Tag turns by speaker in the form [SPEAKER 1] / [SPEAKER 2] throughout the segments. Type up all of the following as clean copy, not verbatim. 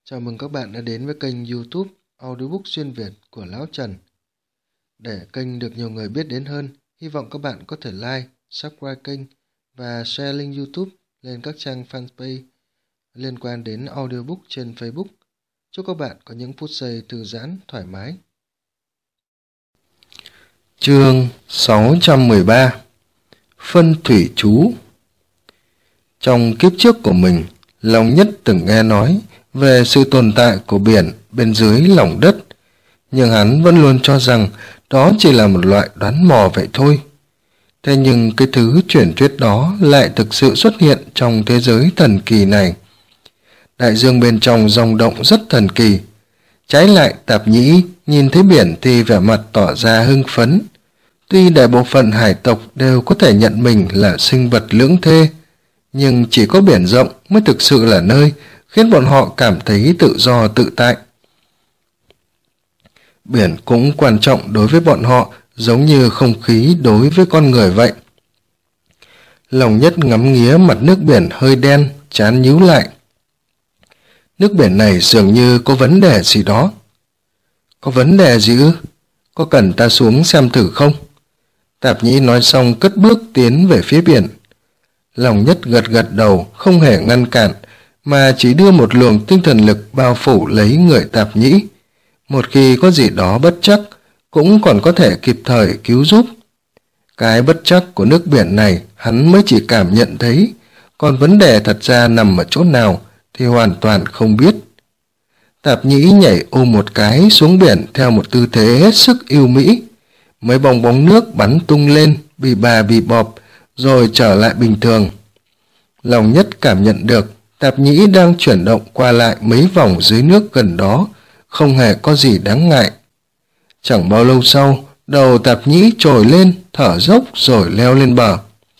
[SPEAKER 1] Chào mừng các bạn đã đến với kênh YouTube Audiobook xuyên Việt của Lão Trần. Để kênh được nhiều người biết đến hơn, hy vọng các bạn có thể like, subscribe kênh và share link YouTube lên các trang fanpage liên quan đến audiobook trên Facebook. Chúc các bạn có những phút giây thư giãn, thoải mái. Chương 613 Phân thủy chú. Trong kiếp trước của mình, Long Nhất từng nghe nói về sự tồn tại của biển bên dưới lòng đất, nhưng hắn vẫn luôn cho rằng đó chỉ là một loại đoán mò vậy thôi. Thế nhưng cái thứ truyền thuyết đó lại thực sự xuất hiện trong thế giới thần kỳ này. Đại dương bên trong dòng động rất thần kỳ. Trái lại, Tạp Nhĩ nhìn thấy biển thì vẻ mặt tỏ ra hưng phấn. Tuy đại bộ phận hải tộc đều có thể nhận mình là sinh vật lưỡng thê, nhưng chỉ có biển rộng mới thực sự là nơi khiến bọn họ cảm thấy tự do tự tại. Biển cũng quan trọng đối với bọn họ, giống như không khí đối với con người vậy. Lòng Nhất ngắm nghía mặt nước biển hơi đen, trán nhíu lại. Nước biển này dường như có vấn đề gì đó. Có vấn đề gì ư? Có cần ta xuống xem thử không? Tạp Nhĩ nói xong cất bước tiến về phía biển. Lòng Nhất gật gật đầu, không hề ngăn cản, mà chỉ đưa một luồng tinh thần lực bao phủ lấy người Tạp Nhĩ. Một khi có gì đó bất trắc, cũng còn có thể kịp thời cứu giúp. Cái bất trắc của nước biển này hắn mới chỉ cảm nhận thấy, còn vấn đề thật ra nằm ở chỗ nào thì hoàn toàn không biết. Tạp Nhĩ nhảy ôm một cái xuống biển theo một tư thế hết sức yêu mỹ. Mấy bong bóng nước bắn tung lên, bì bà bì bọp, rồi trở lại bình thường. Lòng Nhất cảm nhận được Tạp Nhĩ đang chuyển động qua lại mấy vòng dưới nước gần đó, không hề có gì đáng ngại. Chẳng bao lâu sau, đầu Tạp Nhĩ trồi lên, thở dốc rồi leo lên bờ.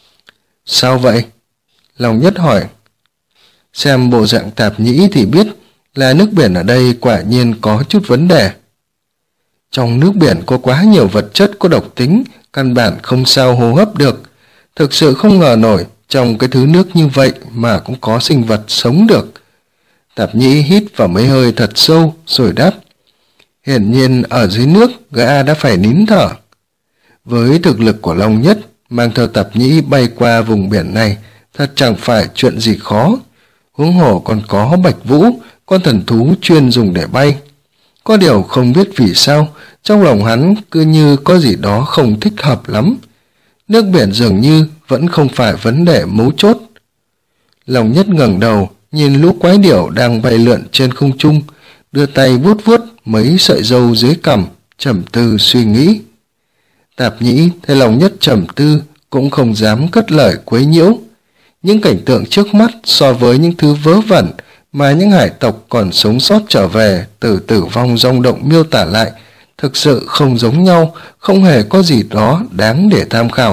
[SPEAKER 1] Sao vậy? Lòng Nhất hỏi. Xem bộ dạng Tạp Nhĩ thì biết là nước biển ở đây quả nhiên có chút vấn đề. Trong nước biển có quá nhiều vật chất có độc tính, căn bản không sao hô hấp được. Thực sự không ngờ nổi, trong cái thứ nước như vậy mà cũng có sinh vật sống được. Tạp Nhĩ hít vào mấy hơi thật sâu rồi đáp. Hiển nhiên ở dưới nước gã đã phải nín thở. Với thực lực của Long Nhất, mang theo Tạp Nhĩ bay qua vùng biển này thật chẳng phải chuyện gì khó. Huống hồ còn có Bạch Vũ, con thần thú chuyên dùng để bay. Có điều không biết vì sao, trong lòng hắn cứ như có gì đó không thích hợp lắm. Nước biển dường như vẫn không phải vấn đề mấu chốt. Lòng Nhất ngẩng đầu, nhìn lũ quái điểu đang bay lượn trên không trung, đưa tay vuốt vuốt mấy sợi râu dưới cằm, trầm tư suy nghĩ. Tạp Nhĩ thấy Lòng Nhất trầm tư, cũng không dám cất lời quấy nhiễu. Những cảnh tượng trước mắt so với những thứ vớ vẩn mà những hải tộc còn sống sót trở về từ tử vong dòng động miêu tả lại, thực sự không giống nhau, không hề có gì đó đáng để tham khảo.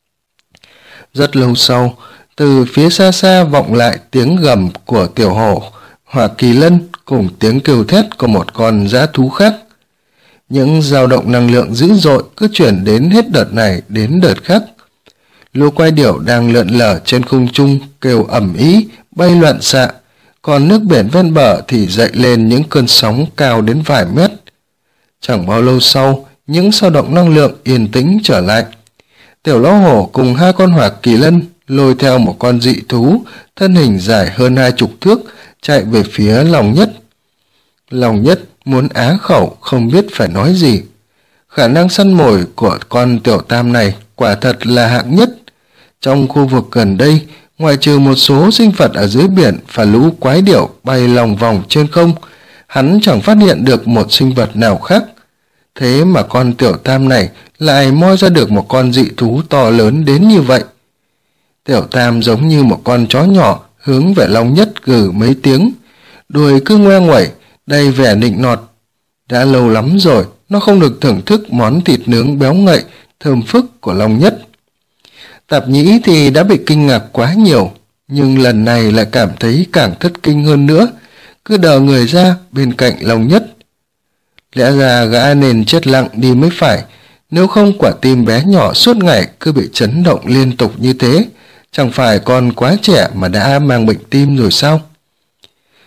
[SPEAKER 1] Rất lâu sau, từ phía xa xa vọng lại tiếng gầm của tiểu hổ, Hỏa Kỳ Lân cùng tiếng kêu thét của một con dã thú khác. Những dao động năng lượng dữ dội cứ chuyển đến hết đợt này đến đợt khác. Lũ quái điểu đang lượn lờ trên không trung kêu ầm ĩ, bay loạn xạ, còn nước biển ven bờ thì dậy lên những cơn sóng cao đến vài mét. Chẳng bao lâu sau, những dao động năng lượng yên tĩnh trở lại. Tiểu lão hổ cùng hai con Hỏa Kỳ Lân lôi theo một con dị thú, thân hình dài hơn 20 thước, chạy về phía Lòng Nhất. Lòng Nhất muốn á khẩu không biết phải nói gì. Khả năng săn mồi của con tiểu tam này quả thật là hạng nhất. Trong khu vực gần đây, ngoại trừ một số sinh vật ở dưới biển và lũ quái điểu bay lòng vòng trên không, hắn chẳng phát hiện được một sinh vật nào khác. Thế mà con tiểu tam này lại moi ra được một con dị thú to lớn đến như vậy. Tiểu tam giống như một con chó nhỏ hướng về Long Nhất gừ mấy tiếng, đuôi cứ ngoe nguẩy, đầy vẻ nịnh nọt. Đã lâu lắm rồi nó không được thưởng thức món thịt nướng béo ngậy, thơm phức của Long Nhất. Tạp Nhĩ thì đã bị kinh ngạc quá nhiều, nhưng lần này lại cảm thấy càng thất kinh hơn nữa, cứ đờ người ra bên cạnh Long Nhất. Lẽ ra gã nên chết lặng đi mới phải, nếu không quả tim bé nhỏ suốt ngày cứ bị chấn động liên tục như thế, chẳng phải còn quá trẻ mà đã mang bệnh tim rồi sao?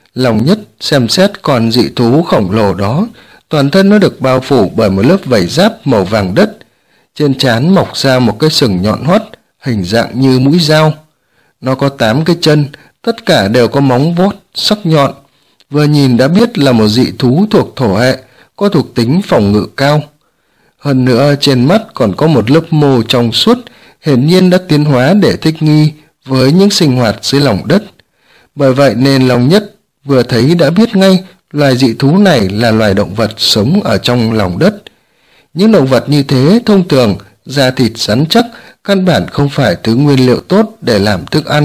[SPEAKER 1] Lòng Nhất xem xét con dị thú khổng lồ đó, toàn thân nó được bao phủ bởi một lớp vảy giáp màu vàng đất, trên trán mọc ra một cái sừng nhọn hoắt, hình dạng như mũi dao. Nó có 8 cái chân, tất cả đều có móng vuốt sắc nhọn, vừa nhìn đã biết là một dị thú thuộc thổ hệ, có thuộc tính phòng ngự cao. Hơn nữa trên mắt còn có một lớp mô trong suốt, hiển nhiên đã tiến hóa để thích nghi với những sinh hoạt dưới lòng đất. Bởi vậy nên Long Nhất vừa thấy đã biết ngay loài dị thú này là loài động vật sống ở trong lòng đất. Những động vật như thế thông thường da thịt rắn chắc, căn bản không phải thứ nguyên liệu tốt để làm thức ăn.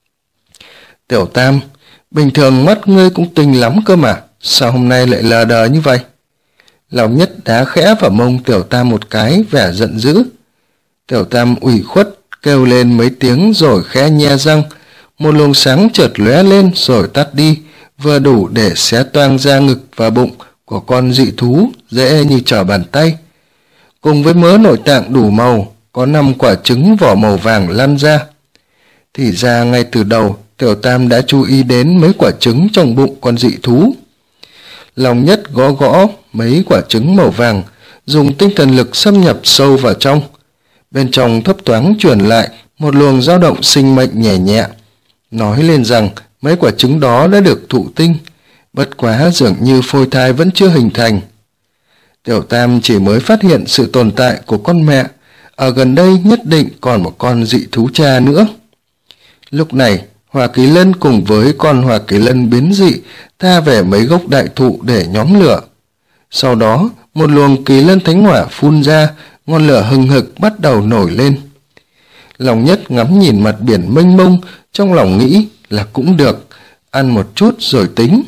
[SPEAKER 1] Tiểu Tam, bình thường mắt ngươi cũng tinh lắm cơ mà, sao hôm nay lại lờ đờ như vậy? Long Nhất đá khẽ vào mông Tiểu Tam một cái, vẻ giận dữ. Tiểu Tam ủy khuất kêu lên mấy tiếng rồi khẽ nhe răng, một luồng sáng chợt lóe lên rồi tắt đi, vừa đủ để xé toang da ngực và bụng của con dị thú dễ như trở bàn tay. Cùng với mớ nội tạng đủ màu, có 5 quả trứng vỏ màu vàng lăn ra. Thì ra ngay từ đầu Tiểu Tam đã chú ý đến mấy quả trứng trong bụng con dị thú. Long Nhất gõ gõ mấy quả trứng màu vàng, dùng tinh thần lực xâm nhập sâu vào trong. Bên trong thấp thoáng truyền lại một luồng dao động sinh mệnh nhẹ nhẹ, nói lên rằng mấy quả trứng đó đã được thụ tinh, bất quá dường như phôi thai vẫn chưa hình thành. Tiểu Tam chỉ mới phát hiện sự tồn tại của con mẹ, ở gần đây nhất định còn một con dị thú cha nữa. Lúc này Hỏa Kỳ Lân cùng với con Hỏa Kỳ Lân biến dị tha về mấy gốc đại thụ để nhóm lửa. Sau đó một luồng Kỳ Lân thánh hỏa phun ra, ngọn lửa hừng hực bắt đầu nổi lên. Long Nhất ngắm nhìn mặt biển mênh mông, trong lòng nghĩ là cũng được, ăn một chút rồi tính.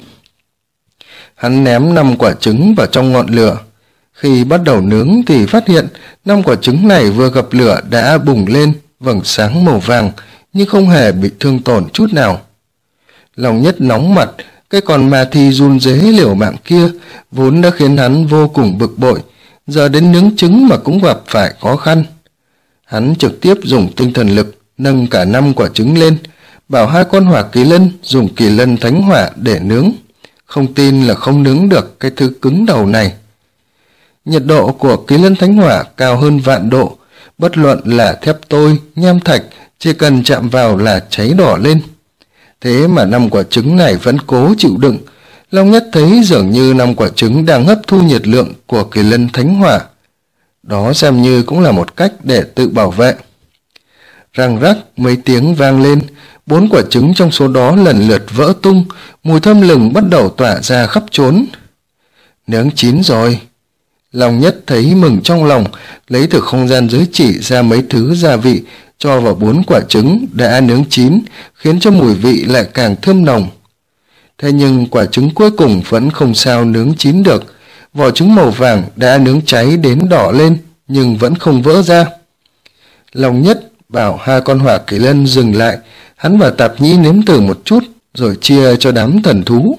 [SPEAKER 1] Hắn ném 5 quả trứng vào trong ngọn lửa. Khi bắt đầu nướng thì phát hiện 5 quả trứng này vừa gặp lửa đã bùng lên vầng sáng màu vàng, nhưng không hề bị thương tổn chút nào. Long Nhất nóng mặt, cái con ma thi run rế liều mạng kia vốn đã khiến hắn vô cùng bực bội, giờ đến nướng trứng mà cũng gặp phải khó khăn. Hắn trực tiếp dùng tinh thần lực nâng cả 5 quả trứng lên, bảo 2 con Hỏa Kỳ Lân dùng Kỳ Lân thánh hỏa để nướng, không tin là không nướng được cái thứ cứng đầu này. Nhiệt độ của Kỳ Lân thánh hỏa cao hơn vạn độ, bất luận là thép tôi, nham thạch, chỉ cần chạm vào là cháy đỏ lên. Thế mà 5 quả trứng này vẫn cố chịu đựng. Long Nhất thấy dường như 5 quả trứng đang hấp thu nhiệt lượng của Kỳ Lân thánh hỏa. Đó xem như cũng là một cách để tự bảo vệ. Răng rắc mấy tiếng vang lên, 4 quả trứng trong số đó lần lượt vỡ tung, mùi thơm lừng bắt đầu tỏa ra khắp trốn. Nướng chín rồi. Long Nhất thấy mừng trong lòng, lấy từ không gian giới chỉ ra mấy thứ gia vị, cho vào 4 quả trứng đã nướng chín, khiến cho mùi vị lại càng thơm nồng. Thế nhưng quả trứng cuối cùng vẫn không sao nướng chín được, vỏ trứng màu vàng đã nướng cháy đến đỏ lên nhưng vẫn không vỡ ra. Long Nhất bảo 2 con Hỏa Kỳ Lân dừng lại, hắn và Tạp Nhĩ nếm thử một chút rồi chia cho đám thần thú.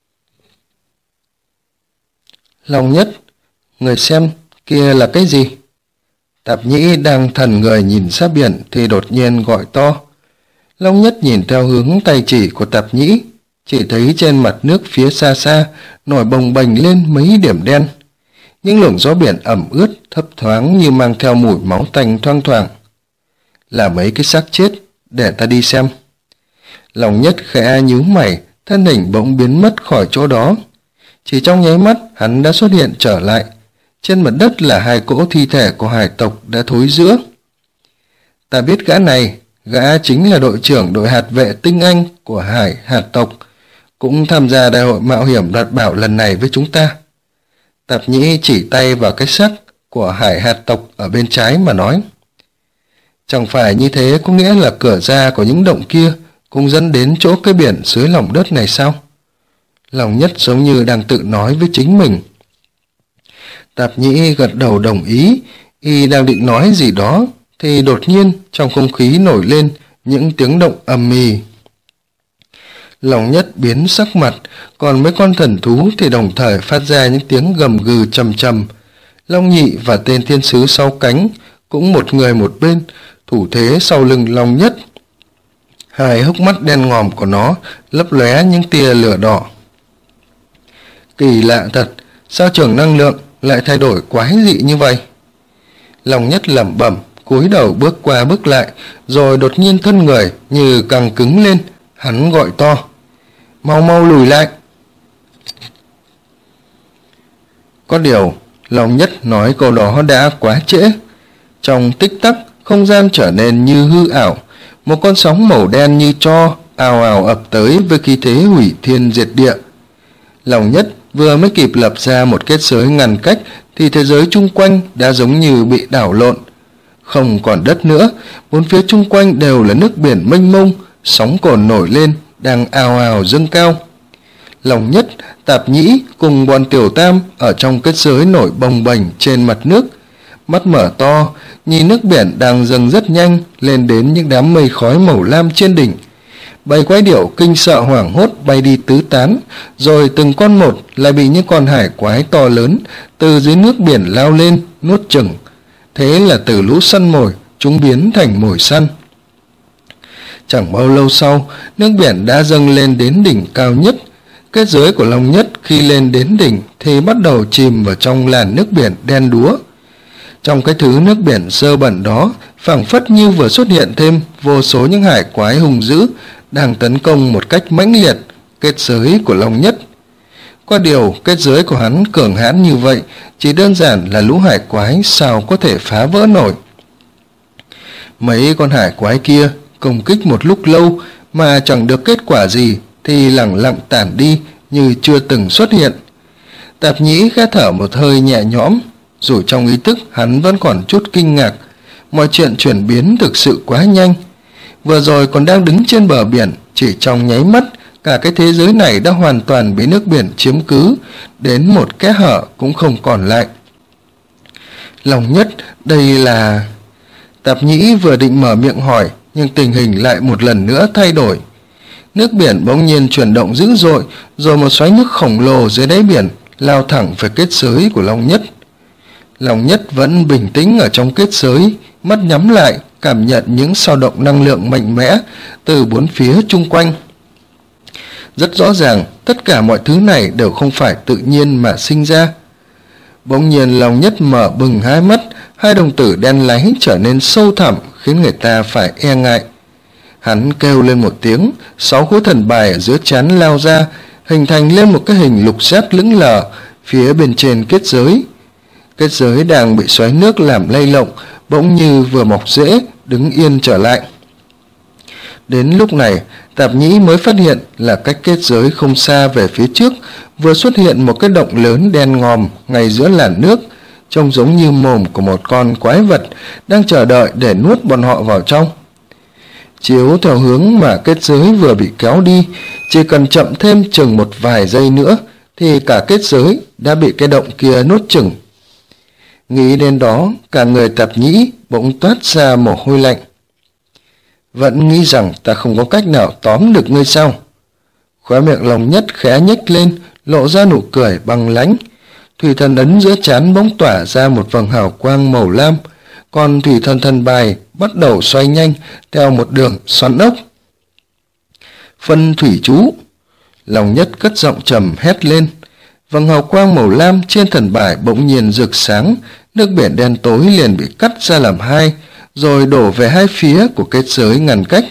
[SPEAKER 1] Long Nhất, người xem, kia là cái gì? Tạp Nhĩ đang thần người nhìn ra biển thì đột nhiên gọi to. Long Nhất nhìn theo hướng tay chỉ của Tạp Nhĩ, chỉ thấy trên mặt nước phía xa xa nổi bồng bềnh lên mấy điểm đen. Những luồng gió biển ẩm ướt thấp thoáng như mang theo mùi máu tanh thoang thoảng. Là mấy cái xác chết, để ta đi xem. Long Nhất khẽ nhíu mày, thân hình bỗng biến mất khỏi chỗ đó. Chỉ trong nháy mắt hắn đã xuất hiện trở lại. Trên mặt đất là 2 cỗ thi thể của hải tộc đã thối rữa. Ta biết gã này, gã chính là đội trưởng đội hạt vệ tinh anh của hải hạt tộc, cũng tham gia đại hội mạo hiểm đoạt bảo lần này với chúng ta. Tạp Nhĩ chỉ tay vào cái xác của hải hạt tộc ở bên trái mà nói. Chẳng phải như thế có nghĩa là cửa ra của những động kia cũng dẫn đến chỗ cái biển dưới lòng đất này sao? Long Nhất giống như đang tự nói với chính mình. Tạp Nhĩ gật đầu đồng ý, y đang định nói gì đó thì đột nhiên trong không khí nổi lên những tiếng động ầm ĩ. Long Nhất biến sắc mặt, còn mấy con thần thú thì đồng thời phát ra những tiếng gầm gừ trầm trầm. Long Nhị và tên thiên sứ 6 cánh cũng một người một bên, thủ thế sau lưng Long Nhất. Hai hốc mắt đen ngòm của nó lấp lóe những tia lửa đỏ. Kỳ lạ thật, sao trường năng lượng lại thay đổi quái dị như vậy? Long Nhất lẩm bẩm, cúi đầu bước qua bước lại, rồi đột nhiên thân người như căng cứng lên. Hắn gọi to, mau mau lùi lại. Có điều, Long Nhất nói câu đó đã quá trễ. Trong tích tắc, không gian trở nên như hư ảo. Một con sóng màu đen như tro ào ào ập tới với khí thế hủy thiên diệt địa. Long Nhất vừa mới kịp lập ra một kết giới ngăn cách thì thế giới chung quanh đã giống như bị đảo lộn. Không còn đất nữa, bốn phía chung quanh đều là nước biển mênh mông, sóng cồn nổi lên, đang ào ào dâng cao. Long Nhất, Tạp Nhĩ cùng bọn Tiểu Tam ở trong kết giới nổi bồng bềnh trên mặt nước, mắt mở to, nhìn nước biển đang dâng rất nhanh lên đến những đám mây khói màu lam trên đỉnh. Bầy quái điểu kinh sợ hoảng hốt bay đi tứ tán, rồi từng con một lại bị những con hải quái to lớn từ dưới nước biển lao lên, nuốt chửng. Thế là từ lũ săn mồi, chúng biến thành mồi săn. Chẳng bao lâu sau, nước biển đã dâng lên đến đỉnh cao nhất. Kết giới của Long Nhất khi lên đến đỉnh thì bắt đầu chìm vào trong làn nước biển đen đúa. Trong cái thứ nước biển dơ bẩn đó, phảng phất như vừa xuất hiện thêm vô số những hải quái hung dữ đang tấn công một cách mãnh liệt kết giới của Long Nhất. Qua điều, kết giới của hắn cường hãn như vậy, chỉ đơn giản là lũ hải quái sao có thể phá vỡ nổi. Mấy con hải quái kia công kích một lúc lâu mà chẳng được kết quả gì thì lẳng lặng tản đi như chưa từng xuất hiện. Tạp Nhĩ khẽ thở một hơi nhẹ nhõm, dù trong ý thức hắn vẫn còn chút kinh ngạc. Mọi chuyện chuyển biến thực sự quá nhanh. Vừa rồi còn đang đứng trên bờ biển, chỉ trong nháy mắt, cả cái thế giới này đã hoàn toàn bị nước biển chiếm cứ, đến một kẽ hở cũng không còn lại. Long Nhất, đây là... Tạp Nhĩ vừa định mở miệng hỏi, nhưng tình hình lại một lần nữa thay đổi. Nước biển bỗng nhiên chuyển động dữ dội, rồi một xoáy nước khổng lồ dưới đáy biển lao thẳng về kết giới của Long Nhất. Long Nhất vẫn bình tĩnh ở trong kết giới, mắt nhắm lại, cảm nhận những dao động năng lượng mạnh mẽ từ bốn phía chung quanh. Rất rõ ràng, tất cả mọi thứ này đều không phải tự nhiên mà sinh ra. Bỗng nhiên Long Nhất mở bừng hai mắt, hai đồng tử đen láy trở nên sâu thẳm, khiến người ta phải e ngại. Hắn kêu lên một tiếng, 6 khối thần bài ở giữa trán lao ra, hình thành lên một cái hình lục giác lững lờ phía bên trên kết giới. Kết giới đang bị xoáy nước làm lay động, bỗng như vừa mọc rễ, đứng yên trở lại. Đến lúc này, Tạp Nhĩ mới phát hiện là cách kết giới không xa về phía trước, vừa xuất hiện một cái động lớn đen ngòm ngay giữa làn nước, trông giống như mồm của một con quái vật đang chờ đợi để nuốt bọn họ vào trong. Chiếu theo hướng mà kết giới vừa bị kéo đi, chỉ cần chậm thêm chừng một vài giây nữa thì cả kết giới đã bị cái động kia nuốt chửng. Nghĩ đến đó, cả người Tạp Nhĩ bỗng toát ra mồ hôi lạnh. Vẫn nghĩ rằng ta không có cách nào tóm được ngươi sao? Khóe miệng Long Nhất khẽ nhếch lên, lộ ra nụ cười băng lãnh. Thủy thần ấn giữa trán bỗng tỏa ra một vầng hào quang màu lam, còn thủy thần thần bài bắt đầu xoay nhanh theo một đường xoắn ốc. Phân thủy chú! Long Nhất cất giọng trầm hét lên. Vầng hào quang màu lam trên thần bài bỗng nhiên rực sáng, nước biển đen tối liền bị cắt ra làm hai, rồi đổ về hai phía của kết giới ngăn cách.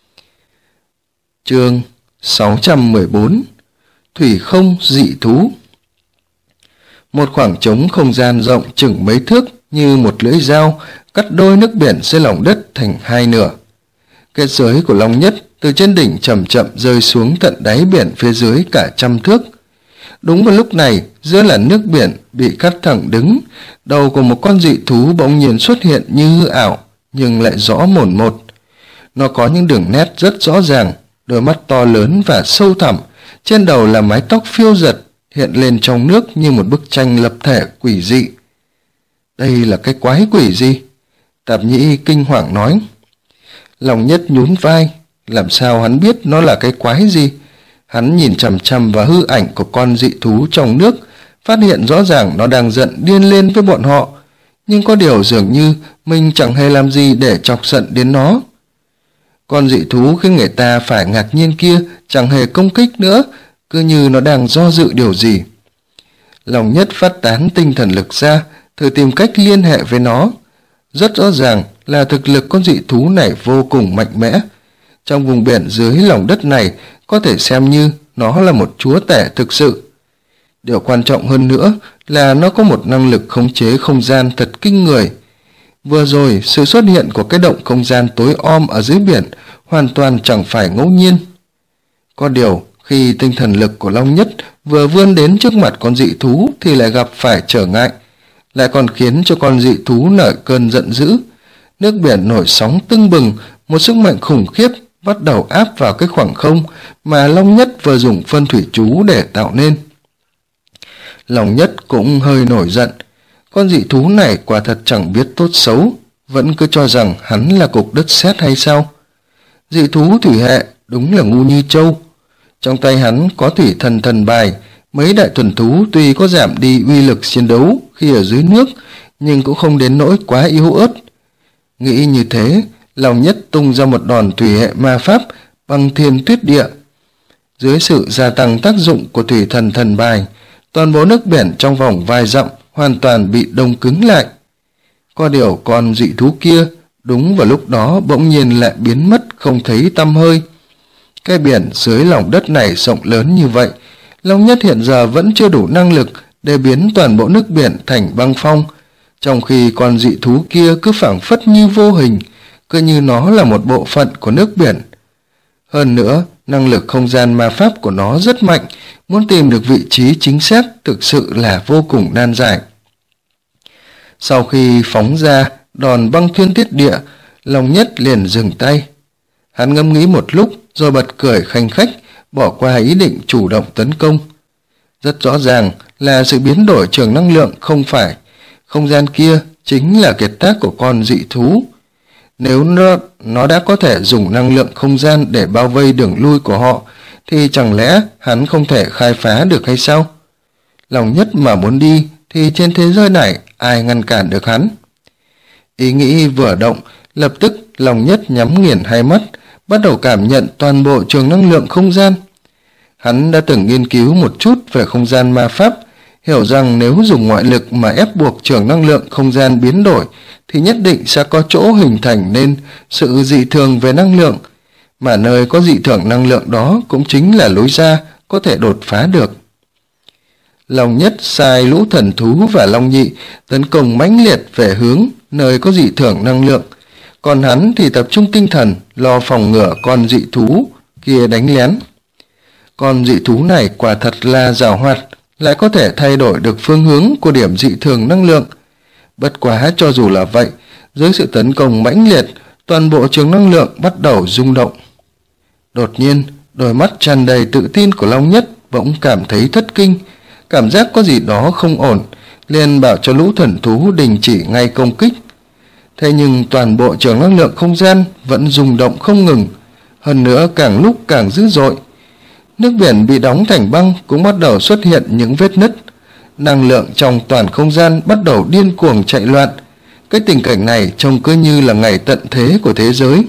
[SPEAKER 1] Chương 614 Thủy không dị thú. Một khoảng trống không gian rộng chừng mấy thước như một lưỡi dao cắt đôi nước biển dưới lòng đất thành hai nửa. Kết giới của Long Nhất từ trên đỉnh chậm chậm rơi xuống tận đáy biển phía dưới cả trăm thước. Đúng vào lúc này, giữa làn nước biển bị cắt thẳng đứng, đầu của một con dị thú bỗng nhiên xuất hiện như hư ảo, nhưng lại rõ mồn một. Nó có những đường nét rất rõ ràng, đôi mắt to lớn và sâu thẳm, trên đầu là mái tóc phiêu giật, hiện lên trong nước như một bức tranh lập thể quỷ dị. Đây là cái quái quỷ gì? Tạp Nhĩ kinh hoàng nói. Long Nhất nhún vai, làm sao hắn biết nó là cái quái gì? Hắn nhìn chằm chằm vào hư ảnh của con dị thú trong nước, phát hiện rõ ràng nó đang giận điên lên với bọn họ, nhưng có điều dường như mình chẳng hề làm gì để chọc giận đến nó. Con dị thú khiến người ta phải ngạc nhiên kia chẳng hề công kích nữa, cứ như nó đang do dự điều gì. Lòng Nhất phát tán tinh thần lực ra, thử tìm cách liên hệ với nó. Rất rõ ràng là thực lực con dị thú này vô cùng mạnh mẽ. Trong vùng biển dưới lòng đất này có thể xem như nó là một chúa tể thực sự. Điều quan trọng hơn nữa là nó có một năng lực khống chế không gian thật kinh người. Vừa rồi, sự xuất hiện của cái động không gian tối om ở dưới biển hoàn toàn chẳng phải ngẫu nhiên. Có điều, khi tinh thần lực của Long Nhất vừa vươn đến trước mặt con dị thú thì lại gặp phải trở ngại, lại còn khiến cho con dị thú nổi cơn giận dữ. Nước biển nổi sóng tưng bừng, một sức mạnh khủng khiếp bắt đầu áp vào cái khoảng không mà Long Nhất vừa dùng phân thủy chú để tạo nên. Long Nhất cũng hơi nổi giận. Con dị thú này quả thật chẳng biết tốt xấu, vẫn cứ cho rằng hắn là cục đất sét hay sao? Dị thú thủy hệ đúng là ngu như trâu. Trong tay hắn có thủy thần thần bài, mấy đại thuần thú tuy có giảm đi uy lực chiến đấu khi ở dưới nước, nhưng cũng không đến nỗi quá yếu ớt. Nghĩ như thế, Long Nhất tung ra một đòn thủy hệ ma pháp bằng thiên tuyết địa. Dưới sự gia tăng tác dụng của thủy thần thần bài, toàn bộ nước biển trong vòng vài dặm hoàn toàn bị đông cứng lại. Có điều con dị thú kia đúng vào lúc đó bỗng nhiên lại biến mất không thấy tăm hơi. Cái biển dưới lòng đất này rộng lớn như vậy, Long Nhất hiện giờ vẫn chưa đủ năng lực để biến toàn bộ nước biển thành băng phong, trong khi con dị thú kia cứ phảng phất như vô hình, cứ như nó là một bộ phận của nước biển. Hơn nữa, năng lực không gian ma pháp của nó rất mạnh, muốn tìm được vị trí chính xác thực sự là vô cùng nan giải. Sau khi phóng ra đòn băng thiên tiết địa, Long Nhất liền dừng tay. Hắn ngẫm nghĩ một lúc rồi bật cười khanh khách, bỏ qua ý định chủ động tấn công. Rất rõ ràng là sự biến đổi trường năng lượng không phải. Không gian kia chính là kiệt tác của con dị thú. Nếu nó đã có thể dùng năng lượng không gian để bao vây đường lui của họ, thì chẳng lẽ hắn không thể khai phá được hay sao? Long Nhất mà muốn đi thì trên thế giới này ai ngăn cản được hắn? Ý nghĩ vừa động, lập tức Long Nhất nhắm nghiền hai mắt, bắt đầu cảm nhận toàn bộ trường năng lượng không gian. Hắn đã từng nghiên cứu một chút về không gian ma pháp, hiểu rằng nếu dùng ngoại lực mà ép buộc trường năng lượng không gian biến đổi thì nhất định sẽ có chỗ hình thành nên sự dị thường về năng lượng, mà nơi có dị thường năng lượng đó cũng chính là lối ra có thể đột phá được. Long Nhất sai lũ thần thú và Long Nhị tấn công mãnh liệt về hướng nơi có dị thường năng lượng, còn hắn thì tập trung tinh thần lo phòng ngừa con dị thú kia đánh lén. Con dị thú này quả thật là giàu hoạt, lại có thể thay đổi được phương hướng của điểm dị thường năng lượng. Bất quá cho dù là vậy, dưới sự tấn công mãnh liệt, toàn bộ trường năng lượng bắt đầu rung động. Đột nhiên, đôi mắt tràn đầy tự tin của Long Nhất bỗng cảm thấy thất kinh, cảm giác có gì đó không ổn, liền bảo cho lũ thần thú đình chỉ ngay công kích. Thế nhưng toàn bộ trường năng lượng không gian vẫn rung động không ngừng, hơn nữa càng lúc càng dữ dội. Nước biển bị đóng thành băng cũng bắt đầu xuất hiện những vết nứt. Năng lượng trong toàn không gian bắt đầu điên cuồng chạy loạn. Cái tình cảnh này trông cứ như là ngày tận thế của thế giới.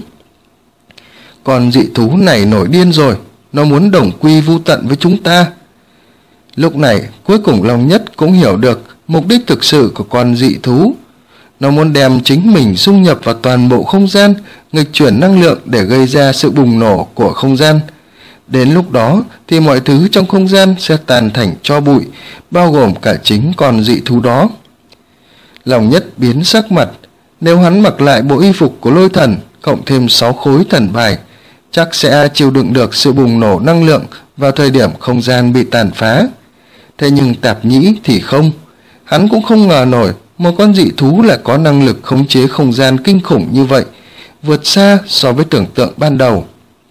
[SPEAKER 1] Con dị thú này nổi điên rồi, nó muốn đồng quy vu tận với chúng ta. Lúc này, cuối cùng Long Nhất cũng hiểu được mục đích thực sự của con dị thú. Nó muốn đem chính mình dung nhập vào toàn bộ không gian, nghịch chuyển năng lượng để gây ra sự bùng nổ của không gian. Đến lúc đó thì mọi thứ trong không gian sẽ tan thành tro bụi, bao gồm cả chính con dị thú đó. Long Nhất biến sắc mặt, nếu hắn mặc lại bộ y phục của lôi thần, cộng thêm 6 khối thần bài, chắc sẽ chịu đựng được sự bùng nổ năng lượng vào thời điểm không gian bị tàn phá. Thế nhưng Tạp Nhĩ thì không, hắn cũng không ngờ nổi một con dị thú lại có năng lực khống chế không gian kinh khủng như vậy, vượt xa so với tưởng tượng ban đầu.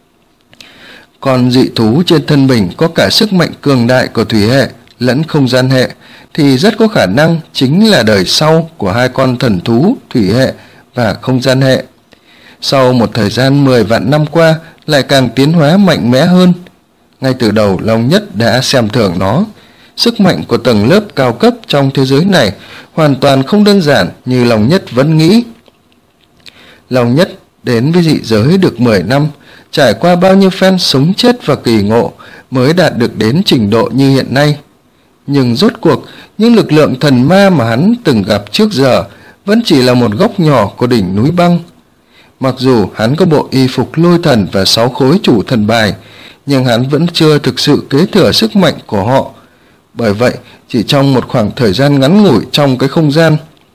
[SPEAKER 1] Còn dị thú trên thân mình có cả sức mạnh cường đại của thủy hệ lẫn không gian hệ, thì rất có khả năng chính là đời sau của hai con thần thú thủy hệ và không gian hệ. Sau một thời gian 10 vạn năm qua lại càng tiến hóa mạnh mẽ hơn. Ngay từ đầu Long Nhất đã xem thường nó. Sức mạnh của tầng lớp cao cấp trong thế giới này hoàn toàn không đơn giản như Long Nhất vẫn nghĩ. Long Nhất Đến với dị giới được 10 năm, trải qua bao nhiêu phen sống chết và kỳ ngộ mới đạt được đến trình độ như hiện nay. Nhưng rốt cuộc, những lực lượng thần ma mà hắn từng gặp trước giờ vẫn chỉ là một góc nhỏ của đỉnh núi băng. Mặc dù hắn có bộ y phục lôi thần và 6 khối chủ thần bài, nhưng hắn vẫn chưa thực sự kế thừa sức mạnh của họ. Bởi vậy, chỉ trong một khoảng thời gian ngắn ngủi trong cái không gian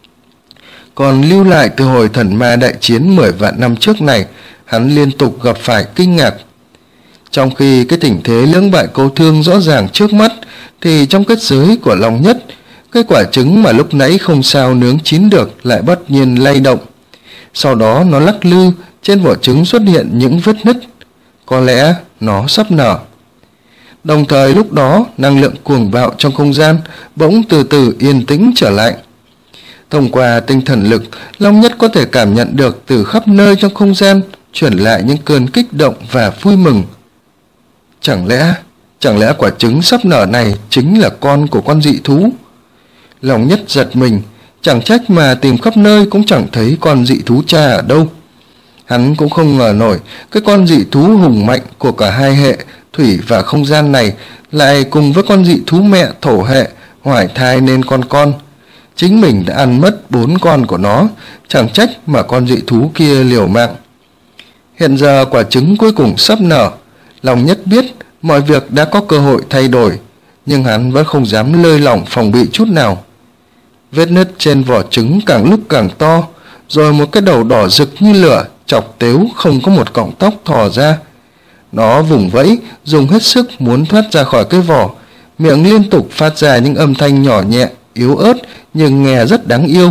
[SPEAKER 1] còn lưu lại từ hồi thần ma đại chiến 10 vạn năm trước này, hắn liên tục gặp phải kinh ngạc. Trong khi cái tình thế lưỡng bại câu thương rõ ràng trước mắt, thì trong kết giới của Long Nhất, cái quả trứng mà lúc nãy không sao nướng chín được lại bất nhiên lay động. Sau đó nó lắc lư, trên vỏ trứng xuất hiện những vết nứt. Có lẽ nó sắp nở. Đồng thời lúc đó, năng lượng cuồng bạo trong không gian bỗng từ từ yên tĩnh trở lại. Thông qua tinh thần lực, Long Nhất có thể cảm nhận được từ khắp nơi trong không gian truyền lại những cơn kích động và vui mừng. Chẳng lẽ quả trứng sắp nở này chính là con của con dị thú? Long Nhất giật mình, chẳng trách mà tìm khắp nơi cũng chẳng thấy con dị thú cha ở đâu. Hắn cũng không ngờ nổi cái con dị thú hùng mạnh của cả hai hệ thủy và không gian này lại cùng với con dị thú mẹ thổ hệ hoài thai nên con. Chính mình đã ăn mất 4 con của nó, chẳng trách mà con dị thú kia liều mạng. Hiện giờ quả trứng cuối cùng sắp nở, Long Nhất biết mọi việc đã có cơ hội thay đổi, nhưng hắn vẫn không dám lơi lỏng phòng bị chút nào. Vết nứt trên vỏ trứng càng lúc càng to, rồi một cái đầu đỏ rực như lửa chọc tếu không có một cọng tóc thò ra. Nó vùng vẫy, dùng hết sức muốn thoát ra khỏi cái vỏ, miệng liên tục phát ra những âm thanh nhỏ nhẹ, yếu ớt nhưng nghe rất đáng yêu.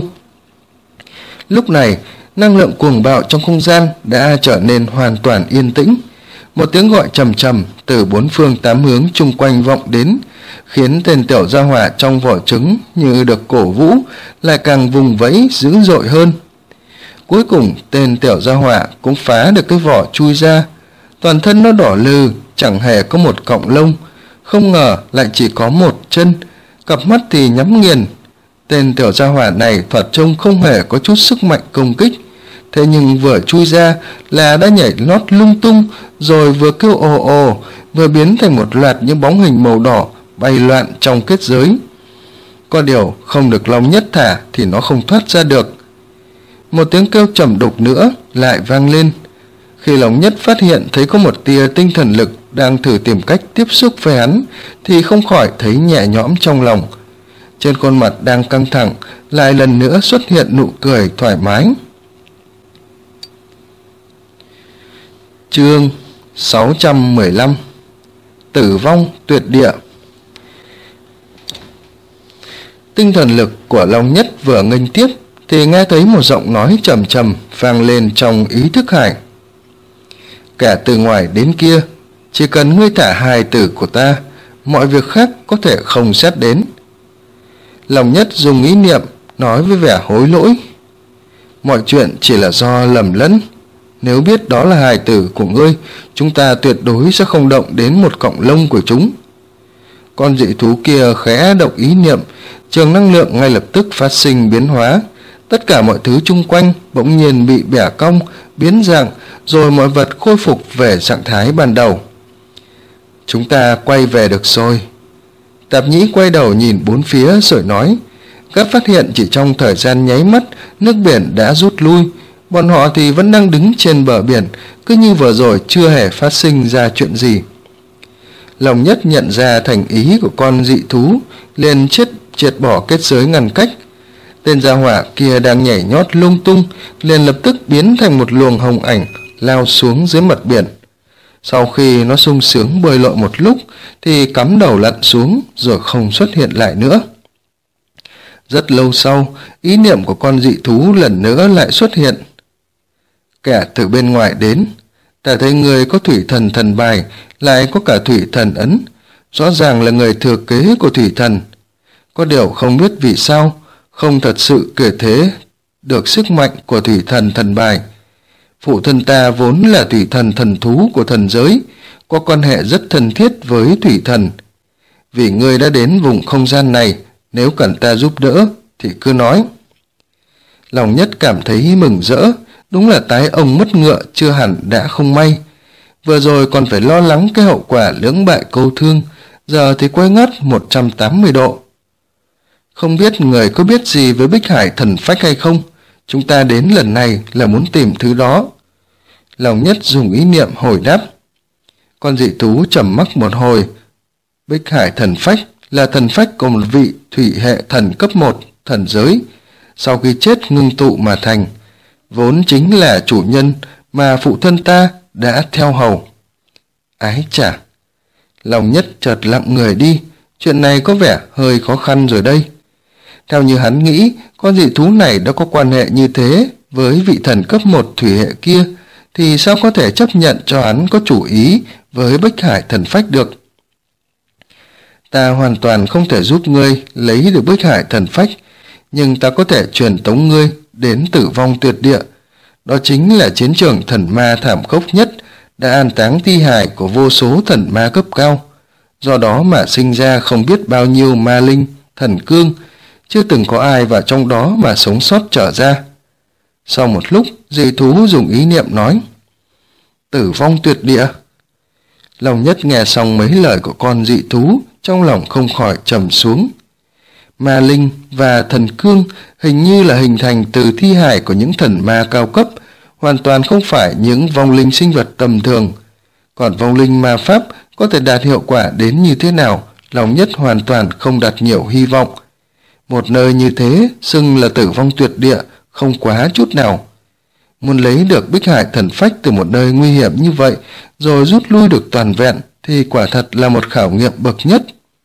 [SPEAKER 1] Lúc này, năng lượng cuồng bạo trong không gian đã trở nên hoàn toàn yên tĩnh. Một tiếng gọi trầm trầm từ 4 phương 8 hướng chung quanh vọng đến, khiến tên tiểu gia hỏa trong vỏ trứng như được cổ vũ, lại càng vùng vẫy dữ dội hơn. Cuối cùng, tên tiểu gia hỏa cũng phá được cái vỏ chui ra. Toàn thân nó đỏ lừ, chẳng hề có một cọng lông, không ngờ lại chỉ có một chân, cặp mắt thì nhắm nghiền. Tên tiểu gia hỏa này thoạt trông không hề có chút sức mạnh công kích, thế nhưng vừa chui ra là đã nhảy lót lung tung, rồi vừa kêu ồ ồ, vừa biến thành một loạt những bóng hình màu đỏ bay loạn trong kết giới. Có điều không được Long Nhất thả thì nó không thoát ra được. Một tiếng kêu trầm đục nữa lại vang lên. Khi Long Nhất phát hiện thấy có một tia tinh thần lực đang thử tìm cách tiếp xúc với hắn, thì không khỏi thấy nhẹ nhõm trong lòng. Trên khuôn mặt đang căng thẳng lại lần nữa xuất hiện nụ cười thoải mái. Chương 615 Tử vong tuyệt địa. Tinh thần lực của Long Nhất vừa nghênh tiếp thì nghe thấy một giọng nói trầm trầm vang lên trong ý thức hải. Kẻ từ ngoài đến kia, chỉ cần ngươi thả hài tử của ta, mọi việc khác có thể không xét đến. Long Nhất dùng ý niệm nói với vẻ hối lỗi. Mọi chuyện chỉ là do lầm lẫn. Nếu biết đó là hài tử của ngươi, chúng ta tuyệt đối sẽ không động đến một cọng lông của chúng. Con dị thú kia khẽ động ý niệm, trường năng lượng ngay lập tức phát sinh biến hóa. Tất cả mọi thứ chung quanh bỗng nhiên bị bẻ cong, biến dạng, rồi mọi vật khôi phục về trạng thái ban đầu. Chúng ta quay về được rồi. Tạp Nhĩ quay đầu nhìn bốn phía rồi nói. Gã phát hiện chỉ trong thời gian nháy mắt, nước biển đã rút lui. Bọn họ thì vẫn đang đứng trên bờ biển, cứ như vừa rồi chưa hề phát sinh ra chuyện gì. Long Nhất nhận ra thành ý của con dị thú, liền triệt bỏ kết giới ngăn cách. Tên gia hỏa kia đang nhảy nhót lung tung, liền lập tức biến thành một luồng hồng ảnh lao xuống dưới mặt biển. Sau khi nó sung sướng bơi lội một lúc thì cắm đầu lặn xuống rồi không xuất hiện lại nữa. Rất lâu sau, ý niệm của con dị thú lần nữa lại xuất hiện. Kẻ từ bên ngoài đến, ta thấy người có thủy thần thần bài, lại có cả thủy thần ấn, rõ ràng là người thừa kế của thủy thần. Có điều không biết vì sao, không thật sự kể thế được sức mạnh của thủy thần thần bài. Phụ thân ta vốn là thủy thần thần thú của thần giới, có quan hệ rất thân thiết với thủy thần. Vì ngươi đã đến vùng không gian này, nếu cần ta giúp đỡ thì cứ nói. Long Nhất cảm thấy mừng rỡ, Đúng là tái ông mất ngựa chưa hẳn đã không may. Vừa rồi còn phải lo lắng cái hậu quả lưỡng bại câu thương, giờ thì quay ngắt 180 độ. Không biết người có biết gì với Bích Hải thần phách hay không? Chúng ta đến lần này là muốn tìm thứ đó. Lòng Nhất dùng ý niệm hồi đáp. Con dị thú trầm mặc một hồi. Bích Hải thần phách là thần phách của một vị thủy hệ thần cấp 1 thần giới, sau khi chết ngưng tụ mà thành, vốn chính là chủ nhân mà phụ thân ta đã theo hầu. Ái chà! Lòng Nhất chợt lặng người đi, chuyện này có vẻ hơi khó khăn rồi đây. Theo như hắn nghĩ, con dị thú này đã có quan hệ như thế với vị thần cấp 1 thủy hệ kia, thì sao có thể chấp nhận cho hắn có chủ ý với Bích Hải thần phách được. Ta hoàn toàn không thể giúp ngươi lấy được Bích Hải thần phách, nhưng ta có thể truyền tống ngươi đến Tử Vong Tuyệt Địa. Đó chính là chiến trường thần ma thảm khốc nhất, đã an táng thi hài của vô số thần ma cấp cao. Do đó mà sinh ra không biết bao nhiêu ma linh, thần cương, chưa từng có ai vào trong đó mà sống sót trở ra. Sau một lúc, dị thú dùng ý niệm nói. Tử Vong Tuyệt Địa. Lòng Nhất nghe xong mấy lời của con dị thú, trong lòng không khỏi trầm xuống. Ma linh và thần cương hình như là hình thành từ thi hài của những thần ma cao cấp, hoàn toàn không phải những vong linh sinh vật tầm thường. Còn vong linh ma pháp có thể đạt hiệu quả đến như thế nào, Lòng Nhất hoàn toàn không đặt nhiều hy vọng. Một nơi như thế xưng là Tử Vong Tuyệt Địa không quá chút nào. Muốn lấy được Bích Hải thần phách từ một nơi nguy hiểm như vậy rồi rút lui được toàn vẹn thì quả thật là một khảo nghiệm bậc nhất.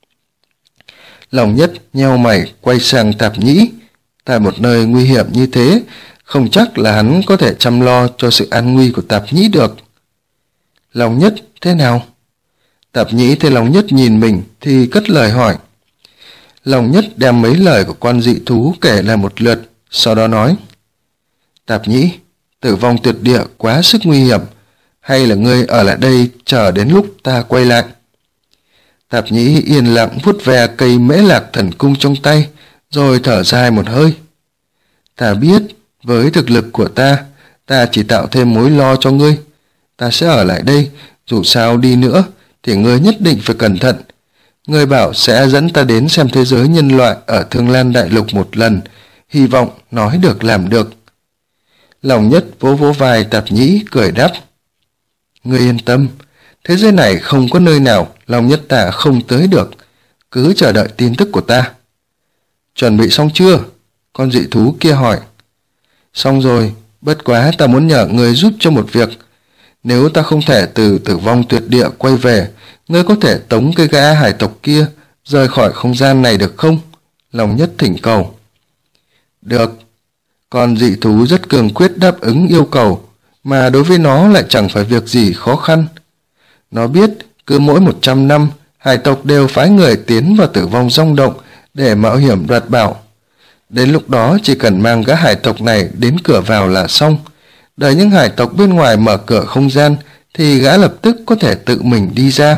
[SPEAKER 1] Lòng Nhất nheo mày quay sang Tạp Nhĩ. Tại một nơi nguy hiểm như thế, không chắc là hắn có thể chăm lo cho sự an nguy của Tạp Nhĩ được. Lòng Nhất thế nào? Tạp Nhĩ thấy Lòng Nhất nhìn mình thì cất lời hỏi. Lòng Nhất đem mấy lời của con dị thú kể lại một lượt, sau đó nói. Tạp Nhĩ, Tử Vong Tuyệt Địa quá sức nguy hiểm, hay là ngươi ở lại đây chờ đến lúc ta quay lại? Tạp Nhĩ yên lặng vuốt ve cây Mễ Lạc Thần Cung trong tay, rồi thở dài một hơi. Ta biết, với thực lực của ta chỉ tạo thêm mối lo cho ngươi. Ta sẽ ở lại đây, dù sao đi nữa, thì ngươi nhất định phải cẩn thận. Ngươi bảo sẽ dẫn ta đến xem thế giới nhân loại ở Thương Lan Đại Lục một lần, hy vọng nói được làm được. Lòng Nhất vỗ vỗ vai Tạp Nhĩ cười đáp. Ngươi yên tâm, thế giới này không có nơi nào Lòng Nhất ta không tới được, cứ chờ đợi tin tức của ta. Chuẩn bị xong chưa? Con dị thú kia hỏi. Xong rồi, bất quá ta muốn nhờ ngươi giúp cho một việc. Nếu ta không thể từ Tử Vong Tuyệt Địa quay về, ngươi có thể tống cái gã hải tộc kia rời khỏi không gian này được không? Lòng Nhất thỉnh cầu. Được. Con dị thú rất cường quyết đáp ứng yêu cầu, mà đối với nó lại chẳng phải việc gì khó khăn. Nó biết cứ mỗi 100 năm, hải tộc đều phái người tiến vào Tử Vong Rong Động để mạo hiểm đoạt bảo. Đến lúc đó chỉ cần mang gã hải tộc này đến cửa vào là xong. Đợi những hải tộc bên ngoài mở cửa không gian thì gã lập tức có thể tự mình đi ra.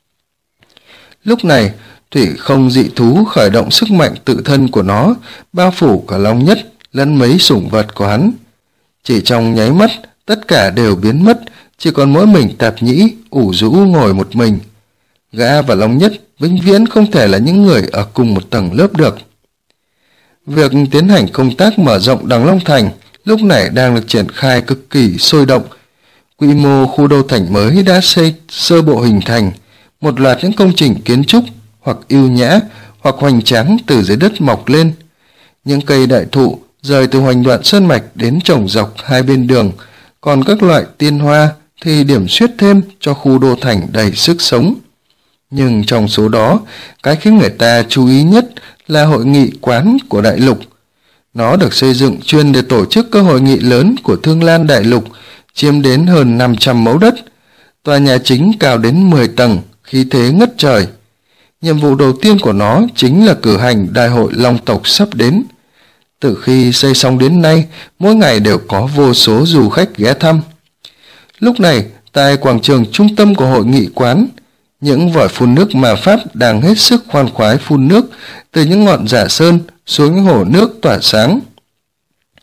[SPEAKER 1] Lúc này, thủy không dị thú khởi động sức mạnh tự thân của nó, bao phủ cả Long Nhất lẫn mấy sủng vật của hắn. Chỉ trong nháy mắt, tất cả đều biến mất, chỉ còn mỗi mình Tạp Nhĩ ủ rũ ngồi một mình. Gã và Long Nhất vĩnh viễn không thể là những người ở cùng một tầng lớp được. Việc tiến hành công tác mở rộng Đằng Long Thành lúc này đang được triển khai cực kỳ sôi động. Quy mô khu đô thành mới đã xây sơ bộ hình thành, một loạt những công trình kiến trúc hoặc ưu nhã hoặc hoành tráng từ dưới đất mọc lên. Những cây đại thụ rời từ hoành đoạn sơn mạch đến trồng dọc hai bên đường, còn các loại tiên hoa thì điểm xuyết thêm cho khu đô thành đầy sức sống. Nhưng trong số đó, cái khiến người ta chú ý nhất là hội nghị quán của đại lục. Nó được xây dựng chuyên để tổ chức các hội nghị lớn của Thương Lan Đại Lục, chiếm đến hơn 500 mẫu đất. Tòa nhà chính cao đến 10 tầng, khí thế ngất trời. Nhiệm vụ đầu tiên của nó chính là cử hành đại hội Long tộc sắp đến. Từ khi xây xong đến nay, mỗi ngày đều có vô số du khách ghé thăm. Lúc này, tại quảng trường trung tâm của hội nghị quán, những vòi phun nước ma pháp đang hết sức khoan khoái phun nước từ những ngọn giả sơn xuống những hồ nước tỏa sáng.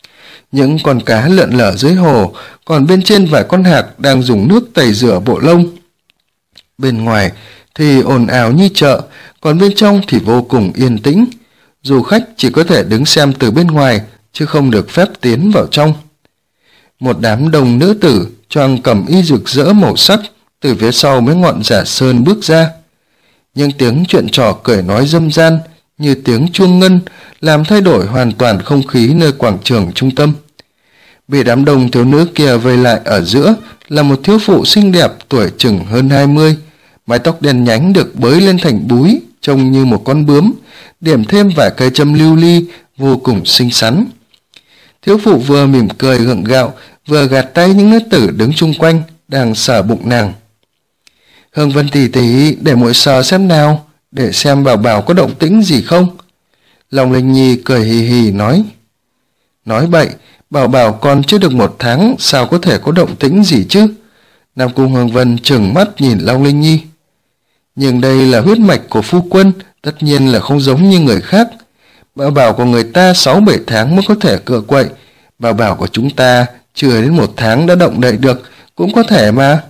[SPEAKER 1] những con cá lượn lờ dưới hồ, còn bên trên vài con hạc đang dùng nước tẩy rửa bộ lông. Bên ngoài thì ồn ào như chợ, còn bên trong thì vô cùng yên tĩnh. Du khách chỉ có thể đứng xem từ bên ngoài, chứ không được phép tiến vào trong. Một đám đông nữ tử choàng cẩm y rực rỡ màu sắc từ phía sau mấy ngọn giả sơn bước ra. Những tiếng chuyện trò cười nói râm ran như tiếng chuông ngân làm thay đổi hoàn toàn không khí nơi quảng trường trung tâm. Bị đám đông thiếu nữ kia vây lại ở giữa là một thiếu phụ xinh đẹp tuổi chừng hơn 20, mái tóc đen nhánh được bới lên thành búi trông như một con bướm, điểm thêm vài cây châm lưu ly vô cùng xinh xắn. Thiếu phụ vừa mỉm cười gượng gạo, vừa gạt tay những nữ tử đứng chung quanh đang sờ bụng nàng. Hương Vân tỷ tỷ, để muội sờ xem nào, để xem Bảo Bảo có động tĩnh gì không. Long Linh Nhi cười hì hì nói. Nói bậy, Bảo Bảo còn chưa được 1 tháng, sao có thể có động tĩnh gì chứ? Nam Cung Hương Vân trừng mắt nhìn Long Linh Nhi. Nhưng đây là huyết mạch của phu quân, tất nhiên là không giống như người khác. Bảo Bảo của người ta 6-7 tháng mới có thể cựa quậy, Bảo Bảo của chúng ta chưa đến 1 tháng đã động đậy được, cũng có thể mà.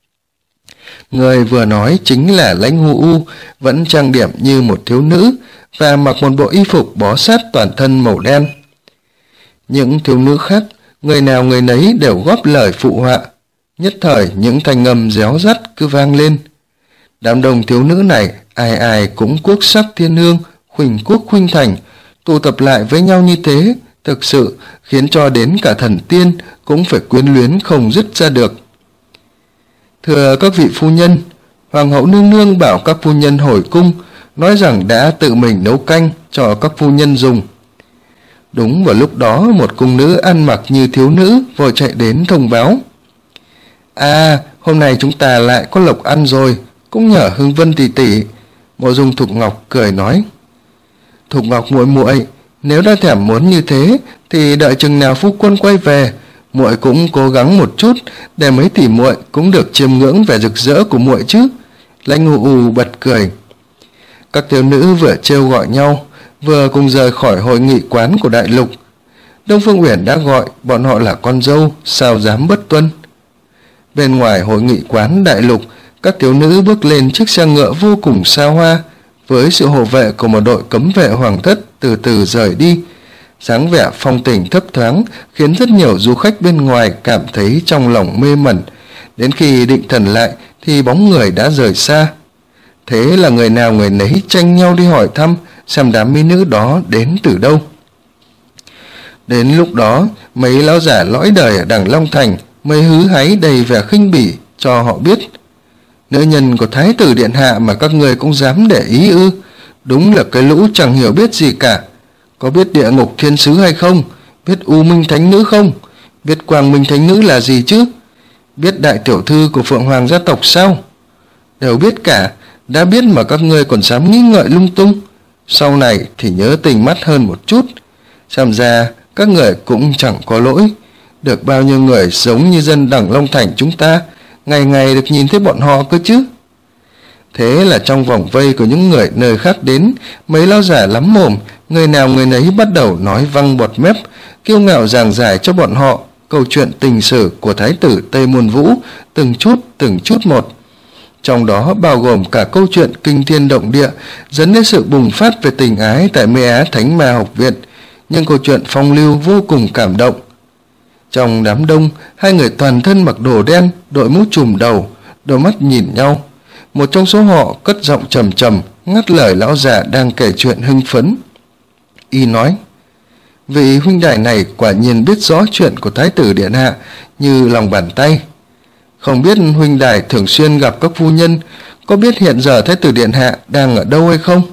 [SPEAKER 1] Người vừa nói chính là Lãnh Hu U, vẫn trang điểm như một thiếu nữ và mặc một bộ y phục bó sát toàn thân màu đen. Những thiếu nữ khác, người nào người nấy đều góp lời phụ họa. Nhất thời những thanh âm réo rắt cứ vang lên. Đám đông thiếu nữ này ai ai cũng quốc sắc thiên hương, khuỳnh quốc khuynh thành, tụ tập lại với nhau như thế, thực sự khiến cho đến cả thần tiên cũng phải quyến luyến không dứt ra được. Thưa các vị phu nhân, Hoàng hậu nương nương bảo các phu nhân hồi cung, nói rằng đã tự mình nấu canh cho các phu nhân dùng. Đúng vào lúc đó, một cung nữ ăn mặc như thiếu nữ vội chạy đến thông báo. À, hôm nay chúng ta lại có lộc ăn rồi, cũng nhờ Hương Vân tỷ tỷ. Mộ Dung Thục Ngọc cười nói. Thục Ngọc muội muội, nếu đã thèm muốn như thế thì đợi chừng nào phu quân quay về, muội cũng cố gắng một chút để mấy tỷ muội cũng được chiêm ngưỡng vẻ rực rỡ của muội chứ. Lãnh Hu U bật cười. Các thiếu nữ vừa trêu gọi nhau, vừa cùng rời khỏi hội nghị quán của Đại Lục. Đông Phương Uyển đã gọi bọn họ là con dâu, sao dám bất tuân. Bên ngoài hội nghị quán Đại Lục, các thiếu nữ bước lên chiếc xe ngựa vô cùng xa hoa, với sự hộ vệ của một đội cấm vệ hoàng thất từ từ rời đi. Dáng vẻ phong tình thấp thoáng khiến rất nhiều du khách bên ngoài cảm thấy trong lòng mê mẩn. Đến khi định thần lại thì bóng người đã rời xa. Thế là người nào người nấy tranh nhau đi hỏi thăm xem đám mỹ nữ đó đến từ đâu. Đến lúc đó, mấy lão giả lõi đời ở đằng Long Thành mới hứ háy đầy vẻ khinh bỉ cho họ biết. Nữ nhân của Thái tử Điện Hạ mà các người cũng dám để ý ư? Đúng là cái lũ chẳng hiểu biết gì cả. Có biết Địa Ngục Thiên Sứ hay không? Biết U Minh Thánh Nữ không? Biết Quang Minh Thánh Nữ là gì chứ? Biết đại tiểu thư của Phượng Hoàng gia tộc sao? Đều biết cả. Đã biết mà các ngươi còn dám nghĩ ngợi lung tung. Sau này thì nhớ tình mắt hơn một chút. Xem ra các người cũng chẳng có lỗi. Được bao nhiêu người giống như dân đẳng Long Thành chúng ta, ngày ngày được nhìn thấy bọn họ cơ chứ. Thế là trong vòng vây của những người nơi khác đến, mấy lão giả lắm mồm, người nào người nấy bắt đầu nói văng bọt mép, kiêu ngạo giảng giải cho bọn họ câu chuyện tình sử của Thái tử Tây Môn Vũ từng chút một. Trong đó bao gồm cả câu chuyện kinh thiên động địa dẫn đến sự bùng phát về tình ái tại Mê Á Thánh Ma Học Viện, nhưng câu chuyện phong lưu vô cùng cảm động. Trong đám đông, hai người toàn thân mặc đồ đen, đội mũ trùm đầu, đôi mắt nhìn nhau. Một trong số họ cất giọng trầm trầm, ngắt lời lão già đang kể chuyện hưng phấn. Y nói, vị huynh đài này quả nhiên biết rõ chuyện của Thái tử Điện Hạ như lòng bàn tay. Không biết huynh đài thường xuyên gặp các phu nhân, có biết hiện giờ Thái tử Điện Hạ đang ở đâu hay không?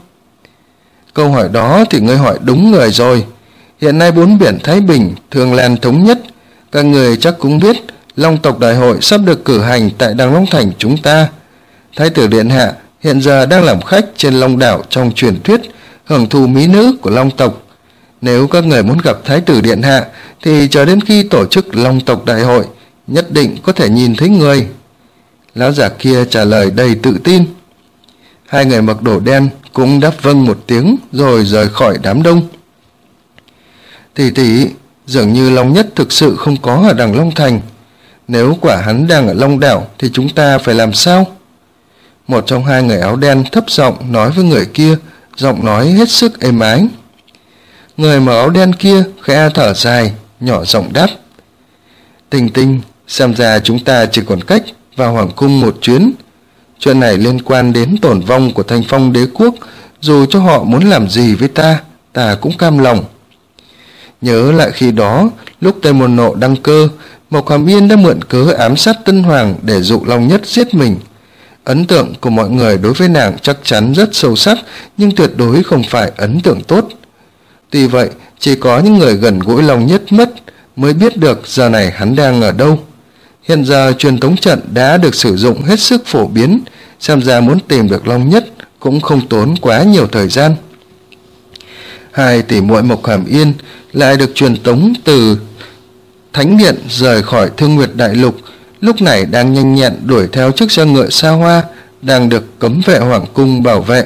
[SPEAKER 1] Câu hỏi đó thì ngươi hỏi đúng người rồi. Hiện nay bốn biển Thái Bình, Thương Lan thống nhất. Các người chắc cũng biết Long tộc đại hội sắp được cử hành tại Đằng Long Thành chúng ta. Thái tử Điện Hạ hiện giờ đang làm khách trên Long Đảo trong truyền thuyết, hưởng thụ mỹ nữ của Long tộc. Nếu các người muốn gặp Thái tử Điện Hạ thì chờ đến khi tổ chức Long tộc đại hội, nhất định có thể nhìn thấy người. Lão giả kia trả lời đầy tự tin. Hai người mặc đồ đen cũng đáp vâng một tiếng rồi rời khỏi đám đông. Tỷ tỷ, Dường như Long Nhất thực sự không có ở đằng Long Thành. Nếu quả hắn đang ở Long Đảo thì chúng ta phải làm sao? Một trong hai người áo đen thấp giọng nói với người kia, giọng nói hết sức êm ái. Người mặc áo đen kia khẽ thở dài, nhỏ giọng đáp. Tình Tình, xem ra chúng ta chỉ còn cách vào Hoàng cung một chuyến. Chuyện này liên quan đến tổn vong của Thanh Phong đế quốc, dù cho họ muốn làm gì với ta cũng cam lòng. Nhớ lại khi đó, lúc Tây Môn Nộ đăng cơ, Mộc Hàm Yên đã mượn cớ ám sát Tân Hoàng để dụ Long Nhất giết mình. Ấn tượng của mọi người đối với nàng chắc chắn rất sâu sắc, nhưng tuyệt đối không phải ấn tượng tốt. Tuy vậy, chỉ có những người gần gũi Long Nhất mất mới biết được giờ này hắn đang ở đâu. Hiện giờ truyền tống trận đã được sử dụng hết sức phổ biến, xem ra muốn tìm được Long Nhất cũng không tốn quá nhiều thời gian. Hai tỷ muội Mộc Hàm Yên lại được truyền tống từ Thánh Điện rời khỏi Thương Nguyệt Đại Lục, lúc này đang nhanh nhẹn đuổi theo chiếc xe ngựa xa hoa đang được cấm vệ Hoàng cung bảo vệ.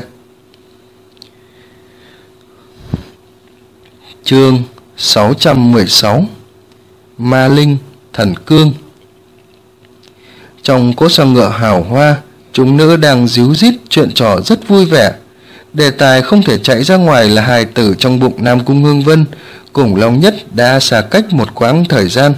[SPEAKER 1] Chương 616 Ma Linh Thần Cương. Trong cỗ xe ngựa hào hoa, chúng nữ đang díu dít chuyện trò rất vui vẻ. Đề tài không thể chạy ra ngoài là hài tử trong bụng Nam Cung Hương Vân cùng Long Nhất đã xa cách một quãng thời gian.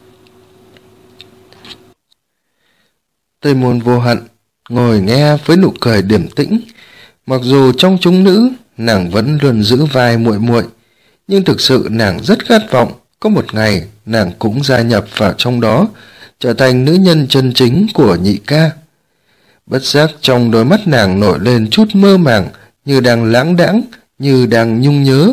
[SPEAKER 1] Tây Môn Vô Hận ngồi nghe với nụ cười điềm tĩnh. Mặc dù trong chúng nữ nàng vẫn luôn giữ vai muội muội, nhưng thực sự nàng rất khát vọng có một ngày nàng cũng gia nhập vào trong đó, trở thành nữ nhân chân chính của nhị ca. Bất giác trong đôi mắt nàng nổi lên chút mơ màng, như đang lãng đãng, như đang nhung nhớ.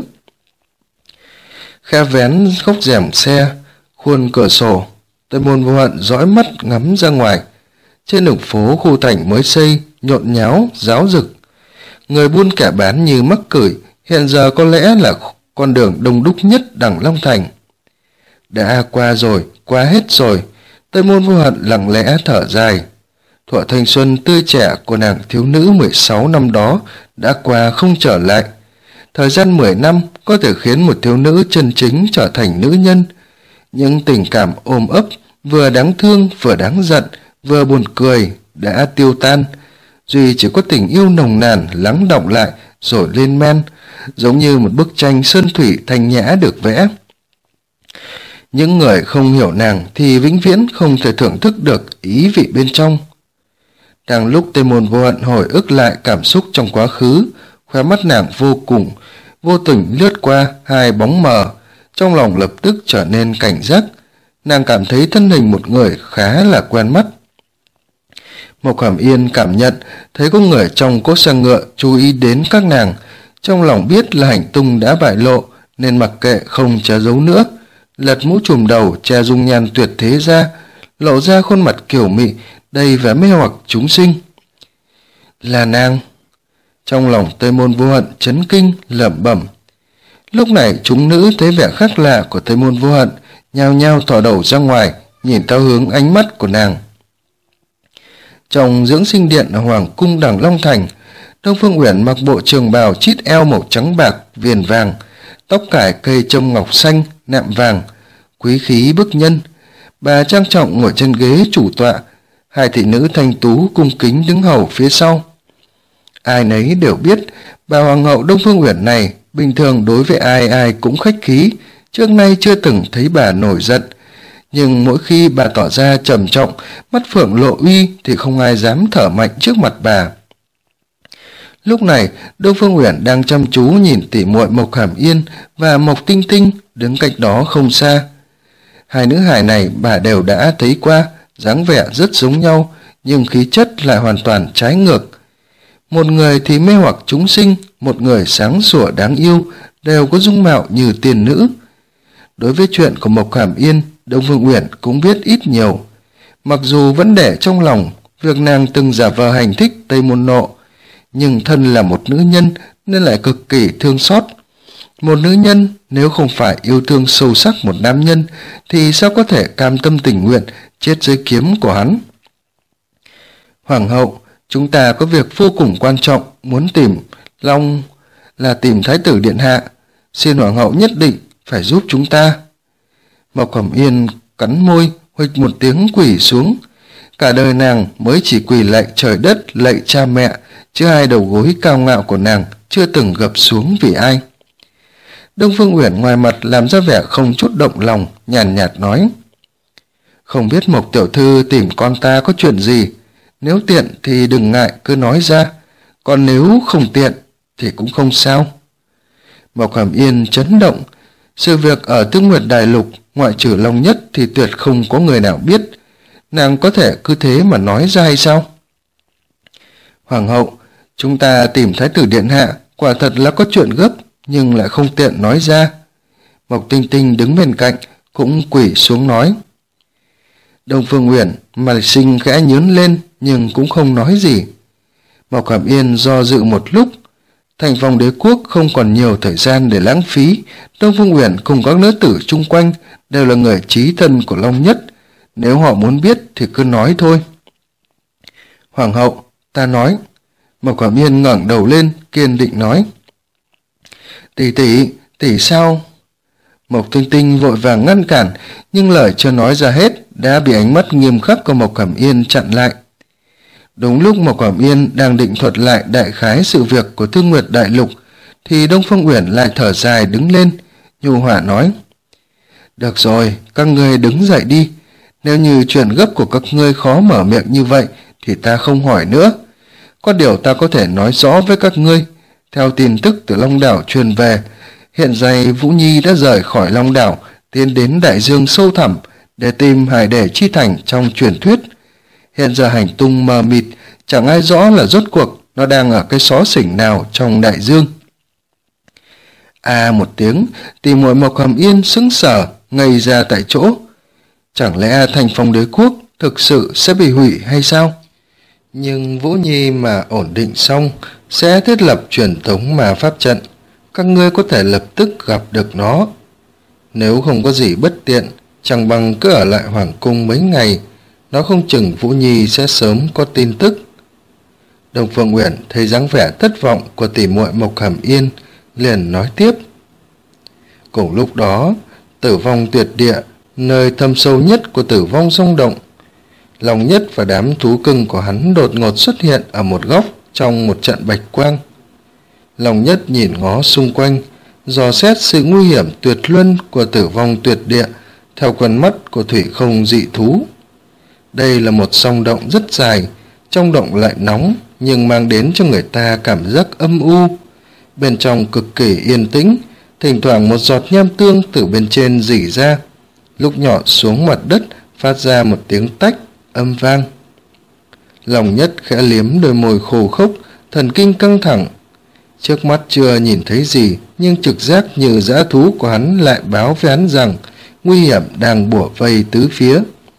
[SPEAKER 1] Khe vén góc rèm xe, khuôn cửa sổ, Tây Môn Vô Hận dõi mắt ngắm ra ngoài. Trên đường phố khu thành mới xây, nhộn nháo, ráo rực. Người buôn kẻ bán như mắc cửi, hiện giờ có lẽ là con đường đông đúc nhất đằng Long Thành. Đã qua rồi, qua hết rồi. Tây Môn Vô Hận lặng lẽ thở dài. Thuở thanh xuân tươi trẻ của nàng thiếu nữ 16 năm đó đã qua không trở lại. Thời gian 10 năm có thể khiến một thiếu nữ chân chính trở thành nữ nhân. Những tình cảm ôm ấp, vừa đáng thương, vừa đáng giận, vừa buồn cười, đã tiêu tan. Duy chỉ có tình yêu nồng nàn lắng đọng lại rồi lên men, giống như một bức tranh sơn thủy thanh nhã được vẽ. Những người không hiểu nàng thì vĩnh viễn không thể thưởng thức được ý vị bên trong. Đang lúc Tây Môn Vô Hận hồi ức lại cảm xúc trong quá khứ, khóe mắt nàng vô tình lướt qua hai bóng mờ, trong lòng lập tức trở nên cảnh giác. Nàng cảm thấy thân hình một người khá là quen mắt. Mộc Hàm Yên cảm nhận thấy có người trong cỗ xe ngựa chú ý đến các nàng, trong lòng biết là hành tung đã bại lộ nên mặc kệ không che giấu nữa, lật mũ trùm đầu che dung nhan tuyệt thế ra, lộ ra khuôn mặt kiều mị đầy vẻ mê hoặc chúng sinh. Là nàng. Trong lòng Tây Môn Vô Hận chấn kinh lẩm bẩm. Lúc này chúng nữ thấy vẻ khác lạ của Tây Môn Vô Hận, nhao nhao thò đầu ra ngoài nhìn theo hướng ánh mắt của nàng. Trong dưỡng sinh điện ở Hoàng cung đằng Long Thành, Đông Phương Uyển mặc bộ trường bào chít eo màu trắng bạc viền vàng, tóc cải cây châm ngọc xanh nạm vàng, quý khí bức nhân. Bà trang trọng ngồi trên ghế chủ tọa, hai thị nữ thanh tú cung kính đứng hầu phía sau. Ai nấy đều biết bà hoàng hậu Đông Phương Uyển này bình thường đối với ai ai cũng khách khí, trước nay chưa từng thấy bà nổi giận. Nhưng mỗi khi bà tỏ ra trầm trọng, mắt phượng lộ uy thì không ai dám thở mạnh trước mặt bà. Lúc này, Đông Phương Uyển đang chăm chú nhìn tỉ muội Mộc Hàm Yên và Mộc Tinh Tinh đứng cách đó không xa. Hai nữ hài này bà đều đã thấy qua, dáng vẻ rất giống nhau, nhưng khí chất lại hoàn toàn trái ngược. Một người thì mê hoặc chúng sinh, một người sáng sủa đáng yêu, đều có dung mạo như tiên nữ. Đối với chuyện của Mộc Hàm Yên, Đông Phương Uyển cũng biết ít nhiều. Mặc dù vẫn để trong lòng việc nàng từng giả vờ hành thích Tây Môn Nộ, nhưng thân là một nữ nhân nên lại cực kỳ thương xót. Một nữ nhân nếu không phải yêu thương sâu sắc một nam nhân thì sao có thể cam tâm tình nguyện chết dưới kiếm của hắn. Hoàng hậu, chúng ta có việc vô cùng quan trọng muốn tìm tìm Thái tử điện hạ. Xin Hoàng hậu nhất định phải giúp chúng ta. Mộc Cẩm Yên cắn môi, huỵch một tiếng quỳ xuống. Cả đời nàng mới chỉ quỳ lạy trời đất, lạy cha mẹ, chứ hai đầu gối cao ngạo của nàng chưa từng gập xuống vì ai. Đông Phương Uyển ngoài mặt làm ra vẻ không chút động lòng, nhàn nhạt nói: không biết Mộc tiểu thư tìm con ta có chuyện gì, nếu tiện thì đừng ngại cứ nói ra, còn nếu không tiện thì cũng không sao. Mộc Hàm Yên chấn động, sự việc ở Tứ Nguyệt Đại Lục ngoại trừ Long Nhất thì tuyệt không có người nào biết, nàng có thể cứ thế mà nói ra hay sao? Hoàng hậu, chúng ta tìm Thái tử điện hạ quả thật là có chuyện gấp, nhưng lại không tiện nói ra. Mộc Tinh Tinh đứng bên cạnh cũng quỳ xuống nói. Đông Phương Uyển mặt xinh khẽ nhướng lên nhưng cũng không nói gì. Mộc Hàm Yên do dự một lúc. Thành Phong Đế quốc không còn nhiều thời gian để lãng phí. Đông Phương Uyển cùng các nữ tử chung quanh đều là người chí thân của Long Nhất, nếu họ muốn biết thì cứ nói thôi. Hoàng hậu, ta nói. Mộc Hàm Yên ngẩng đầu lên kiên định nói. Tỷ sao? Mộc Tinh Tinh vội vàng ngăn cản, nhưng lời chưa nói ra hết đã bị ánh mắt nghiêm khắc của Mộc Hàm Yên chặn lại. Đúng lúc Mộc Hàm Yên đang định thuật lại đại khái sự việc của Tứ Nguyệt Đại Lục thì Đông Phương Uyển lại thở dài đứng lên, nhu hòa nói. Được rồi, các ngươi đứng dậy đi, nếu như chuyện gấp của các ngươi khó mở miệng như vậy thì ta không hỏi nữa. Có điều ta có thể nói rõ với các ngươi, theo tin tức từ Long Đảo truyền về, hiện nay Vũ Nhi đã rời khỏi Long Đảo tiến đến Đại Dương sâu thẳm để tìm Hải Đế Chi Thành trong truyền thuyết. Hiện giờ hành tung mờ mịt, chẳng ai rõ là rốt cuộc nó đang ở cái xó xỉnh nào trong đại dương. Một tiếng, tỷ muội Mộc Hàm Yên sững sờ ngây ra tại chỗ. Chẳng lẽ Thành Phong Đế quốc thực sự sẽ bị hủy hay sao? Nhưng Vũ Nhi mà ổn định xong sẽ thiết lập truyền thống mà pháp trận, các ngươi có thể lập tức gặp được nó. Nếu không có gì bất tiện, chẳng bằng cứ ở lại Hoàng cung mấy ngày, nó không chừng Vũ Nhi sẽ sớm có tin tức. Đông Phương Uyển thấy dáng vẻ thất vọng của tỷ muội Mộc Hàm Yên, liền nói tiếp. Cùng lúc đó, Tử Vong Tuyệt Địa, nơi thâm sâu nhất của Tử Vong Sông Động, Long Nhất và đám thú cưng của hắn đột ngột xuất hiện ở một góc trong một trận bạch quang. Long Nhất nhìn ngó xung quanh, dò xét sự nguy hiểm tuyệt luân của Tử Vong Tuyệt Địa theo con mắt của thủy không dị thú. Đây là một sông động rất dài, trong động lại nóng nhưng mang đến cho người ta cảm giác âm u. Bên trong cực kỳ yên tĩnh, thỉnh thoảng một giọt nham tương từ bên trên rỉ ra, lúc nhỏ xuống mặt đất phát ra một tiếng tách âm vang. Long Nhất khẽ liếm đôi môi khô khốc, thần kinh căng thẳng. Trước mắt chưa nhìn thấy gì, nhưng trực giác như dã thú của hắn lại báo với hắn rằng nguy hiểm đang bủa vây tứ phía.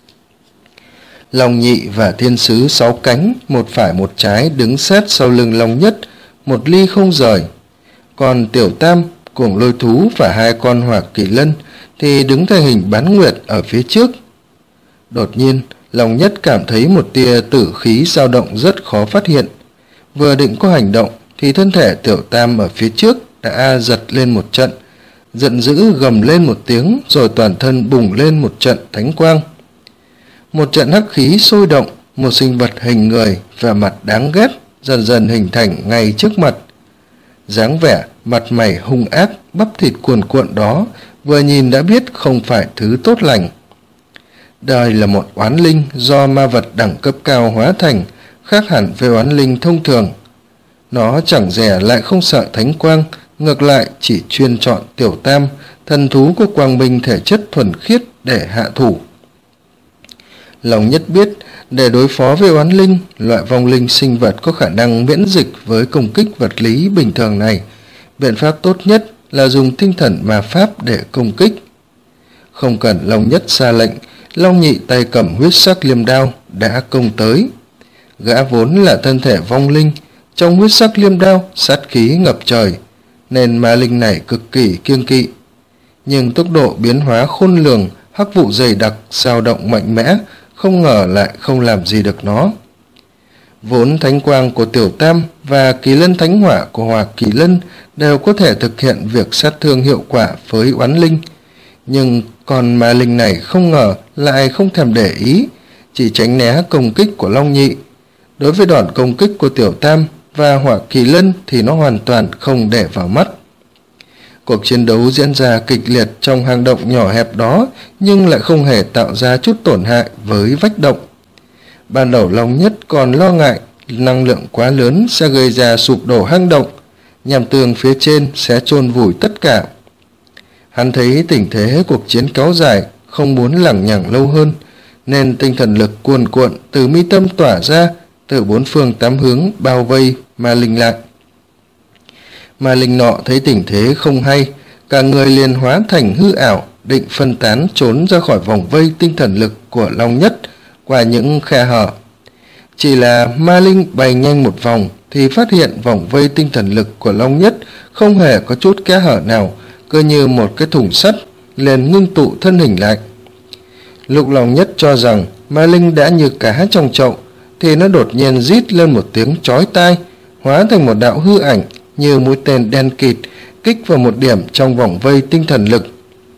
[SPEAKER 1] Long Nhị và Thiên Sứ 6 cánh, một phải một trái đứng sát sau lưng Long Nhất, một ly không rời. Còn Tiểu Tam cùng Lôi Thú và 2 con Hỏa Kỳ Lân thì đứng theo hình bán nguyệt ở phía trước. Đột nhiên, Long Nhất cảm thấy một tia tử khí dao động rất khó phát hiện. Vừa định có hành động thì thân thể Tiểu Tam ở phía trước đã giật lên một trận, giận dữ gầm lên một tiếng, rồi toàn thân bùng lên một trận thánh quang. Một trận hắc khí sôi động, một sinh vật hình người và mặt đáng ghét dần dần hình thành ngay trước mặt. Dáng vẻ mặt mày hung ác, bắp thịt cuồn cuộn đó vừa nhìn đã biết không phải thứ tốt lành. Đây là một oán linh do ma vật đẳng cấp cao hóa thành, khác hẳn với oán linh thông thường. Nó chẳng dè lại không sợ thánh quang, ngược lại chỉ chuyên chọn Tiểu Tam, thần thú của quang minh thể chất thuần khiết để hạ thủ. Long Nhất biết, để đối phó với oán linh, loại vong linh sinh vật có khả năng miễn dịch với công kích vật lý bình thường này, biện pháp tốt nhất là dùng tinh thần ma pháp để công kích. Không cần Long Nhất ra lệnh, Long Nhị tay cầm huyết sắc liêm đao đã công tới. Gã vốn là thân thể vong linh, trong huyết sắc liêm đao sát khí ngập trời, nên ma linh này cực kỳ kiêng kỵ. Nhưng tốc độ biến hóa khôn lường, hắc vụ dày đặc, dao động mạnh mẽ, không ngờ lại không làm gì được nó. Vốn thánh quang của Tiểu Tam và Kỳ Lân thánh hỏa của Hỏa Kỳ Lân đều có thể thực hiện việc sát thương hiệu quả với oán linh, nhưng Còn ma linh này không ngờ lại không thèm để ý, chỉ tránh né công kích của Long Nhị. Đối với đòn công kích của Tiểu Tam và Hỏa Kỳ Lân thì nó hoàn toàn không để vào mắt. Cuộc chiến đấu diễn ra kịch liệt trong hang động nhỏ hẹp đó, nhưng lại không hề tạo ra chút tổn hại với vách động. Ban đầu Long Nhất còn lo ngại năng lượng quá lớn sẽ gây ra sụp đổ hang động, nhằm tường phía trên sẽ chôn vùi tất cả. Hắn thấy tình thế cuộc chiến kéo dài, không muốn lằng nhằng lâu hơn, nên tinh thần lực cuồn cuộn từ mi tâm tỏa ra, từ bốn phương tám hướng bao vây ma linh lại. Ma linh nọ thấy tình thế không hay, cả người liền hóa thành hư ảo, định phân tán trốn ra khỏi vòng vây tinh thần lực của Long Nhất qua những khe hở. Chỉ là ma linh bay nhanh một vòng thì phát hiện vòng vây tinh thần lực của Long Nhất không hề có chút kẽ hở nào, cứ như một cái thùng sắt, liền ngưng tụ thân hình lại. Lúc Long Nhất cho rằng ma linh đã như cá trong chậu, thì nó đột nhiên rít lên một tiếng chói tai, hóa thành một đạo hư ảnh như mũi tên đen kịt, kích vào một điểm trong vòng vây tinh thần lực.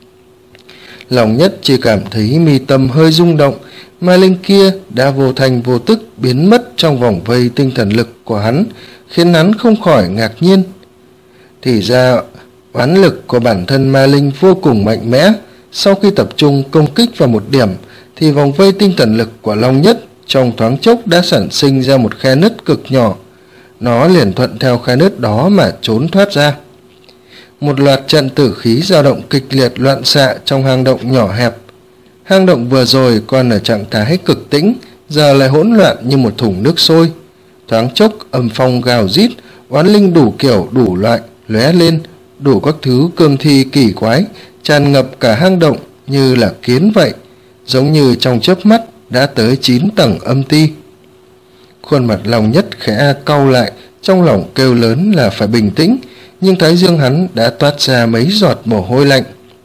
[SPEAKER 1] Long Nhất chỉ cảm thấy mi tâm hơi rung động, ma linh kia đã vô thành vô tức biến mất trong vòng vây tinh thần lực của hắn, khiến hắn không khỏi ngạc nhiên. Thì ra oán lực của bản thân ma linh vô cùng mạnh mẽ, sau khi tập trung công kích vào một điểm thì vòng vây tinh thần lực của Long Nhất trong thoáng chốc đã sản sinh ra một khe nứt cực nhỏ. Nó liền thuận theo khe nứt đó mà trốn thoát ra. Một loạt trận tử khí dao động kịch liệt loạn xạ trong hang động nhỏ hẹp. Hang động vừa rồi còn ở trạng thái cực tĩnh, giờ lại hỗn loạn như một thùng nước sôi. Thoáng chốc âm phong gào rít, oán linh đủ kiểu đủ loại lóe lên, đủ các thứ cương thi kỳ quái tràn ngập cả hang động như là kiến vậy, giống như trong chớp mắt đã tới 9 tầng âm ti. Khuôn mặt Long Nhất khẽ cau lại, trong lòng kêu lớn là phải bình tĩnh, nhưng thái dương hắn đã toát ra mấy giọt mồ hôi lạnh.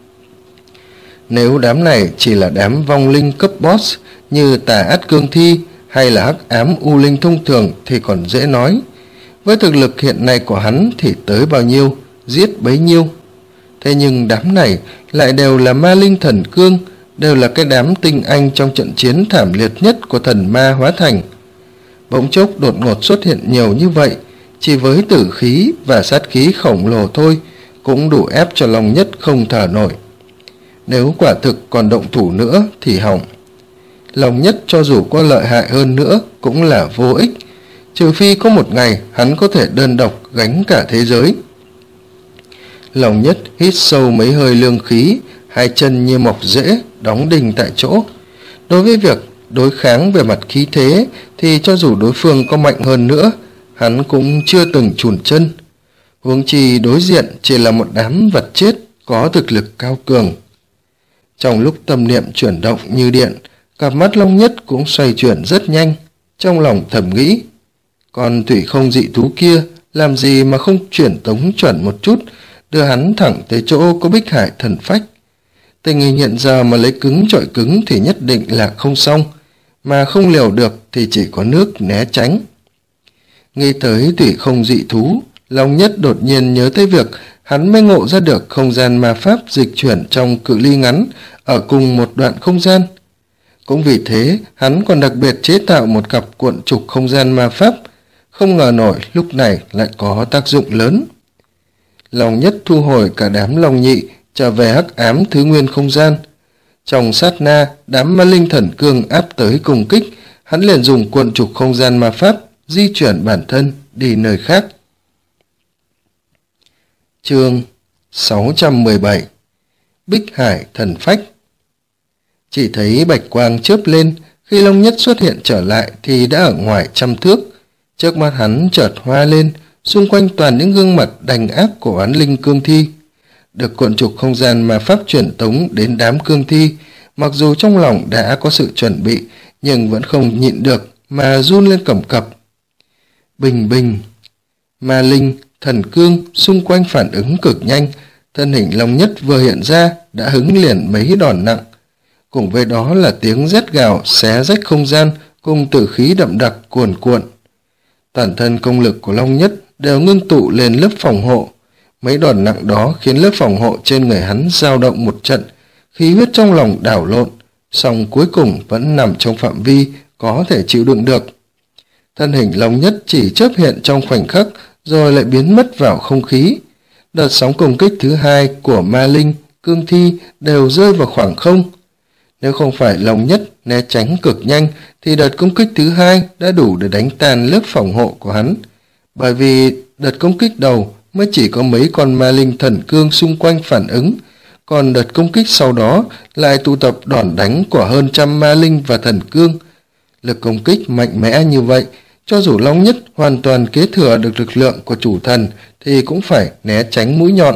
[SPEAKER 1] Nếu đám này chỉ là đám vong linh cấp boss như tà ác cương thi hay là hắc ám u linh thông thường thì còn dễ nói. Với thực lực hiện nay của hắn thì tới bao nhiêu, giết bấy nhiêu. Thế nhưng đám này lại đều là ma linh thần cương, đều là cái đám tinh anh trong trận chiến thảm liệt nhất của thần ma hóa thành. Bỗng chốc đột ngột xuất hiện nhiều như vậy, chỉ với tử khí và sát khí khổng lồ thôi cũng đủ ép cho Long Nhất không thở nổi. Nếu quả thực còn động thủ nữa thì hỏng. Long Nhất cho dù có lợi hại hơn nữa cũng là vô ích, trừ phi có một ngày hắn có thể đơn độc gánh cả thế giới. Long Nhất hít sâu mấy hơi lương khí, hai chân như mọc rễ đóng đinh tại chỗ. Đối với việc đối kháng về mặt khí thế thì cho dù đối phương có mạnh hơn nữa, hắn cũng chưa từng chùn chân. Huống chi đối diện chỉ là một đám vật chết có thực lực cao cường. Trong lúc tâm niệm chuyển động như điện, cặp mắt Long Nhất cũng xoay chuyển rất nhanh, trong lòng thầm nghĩ, còn thủy không dị thú kia làm gì mà không chuyển tống chuẩn một chút, đưa hắn thẳng tới chỗ có Bích Hải thần phách. Tình hình hiện giờ mà lấy cứng chọi cứng thì nhất định là không xong, mà không liều được thì chỉ có nước né tránh. Nghĩ tới thủy không dị thú, Long Nhất đột nhiên nhớ tới việc hắn mới ngộ ra được không gian ma pháp dịch chuyển trong cự ly ngắn ở cùng một đoạn không gian. Cũng vì thế, hắn còn đặc biệt chế tạo một cặp cuộn trục không gian ma pháp, không ngờ nổi lúc này lại có tác dụng lớn. Long Nhất thu hồi cả đám Long Nhị, trở về hắc ám thứ nguyên không gian. Trong sát na, đám ma linh thần cương áp tới cùng kích, hắn liền dùng cuộn trục không gian ma pháp di chuyển bản thân đi nơi khác. Chương 617 Bích Hải thần phách. Chỉ thấy bạch quang chớp lên, khi Long Nhất xuất hiện trở lại thì đã ở ngoài 100 thước. Trước mắt hắn chợt hoa lên, xung quanh toàn những gương mặt đành ác của oán linh cương thi. Được cuộn trục không gian mà pháp truyền tống đến đám cương thi, mặc dù trong lòng đã có sự chuẩn bị, nhưng vẫn không nhịn được mà run lên cầm cập. Bình bình, ma linh, thần cương xung quanh phản ứng cực nhanh, thân hình Long Nhất vừa hiện ra đã hứng liền mấy đòn nặng. Cùng với đó là tiếng rét gào xé rách không gian cùng tử khí đậm đặc cuồn cuộn. Toàn thân công lực của Long Nhất đều ngưng tụ lên lớp phòng hộ. Mấy đòn nặng đó khiến lớp phòng hộ trên người hắn dao động một trận, khí huyết trong lòng đảo lộn, song cuối cùng vẫn nằm trong phạm vi có thể chịu đựng được. Thân hình Long Nhất chỉ chớp hiện trong khoảnh khắc rồi lại biến mất vào không khí. Đợt sóng công kích thứ hai của ma linh, cương thi đều rơi vào khoảng không. Nếu không phải Long Nhất né tránh cực nhanh thì đợt công kích thứ hai đã đủ để đánh tan lớp phòng hộ của hắn. Bởi vì đợt công kích đầu mới chỉ có mấy con ma linh thần cương xung quanh phản ứng, còn đợt công kích sau đó lại tụ tập đòn đánh của hơn trăm ma linh và thần cương. Lực công kích mạnh mẽ như vậy, cho dù Long Nhất hoàn toàn kế thừa được lực lượng của chủ thần thì cũng phải né tránh mũi nhọn.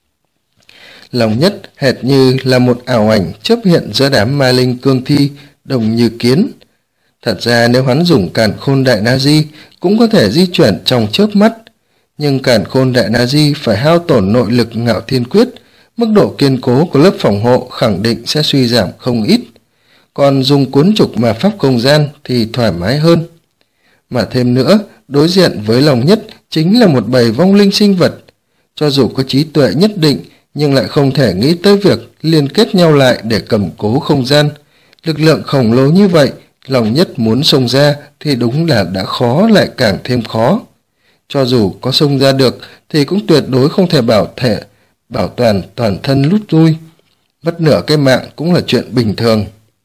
[SPEAKER 1] Long Nhất hệt như là một ảo ảnh chớp hiện giữa đám ma linh cương thi đồng như kiến. Thật ra nếu hắn dùng Càn Khôn Đại Na Di cũng có thể di chuyển trong chớp mắt, nhưng Càn Khôn Đại Na Di phải hao tổn nội lực Ngạo Thiên Quyết, mức độ kiên cố của lớp phòng hộ khẳng định sẽ suy giảm không ít. Còn dùng cuốn trục ma pháp không gian thì thoải mái hơn. Mà thêm nữa, đối diện với Long Nhất chính là một bầy vong linh sinh vật. Cho dù có trí tuệ nhất định, nhưng lại không thể nghĩ tới việc liên kết nhau lại để cầm cố không gian. Lực lượng khổng lồ như vậy, Long Nhất muốn xông ra thì đúng là đã khó lại càng thêm khó. Cho dù có xông ra được thì cũng tuyệt đối không thể bảo toàn toàn thân rút lui. Mất nửa cái mạng cũng là chuyện bình thường.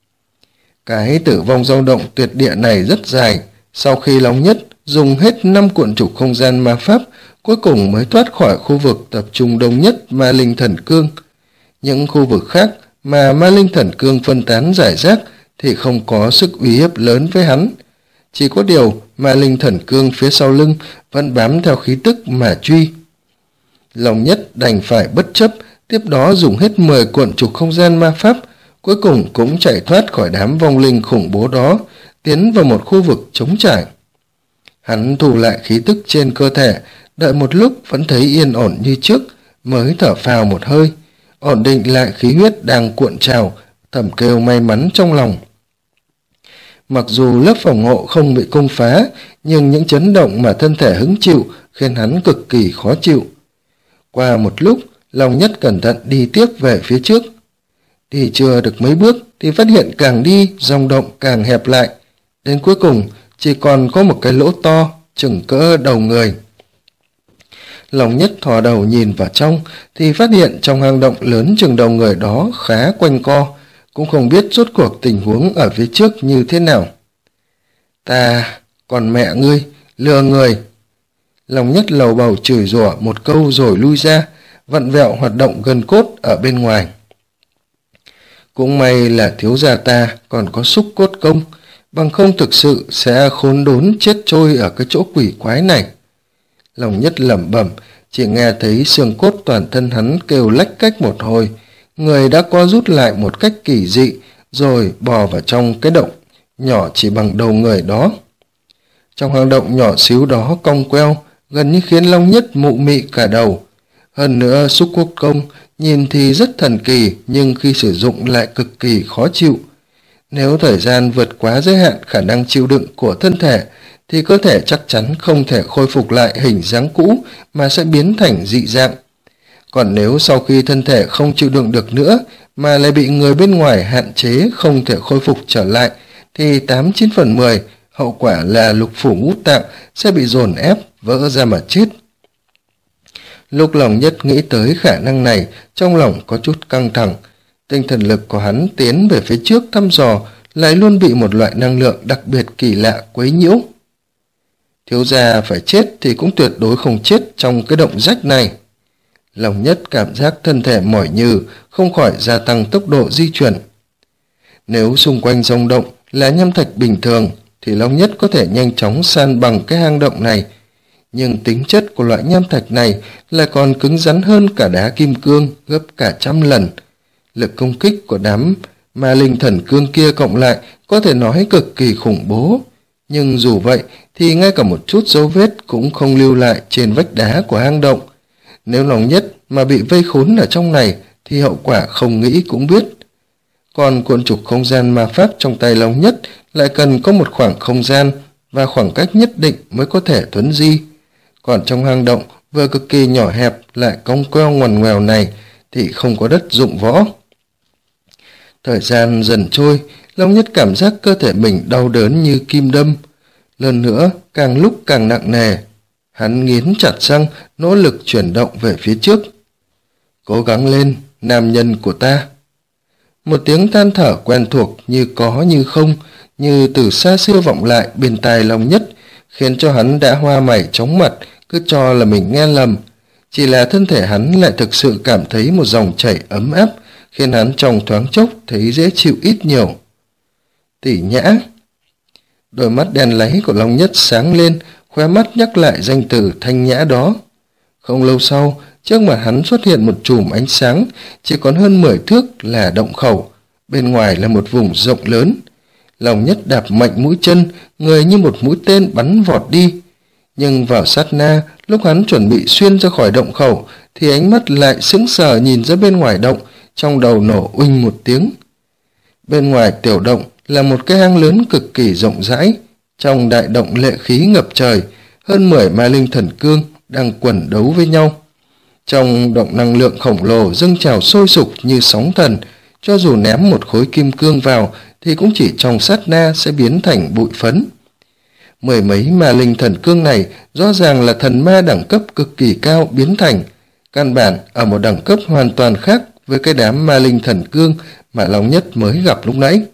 [SPEAKER 1] Cái tử vong dao động tuyệt địa này rất dài. Sau khi Long Nhất dùng hết 5 cuộn trục không gian ma pháp, cuối cùng mới thoát khỏi khu vực tập trung đông nhất ma linh thần cương. Những khu vực khác mà ma linh thần cương phân tán rải rác thì không có sức uy hiếp lớn với hắn. Chỉ có điều ma linh thần cương phía sau lưng vẫn bám theo khí tức mà truy. Long Nhất đành phải bất chấp, tiếp đó dùng hết 10 cuộn trục không gian ma pháp, cuối cùng cũng chạy thoát khỏi đám vong linh khủng bố đó, tiến vào một khu vực trống trải. Hắn thu lại khí tức trên cơ thể, đợi một lúc vẫn thấy yên ổn như trước, mới thở phào một hơi, ổn định lại khí huyết đang cuộn trào, thầm kêu may mắn trong lòng. Mặc dù lớp phòng hộ không bị công phá, nhưng những chấn động mà thân thể hứng chịu khiến hắn cực kỳ khó chịu. Qua một lúc, Long Nhất cẩn thận đi tiếp về phía trước. Đi chưa được mấy bước thì phát hiện càng đi, dòng động càng hẹp lại. Đến cuối cùng, chỉ còn có một cái lỗ to, chừng cỡ đầu người. Long Nhất thò đầu nhìn vào trong, thì phát hiện trong hang động lớn chừng đầu người đó khá quanh co, cũng không biết rốt cuộc tình huống ở phía trước như thế nào. Ta, còn mẹ ngươi, lừa người. Long Nhất lầu bầu chửi rủa một câu rồi lui ra, vặn vẹo hoạt động gân cốt ở bên ngoài. Cũng may là thiếu gia ta còn có xúc cốt công, bằng không thực sự sẽ khốn đốn chết trôi ở cái chỗ quỷ quái này. Long Nhất lẩm bẩm, chỉ nghe thấy xương cốt toàn thân hắn kêu lách cách một hồi, người đã co rút lại một cách kỳ dị, rồi bò vào trong cái động nhỏ chỉ bằng đầu người đó. Trong hang động nhỏ xíu đó cong queo, gần như khiến Long Nhất mụ mị cả đầu. Hơn nữa xúc cốt công nhìn thì rất thần kỳ, nhưng khi sử dụng lại cực kỳ khó chịu. Nếu thời gian vượt quá giới hạn khả năng chịu đựng của thân thể, thì cơ thể chắc chắn không thể khôi phục lại hình dáng cũ mà sẽ biến thành dị dạng. Còn nếu sau khi thân thể không chịu đựng được nữa mà lại bị người bên ngoài hạn chế không thể khôi phục trở lại, thì 8/9 phần 10 hậu quả là lục phủ ngũ tạng sẽ bị dồn ép vỡ ra mà chết. Lúc Long Nhất nghĩ tới khả năng này, trong lòng có chút căng thẳng. Tinh thần lực của hắn tiến về phía trước thăm dò lại luôn bị một loại năng lượng đặc biệt kỳ lạ quấy nhiễu. Thiếu gia phải chết thì cũng tuyệt đối không chết trong cái động rách này. Long Nhất cảm giác thân thể mỏi nhừ, không khỏi gia tăng tốc độ di chuyển. Nếu xung quanh rung động là nham thạch bình thường thì Long Nhất có thể nhanh chóng san bằng cái hang động này. Nhưng tính chất của loại nham thạch này lại còn cứng rắn hơn cả đá kim cương gấp cả 100 lần. Lực công kích của đám ma linh thần cương kia cộng lại có thể nói cực kỳ khủng bố. Nhưng dù vậy thì ngay cả một chút dấu vết cũng không lưu lại trên vách đá của hang động. Nếu Long Nhất mà bị vây khốn ở trong này thì hậu quả không nghĩ cũng biết. Còn cuộn trục không gian ma pháp trong tay Long Nhất lại cần có một khoảng không gian và khoảng cách nhất định mới có thể thuấn di. Còn trong hang động vừa cực kỳ nhỏ hẹp lại cong queo ngoằn ngoèo này thì không có đất dụng võ. Thời gian dần trôi, Long Nhất cảm giác cơ thể mình đau đớn như kim đâm. Lần nữa, càng lúc càng nặng nề. Hắn nghiến chặt răng, nỗ lực chuyển động về phía trước. Cố gắng lên, nam nhân của ta. Một tiếng than thở quen thuộc như có như không, như từ xa xưa vọng lại bên tai Long Nhất, khiến cho hắn đã hoa mày chóng mặt, cứ cho là mình nghe lầm. Chỉ là thân thể hắn lại thực sự cảm thấy một dòng chảy ấm áp, khiến hắn trong thoáng chốc thấy dễ chịu ít nhiều. Tỷ Nhã. Đôi mắt đen láy của Long Nhất sáng lên, khóe mắt nhắc lại danh từ thanh nhã đó. Không lâu sau, trước mặt hắn xuất hiện một chùm ánh sáng, chỉ còn hơn 10 thước là động khẩu, bên ngoài là một vùng rộng lớn. Long Nhất đạp mạnh mũi chân, người như một mũi tên bắn vọt đi. Nhưng vào sát na, lúc hắn chuẩn bị xuyên ra khỏi động khẩu, thì ánh mắt lại sững sờ nhìn ra bên ngoài động, trong đầu nổ uỳnh một tiếng. Bên ngoài tiểu động là một cái hang lớn cực kỳ rộng rãi, trong đại động lệ khí ngập trời, hơn 10 ma linh thần cương đang quần đấu với nhau. Trong động năng lượng khổng lồ dâng trào sôi sục như sóng thần, cho dù ném một khối kim cương vào thì cũng chỉ trong sát na sẽ biến thành bụi phấn. Mười mấy ma linh thần cương này rõ ràng là thần ma đẳng cấp cực kỳ cao biến thành, căn bản ở một đẳng cấp hoàn toàn khác với cái đám ma linh thần cương mà Long Nhất mới gặp lúc nãy.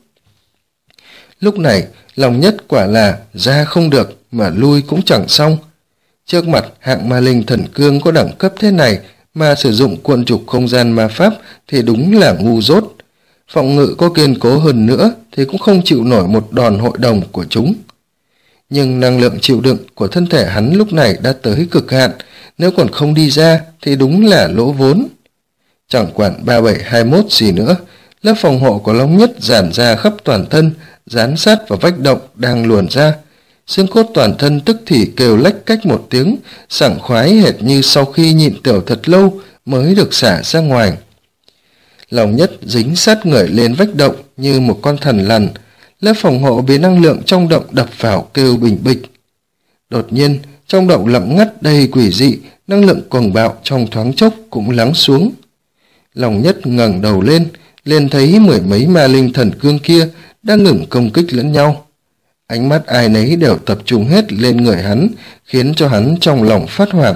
[SPEAKER 1] Lúc này, Long Nhất quả là ra không được mà lui cũng chẳng xong. Trước mặt hạng ma linh thần cương có đẳng cấp thế này mà sử dụng cuộn trục không gian ma pháp thì đúng là ngu dốt. Phòng ngự có kiên cố hơn nữa thì cũng không chịu nổi một đòn hội đồng của chúng. Nhưng năng lượng chịu đựng của thân thể hắn lúc này đã tới cực hạn, nếu còn không đi ra thì đúng là lỗ vốn. Chẳng quản 3721 gì nữa, lớp phòng hộ của Long Nhất dàn ra khắp toàn thân, dán sát vào vách động đang luồn ra. Xương cốt toàn thân tức thì kêu lách cách một tiếng, sảng khoái hệt như sau khi nhịn tiểu thật lâu mới được xả ra ngoài. Long Nhất dính sát người lên vách động như một con thần lằn, lớp phòng hộ bị năng lượng trong động đập vào kêu bình bịch. Đột nhiên, trong động lặng ngắt đầy quỷ dị, năng lượng cuồng bạo trong thoáng chốc cũng lắng xuống. Long Nhất ngẩng đầu lên, liền thấy mười mấy ma linh thần cương kia đang ngừng công kích lẫn nhau. Ánh mắt ai nấy đều tập trung hết lên người hắn, khiến cho hắn trong lòng phát hoảng.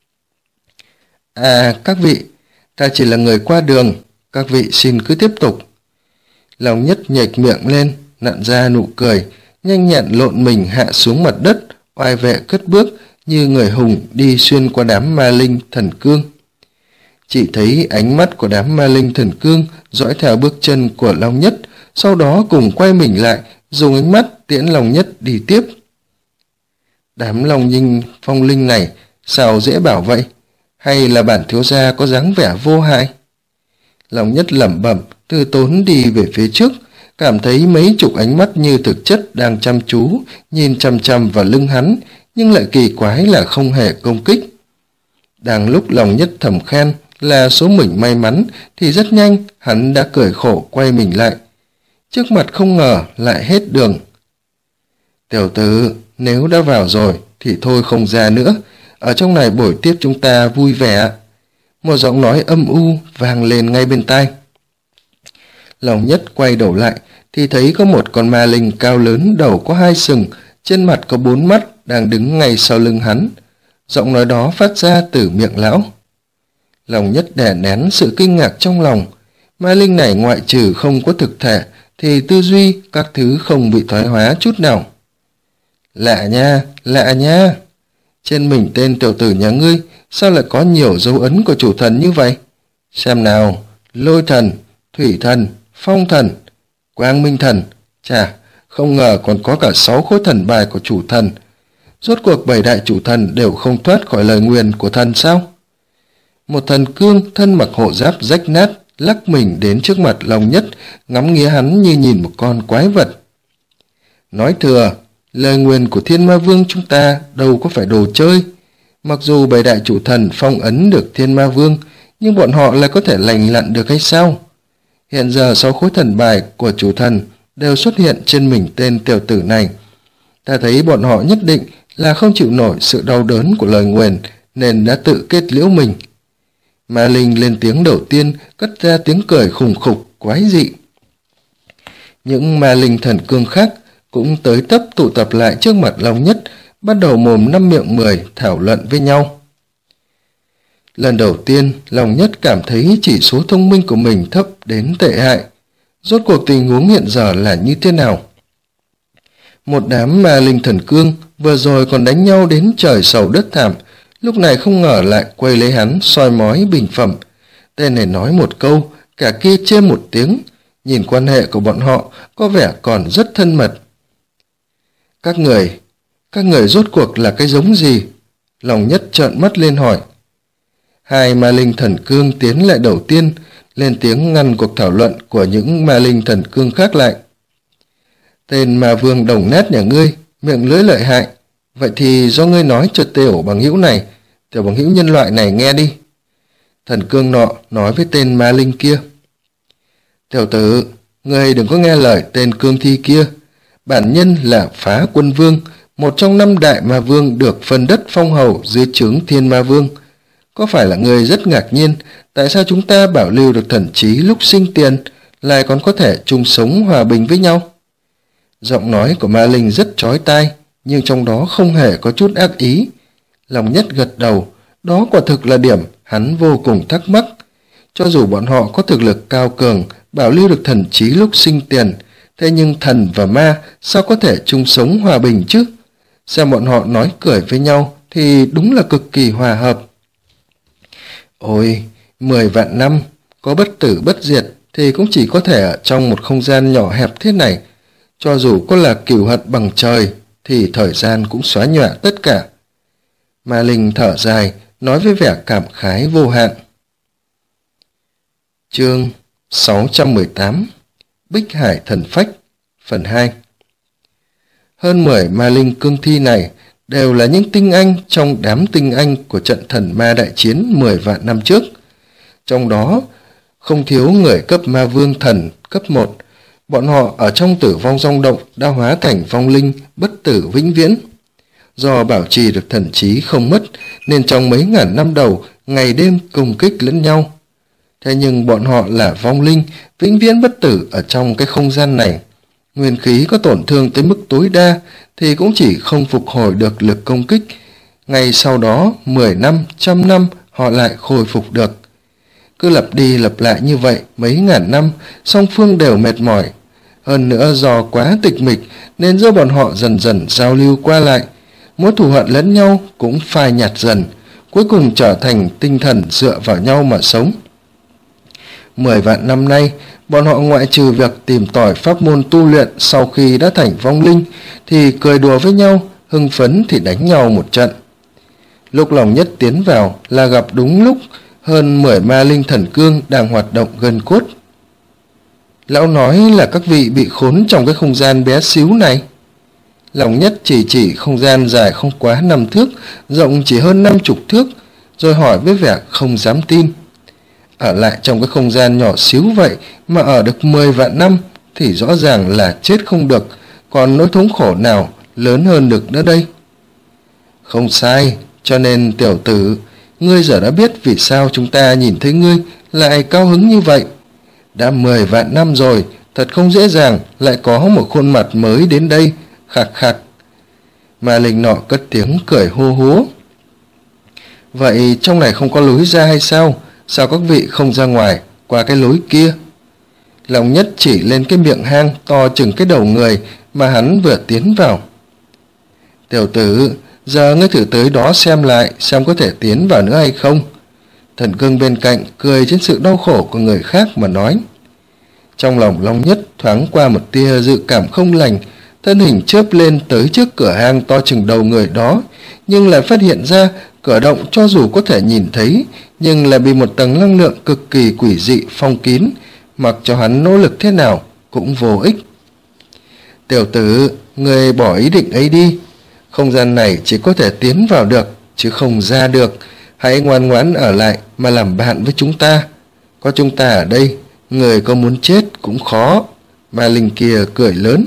[SPEAKER 1] À, các vị, ta chỉ là người qua đường, các vị xin cứ tiếp tục. Long Nhất nhếch miệng lên, nặn ra nụ cười, nhanh nhẹn lộn mình hạ xuống mặt đất, oai vệ cất bước như người hùng đi xuyên qua đám ma linh thần cương. Chỉ thấy ánh mắt của đám ma linh thần cương dõi theo bước chân của Long Nhất, sau đó cùng quay mình lại, dùng ánh mắt tiễn Long Nhất đi tiếp. Đám phong linh này sao dễ bảo vậy? Hay là bản thiếu gia có dáng vẻ vô hại? Long Nhất lẩm bẩm, từ tốn đi về phía trước, cảm thấy mấy chục ánh mắt như thực chất đang chăm chú, nhìn chằm chằm vào lưng hắn, nhưng lại kỳ quái là không hề công kích. Đang lúc Long Nhất thầm khen là số mình may mắn, thì rất nhanh hắn đã cười khổ quay mình lại. Trước mặt không ngờ lại hết đường. Tiểu tử, nếu đã vào rồi thì thôi không ra nữa, ở trong này buổi tiếp chúng ta vui vẻ. Một giọng nói âm u vang lên ngay bên tai. Long Nhất quay đầu lại thì thấy có một con ma linh cao lớn, đầu có 2 sừng, trên mặt có 4 mắt đang đứng ngay sau lưng hắn. Giọng nói đó phát ra từ miệng lão. Long Nhất đè nén sự kinh ngạc trong lòng. Ma linh này ngoại trừ không có thực thể thì tư duy các thứ không bị thoái hóa chút nào. Lạ nha, lạ nha. Trên mình tên tiểu tử nhà ngươi sao lại có nhiều dấu ấn của chủ thần như vậy? Xem nào, lôi thần, thủy thần, phong thần, quang minh thần. Chà, không ngờ còn có cả 6 khối thần bài của chủ thần. Rốt cuộc 7 đại chủ thần đều không thoát khỏi lời nguyền của thần sao? Một thần cương thân mặc hộ giáp rách nát lắc mình đến trước mặt Long Nhất, ngắm nghía hắn như nhìn một con quái vật. Nói thừa, lời nguyền của Thiên Ma Vương chúng ta đâu có phải đồ chơi. Mặc dù 7 đại chủ thần phong ấn được Thiên Ma Vương, nhưng bọn họ lại có thể lành lặn được hay sao? Hiện giờ 6 khối thần bài của chủ thần đều xuất hiện trên mình tên tiểu tử này. Ta thấy bọn họ nhất định là không chịu nổi sự đau đớn của lời nguyền nên đã tự kết liễu mình. Ma linh lên tiếng đầu tiên, cất ra tiếng cười khủng khục quái dị. Những ma linh thần cương khác cũng tới tấp tụ tập lại trước mặt Long Nhất, bắt đầu mồm năm miệng mười thảo luận với nhau. Lần đầu tiên, Long Nhất cảm thấy chỉ số thông minh của mình thấp đến tệ hại. Rốt cuộc tình huống hiện giờ là như thế nào? Một đám ma linh thần cương vừa rồi còn đánh nhau đến trời sầu đất thảm, lúc này không ngờ lại quay lấy hắn soi mói bình phẩm. Tên này nói một câu, cả kia chêm một tiếng, nhìn quan hệ của bọn họ có vẻ còn rất thân mật. Các người rốt cuộc là cái giống gì? Long Nhất trợn mắt lên hỏi. Hai ma linh thần cương tiến lại đầu tiên, lên tiếng ngăn cuộc thảo luận của những ma linh thần cương khác lại. Tên ma vương đồng nát nhà ngươi, miệng lưỡi lợi hại, vậy thì do ngươi nói cho tiểu bằng hữu nhân loại này nghe đi. Thần cương nọ nói với tên ma linh kia. Tiểu tử, ngươi đừng có nghe lời tên cương thi kia. Bản nhân là Phá Quân Vương, một trong 5 đại ma vương được phân đất phong hầu dưới trướng Thiên Ma Vương. Có phải là ngươi rất ngạc nhiên tại sao chúng ta bảo lưu được thần trí lúc sinh tiền, lại còn có thể chung sống hòa bình với nhau? Giọng nói của ma linh rất chói tai, nhưng trong đó không hề có chút ác ý. Long Nhất gật đầu, đó quả thực là điểm hắn vô cùng thắc mắc. Cho dù bọn họ có thực lực cao cường, bảo lưu được thần trí lúc sinh tiền, thế nhưng thần và ma sao có thể chung sống hòa bình chứ? Xem bọn họ nói cười với nhau thì đúng là cực kỳ hòa hợp. Ôi, 10 vạn năm, có bất tử bất diệt thì cũng chỉ có thể ở trong một không gian nhỏ hẹp thế này. Cho dù có là cừu hận bằng trời thì thời gian cũng xóa nhòa tất cả. Ma linh thở dài, nói với vẻ cảm khái vô hạn. Chương 618 Bích Hải Thần Phách Phần 2. Hơn 10 ma linh cương thi này đều là những tinh anh trong đám tinh anh của trận thần ma đại chiến 10 vạn năm trước. Trong đó không thiếu người cấp ma vương thần cấp 1. Bọn họ ở trong tử vong dòng động đã hóa thành vong linh bất tử vĩnh viễn. Do bảo trì được thần trí không mất nên trong mấy ngàn năm đầu ngày đêm công kích lẫn nhau. Thế nhưng bọn họ là vong linh vĩnh viễn bất tử ở trong cái không gian này. Nguyên khí có tổn thương tới mức tối đa thì cũng chỉ không phục hồi được lực công kích. Ngày sau đó 10 năm, 100 năm họ lại khôi phục được. Cứ lặp đi lặp lại như vậy mấy ngàn năm, song phương đều mệt mỏi. Hơn nữa do quá tịch mịch nên giữa bọn họ dần dần giao lưu qua lại. Mối thù hận lẫn nhau cũng phai nhạt dần, cuối cùng trở thành tinh thần dựa vào nhau mà sống. 10 vạn năm nay, bọn họ ngoại trừ việc tìm tòi pháp môn tu luyện sau khi đã thành vong linh, thì cười đùa với nhau, hưng phấn thì đánh nhau một trận. Lúc Long Nhất tiến vào là gặp đúng lúc hơn 10 ma linh thần cương đang hoạt động gần cốt. Lão nói là các vị bị khốn trong cái không gian bé xíu này. Long Nhất chỉ không gian dài không quá 5 thước, rộng chỉ hơn 50 thước, rồi hỏi với vẻ không dám tin. Ở lại trong cái không gian nhỏ xíu vậy mà ở được 10 vạn năm thì rõ ràng là chết không được, còn nỗi thống khổ nào lớn hơn được nữa đây? Không sai, cho nên tiểu tử, ngươi giờ đã biết vì sao chúng ta nhìn thấy ngươi lại cao hứng như vậy. Đã 10 vạn năm rồi, thật không dễ dàng lại có một khuôn mặt mới đến đây, khạc khạc. Ma linh nọ cất tiếng cười hô hố. Vậy trong này không có lối ra hay sao? Sao các vị không ra ngoài qua cái lối kia? Long Nhất chỉ lên cái miệng hang to chừng cái đầu người mà hắn vừa tiến vào. Tiểu tử, giờ ngươi thử tới đó xem lại xem có thể tiến vào nữa hay không. Thần cương bên cạnh cười trên sự đau khổ của người khác mà nói. Trong lòng Long Nhất thoáng qua một tia dự cảm không lành, thân hình chớp lên tới trước cửa hang to chừng đầu người đó, nhưng lại phát hiện ra cửa động cho dù có thể nhìn thấy nhưng lại bị một tầng năng lượng cực kỳ quỷ dị phong kín, mặc cho hắn nỗ lực thế nào cũng vô ích. Tiểu tử, người bỏ ý định ấy đi, không gian này chỉ có thể tiến vào được chứ không ra được. Hãy ngoan ngoãn ở lại mà làm bạn với chúng ta. Có chúng ta ở đây, người có muốn chết cũng khó. Ma linh kia cười lớn.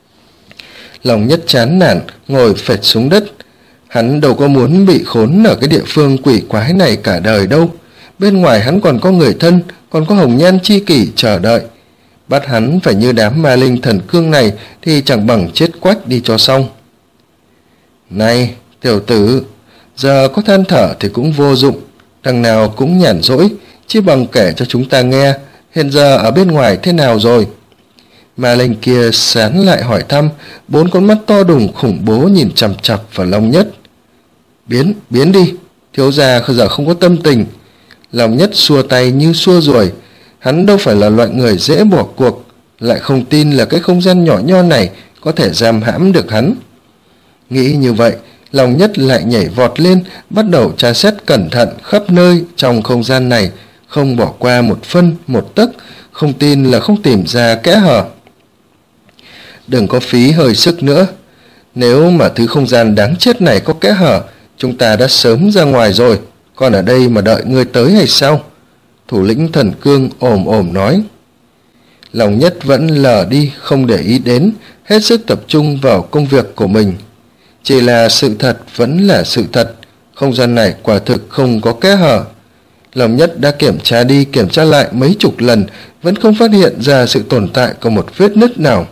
[SPEAKER 1] Long Nhất chán nản ngồi phệt xuống đất. Hắn đâu có muốn bị khốn ở cái địa phương quỷ quái này cả đời đâu. Bên ngoài hắn còn có người thân, còn có hồng nhan chi kỷ chờ đợi. Bắt hắn phải như đám ma linh thần cương này thì chẳng bằng chết quách đi cho xong. Này, tiểu tử, giờ có than thở thì cũng vô dụng, đằng nào cũng nhàn rỗi, chỉ bằng kể cho chúng ta nghe, hiện giờ ở bên ngoài thế nào rồi? Ma linh kia sán lại hỏi thăm, bốn con mắt to đùng khủng bố nhìn chằm chằm vào Long Nhất. Biến đi, thiếu gia giờ không có tâm tình. Long Nhất xua tay như xua ruồi, hắn đâu phải là loại người dễ bỏ cuộc, lại không tin là cái không gian nhỏ nho này có thể giam hãm được hắn. Nghĩ như vậy, Long Nhất lại nhảy vọt lên, bắt đầu tra xét cẩn thận khắp nơi trong không gian này, không bỏ qua một phân một tấc, không tin là không tìm ra kẽ hở. Đừng có phí hơi sức nữa, nếu mà thứ không gian đáng chết này có kẽ hở, chúng ta đã sớm ra ngoài rồi, còn ở đây mà đợi ngươi tới hay sao? Thủ lĩnh thần cương ồm ồm nói. Long Nhất vẫn lờ đi, không để ý đến, hết sức tập trung vào công việc của mình. Chỉ là sự thật vẫn là sự thật, không gian này quả thực không có kẽ hở. Long Nhất đã kiểm tra đi kiểm tra lại mấy chục lần, vẫn không phát hiện ra sự tồn tại của một vết nứt nào.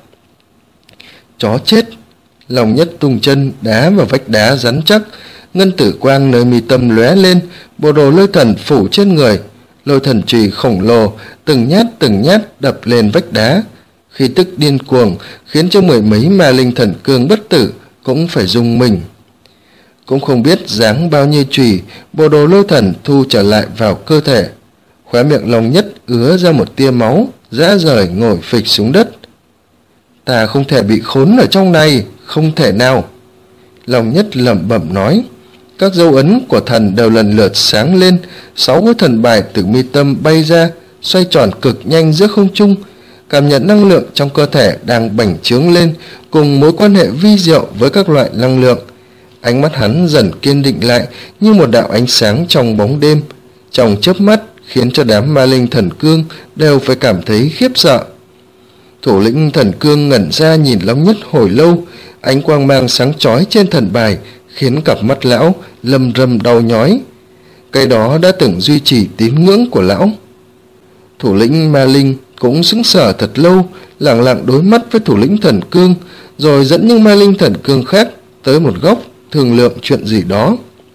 [SPEAKER 1] Chó chết! Long Nhất tung chân đá vào vách đá rắn chắc, ngân tử quang nơi mi tâm lóe lên, bộ đồ lôi thần phủ trên người, lôi thần chùy khổng lồ từng nhát đập lên vách đá, khí tức điên cuồng khiến cho mười mấy ma linh thần cương bất tử cũng phải rung mình. Cũng không biết giáng bao nhiêu chùy, bộ đồ lôi thần thu trở lại vào cơ thể. Khóe miệng Long Nhất ứa ra một tia máu, rã rời ngồi phịch xuống đất. Ta không thể bị khốn ở trong này, không thể nào. Long Nhất lẩm bẩm nói. Các dấu ấn của thần đều lần lượt sáng lên, 6 cái thần bài từ mi tâm bay ra, xoay tròn cực nhanh giữa không trung, cảm nhận năng lượng trong cơ thể đang bành trướng lên, cùng mối quan hệ vi diệu với các loại năng lượng. Ánh mắt hắn dần kiên định lại như một đạo ánh sáng trong bóng đêm, trong chớp mắt khiến cho đám ma linh thần cương đều phải cảm thấy khiếp sợ. Thủ lĩnh thần cương ngẩn ra nhìn Long Nhất hồi lâu, ánh quang mang sáng chói trên thần bài khiến cặp mắt lão lầm rầm đau nhói. Cái đó đã từng duy trì tín ngưỡng của lão. Thủ lĩnh ma linh cũng sững sờ thật lâu, lặng lặng đối mắt với thủ lĩnh thần cương, rồi dẫn những ma linh thần cương khác tới một góc thương lượng chuyện gì đó.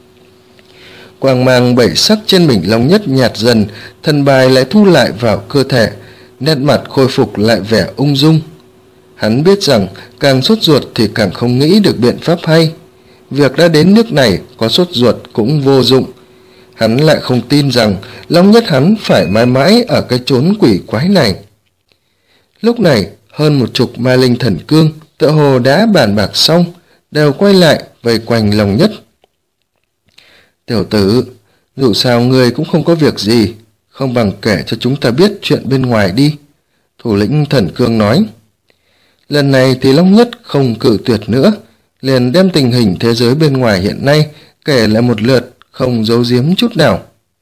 [SPEAKER 1] Quang mang bảy sắc trên mình Long Nhất nhạt dần, thần bài lại thu lại vào cơ thể, nét mặt khôi phục lại vẻ ung dung. Hắn biết rằng càng sốt ruột thì càng không nghĩ được biện pháp hay. Việc đã đến nước này, có sốt ruột cũng vô dụng. Hắn lại không tin rằng Long Nhất hắn phải mãi mãi ở cái chốn quỷ quái này. Lúc này, hơn 10 ma linh thần cương tựa hồ đã bàn bạc xong, đều quay lại vây quanh Long Nhất. Tiểu tử, dù sao ngươi cũng không có việc gì, không bằng kể cho chúng ta biết chuyện bên ngoài đi. Thủ lĩnh thần cương nói. Lần này thì Long Nhất không cự tuyệt nữa, liền đem tình hình thế giới bên ngoài hiện nay kể lại một lượt, không giấu giếm chút nào.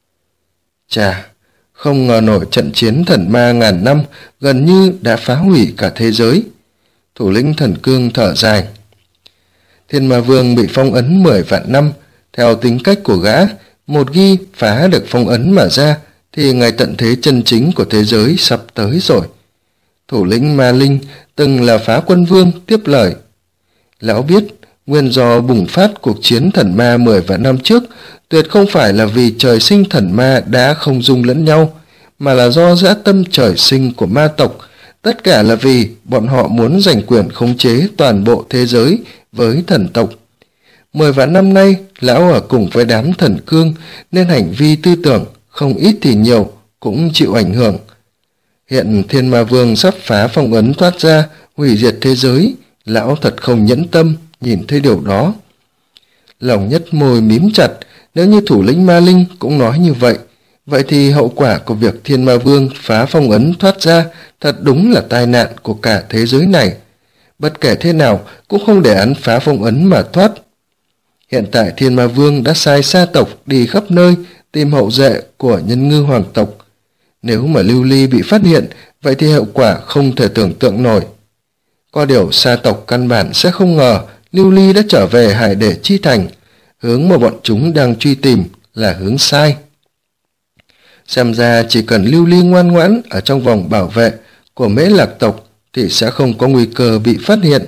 [SPEAKER 1] Chà, không ngờ nổi trận chiến thần ma ngàn năm gần như đã phá hủy cả thế giới. Thủ lĩnh thần cương thở dài. Thiên Ma Vương bị phong ấn 10 vạn năm, theo tính cách của gã, một khi phá được phong ấn mà ra thì ngày tận thế chân chính của thế giới sắp tới rồi. Thủ lĩnh ma linh từng là Phá Quân Vương tiếp lời. Lão biết nguyên do bùng phát cuộc chiến thần ma 10 vạn năm trước tuyệt không phải là vì trời sinh thần ma đã không dung lẫn nhau, mà là do dã tâm trời sinh của ma tộc. Tất cả là vì bọn họ muốn giành quyền khống chế toàn bộ thế giới với thần tộc. 10 vạn năm nay, lão ở cùng với đám thần cương nên hành vi tư tưởng không ít thì nhiều cũng chịu ảnh hưởng. Hiện Thiên Ma Vương sắp phá phong ấn thoát ra, hủy diệt thế giới, lão thật không nhẫn tâm nhìn thấy điều đó. Lòng Nhất môi mím chặt, nếu như thủ lĩnh ma linh cũng nói như vậy, vậy thì hậu quả của việc Thiên Ma Vương phá phong ấn thoát ra thật đúng là tai nạn của cả thế giới này. Bất kể thế nào cũng không để hắn phá phong ấn mà thoát. Hiện tại Thiên Ma Vương đã sai sa tộc đi khắp nơi tìm hậu duệ của nhân ngư hoàng tộc. Nếu mà Lưu Ly bị phát hiện, vậy thì hậu quả không thể tưởng tượng nổi. Có điều sa tộc căn bản sẽ không ngờ Lưu Ly đã trở về Hải Để Chi Thành, hướng mà bọn chúng đang truy tìm là hướng sai. Xem ra chỉ cần Lưu Ly ngoan ngoãn ở trong vòng bảo vệ của Mễ Lạc tộc thì sẽ không có nguy cơ bị phát hiện.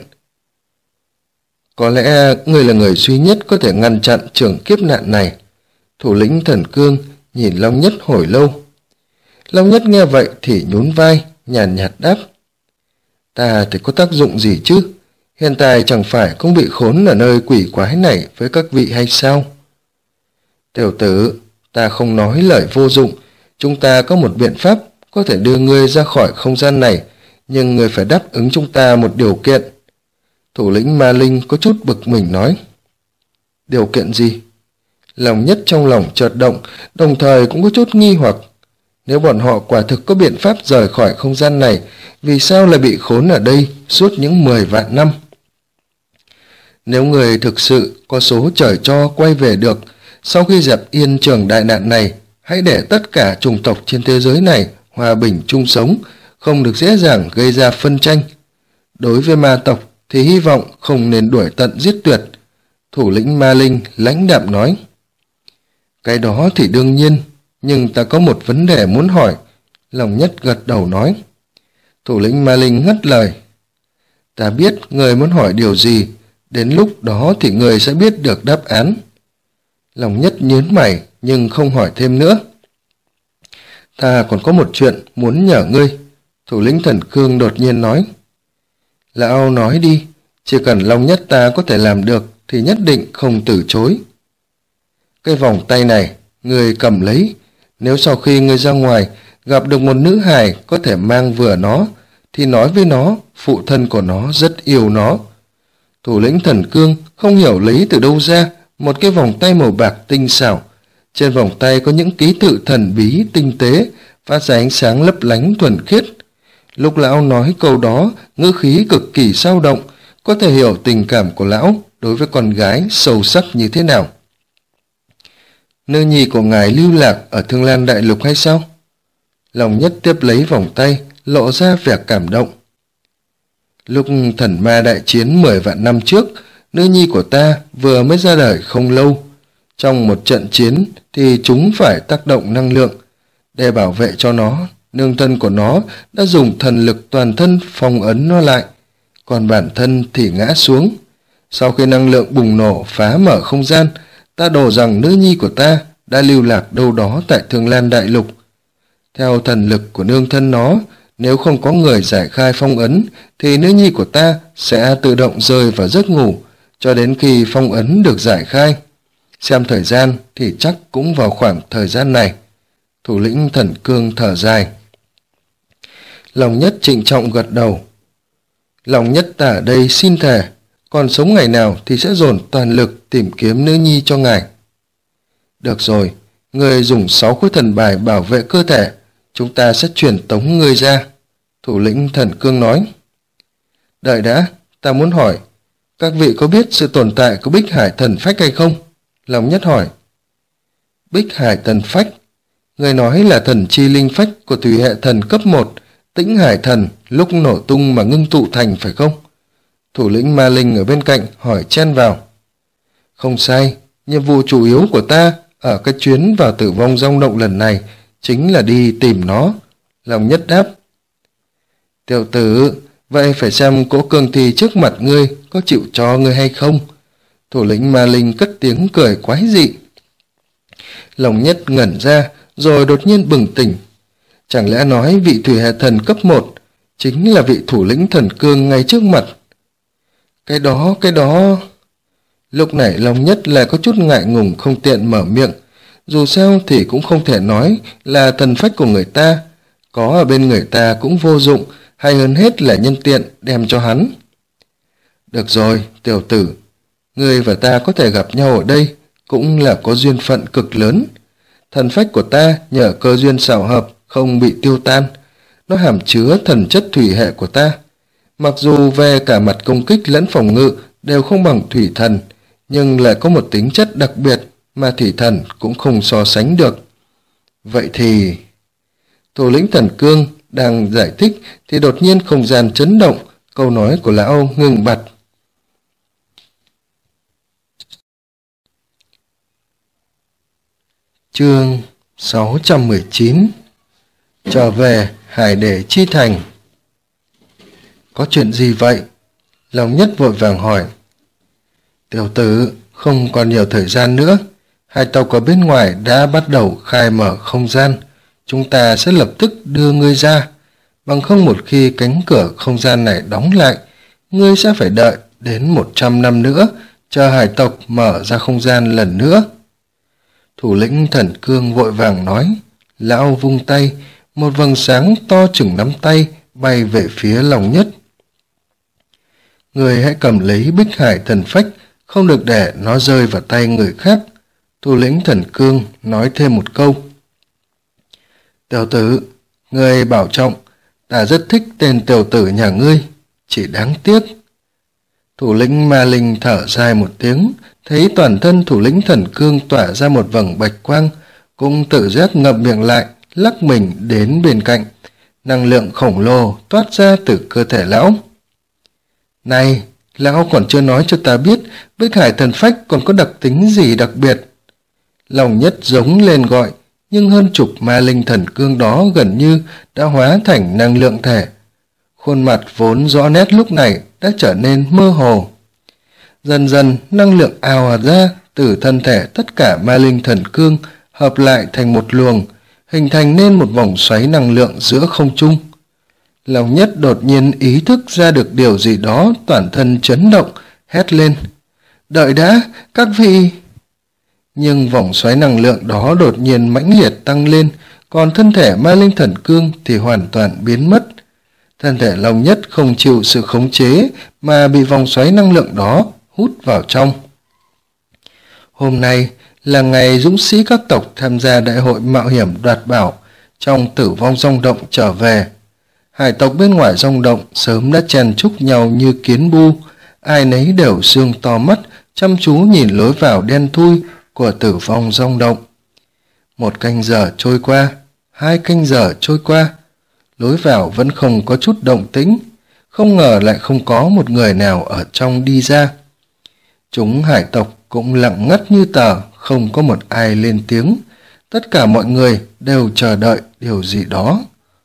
[SPEAKER 1] Có lẽ ngươi là người duy nhất có thể ngăn chặn trường kiếp nạn này. Thủ lĩnh Thần Cương nhìn Long Nhất hồi lâu. Long Nhất nghe vậy thì nhún vai, nhàn nhạt đáp. Ta thì có tác dụng gì chứ? Hiện tại chẳng phải cũng bị khốn ở nơi quỷ quái này với các vị hay sao? Tiểu tử, ta không nói lời vô dụng. Chúng ta có một biện pháp có thể đưa ngươi ra khỏi không gian này, nhưng ngươi phải đáp ứng chúng ta một điều kiện. Thủ lĩnh Ma Linh có chút bực mình nói. Điều kiện gì? Lòng Nhất trong lòng chợt động, đồng thời cũng có chút nghi hoặc. Nếu bọn họ quả thực có biện pháp rời khỏi không gian này, vì sao lại bị khốn ở đây suốt những 10 vạn năm? Nếu người thực sự có số trời cho quay về được, sau khi dẹp yên trường đại nạn này, hãy để tất cả chủng tộc trên thế giới này hòa bình chung sống, không được dễ dàng gây ra phân tranh. Đối với ma tộc thì hy vọng không nên đuổi tận giết tuyệt. Thủ lĩnh Ma Linh lãnh đạm nói. Cái đó thì đương nhiên, nhưng ta có một vấn đề muốn hỏi. Lòng Nhất gật đầu nói. Thủ lĩnh Ma Linh ngắt lời. Ta biết người muốn hỏi điều gì, đến lúc đó thì người sẽ biết được đáp án. Lòng Nhất nhớn mày nhưng không hỏi thêm nữa. Ta còn có một chuyện muốn nhờ ngươi. Thủ lĩnh Thần Cương đột nhiên nói. Lão nói đi, chỉ cần Long Nhất ta có thể làm được thì nhất định không từ chối. Cái vòng tay này, ngươi cầm lấy. Nếu sau khi ngươi ra ngoài gặp được một nữ hài có thể mang vừa nó, thì nói với nó, phụ thân của nó rất yêu nó. Thủ lĩnh Thần Cương không hiểu lấy từ đâu ra một cái vòng tay màu bạc tinh xảo. Trên vòng tay có những ký tự thần bí tinh tế, phát ra ánh sáng lấp lánh thuần khiết. Lúc lão nói câu đó, ngữ khí cực kỳ sao động, có thể hiểu tình cảm của lão đối với con gái sâu sắc như thế nào. Nữ nhi của ngài lưu lạc ở Thương Lan Đại Lục hay sao? Lòng Nhất tiếp lấy vòng tay, lộ ra vẻ cảm động. Lúc thần ma đại chiến 10 vạn năm trước, nữ nhi của ta vừa mới ra đời không lâu. Trong một trận chiến thì chúng phải tác động năng lượng. Để bảo vệ cho nó, nương thân của nó đã dùng thần lực toàn thân phong ấn nó lại, còn bản thân thì ngã xuống. Sau khi năng lượng bùng nổ phá mở không gian, ta đổ rằng nữ nhi của ta đã lưu lạc đâu đó tại Thương Lan Đại Lục. Theo thần lực của nương thân nó, nếu không có người giải khai phong ấn, thì nữ nhi của ta sẽ tự động rơi vào giấc ngủ, cho đến khi phong ấn được giải khai. Xem thời gian thì chắc cũng vào khoảng thời gian này. Thủ lĩnh Thần Cương thở dài. Lòng Nhất trịnh trọng gật đầu. Lòng Nhất ta ở đây xin thề, còn sống ngày nào thì sẽ dồn toàn lực tìm kiếm nữ nhi cho ngài. Được rồi, người dùng 6 khối thần bài bảo vệ cơ thể, chúng ta sẽ truyền tống người ra. Thủ lĩnh Thần Cương nói. Đợi đã, ta muốn hỏi, các vị có biết sự tồn tại của Bích Hải Thần Phách hay không? Lòng Nhất hỏi. Bích Hải Thần Phách? Người nói là thần chi linh phách của thủy hệ thần cấp 1, Tĩnh Hải Thần lúc nổ tung mà ngưng tụ thành phải không? Thủ lĩnh Ma Linh ở bên cạnh hỏi chen vào. Không sai, nhiệm vụ chủ yếu của ta ở cái chuyến vào tử vong dòng động lần này chính là đi tìm nó. Lòng Nhất đáp. Tiểu tử, vậy phải xem cỗ cương thi trước mặt ngươi có chịu cho ngươi hay không? Thủ lĩnh Ma Linh cất tiếng cười quái dị. Lòng Nhất ngẩn ra rồi đột nhiên bừng tỉnh. Chẳng lẽ nói vị thủy hệ thần cấp 1 chính là vị thủ lĩnh Thần Cương ngay trước mặt? Cái đó... Lúc này Long Nhất lại có chút ngại ngùng không tiện mở miệng. Dù sao thì cũng không thể nói là thần phách của người ta. Có ở bên người ta cũng vô dụng, hay hơn hết là nhân tiện đem cho hắn. Được rồi, tiểu tử, ngươi và ta có thể gặp nhau ở đây cũng là có duyên phận cực lớn. Thần phách của ta nhờ cơ duyên xảo hợp không bị tiêu tan. Nó hàm chứa thần chất thủy hệ của ta. Mặc dù về cả mặt công kích lẫn phòng ngự đều không bằng thủy thần, nhưng lại có một tính chất đặc biệt mà thủy thần cũng không so sánh được. Vậy thì... Thủ lĩnh Thần Cương đang giải thích thì đột nhiên không gian chấn động, câu nói của lão ngừng bặt. Chương 619. Trở về Hải Để Chi Thành. Có chuyện gì vậy? Long Nhất vội vàng hỏi. Tiểu tử, không còn nhiều thời gian nữa. Hải tộc ở bên ngoài đã bắt đầu khai mở không gian. Chúng ta sẽ lập tức đưa ngươi ra. Bằng không một khi cánh cửa không gian này đóng lại, ngươi sẽ phải đợi đến 100 năm nữa, chờ hải tộc mở ra không gian lần nữa. Thủ lĩnh Thần Cương vội vàng nói. Lão vung tay, một vầng sáng to chừng nắm tay bay về phía Long Nhất. Người hãy cầm lấy Bích Hải Thần Phách, không được để nó rơi vào tay người khác. Thủ lĩnh Thần Cương nói thêm một câu. Tiểu tử, ngươi bảo trọng, ta rất thích tên tiểu tử nhà ngươi, chỉ đáng tiếc. Thủ lĩnh Ma Linh thở dài một tiếng, thấy toàn thân thủ lĩnh Thần Cương tỏa ra một vầng bạch quang, cũng tự giác ngậm miệng lại, lắc mình đến bên cạnh. Năng lượng khổng lồ toát ra từ cơ thể lão. Này, lão còn chưa nói cho ta biết Bích Hải Thần Phách còn có đặc tính gì đặc biệt. Long Nhất giống lên gọi, nhưng hơn chục Ma Linh Thần Cương đó gần như đã hóa thành năng lượng thể. Khuôn mặt vốn rõ nét lúc này đã trở nên mơ hồ. Dần dần năng lượng ào ra từ thân thể tất cả Ma Linh Thần Cương hợp lại thành một luồng, hình thành nên một vòng xoáy năng lượng giữa không trung. Long Nhất đột nhiên ý thức ra được điều gì đó, toàn thân chấn động, hét lên. Đợi đã, các vị! Nhưng vòng xoáy năng lượng đó đột nhiên mãnh liệt tăng lên, còn thân thể Ma Linh Thần Cương thì hoàn toàn biến mất. Thân thể Long Nhất không chịu sự khống chế mà bị vòng xoáy năng lượng đó hút vào trong. Hôm nay là ngày dũng sĩ các tộc tham gia đại hội mạo hiểm đoạt bảo trong Tử Vong Rong Động trở về. Hải tộc bên ngoài rong động sớm đã chen chúc nhau như kiến bu, ai nấy đều sương to mắt, chăm chú nhìn lối vào đen thui của Tử Vong Rong Động. 1 canh giờ trôi qua, 2 canh giờ trôi qua, lối vào vẫn không có chút động tĩnh, không ngờ lại không có một người nào ở trong đi ra. Chúng hải tộc cũng lặng ngắt như tờ, không có một ai lên tiếng, tất cả mọi người đều chờ đợi điều gì đó.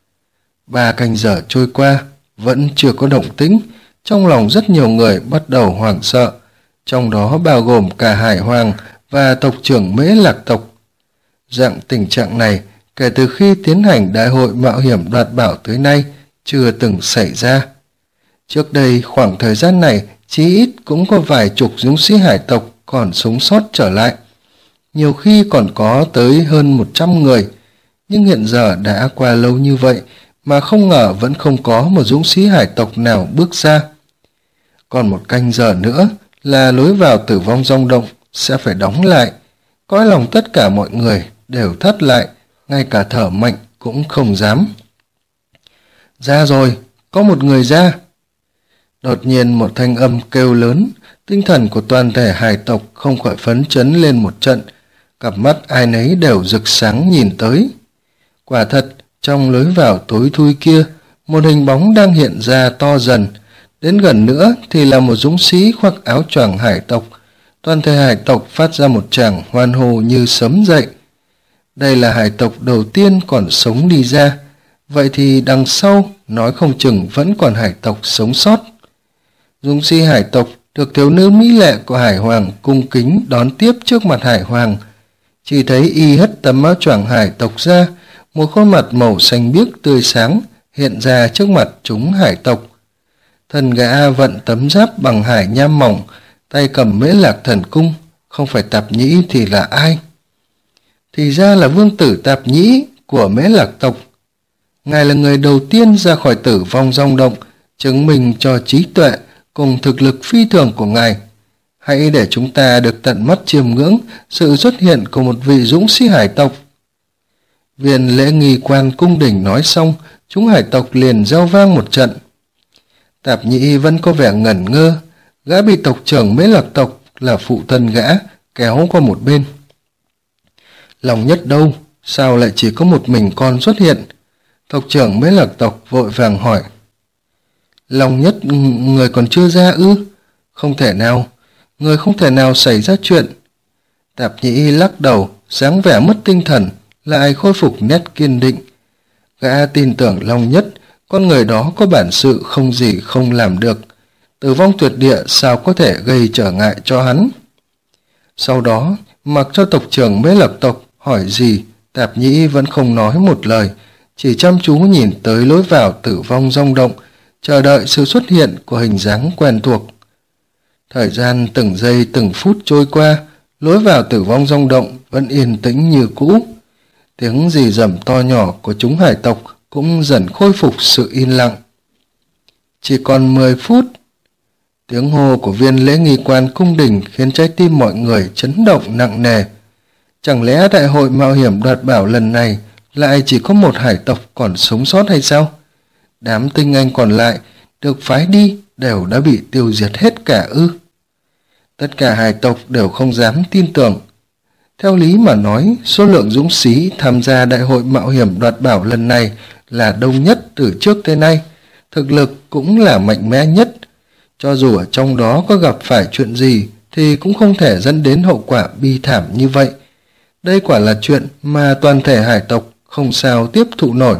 [SPEAKER 1] 3 canh giờ trôi qua, vẫn chưa có động tĩnh, trong lòng rất nhiều người bắt đầu hoảng sợ, trong đó bao gồm cả Hải Hoàng và tộc trưởng Mễ Lạc tộc. Dạng tình trạng này kể từ khi tiến hành đại hội mạo hiểm đoạt bảo tới nay chưa từng xảy ra. Trước đây khoảng thời gian này chí ít cũng có vài chục dũng sĩ hải tộc còn sống sót trở lại, nhiều khi còn có tới hơn 100 người, nhưng hiện giờ đã qua lâu như vậy mà không ngờ vẫn không có một dũng sĩ hải tộc nào bước ra. Còn 1 canh giờ nữa là lối vào Tử Vong Rong Động sẽ phải đóng lại. Cõi lòng tất cả mọi người đều thắt lại, ngay cả thở mạnh cũng không dám. Ra rồi, có một người ra. Đột nhiên một thanh âm kêu lớn, tinh thần của toàn thể hải tộc không khỏi phấn chấn lên một trận, cặp mắt ai nấy đều rực sáng nhìn tới. Quả thật, trong lối vào tối thui kia, một hình bóng đang hiện ra to dần, đến gần nữa thì là một dũng sĩ khoác áo choàng hải tộc. Toàn thể hải tộc phát ra một tràng hoan hô như sấm dậy. Đây là hải tộc đầu tiên còn sống đi ra, vậy thì đằng sau nói không chừng vẫn còn hải tộc sống sót. Dũng sĩ hải tộc được thiếu nữ mỹ lệ của Hải Hoàng cung kính đón tiếp trước mặt Hải Hoàng. Chỉ thấy y hất tấm áo choàng hải tộc ra, một khuôn mặt màu xanh biếc tươi sáng hiện ra trước mặt chúng hải tộc. Thần gã vận tấm giáp bằng hải nham mỏng, tay cầm Mễ Lạc Thần Cung, không phải Tạp Nhĩ thì là ai? Thì ra là vương tử Tạp Nhĩ của Mễ Lạc tộc. Ngài là người đầu tiên ra khỏi Tử Vong Rong Động, chứng minh cho trí tuệ cùng thực lực phi thường của ngài. Hãy để chúng ta được tận mắt chiêm ngưỡng sự xuất hiện của một vị dũng sĩ hải tộc. Viên lễ nghi quan cung đình nói xong, chúng hải tộc liền reo vang một trận. Tạp Nhĩ vẫn có vẻ ngẩn ngơ, gã bị tộc trưởng Mễ Lạc tộc là phụ thân gã kéo qua một bên. Long Nhất đâu? Sao lại chỉ có một mình con xuất hiện? Tộc trưởng Mễ Lạc tộc vội vàng hỏi. Long Nhất, người còn chưa ra ư? Không thể nào, người không thể nào xảy ra chuyện. Tạp Nhĩ lắc đầu, dáng vẻ mất tinh thần, lại khôi phục nét kiên định. Gã tin tưởng Long Nhất con người đó có bản sự không gì không làm được. Tử vong tuyệt địa sao có thể gây trở ngại cho hắn. Sau đó, mặc cho tộc trưởng Mễ Lạc tộc hỏi gì, Tạp Nhĩ vẫn không nói một lời, chỉ chăm chú nhìn tới lối vào tử vong rong động, chờ đợi sự xuất hiện của hình dáng quen thuộc. Thời gian từng giây từng phút trôi qua, lối vào tử vong rong động vẫn yên tĩnh như cũ. Tiếng rì rầm to nhỏ của chúng hải tộc cũng dần khôi phục sự yên lặng. Chỉ còn 10 phút. Tiếng hô của viên lễ nghi quan cung đình khiến trái tim mọi người chấn động nặng nề. Chẳng lẽ đại hội mạo hiểm đoạt bảo lần này lại chỉ có một hải tộc còn sống sót hay sao? Đám tinh anh còn lại được phái đi đều đã bị tiêu diệt hết cả ư? Tất cả hải tộc đều không dám tin tưởng. Theo lý mà nói, số lượng dũng sĩ tham gia đại hội mạo hiểm đoạt bảo lần này là đông nhất từ trước tới nay, thực lực cũng là mạnh mẽ nhất. Cho dù ở trong đó có gặp phải chuyện gì thì cũng không thể dẫn đến hậu quả bi thảm như vậy. Đây quả là chuyện mà toàn thể hải tộc không sao tiếp thụ nổi.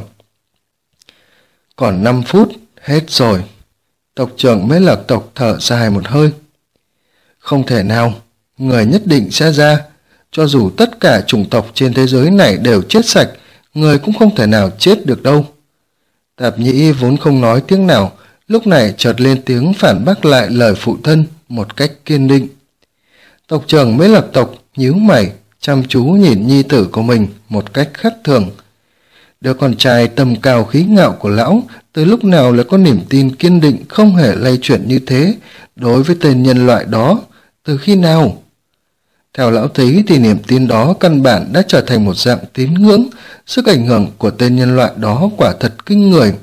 [SPEAKER 1] Còn 5 phút, hết rồi. Tộc trưởng Mễ Lạc tộc thở dài một hơi. Không thể nào, người nhất định sẽ ra. Cho dù tất cả chủng tộc trên thế giới này đều chết sạch, người cũng không thể nào chết được đâu. Tạp Nhĩ vốn không nói tiếng nào, lúc này chợt lên tiếng phản bác lại lời phụ thân một cách kiên định. Tộc trưởng Mễ Lạc tộc nhíu mày, chăm chú nhìn nhi tử của mình một cách khác thường. Đứa con trai tầm cao khí ngạo của lão từ lúc nào lại có niềm tin kiên định không hề lay chuyển như thế đối với tên nhân loại đó, từ khi nào? Theo lão thấy thì niềm tin đó căn bản đã trở thành một dạng tín ngưỡng, sức ảnh hưởng của tên nhân loại đó quả thật kinh người.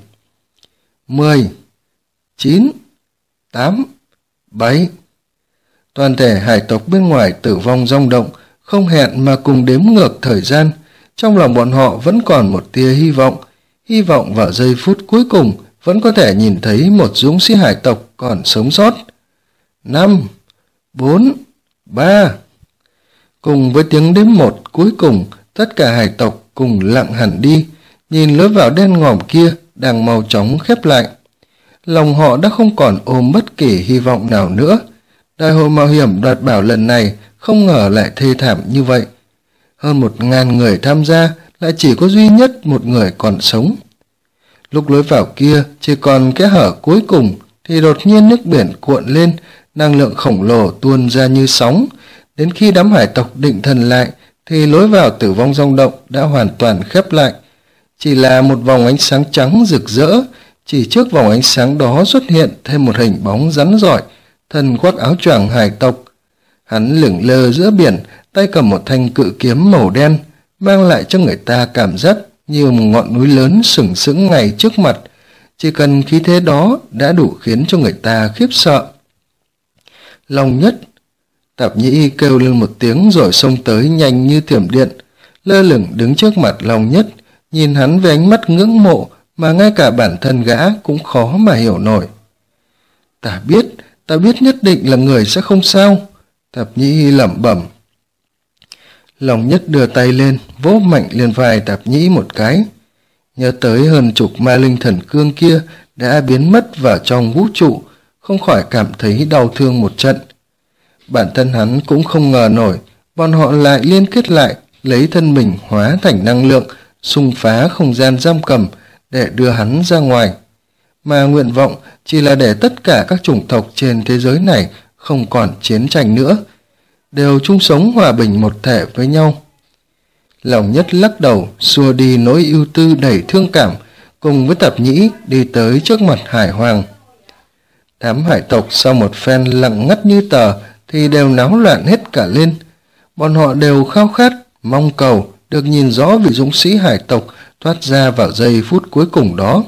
[SPEAKER 1] 10, 9, 8, 7. Toàn thể hải tộc bên ngoài tử vong rong động, không hẹn mà cùng đếm ngược thời gian. Trong lòng bọn họ vẫn còn một tia hy vọng vào giây phút cuối cùng vẫn có thể nhìn thấy một dũng sĩ hải tộc còn sống sót. 5, 4, 3. Cùng với tiếng đếm 1 cuối cùng, tất cả hải tộc cùng lặng hẳn đi, nhìn lối vào đen ngòm kia đang mau chóng khép lại. Lòng họ đã không còn ôm bất kỳ hy vọng nào nữa. Đại hội mạo hiểm đoạt bảo lần này không ngờ lại thê thảm như vậy. Hơn 1000 người tham gia, lại chỉ có duy nhất một người còn sống. Lúc lối vào kia chỉ còn kẽ hở cuối cùng thì đột nhiên nước biển cuộn lên, năng lượng khổng lồ tuôn ra như sóng. Đến khi đám hải tộc định thần lại thì lối vào tử vong rong động đã hoàn toàn khép lại. Chỉ là một vòng ánh sáng trắng rực rỡ, chỉ trước vòng ánh sáng đó xuất hiện thêm một hình bóng rắn rỏi, thân khoác áo choàng hải tộc. Hắn lững lờ giữa biển, tay cầm một thanh cự kiếm màu đen, mang lại cho người ta cảm giác như một ngọn núi lớn sừng sững ngay trước mặt. Chỉ cần khí thế đó đã đủ khiến cho người ta khiếp sợ. Long Nhất. Tạp Nhĩ kêu lên một tiếng rồi xông tới nhanh như thiểm điện, lơ lửng đứng trước mặt Long Nhất, nhìn hắn với ánh mắt ngưỡng mộ mà ngay cả bản thân gã cũng khó mà hiểu nổi. Ta biết nhất định là người sẽ không sao. Tạp Nhĩ lẩm bẩm. Long Nhất đưa tay lên, vỗ mạnh lên vai Tạp Nhĩ một cái. Nhớ tới hơn chục ma linh thần cương kia đã biến mất vào trong vũ trụ, không khỏi cảm thấy đau thương một trận. Bản thân hắn cũng không ngờ nổi, bọn họ lại liên kết lại, lấy thân mình hóa thành năng lượng, xung phá không gian giam cầm để đưa hắn ra ngoài. Mà nguyện vọng chỉ là để tất cả các chủng tộc trên thế giới này không còn chiến tranh nữa, đều chung sống hòa bình một thể với nhau. Long Nhất lắc đầu, xua đi nỗi ưu tư đầy thương cảm, cùng với Tạp Nhĩ đi tới trước mặt Hải Hoàng. Đám hải tộc sau một phen lặng ngắt như tờ thì đều náo loạn hết cả lên. Bọn họ đều khao khát, mong cầu được nhìn rõ vị dũng sĩ hải tộc thoát ra vào giây phút cuối cùng đó.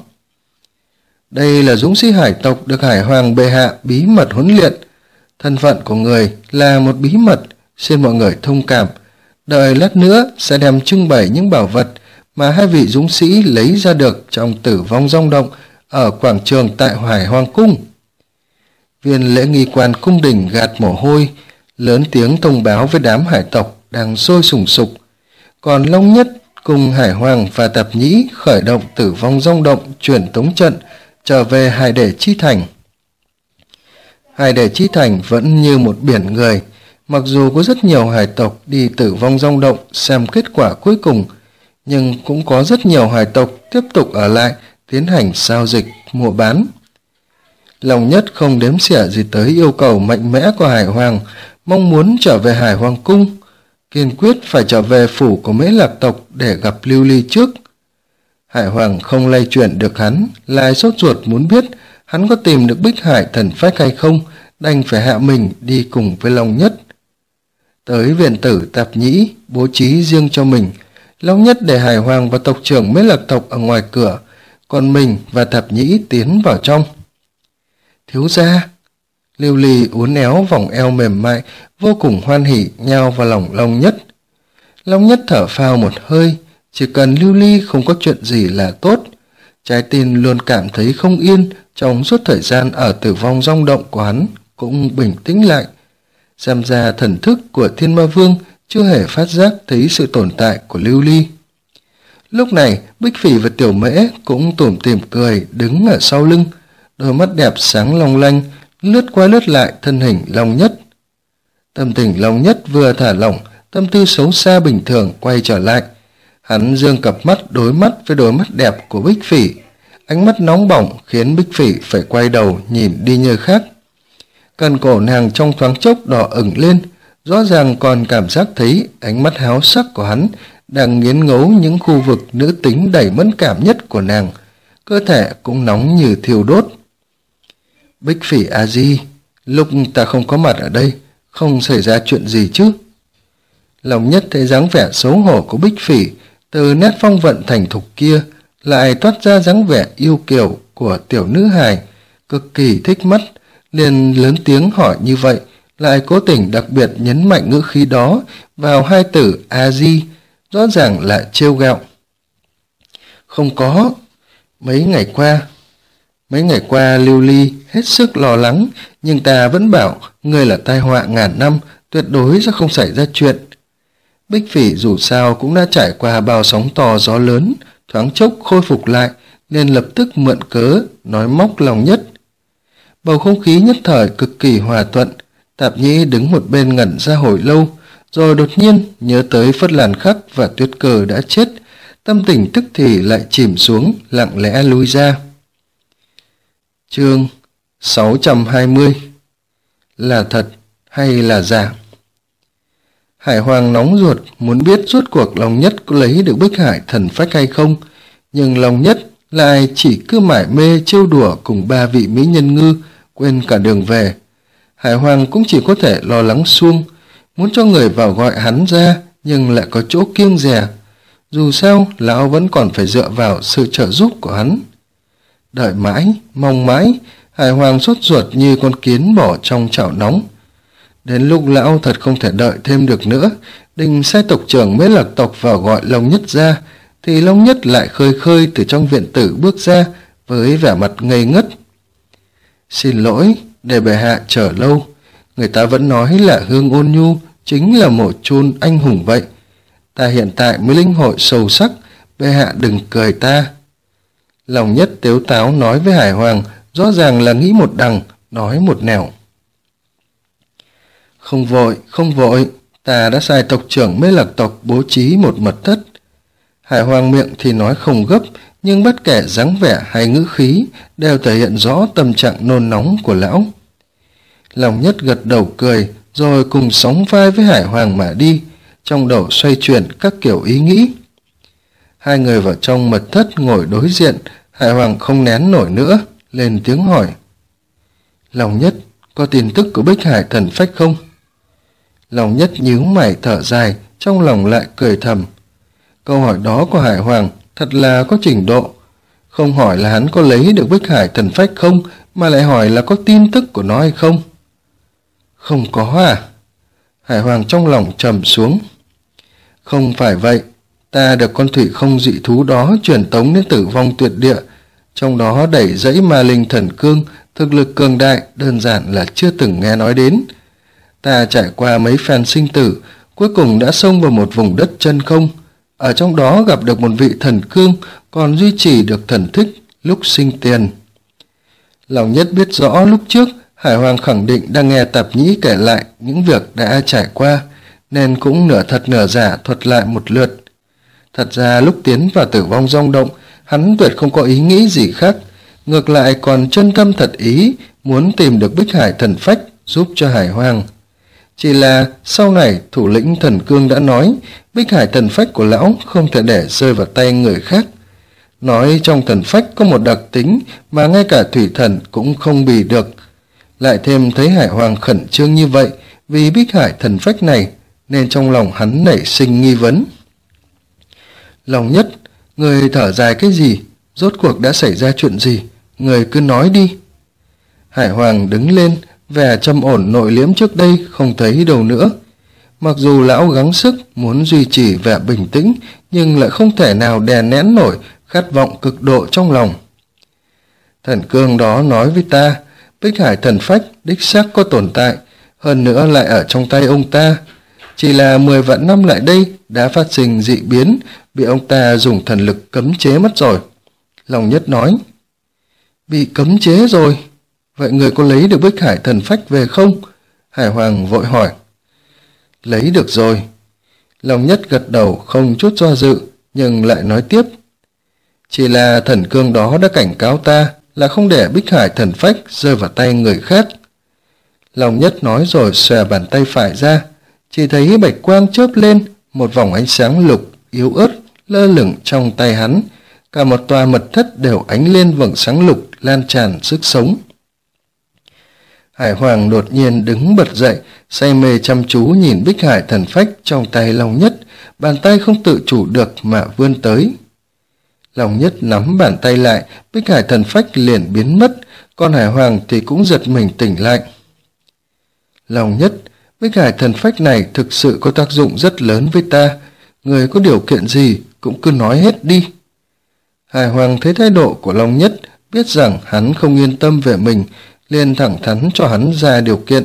[SPEAKER 1] Đây là dũng sĩ hải tộc được Hải Hoàng bệ hạ bí mật huấn luyện. Thân phận của người là một bí mật, xin mọi người thông cảm. Đợi lát nữa sẽ đem trưng bày những bảo vật mà hai vị dũng sĩ lấy ra được trong tử vong rong động ở quảng trường tại Hải Hoàng cung. Viên lễ nghi quan cung đình gạt mồ hôi, lớn tiếng thông báo với đám hải tộc đang sôi sùng sục. Còn Long Nhất cùng Hải Hoàng và Tạp Nhĩ khởi động Tử Vong Dông Động truyền tống trận trở về Hải Để Chi Thành. Hải Để Chi Thành vẫn như một biển người, mặc dù có rất nhiều hải tộc đi Tử Vong Dông Động xem kết quả cuối cùng, nhưng cũng có rất nhiều hải tộc tiếp tục ở lại tiến hành giao dịch, mua bán. Long Nhất không đếm xỉa gì tới yêu cầu mạnh mẽ của Hải Hoàng, mong muốn trở về Hải Hoàng Cung, kiên quyết phải trở về phủ của Mễ Lạc tộc để gặp Lưu Ly trước. Hải Hoàng không lay chuyển được hắn, lại sốt ruột muốn biết hắn có tìm được Bích Hải thần phách hay không, đành phải hạ mình đi cùng với Long Nhất. Tới viện tử Tạp Nhĩ bố trí riêng cho mình, Long Nhất để Hải Hoàng và tộc trưởng Mễ Lạc tộc ở ngoài cửa, còn mình và Tạp Nhĩ tiến vào trong. Thiếu gia, Lưu Ly uốn éo vòng eo mềm mại, vô cùng hoan hỉ nhào vào lòng Long Nhất. Long Nhất thở phào một hơi, chỉ cần Lưu Ly không có chuyện gì là tốt. Trái tim luôn cảm thấy không yên trong suốt thời gian ở Tử Vong Dông Động của hắn cũng bình tĩnh lại. Xem ra thần thức của Thiên Ma Vương chưa hề phát giác thấy sự tồn tại của Lưu Ly. Lúc này, Bích Phỉ và Tiểu Mễ cũng tủm tỉm cười đứng ở sau lưng, đôi mắt đẹp sáng long lanh lướt qua lướt lại thân hình Long Nhất. Tâm tình Long Nhất vừa thả lỏng, tâm tư xấu xa bình thường quay trở lại. Hắn dương cặp mắt đối mắt với đôi mắt đẹp của Bích Phỉ, ánh mắt nóng bỏng khiến Bích Phỉ phải quay đầu nhìn đi nơi khác. Cần cổ nàng trong thoáng chốc đỏ ửng lên, rõ ràng còn cảm giác thấy ánh mắt háo sắc của hắn đang nghiến ngấu những khu vực nữ tính đầy mẫn cảm nhất của nàng, cơ thể cũng nóng như thiêu đốt. Bích Phỉ a di, lúc ta không có mặt ở đây, không xảy ra chuyện gì chứ? Long Nhất thấy dáng vẻ xấu hổ của Bích Phỉ, từ nét phong vận thành thục kia lại toát ra dáng vẻ yêu kiều của tiểu nữ hài, cực kỳ thích mắt, liền lớn tiếng hỏi như vậy, lại cố tình đặc biệt nhấn mạnh ngữ khí đó vào hai từ a di, rõ ràng là trêu ghẹo. Không có, mấy ngày qua Lưu Ly hết sức lo lắng, nhưng ta vẫn bảo ngươi là tai họa ngàn năm, tuyệt đối sẽ không xảy ra chuyện. Bích Phỉ dù sao cũng đã trải qua bao sóng to gió lớn, thoáng chốc khôi phục lại, nên lập tức mượn cớ nói móc Long Nhất. Bầu không khí nhất thời cực kỳ hòa thuận. Tạp Nhĩ đứng một bên ngẩn ra hồi lâu, rồi đột nhiên nhớ tới Phất Lan Khắc và Tuyết Cờ đã chết, tâm tình tức thì lại chìm xuống, lặng lẽ lui ra. Chương 620. Là thật hay là giả? Hải Hoàng nóng ruột muốn biết rốt cuộc Long Nhất có lấy được Bích Hải thần phách hay không, nhưng Long Nhất lại chỉ cứ mải mê trêu đùa cùng ba vị mỹ nhân ngư, quên cả đường về. Hải Hoàng cũng chỉ có thể lo lắng suông, muốn cho người vào gọi hắn ra, nhưng lại có chỗ kiêng dè. Dù sao, lão vẫn còn phải dựa vào sự trợ giúp của hắn. Đợi mãi, mong mãi, Hải Hoàng sốt ruột như con kiến bỏ trong chảo nóng. Đến lúc lão thật không thể đợi thêm được nữa, định sai tộc trưởng Mễ Lạc tộc vào gọi Long Nhất ra, thì Long Nhất lại khơi khơi từ trong viện tử bước ra với vẻ mặt ngây ngất. Xin lỗi, để bệ hạ chờ lâu. Người ta vẫn nói là Hương Ôn Nhu chính là mộ chôn anh hùng vậy. Ta hiện tại mới linh hội sâu sắc, bệ hạ đừng cười ta. Long Nhất tếu táo nói với Hải Hoàng, rõ ràng là nghĩ một đằng, nói một nẻo. Không vội, ta đã sai tộc trưởng Mễ Lạc tộc bố trí một mật thất. Hải Hoàng miệng thì nói không gấp, nhưng bất kể dáng vẻ hay ngữ khí đều thể hiện rõ tâm trạng nôn nóng của lão. Long Nhất gật đầu cười, rồi cùng sóng vai với Hải Hoàng mà đi, trong đầu xoay chuyển các kiểu ý nghĩ. Hai người vào trong mật thất ngồi đối diện, Hải Hoàng không nén nổi nữa, lên tiếng hỏi. Long Nhất, có tin tức của Bích Hải thần phách không? Long Nhất nhíu mày thở dài, trong lòng lại cười thầm. Câu hỏi đó của Hải Hoàng thật là có trình độ. Không hỏi là hắn có lấy được Bích Hải thần phách không, mà lại hỏi là có tin tức của nó hay không. Không có à? Hải Hoàng trong lòng trầm xuống. Không phải vậy, ta được con thủy không dị thú đó truyền tống đến Tử Vong Tuyệt Địa, trong đó đẩy dãy ma linh thần cương, thực lực cường đại đơn giản là chưa từng nghe nói đến. Ta trải qua mấy phen sinh tử, cuối cùng đã xông vào một vùng đất chân không. ở trong đó gặp được một vị thần cương còn duy trì được thần thích lúc sinh tiền. Lòng Nhất biết rõ lúc trước Hải Hoàng khẳng định đang nghe Tạp Nhĩ kể lại những việc đã trải qua, nên cũng nửa thật nửa giả thuật lại một lượt. Thật ra lúc tiến vào Tử Vong Dông Động, hắn tuyệt không có ý nghĩ gì khác, ngược lại còn chân tâm thật ý muốn tìm được Bích Hải thần phách giúp cho Hải Hoàng. Chỉ là sau này thủ lĩnh thần cương đã nói Bích Hải thần phách của lão không thể để rơi vào tay người khác. Nói trong thần phách có một đặc tính mà ngay cả thủy thần cũng không bì được. Lại thêm thấy Hải Hoàng khẩn trương như vậy vì Bích Hải thần phách này, nên trong lòng hắn nảy sinh nghi vấn. Lòng Nhất, người thở dài cái gì? Rốt cuộc đã xảy ra chuyện gì? Người cứ nói đi. Hải Hoàng đứng lên, vẻ trầm ổn nội liễm trước đây không thấy đâu nữa. Mặc dù lão gắng sức muốn duy trì vẻ bình tĩnh, nhưng lại không thể nào đè nén nổi khát vọng cực độ trong lòng. Thần cương đó nói với ta, Bích Hải thần phách đích xác có tồn tại, hơn nữa lại ở trong tay ông ta. Chỉ là 10 vạn năm lại đây đã phát sinh dị biến, bị ông ta dùng thần lực cấm chế mất rồi. Lòng Nhất nói, bị cấm chế rồi? Vậy người có lấy được Bích Hải thần phách về không? Hải Hoàng vội hỏi. Lấy được rồi. Lòng Nhất gật đầu không chút do dự, nhưng lại nói tiếp. Chỉ là thần cương đó đã cảnh cáo ta là không để Bích Hải thần phách rơi vào tay người khác. Lòng Nhất nói rồi xòe bàn tay phải ra, chỉ thấy bạch quang chớp lên, một vòng ánh sáng lục yếu ớt lơ lửng trong tay hắn, cả một tòa mật thất đều ánh lên vầng sáng lục lan tràn sức sống. Hải Hoàng đột nhiên đứng bật dậy, say mê chăm chú nhìn Bích Hải thần phách trong tay Lòng Nhất, bàn tay không tự chủ được mà vươn tới. Lòng Nhất nắm bàn tay lại, Bích Hải thần phách liền biến mất, còn Hải Hoàng thì cũng giật mình tỉnh lại. Lòng Nhất, Bích Hải thần phách này thực sự có tác dụng rất lớn với ta, người có điều kiện gì cũng cứ nói hết đi. Hải Hoàng thấy thái độ của Long Nhất, biết rằng hắn không yên tâm về mình, liền thẳng thắn cho hắn ra điều kiện.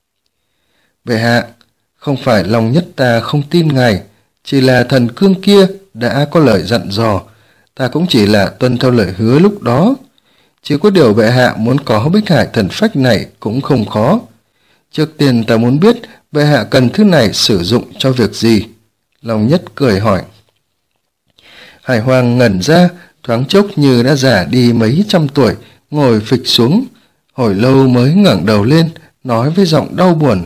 [SPEAKER 1] Bệ hạ, không phải Long Nhất ta không tin ngài, chỉ là thần cương kia đã có lời dặn dò, ta cũng chỉ là tuân theo lời hứa lúc đó. Chỉ có điều bệ hạ muốn có Bích Hải thần phách này cũng không khó. Trước tiên ta muốn biết bệ hạ cần thứ này sử dụng cho việc gì? Long Nhất cười hỏi. Hải Hoàng ngẩn ra, thoáng chốc như đã già đi mấy trăm tuổi, ngồi phịch xuống, hồi lâu mới ngẩng đầu lên, nói với giọng đau buồn.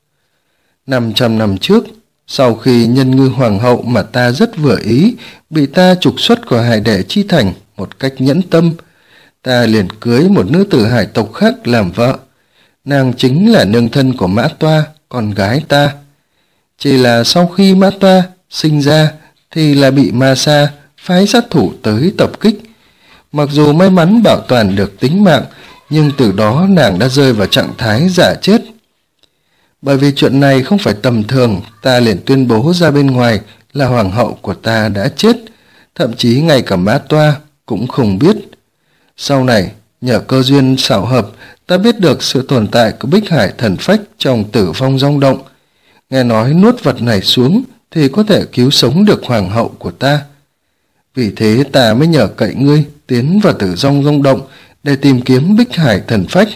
[SPEAKER 1] 500 năm trước, sau khi Nhân Ngư Hoàng hậu mà ta rất vừa ý, bị ta trục xuất khỏi Hải Đệ Chi Thành một cách nhẫn tâm, ta liền cưới một nữ tử hải tộc khác làm vợ. Nàng chính là nương thân của Mã Toa, con gái ta. Chỉ là sau khi Mã Toa sinh ra thì là bị Ma Sa phái sát thủ tới tập kích. Mặc dù may mắn bảo toàn được tính mạng, nhưng từ đó nàng đã rơi vào trạng thái giả chết. Bởi vì chuyện này không phải tầm thường, ta liền tuyên bố ra bên ngoài là hoàng hậu của ta đã chết, thậm chí ngay cả Mã Toa cũng không biết. Sau này, nhờ cơ duyên xảo hợp, ta biết được sự tồn tại của Bích Hải thần phách trong Tử Vong Dông Động. Nghe nói nuốt vật này xuống thì có thể cứu sống được hoàng hậu của ta. Vì thế ta mới nhờ cậy ngươi tiến vào Tử Vong Dông Động để tìm kiếm Bích Hải thần phách.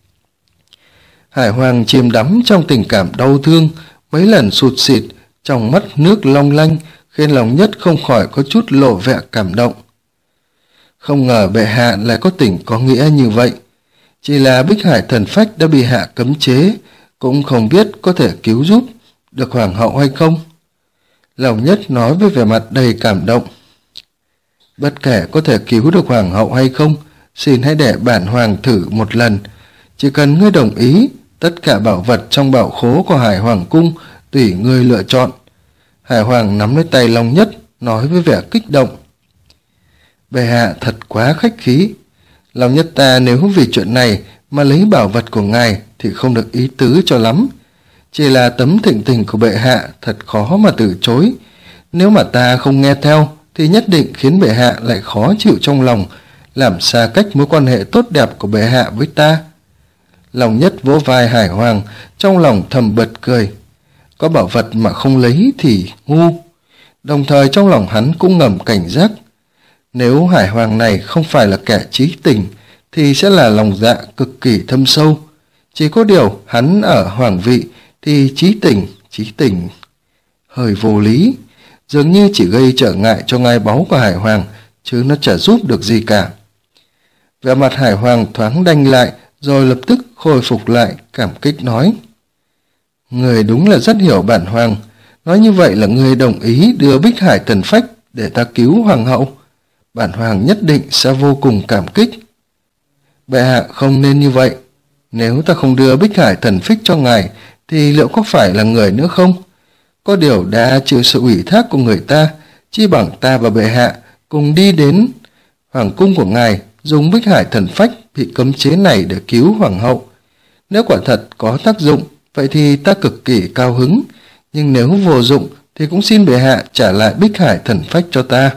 [SPEAKER 1] Hải Hoàng chìm đắm trong tình cảm đau thương, mấy lần sụt sịt, trong mắt nước long lanh, khiến Lòng Nhất không khỏi có chút lộ vẻ cảm động. Không ngờ bệ hạ lại có tình có nghĩa như vậy. Chỉ là Bích Hải thần phách đã bị hạ cấm chế, cũng không biết có thể cứu giúp được hoàng hậu hay không. Lòng Nhất nói với vẻ mặt đầy cảm động. Bất kể có thể cứu được hoàng hậu hay không, xin hãy để bản hoàng thử một lần. Chỉ cần ngươi đồng ý, tất cả bảo vật trong bảo khố của Hải Hoàng cung tùy ngươi lựa chọn. Hải Hoàng nắm lấy tay Long Nhất, nói với vẻ kích động. Bệ hạ thật quá khách khí. Long Nhất ta nếu vì chuyện này mà lấy bảo vật của ngài thì không được ý tứ cho lắm. Chỉ là tấm thịnh tình của bệ hạ thật khó mà từ chối. Nếu mà ta không nghe theo thì nhất định khiến bệ hạ lại khó chịu trong lòng, làm xa cách mối quan hệ tốt đẹp của bệ hạ với ta. Lòng Nhất vỗ vai Hải Hoàng, trong lòng thầm bật cười. Có bảo vật mà không lấy thì ngu. đồng thời trong lòng hắn cũng ngầm cảnh giác. Nếu Hải Hoàng này không phải là kẻ trí tình, thì sẽ là lòng dạ cực kỳ thâm sâu. Chỉ có điều hắn ở hoàng vị thì trí tình hơi vô lý, dường như chỉ gây trở ngại cho ngai báu của Hải Hoàng, chứ nó chả giúp được gì cả. Vẻ mặt Hải Hoàng thoáng đanh lại, rồi lập tức khôi phục lại, cảm kích nói: Người đúng là rất hiểu bản Hoàng, nói như vậy là người đồng ý đưa Bích Hải Thần Phách để ta cứu Hoàng hậu. Bản Hoàng nhất định sẽ vô cùng cảm kích. Bệ hạ không nên như vậy, nếu ta không đưa Bích Hải Thần Phích cho ngài, thì liệu có phải là người nữa không? Có điều đã chịu sự ủy thác của người ta, chi bằng ta và bệ hạ cùng đi đến hoàng cung của ngài, dùng Bích Hải Thần Phách bị cấm chế này để cứu Hoàng hậu. Nếu quả thật có tác dụng, vậy thì ta cực kỳ cao hứng, nhưng nếu vô dụng thì cũng xin bệ hạ trả lại Bích Hải Thần Phách cho ta.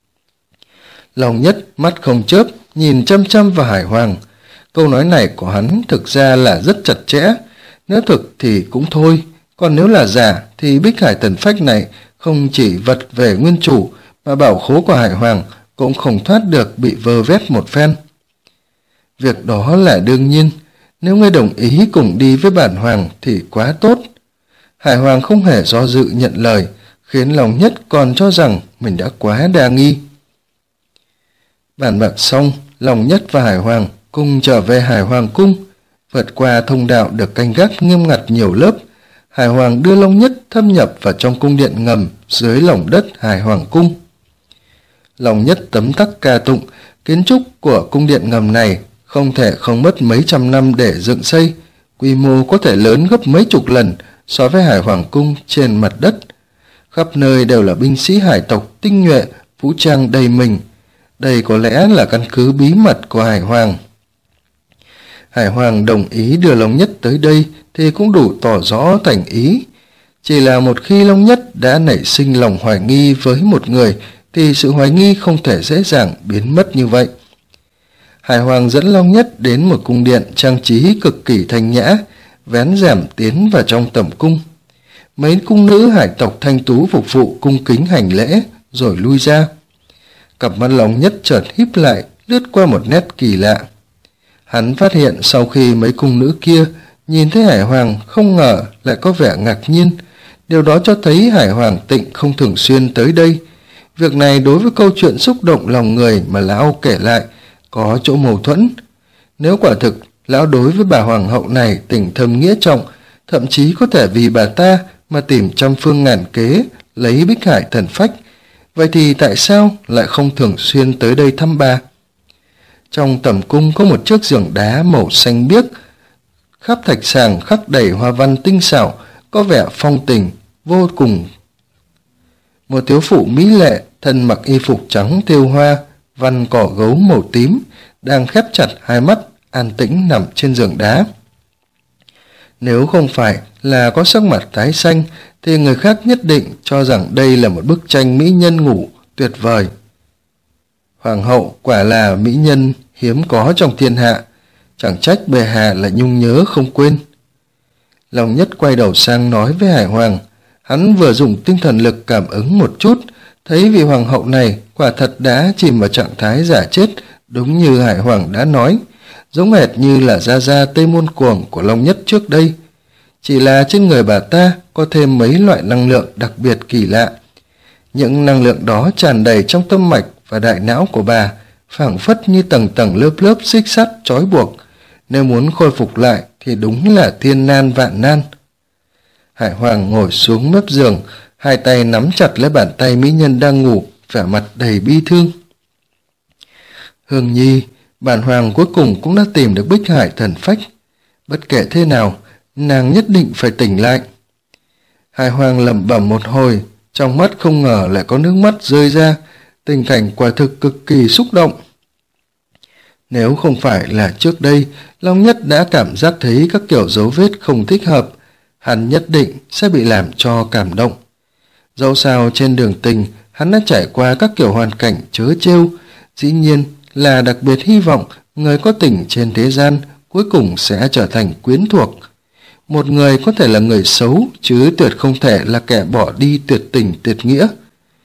[SPEAKER 1] Long Nhất mắt không chớp nhìn chăm chăm vào Hải Hoàng. Câu nói này của hắn thực ra là rất chặt chẽ, nếu thực thì cũng thôi, còn nếu là giả thì Bích Hải Thần Phách này không chỉ vật về nguyên chủ, mà bảo khố của Hải Hoàng cũng không thoát được bị vơ vét một phen. Việc đó là đương nhiên, nếu ngươi đồng ý cùng đi với bản Hoàng thì quá tốt. Hải Hoàng không hề do dự nhận lời, khiến Long Nhất còn cho rằng mình đã quá đa nghi. Bàn bạc xong, Long Nhất và Hải Hoàng cùng trở về Hải Hoàng cung. Vượt qua thông đạo được canh gác nghiêm ngặt nhiều lớp, Hải Hoàng đưa Long Nhất thâm nhập vào trong cung điện ngầm dưới lòng đất Hải Hoàng cung. Long Nhất tấm tắc ca tụng, kiến trúc của cung điện ngầm này không thể không mất mấy trăm năm để dựng xây, quy mô có thể lớn gấp mấy chục lần so với Hải Hoàng cung trên mặt đất. Khắp nơi đều là binh sĩ hải tộc tinh nhuệ, vũ trang đầy mình. Đây có lẽ là căn cứ bí mật của Hải Hoàng. Hải Hoàng đồng ý đưa Long Nhất tới đây thì cũng đủ tỏ rõ thành ý. Chỉ là một khi Long Nhất đã nảy sinh lòng hoài nghi với một người thì sự hoài nghi không thể dễ dàng biến mất như vậy. Hải Hoàng dẫn Long Nhất đến một cung điện trang trí cực kỳ thanh nhã, vén rèm tiến vào trong tẩm cung. Mấy cung nữ hải tộc thanh tú phục vụ cung kính hành lễ rồi lui ra. Cặp mắt Long Nhất chợt híp lại, lướt qua một nét kỳ lạ. Hắn phát hiện sau khi mấy cung nữ kia nhìn thấy Hải Hoàng không ngờ lại có vẻ ngạc nhiên. Điều đó cho thấy Hải Hoàng Tịnh không thường xuyên tới đây. Việc này đối với câu chuyện xúc động lòng người mà lão kể lại có chỗ mâu thuẫn. Nếu quả thực lão đối với bà Hoàng hậu này tình thâm nghĩa trọng, thậm chí có thể vì bà ta mà tìm trăm phương ngàn kế lấy Bích Hải Thần Phách, vậy thì tại sao lại không thường xuyên tới đây thăm bà? Trong tẩm cung có một chiếc giường đá màu xanh biếc, khắp thạch sàng khắc đầy hoa văn tinh xảo, có vẻ phong tình vô cùng. Một thiếu phụ mỹ lệ, thân mặc y phục trắng thêu hoa, văn cỏ gấu màu tím, đang khép chặt hai mắt, an tĩnh nằm trên giường đá. Nếu không phải là có sắc mặt tái xanh, thì người khác nhất định cho rằng đây là một bức tranh mỹ nhân ngủ tuyệt vời. Hoàng hậu quả là mỹ nhân hiếm có trong thiên hạ, chẳng trách bệ hạ lại nhung nhớ không quên. Long Nhất quay đầu sang nói với Hải Hoàng. Hắn vừa dùng tinh thần lực cảm ứng một chút, thấy vị hoàng hậu này quả thật đã chìm vào trạng thái giả chết, đúng như Hải Hoàng đã nói, giống hệt như là gia gia Tây Môn Cuồng của Long Nhất trước đây. Chỉ là trên người bà ta có thêm mấy loại năng lượng đặc biệt kỳ lạ. Những năng lượng đó tràn đầy trong tâm mạch và đại não của bà, phảng phất như tầng tầng lớp lớp xích sắt trói buộc. Nếu muốn khôi phục lại thì đúng là thiên nan vạn nan. Hải Hoàng ngồi xuống mép giường, hai tay nắm chặt lấy bàn tay mỹ nhân đang ngủ, vẻ mặt đầy bi thương. Hương Nhi, bản Hoàng cuối cùng cũng đã tìm được Bích Hải Thần Phách. Bất kể thế nào, nàng nhất định phải tỉnh lại. Hải Hoàng lẩm bẩm một hồi, trong mắt không ngờ lại có nước mắt rơi ra, tình cảnh quả thực cực kỳ xúc động. Nếu không phải là trước đây, Long Nhất đã cảm giác thấy các kiểu dấu vết không thích hợp, hắn nhất định sẽ bị làm cho cảm động. Dẫu sao trên đường tình, hắn đã trải qua các kiểu hoàn cảnh trớ trêu, dĩ nhiên là đặc biệt hy vọng người có tình trên thế gian cuối cùng sẽ trở thành quyến thuộc. Một người có thể là người xấu, chứ tuyệt không thể là kẻ bỏ đi tuyệt tình tuyệt nghĩa.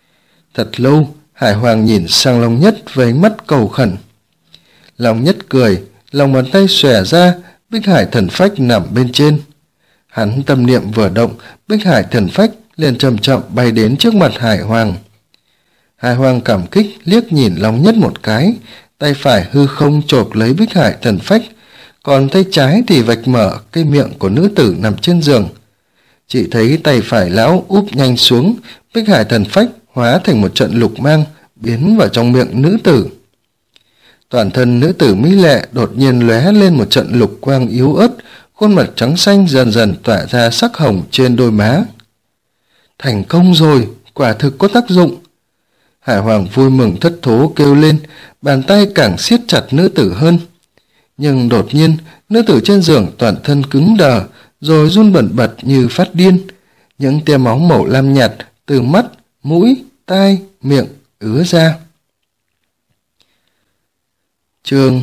[SPEAKER 1] Thật lâu, Hải Hoàng nhìn sang Long Nhất với ánh mắt cầu khẩn. Long Nhất cười, lòng bàn tay xòe ra, Bích Hải Thần Phách nằm bên trên. Hắn tâm niệm vừa động, Bích Hải Thần Phách liền chậm chậm bay đến trước mặt Hải Hoàng. Hải Hoàng cảm kích liếc nhìn Long Nhất một cái, tay phải hư không chộp lấy Bích Hải Thần Phách, còn tay trái thì vạch mở cái miệng của nữ tử nằm trên giường. Chỉ thấy tay phải lão úp nhanh xuống, Bích Hải Thần Phách hóa thành một trận lục mang, biến vào trong miệng nữ tử. Toàn thân nữ tử mỹ lệ đột nhiên lóe lên một trận lục quang yếu ớt, khuôn mặt trắng xanh dần dần tỏa ra sắc hồng trên đôi má. Thành công rồi, quả thực có tác dụng. Hải Hoàng vui mừng thất thố kêu lên, bàn tay càng siết chặt nữ tử hơn. Nhưng đột nhiên, nữ tử trên giường toàn thân cứng đờ, rồi run bần bật như phát điên. Những tia máu màu lam nhạt từ mắt, mũi, tai, miệng ứa ra. Chương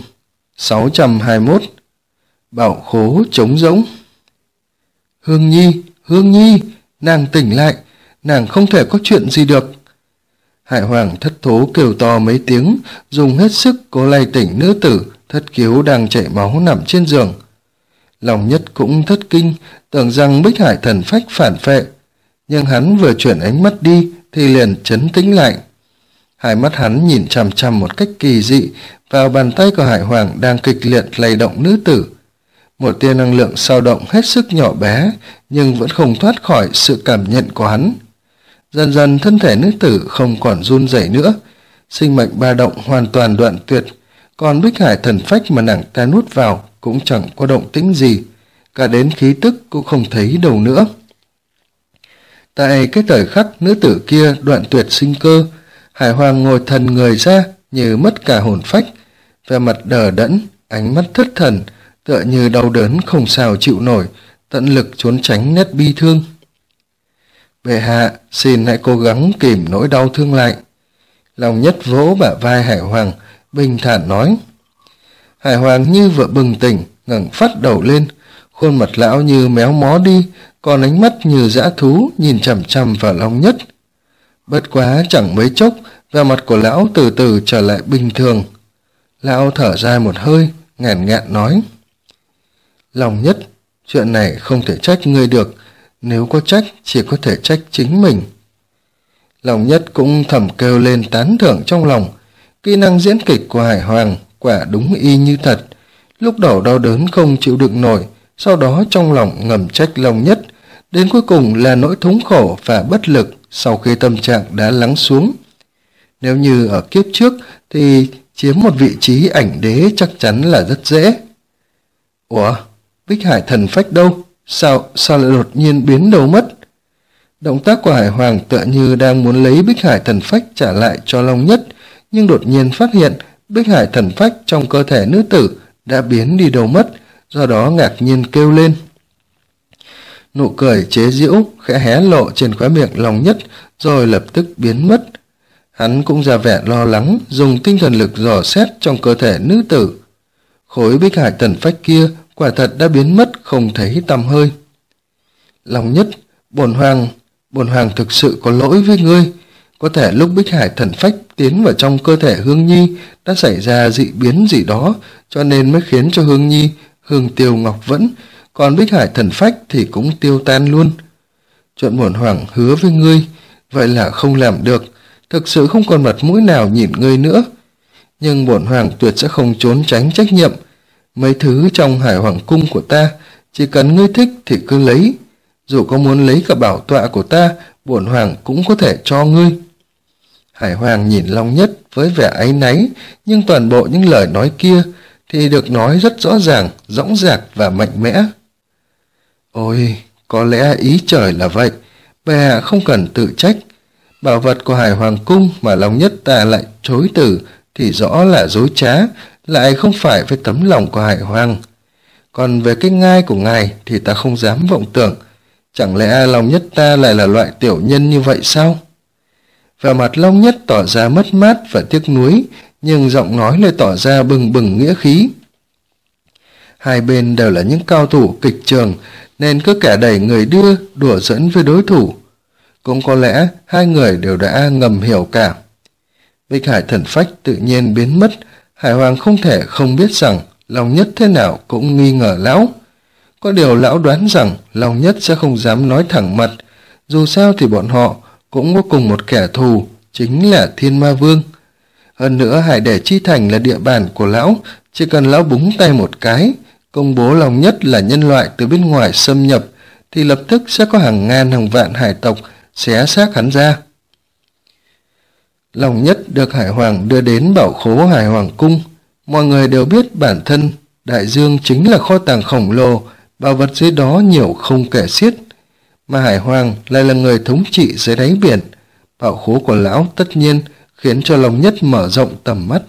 [SPEAKER 1] 621. Bảo khố trống rỗng. Hương Nhi, nàng tỉnh lại, nàng không thể có chuyện gì được. Hải Hoàng thất thố kêu to mấy tiếng, dùng hết sức cố lay tỉnh nữ tử thất khiếu đang chảy máu nằm trên giường. Long Nhất cũng thất kinh, tưởng rằng Bích Hải Thần Phách phản phệ, nhưng hắn vừa chuyển ánh mắt đi thì liền trấn tĩnh lại. Hai mắt hắn nhìn chằm chằm một cách kỳ dị vào bàn tay của Hải Hoàng đang kịch liệt lay động nữ tử. Một tia năng lượng dao động hết sức nhỏ bé, nhưng vẫn không thoát khỏi sự cảm nhận của hắn. Dần dần thân thể nữ tử không còn run rẩy nữa, sinh mệnh ba động hoàn toàn đoạn tuyệt, còn Bích Hải Thần Phách mà nàng ta nuốt vào cũng chẳng có động tĩnh gì, cả đến khí tức cũng không thấy đâu nữa. Tại cái thời khắc nữ tử kia đoạn tuyệt sinh cơ, Hải Hoàng ngồi thần người ra như mất cả hồn phách, vẻ mặt đờ đẫn, ánh mắt thất thần, tựa như đau đớn không sao chịu nổi, tận lực trốn tránh nét bi thương. Bệ hạ, xin hãy cố gắng kìm nỗi đau thương lại. Long Nhất vỗ bả vai Hải Hoàng, bình thản nói. Hải Hoàng như vừa bừng tỉnh, ngẩng phát đầu lên, khuôn mặt lão như méo mó đi, còn ánh mắt như dã thú nhìn chằm chằm vào Long Nhất. Bất quá chẳng mấy chốc, vẻ mặt của lão từ từ trở lại bình thường. Lão thở dài một hơi, ngàn ngạn nói. Long Nhất, chuyện này không thể trách ngươi được, nếu có trách chỉ có thể trách chính mình. Long Nhất cũng thầm kêu lên tán thưởng trong lòng, kỹ năng diễn kịch của Hải Hoàng quả đúng y như thật. Lúc đầu đau đớn không chịu đựng nổi, sau đó trong lòng ngầm trách Long Nhất, đến cuối cùng là nỗi thống khổ và bất lực sau khi tâm trạng đã lắng xuống. Nếu như ở kiếp trước thì chiếm một vị trí ảnh đế chắc chắn là rất dễ. Ủa, Bích Hải Thần Phách đâu? Sao lại đột nhiên biến đâu mất? Động tác của Hải Hoàng tựa như đang muốn lấy Bích Hải Thần Phách trả lại cho Long Nhất, nhưng đột nhiên phát hiện Bích Hải Thần Phách trong cơ thể nữ tử đã biến đi đâu mất, do đó ngạc nhiên kêu lên. Nụ cười chế giễu khẽ hé lộ trên khóe miệng Long Nhất, rồi lập tức biến mất. Hắn cũng ra vẻ lo lắng, dùng tinh thần lực dò xét trong cơ thể nữ tử. Khối Bích Hải Thần Phách kia quả thật đã biến mất không thấy tăm hơi. Long Nhất, bổn hoàng thực sự có lỗi với ngươi. Có thể lúc Bích Hải Thần Phách tiến vào trong cơ thể Hương Nhi đã xảy ra dị biến gì đó, cho nên mới khiến cho Hương Nhi hương tiêu ngọc vẫn, còn Bích Hải Thần Phách thì cũng tiêu tan luôn. Chuyện bổn hoàng hứa với ngươi, vậy là không làm được, thực sự không còn mặt mũi nào nhìn ngươi nữa. Nhưng bổn hoàng tuyệt sẽ không trốn tránh trách nhiệm. Mấy thứ trong Hải Hoàng cung của ta, chỉ cần ngươi thích thì cứ lấy. Dù có muốn lấy cả bảo tọa của ta, bổn hoàng cũng có thể cho ngươi. Hải Hoàng nhìn Long Nhất với vẻ áy náy, nhưng toàn bộ những lời nói kia thì được nói rất rõ ràng, dõng dạc và mạnh mẽ. Ôi, có lẽ ý trời là vậy, bệ hạ không cần tự trách. Bảo vật của Hải Hoàng cung mà Long Nhất ta lại chối từ thì rõ là dối trá, lại không phải với tấm lòng của Hải Hoàng. Còn về cái ngai của ngài thì ta không dám vọng tưởng. Chẳng lẽ Long Nhất ta lại là loại tiểu nhân như vậy sao? Vẻ mặt Long Nhất tỏ ra mất mát và tiếc nuối, nhưng giọng nói lại tỏ ra bừng bừng nghĩa khí. Hai bên đều là những cao thủ kịch trường, nên cứ kẻ đẩy người đưa, đùa giỡn với đối thủ. cũng có lẽ hai người đều đã ngầm hiểu cả. Bích Hải thần phách tự nhiên biến mất, Hải Hoàng không thể không biết rằng Long Nhất thế nào cũng nghi ngờ lão. Có điều lão đoán rằng Long Nhất sẽ không dám nói thẳng mặt, dù sao thì bọn họ cũng có cùng một kẻ thù, chính là Thiên Ma Vương. Hơn nữa Hải Đẻ Chi Thành là địa bàn của lão, chỉ cần lão búng tay một cái, công bố Long Nhất là nhân loại từ bên ngoài xâm nhập, thì lập tức sẽ có hàng ngàn hàng vạn hải tộc xé xác hắn ra. Long Nhất được Hải Hoàng đưa đến bảo khố Hải Hoàng Cung. Mọi người đều biết bản thân đại dương chính là kho tàng khổng lồ, bảo vật dưới đó nhiều không kể xiết. Mà Hải Hoàng lại là người thống trị dưới đáy biển. Bảo khố của lão tất nhiên khiến cho Long Nhất mở rộng tầm mắt.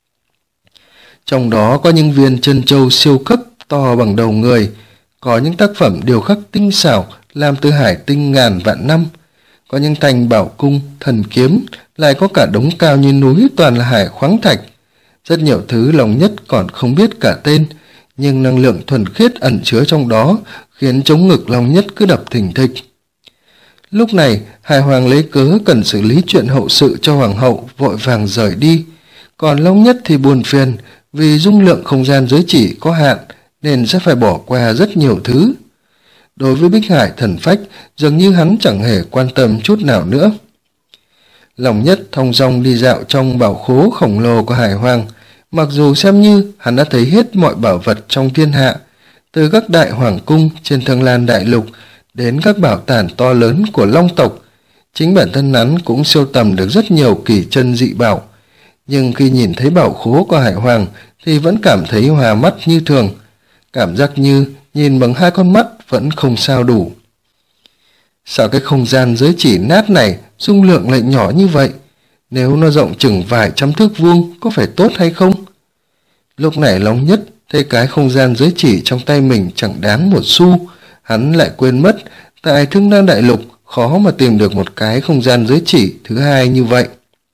[SPEAKER 1] Trong đó có những viên chân châu siêu cấp to bằng đầu người, có những tác phẩm điêu khắc tinh xảo làm từ hải tinh ngàn vạn năm, có những thanh bảo cung, thần kiếm, lại có cả đống cao như núi toàn là hải khoáng thạch. Rất nhiều thứ Long Nhất còn không biết cả tên, nhưng năng lượng thuần khiết ẩn chứa trong đó khiến trống ngực Long Nhất cứ đập thình thịch. Lúc này, Hải Hoàng lấy cớ cần xử lý chuyện hậu sự cho Hoàng hậu, vội vàng rời đi. Còn Long Nhất thì buồn phiền, vì dung lượng không gian giới chỉ có hạn, nên sẽ phải bỏ qua rất nhiều thứ. Đối với Bích Hải thần phách, dường như hắn chẳng hề quan tâm chút nào nữa. Long Nhất thong dong đi dạo trong bảo khố khổng lồ của Hải Hoàng, mặc dù xem như hắn đã thấy hết mọi bảo vật trong thiên hạ, từ các đại hoàng cung trên Thương Lan đại lục đến các bảo tàng to lớn của Long tộc. Chính bản thân hắn cũng sưu tầm được rất nhiều kỳ chân dị bảo, nhưng khi nhìn thấy bảo khố của Hải Hoàng thì vẫn cảm thấy hòa mắt như thường, cảm giác như nhìn bằng hai con mắt vẫn không sao đủ. Sao cái không gian giới chỉ nát này dung lượng lại nhỏ như vậy? Nếu nó rộng chừng vài trăm thước vuông có phải tốt hay không? Lúc này Long Nhất thấy cái không gian giới chỉ trong tay mình chẳng đáng một xu, hắn lại quên mất tại Thương Lan đại lục khó mà tìm được một cái không gian giới chỉ thứ hai như vậy.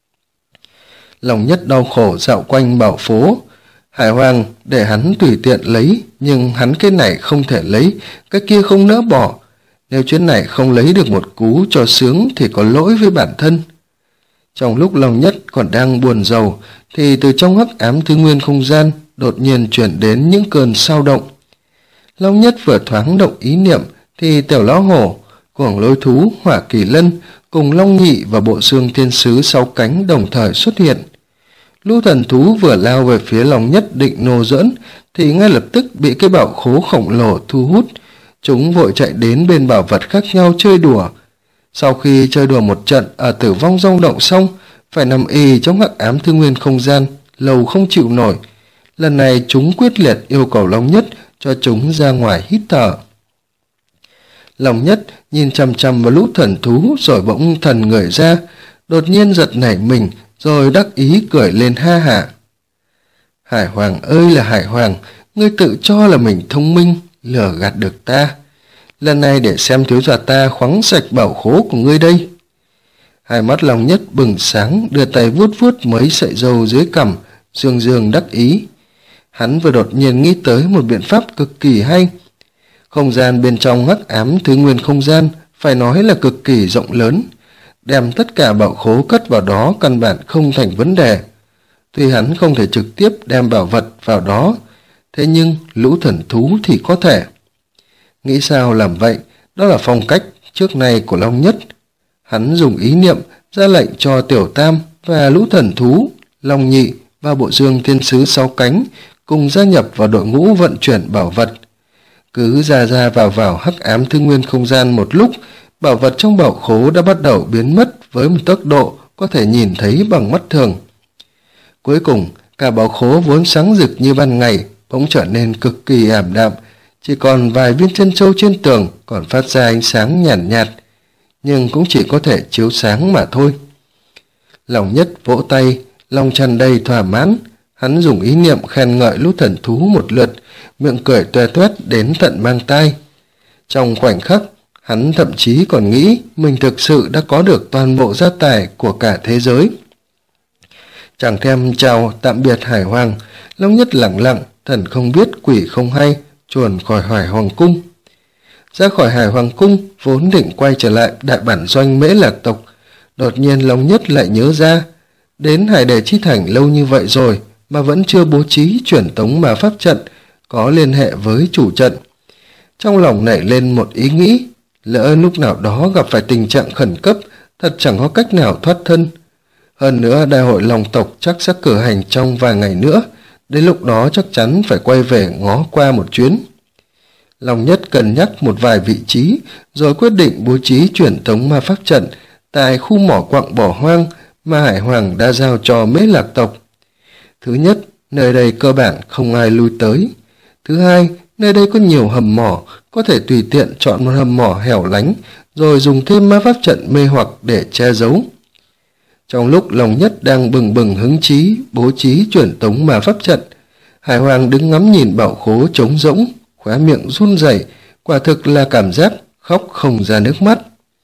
[SPEAKER 1] Long Nhất đau khổ dạo quanh bảo phố. Hải Hoàng để hắn tùy tiện lấy, nhưng hắn cái này không thể lấy, cái kia không nỡ bỏ. Nếu chuyến này không lấy được một cú cho sướng thì có lỗi với bản thân. Trong lúc Long Nhất còn đang buồn rầu, thì từ trong hắc ám thứ nguyên không gian đột nhiên chuyển đến những cơn sao động. Long Nhất vừa thoáng động ý niệm thì Tiểu Lão Hổ, Cuồng Lôi Thú, Hỏa Kỳ Lân cùng Long Nhị và bộ xương thiên sứ 6 cánh đồng thời xuất hiện. Lũ thần thú vừa lao về phía Long Nhất định nô giỡn thì ngay lập tức bị cái bảo khố khổng lồ thu hút. Chúng vội chạy đến bên bảo vật khác nhau chơi đùa. Sau khi chơi đùa một trận ở Tử Vong Rong Động xong, phải nằm ì trong hắc ám thứ nguyên không gian lâu không chịu nổi. Lần này chúng quyết liệt yêu cầu Long Nhất cho chúng ra ngoài hít thở. Long Nhất nhìn chằm chằm vào lũ thần thú rồi bỗng thần người ra, đột nhiên giật nảy mình rồi đắc ý cười lên ha hả. Hải Hoàng ơi là Hải Hoàng, ngươi tự cho là mình thông minh, lừa gạt được ta. Lần này để xem thiếu gia ta khoáng sạch bảo khố của ngươi đây. Hai mắt Long Nhất bừng sáng, đưa tay vuốt vuốt mấy sợi râu dưới cằm, dương dương đắc ý. Hắn vừa đột nhiên nghĩ tới một biện pháp cực kỳ hay. Không gian bên trong hắc ám thứ nguyên không gian phải nói là cực kỳ rộng lớn, đem tất cả bảo khố cất vào đó căn bản không thành vấn đề. Tuy hắn không thể trực tiếp đem bảo vật vào đó, thế nhưng lũ thần thú thì có thể. Nghĩ sao làm vậy, đó là phong cách trước nay của Long Nhất. Hắn dùng ý niệm ra lệnh cho Tiểu Tam và lũ thần thú, Long Nhị và bộ xương thiên sứ 6 cánh cùng gia nhập vào đội ngũ vận chuyển bảo vật. Cứ ra vào hắc ám thứ nguyên không gian một lúc, bảo vật trong bảo khố đã bắt đầu biến mất với một tốc độ có thể nhìn thấy bằng mắt thường. Cuối cùng, cả bảo khố vốn sáng rực như ban ngày bỗng trở nên cực kỳ ảm đạm, chỉ còn vài viên chân châu trên tường còn phát ra ánh sáng nhàn nhạt, nhưng cũng chỉ có thể chiếu sáng mà thôi. Long Nhất vỗ tay, lòng tràn đầy thỏa mãn, hắn dùng ý niệm khen ngợi lũ thần thú một lượt, miệng cười toe toét đến tận mang tai. Trong khoảnh khắc, hắn thậm chí còn nghĩ mình thực sự đã có được toàn bộ gia tài của cả thế giới. Chẳng thèm chào tạm biệt Hải Hoàng, Long Nhất lặng lặng, thần không biết quỷ không hay, chuồn khỏi Hải Hoàng cung. Ra khỏi Hải Hoàng cung, vốn định quay trở lại đại bản doanh Mễ Lạc tộc, đột nhiên Long Nhất lại nhớ ra, đến Hải Đề Chi Thành lâu như vậy rồi mà vẫn chưa bố trí truyền tống ma pháp trận có liên hệ với chủ trận. Trong lòng nảy lên một ý nghĩ, lỡ lúc nào đó gặp phải tình trạng khẩn cấp, thật chẳng có cách nào thoát thân. Hơn nữa đại hội Long tộc chắc sẽ cử hành trong vài ngày nữa, đến lúc đó chắc chắn phải quay về ngó qua một chuyến. Long Nhất cân nhắc một vài vị trí, rồi quyết định bố trí truyền tống ma pháp trận tại khu mỏ quặng bỏ hoang mà Hải Hoàng đã giao cho Mễ Lạc tộc. Thứ nhất, nơi đây cơ bản không ai lui tới. Thứ hai, nơi đây có nhiều hầm mỏ, có thể tùy tiện chọn một hầm mỏ hẻo lánh, rồi dùng thêm ma pháp trận mê hoặc để che giấu. Trong lúc Long Nhất đang bừng bừng hứng chí bố trí truyền tống ma pháp trận, Hải Hoàng đứng ngắm nhìn bảo khố trống rỗng, khóe miệng run rẩy, quả thực là cảm giác khóc không ra nước mắt.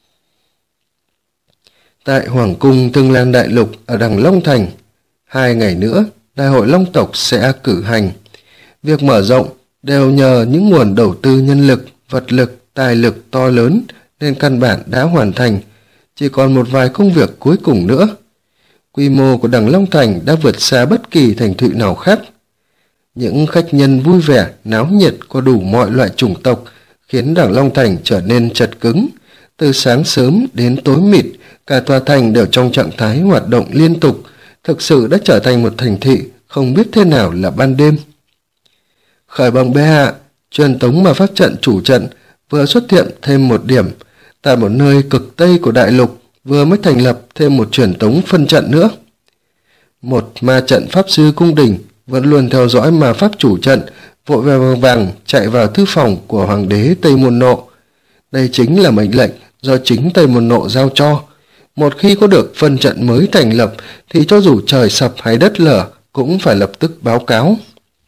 [SPEAKER 1] Tại Hoàng cung Thương Lan Đại Lục ở đằng Long Thành, 2 ngày nữa đại hội Long tộc sẽ cử hành. Việc mở rộng đều nhờ những nguồn đầu tư nhân lực, vật lực, tài lực to lớn nên căn bản đã hoàn thành, chỉ còn một vài công việc cuối cùng nữa. Quy mô của đằng Long Thành đã vượt xa bất kỳ thành thị nào khác. Những khách nhân vui vẻ, náo nhiệt có đủ mọi loại chủng tộc, khiến đằng Long Thành trở nên chật cứng. Từ sáng sớm đến tối mịt, cả tòa thành đều trong trạng thái hoạt động liên tục, thực sự đã trở thành một thành thị không biết thế nào là ban đêm. Khởi bẩm bệ hạ, truyền tống ma pháp trận chủ trận vừa xuất hiện thêm một điểm. Tại một nơi cực tây của đại lục vừa mới thành lập thêm một truyền tống phân trận nữa. Một ma trận pháp sư cung đình vẫn luôn theo dõi ma pháp chủ trận, vội vàng chạy vào thư phòng của hoàng đế Tây Môn Nộ. Đây chính là mệnh lệnh do chính Tây Môn Nộ giao cho. Một khi có được phân trận mới thành lập thì cho dù trời sập hay đất lở cũng phải lập tức báo cáo.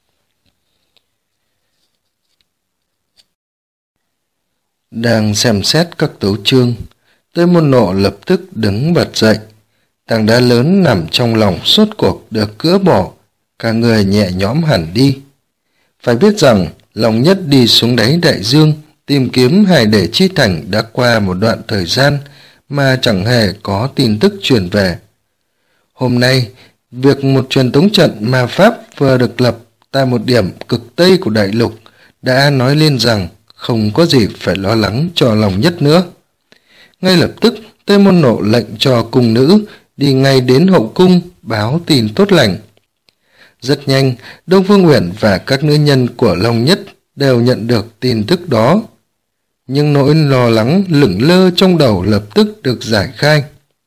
[SPEAKER 1] Đang xem xét các tấu chương, Tây Môn Nộ lập tức đứng bật dậy. Tảng đá lớn nằm trong lòng suốt cuộc được gỡ bỏ, cả người nhẹ nhõm hẳn đi. Phải biết rằng Long Nhất đi xuống đáy đại dương tìm kiếm Hải Đề Chi Thành đã qua một đoạn thời gian mà chẳng hề có tin tức truyền về. Hôm nay, việc một truyền tống trận ma pháp vừa được lập tại một điểm cực tây của đại lục đã nói lên rằng không có gì phải lo lắng cho Long Nhất nữa. Ngay lập tức, Tây Môn Nộ lệnh cho cung nữ đi ngay đến hậu cung báo tin tốt lành. Rất nhanh, Đông Phương Uyển và các nữ nhân của Long Nhất đều nhận được tin tức đó. Nhưng nỗi lo lắng lửng lơ trong đầu lập tức được giải khai.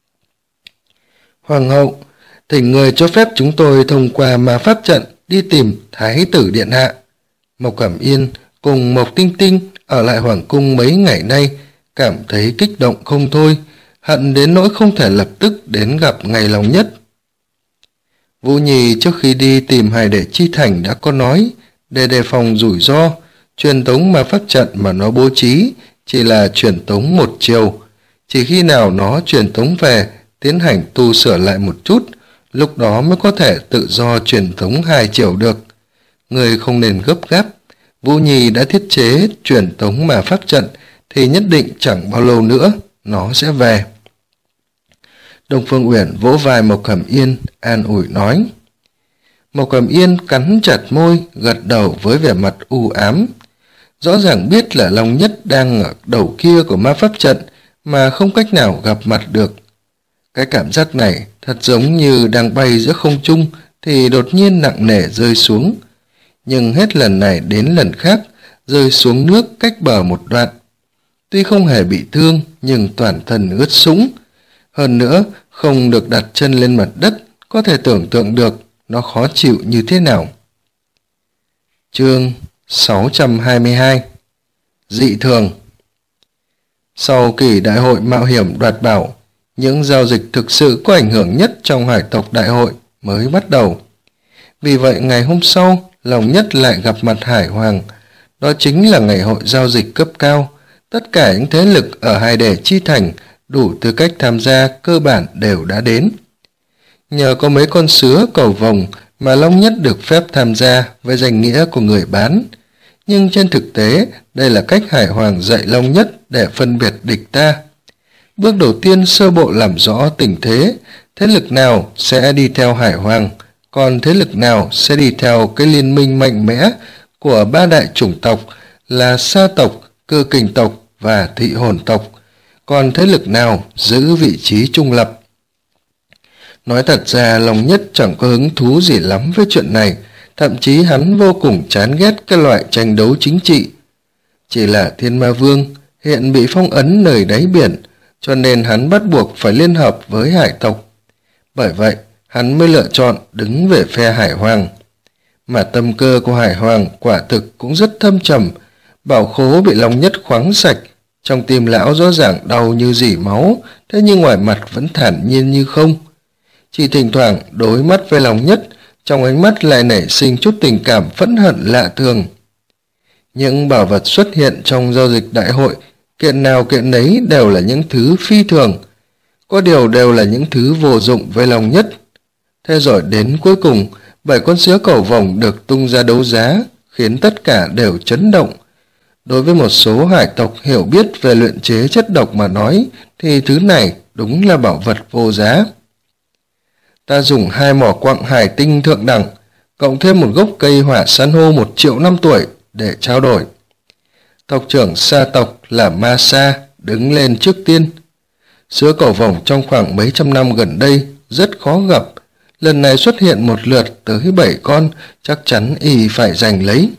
[SPEAKER 1] Hoàng hậu, thỉnh người cho phép chúng tôi thông qua ma pháp trận đi tìm Thái tử điện hạ. Mộc Cẩm Yên cùng Mộc Tinh Tinh ở lại hoàng cung mấy ngày nay cảm thấy kích động không thôi, hận đến nỗi không thể lập tức đến gặp ngày Long Nhất. Vũ Nhi trước khi đi tìm Hải Đề Chi Thành đã có nói, để đề phòng rủi ro, truyền tống ma pháp trận mà nó bố trí chỉ là truyền tống một chiều. Chỉ khi nào nó truyền tống về, tiến hành tu sửa lại một chút, lúc đó mới có thể tự do truyền tống 2 chiều được. Người không nên gấp gáp. Vũ Nhi đã thiết chế truyền tống ma pháp trận thì nhất định chẳng bao lâu nữa nó sẽ về. Đông Phương Uyển vỗ vai Mộc Cẩm Yên, an ủi nói. Mộc Cẩm Yên cắn chặt môi, gật đầu với vẻ mặt u ám. Rõ ràng biết là Long Nhất đang ở đầu kia của ma pháp trận mà không cách nào gặp mặt được. Cái cảm giác này thật giống như đang bay giữa không trung thì đột nhiên nặng nề rơi xuống. Nhưng hết lần này đến lần khác, rơi xuống nước cách bờ một đoạn. Tuy không hề bị thương nhưng toàn thân ướt sũng. Hơn nữa, không được đặt chân lên mặt đất, có thể tưởng tượng được nó khó chịu như thế nào. Chương 622 Dị thường. Sau kỳ đại hội mạo hiểm đoạt bảo, những giao dịch thực sự có ảnh hưởng nhất trong hải tộc đại hội mới bắt đầu. Vì vậy ngày hôm sau, Long Nhất lại gặp mặt Hải Hoàng. Đó chính là ngày hội giao dịch cấp cao. Tất cả những thế lực ở Hải Đề Chi Thành đủ tư cách tham gia cơ bản đều đã đến. Nhờ có mấy con sứa cầu vồng mà Long Nhất được phép tham gia với danh nghĩa của người bán. nhưng trên thực tế đây là cách Hải Hoàng dạy Long Nhất để phân biệt địch ta. Bước đầu tiên sơ bộ làm rõ tình thế, thế lực nào sẽ đi theo Hải Hoàng, còn thế lực nào sẽ đi theo cái liên minh mạnh mẽ của ba đại chủng tộc là Sa tộc, Cơ Kình tộc và Thị Hồn tộc, còn thế lực nào giữ vị trí trung lập. Nói thật ra Long Nhất chẳng có hứng thú gì lắm với chuyện này, thậm chí hắn vô cùng chán ghét cái loại tranh đấu chính trị. Chỉ là Thiên Ma Vương hiện bị phong ấn nơi đáy biển, cho nên hắn bắt buộc phải liên hợp với hải tộc. Bởi vậy, hắn mới lựa chọn đứng về phe Hải Hoàng. Mà tâm cơ của Hải Hoàng quả thực cũng rất thâm trầm, bảo khố bị Long Nhất khoáng sạch, trong tim lão rõ ràng đau như rỉ máu, thế nhưng ngoài mặt vẫn thản nhiên như không. Chỉ thỉnh thoảng đối mắt với Long Nhất, trong ánh mắt lại nảy sinh chút tình cảm phẫn hận lạ thường. Những bảo vật xuất hiện trong giao dịch đại hội, kiện nào kiện nấy đều là những thứ phi thường, có điều đều là những thứ vô dụng với Long Nhất. Thế rồi đến cuối cùng, 7 con sứa cầu vồng được tung ra đấu giá, khiến tất cả đều chấn động. Đối với một số hải tộc hiểu biết về luyện chế chất độc mà nói, thì thứ này đúng là bảo vật vô giá. Ta dùng 2 mỏ quặng hải tinh thượng đẳng, cộng thêm một gốc cây hỏa san hô 1 triệu năm tuổi để trao đổi. Tộc trưởng Sa tộc là Ma Sa đứng lên trước tiên. Sứa cầu vồng trong khoảng mấy trăm năm gần đây rất khó gặp, lần này xuất hiện một lượt tới 7 con, chắc chắn y phải giành lấy.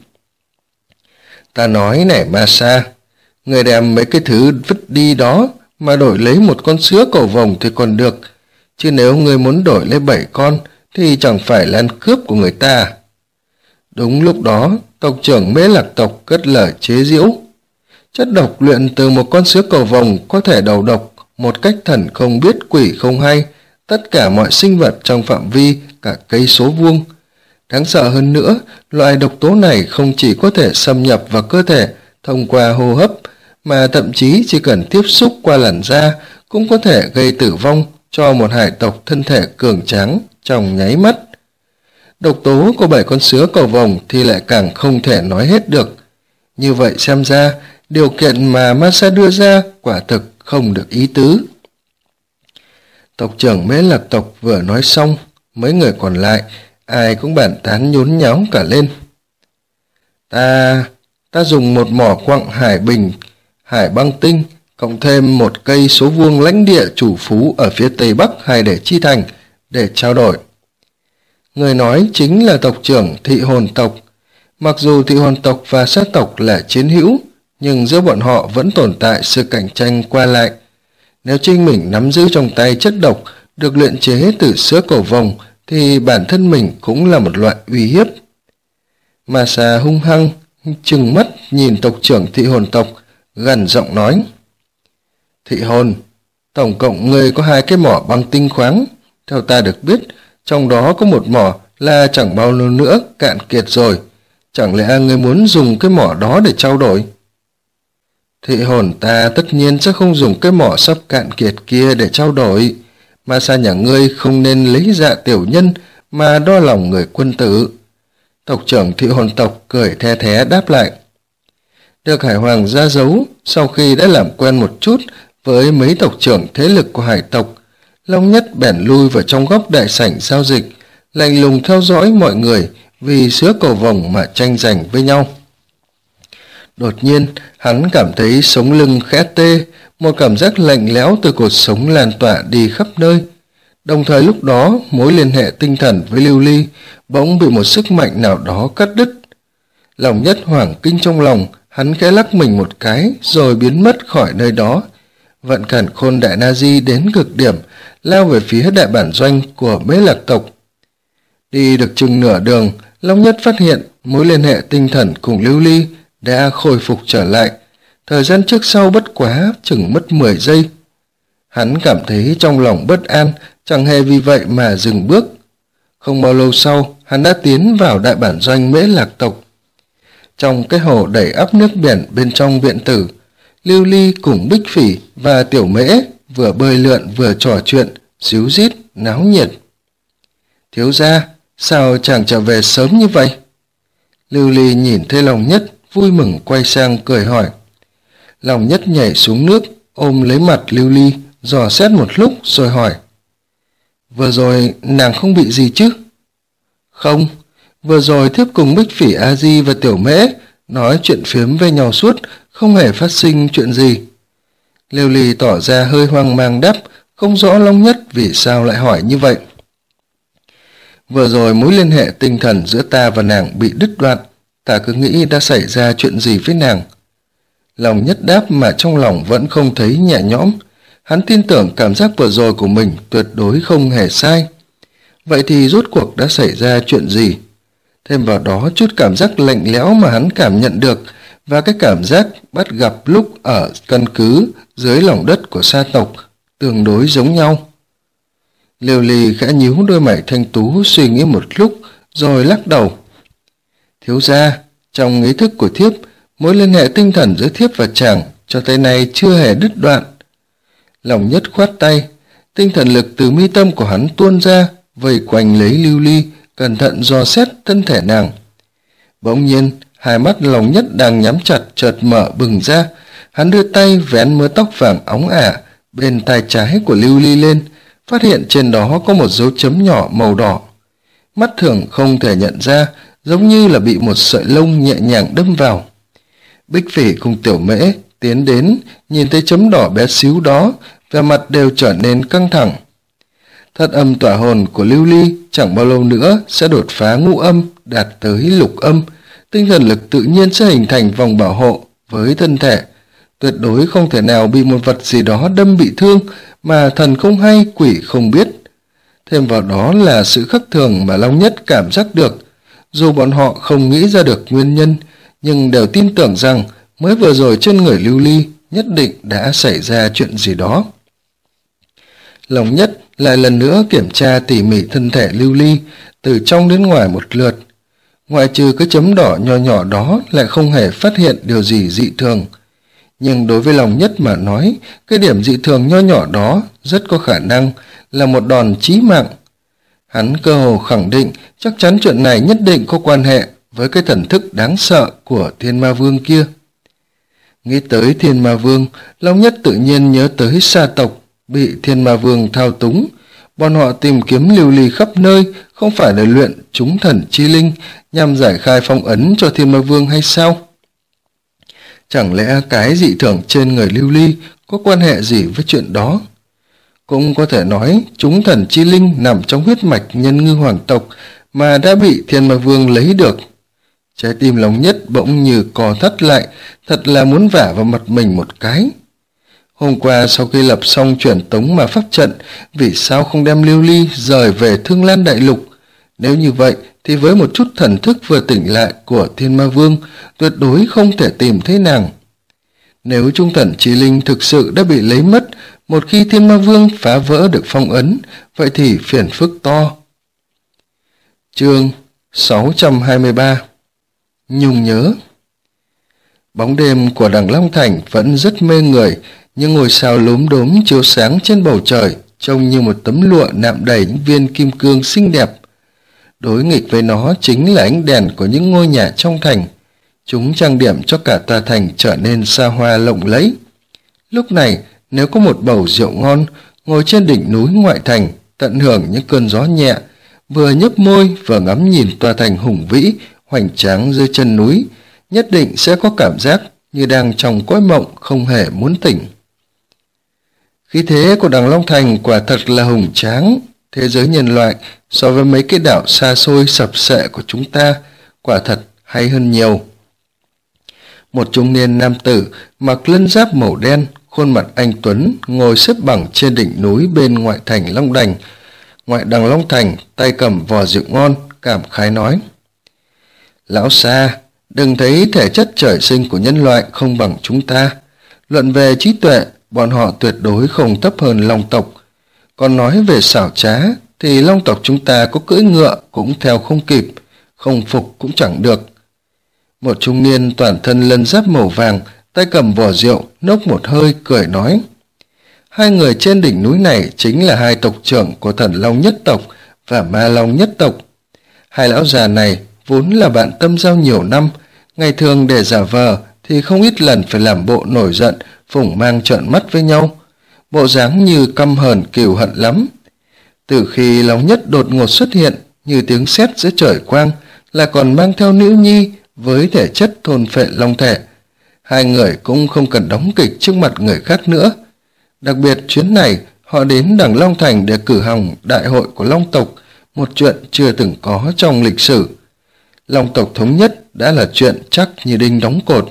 [SPEAKER 1] Ta nói này Ma Sa, người đem mấy cái thứ vứt đi đó mà đổi lấy một con sứa cầu vồng thì còn được, chứ nếu người muốn đổi lấy 7 con thì chẳng phải là ăn cướp của người ta. Đúng lúc đó, tộc trưởng Mễ Lạc tộc cất lời chế giễu. Chất độc luyện từ một con sứa cầu vồng có thể đầu độc một cách thần không biết quỷ không hay tất cả mọi sinh vật trong phạm vi cả cây số vuông. Đáng sợ hơn nữa, loại độc tố này không chỉ có thể xâm nhập vào cơ thể thông qua hô hấp, mà thậm chí chỉ cần tiếp xúc qua làn da cũng có thể gây tử vong cho một hải tộc thân thể cường tráng trong nháy mắt. Độc tố của 7 con sứa cầu vồng thì lại càng không thể nói hết được. Như vậy xem ra, điều kiện mà Ma Sa đưa ra quả thực không được ý tứ. Tộc trưởng Mễ Lạc tộc vừa nói xong, mấy người còn lại ai cũng bàn tán nhốn nháo cả lên. Ta dùng một mỏ quặng hải bình, hải băng tinh, cộng thêm một cây số vuông lãnh địa chủ phú ở phía tây bắc Hải Để Chi Thành để trao đổi. Người nói chính là tộc trưởng Thị Hồn tộc. Mặc dù Thị Hồn tộc và Sát tộc là chiến hữu, nhưng giữa bọn họ vẫn tồn tại sự cạnh tranh qua lại. Nếu chính mình nắm giữ trong tay chất độc được luyện chế từ sứa cầu vồng thì bản thân mình cũng là một loại uy hiếp. Ma Sa hung hăng trừng mắt nhìn tộc trưởng Thị Hồn tộc, gằn giọng nói: Thị Hồn, tổng cộng người có 2 cái mỏ băng tinh khoáng, theo ta được biết trong đó có một mỏ là chẳng bao lâu nữa cạn kiệt rồi, chẳng lẽ người muốn dùng cái mỏ đó để trao đổi? Thị Hồn ta tất nhiên sẽ không dùng cái mỏ sắp cạn kiệt kia để trao đổi, mà sao nhà ngươi không nên lấy dạ tiểu nhân mà đo lòng người quân tử? Tộc trưởng Thị Hồn tộc cười the thé đáp lại. Được Hải Hoàng ra dấu, sau khi đã làm quen một chút với mấy tộc trưởng thế lực của hải tộc, Long Nhất bèn lui vào trong góc đại sảnh giao dịch, lạnh lùng theo dõi mọi người vì sứa cầu vồng mà tranh giành với nhau. Đột nhiên, hắn cảm thấy sống lưng khẽ tê, một cảm giác lạnh lẽo từ cột sống lan tỏa đi khắp nơi. Đồng thời lúc đó, mối liên hệ tinh thần với Lưu Ly bỗng bị một sức mạnh nào đó cắt đứt. Lòng Nhất hoảng kinh trong lòng, hắn khẽ lắc mình một cái rồi biến mất khỏi nơi đó. Vận càn khôn đại na di đến cực điểm, lao về phía đại bản doanh của Mễ Lạc tộc. Đi được chừng nửa đường, Long Nhất phát hiện mối liên hệ tinh thần cùng Lưu Ly đã khôi phục trở lại. Thời gian trước sau bất quá chừng mất 10 giây. Hắn cảm thấy trong lòng bất an, chẳng hề vì vậy mà dừng bước. Không bao lâu sau, hắn đã tiến vào đại bản doanh Mễ Lạc tộc. Trong cái hồ đầy ắp nước biển bên trong viện tử, Lưu Ly cùng Bích Phỉ và Tiểu Mễ vừa bơi lượn vừa trò chuyện, ríu rít, náo nhiệt. Thiếu gia, sao chàng trở về sớm như vậy? Lưu Ly nhìn thấy Long Nhất, vui mừng quay sang cười hỏi. Lòng Nhất nhảy xuống nước, ôm lấy mặt Lưu Ly, dò xét một lúc rồi hỏi. Vừa rồi nàng không bị gì chứ? Không, vừa rồi thiếp cùng Bích Phỉ A Di và Tiểu Mễ nói chuyện phiếm với nhau suốt, không hề phát sinh chuyện gì. Lưu Ly tỏ ra hơi hoang mang đáp, không rõ Long Nhất vì sao lại hỏi như vậy. Vừa rồi mối liên hệ tinh thần giữa ta và nàng bị đứt đoạn, ta cứ nghĩ đã xảy ra chuyện gì với nàng. Long Nhất đáp mà trong lòng vẫn không thấy nhẹ nhõm. Hắn tin tưởng cảm giác vừa rồi của mình tuyệt đối không hề sai. Vậy thì rốt cuộc đã xảy ra chuyện gì? Thêm vào đó chút cảm giác lạnh lẽo mà hắn cảm nhận được và cái cảm giác bắt gặp lúc ở căn cứ dưới lòng đất của sa tộc tương đối giống nhau. Liều Lì khẽ nhíu đôi mày thanh tú suy nghĩ một lúc rồi lắc đầu. Thiếu gia, trong ý thức của thiếp, mối liên hệ tinh thần giữa thiếp và chàng cho tới nay chưa hề đứt đoạn. Lòng Nhất khoát tay, tinh thần lực từ mi tâm của hắn tuôn ra, vây quanh lấy Lưu Ly, cẩn thận dò xét thân thể nàng. Bỗng nhiên, hai mắt Lòng Nhất đang nhắm chặt chợt mở bừng ra, hắn đưa tay vén mớ tóc vàng óng ả bên tai trái của Lưu Ly lên, phát hiện trên đó có một dấu chấm nhỏ màu đỏ. Mắt thường không thể nhận ra, giống như là bị một sợi lông nhẹ nhàng đâm vào. Bích Phỉ cùng Tiểu Mễ tiến đến, nhìn thấy chấm đỏ bé xíu đó, vẻ mặt đều trở nên căng thẳng. Thất âm tỏa hồn của Lưu Ly chẳng bao lâu nữa sẽ đột phá ngũ âm, đạt tới lục âm, tinh thần lực tự nhiên sẽ hình thành vòng bảo hộ với thân thể, tuyệt đối không thể nào bị một vật gì đó đâm bị thương mà thần không hay quỷ không biết. Thêm vào đó là sự khắc thường mà Long Nhất cảm giác được, dù bọn họ không nghĩ ra được nguyên nhân, nhưng đều tin tưởng rằng mới vừa rồi trên người Lưu Ly nhất định đã xảy ra chuyện gì đó. Long Nhất lại lần nữa kiểm tra tỉ mỉ thân thể Lưu Ly từ trong đến ngoài một lượt. Ngoại trừ cái chấm đỏ nho nhỏ đó lại không hề phát hiện điều gì dị thường. Nhưng đối với Long Nhất mà nói, cái điểm dị thường nho nhỏ đó rất có khả năng là một đòn chí mạng. Hắn cơ hồ khẳng định chắc chắn chuyện này nhất định có quan hệ với cái thần thức đáng sợ của Thiên Ma Vương kia. Nghĩ tới Thiên Ma Vương, Long Nhất tự nhiên nhớ tới sa tộc bị Thiên Ma Vương thao túng. Bọn họ tìm kiếm Lưu Ly khắp nơi, không phải để luyện chúng thần chi linh nhằm giải khai phong ấn cho Thiên Ma Vương hay sao? Chẳng lẽ cái dị thường trên người Lưu Ly có quan hệ gì với chuyện đó? Cũng có thể nói chúng thần chi linh nằm trong huyết mạch nhân ngư hoàng tộc mà đã bị Thiên Ma Vương lấy được. Trái tim Long Nhất bỗng như co thắt lại, thật là muốn vả vào mặt mình một cái. Hôm qua sau khi lập xong truyền tống mà pháp trận, vì sao không đem Lưu Ly rời về Thương Lan Đại Lục? Nếu như vậy thì với một chút thần thức vừa tỉnh lại của Thiên Ma Vương, tuyệt đối không thể tìm thấy nàng. Nếu trung thần chi linh thực sự đã bị lấy mất, một khi Thiên Ma Vương phá vỡ được phong ấn, vậy thì phiền phức to. Chương 623 Nhung nhớ. Bóng đêm của Đằng Long Thành vẫn rất mê người, nhưng ngôi sao lốm đốm chiếu sáng trên bầu trời trông như một tấm lụa nạm đầy những viên kim cương xinh đẹp. Đối nghịch với nó chính là ánh đèn của những ngôi nhà trong thành. Chúng trang điểm cho cả tòa thành trở nên xa hoa lộng lẫy. Lúc này, nếu có một bầu rượu ngon, ngồi trên đỉnh núi ngoại thành, tận hưởng những cơn gió nhẹ, vừa nhấp môi vừa ngắm nhìn tòa thành hùng vĩ, hoành tráng dưới chân núi, nhất định sẽ có cảm giác như đang trong cõi mộng không hề muốn tỉnh. Khí thế của Đằng Long Thành quả thật là hùng tráng. Thế giới nhân loại so với mấy cái đảo xa xôi sập sệ của chúng ta quả thật hay hơn nhiều. Một trung niên nam tử mặc lân giáp màu đen, khuôn mặt anh tuấn, ngồi xếp bằng trên đỉnh núi bên ngoại thành Long Đành. Ngoại Đằng Long Thành tay cầm vò rượu ngon, cảm khái nói: Lão Sa, đừng thấy thể chất trời sinh của nhân loại không bằng chúng ta. Luận về trí tuệ, bọn họ tuyệt đối không thấp hơn Long tộc. Còn nói về xảo trá, thì Long tộc chúng ta có cưỡi ngựa cũng theo không kịp, không phục cũng chẳng được. Một trung niên toàn thân lân giáp màu vàng, tay cầm vò rượu, nốc một hơi, cười nói: Hai người trên đỉnh núi này chính là hai tộc trưởng của Thần Long nhất tộc và Ma Long nhất tộc. Hai lão già này vốn là bạn tâm giao nhiều năm, Ngày thường để giả vờ thì không ít lần phải làm bộ nổi giận, phủng mang trợn mắt với nhau, bộ dáng như căm hờn cừu hận lắm. Từ khi Long Nhất đột ngột xuất hiện như tiếng sét giữa trời quang, là còn mang theo Nữ Nhi với thể chất thôn phệ long thể, hai người cũng không cần đóng kịch trước mặt người khác nữa. Đặc biệt chuyến này họ đến Đằng Long Thành để cử hành đại hội của Long tộc, một chuyện chưa từng có trong lịch sử. Long tộc thống nhất đã là chuyện chắc như đinh đóng cột.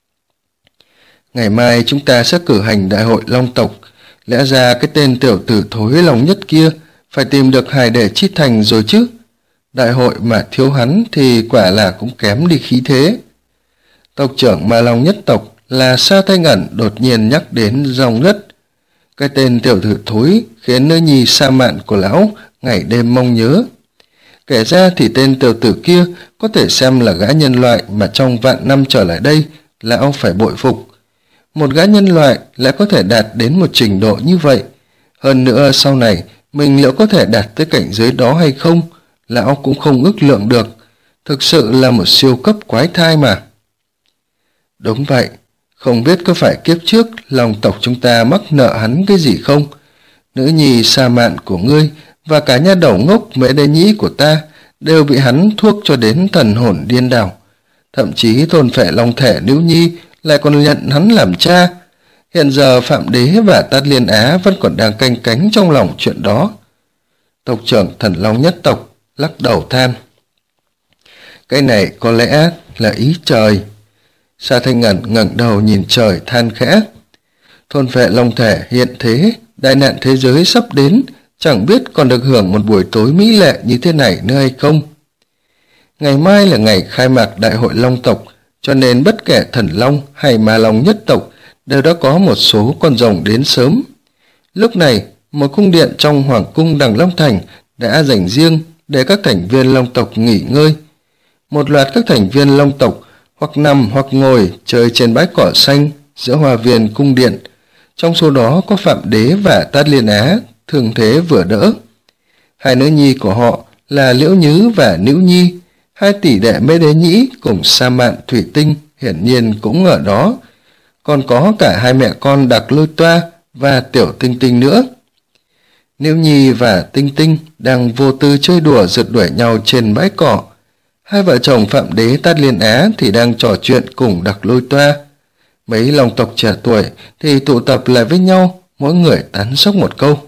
[SPEAKER 1] Ngày mai chúng ta sẽ cử hành đại hội Long tộc, lẽ ra cái tên tiểu tử thối Long Nhất kia phải tìm được hài đệ chi thành rồi chứ. Đại hội mà thiếu hắn thì quả là cũng kém đi khí thế. Tộc trưởng Ma Long nhất tộc là Sa Thanh Ẩn đột nhiên nhắc đến Long Nhất. Cái tên tiểu tử thối khiến nữ nhi Sa Mạn của lão ngày đêm mong nhớ. Kể ra thì tên tiểu tử kia có thể xem là gã nhân loại mà trong vạn năm trở lại đây lão phải bội phục. Một gã nhân loại lại có thể đạt đến một trình độ như vậy. Hơn nữa sau này mình liệu có thể đạt tới cảnh giới đó hay không, lão cũng không ước lượng được. Thực sự là một siêu cấp quái thai mà. Đúng vậy, không biết có phải kiếp trước Long tộc chúng ta mắc nợ hắn cái gì không? Nữ nhi Sa Mạn của ngươi và cả nha đầu ngốc Mễ Đế Nhĩ của ta đều bị hắn thuốc cho đến thần hồn điên đảo. Thậm chí thôn phệ long thể Nữ Nhi lại còn nhận hắn làm cha. Hiện giờ Phạm Đế và Tát Liên Á vẫn còn đang canh cánh trong lòng chuyện đó. Tộc trưởng Thần Long nhất tộc lắc đầu than. Cái này có lẽ là ý trời. Sa Thanh Ẩn ngẩng đầu nhìn trời than khẽ. Thôn phệ long thể hiện thế, đại nạn thế giới sắp đến, chẳng biết còn được hưởng một buổi tối mỹ lệ như thế này nữa hay không. Ngày mai là ngày khai mạc đại hội Long tộc, cho nên bất kể Thần Long hay Ma Long nhất tộc đều đã có một số con rồng đến sớm. Lúc này, một cung điện trong Hoàng cung Đằng Long Thành đã dành riêng để các thành viên Long tộc nghỉ ngơi. Một loạt các thành viên Long tộc hoặc nằm hoặc ngồi chơi trên bãi cỏ xanh giữa hoa viên cung điện. Trong số đó có Phạm Đế và Tát Liên Á, thương thế vừa đỡ. Hai nữ nhi của họ là Liễu Nhứ và Nữ Nhi, hai tỷ đệ Mễ Đế Nhĩ cùng Sa Mạn Thủy Tinh hiển nhiên cũng ở đó. Còn có cả hai mẹ con Đặc Lôi Toa và Tiểu Tinh Tinh nữa. Nữ Nhi và Tinh Tinh đang vô tư chơi đùa rượt đuổi nhau trên bãi cỏ. Hai vợ chồng Phạm Đế Tát Liên Á thì đang trò chuyện cùng Đặc Lôi Toa. Mấy Long tộc trẻ tuổi thì tụ tập lại với nhau, mỗi người tán sốc một câu.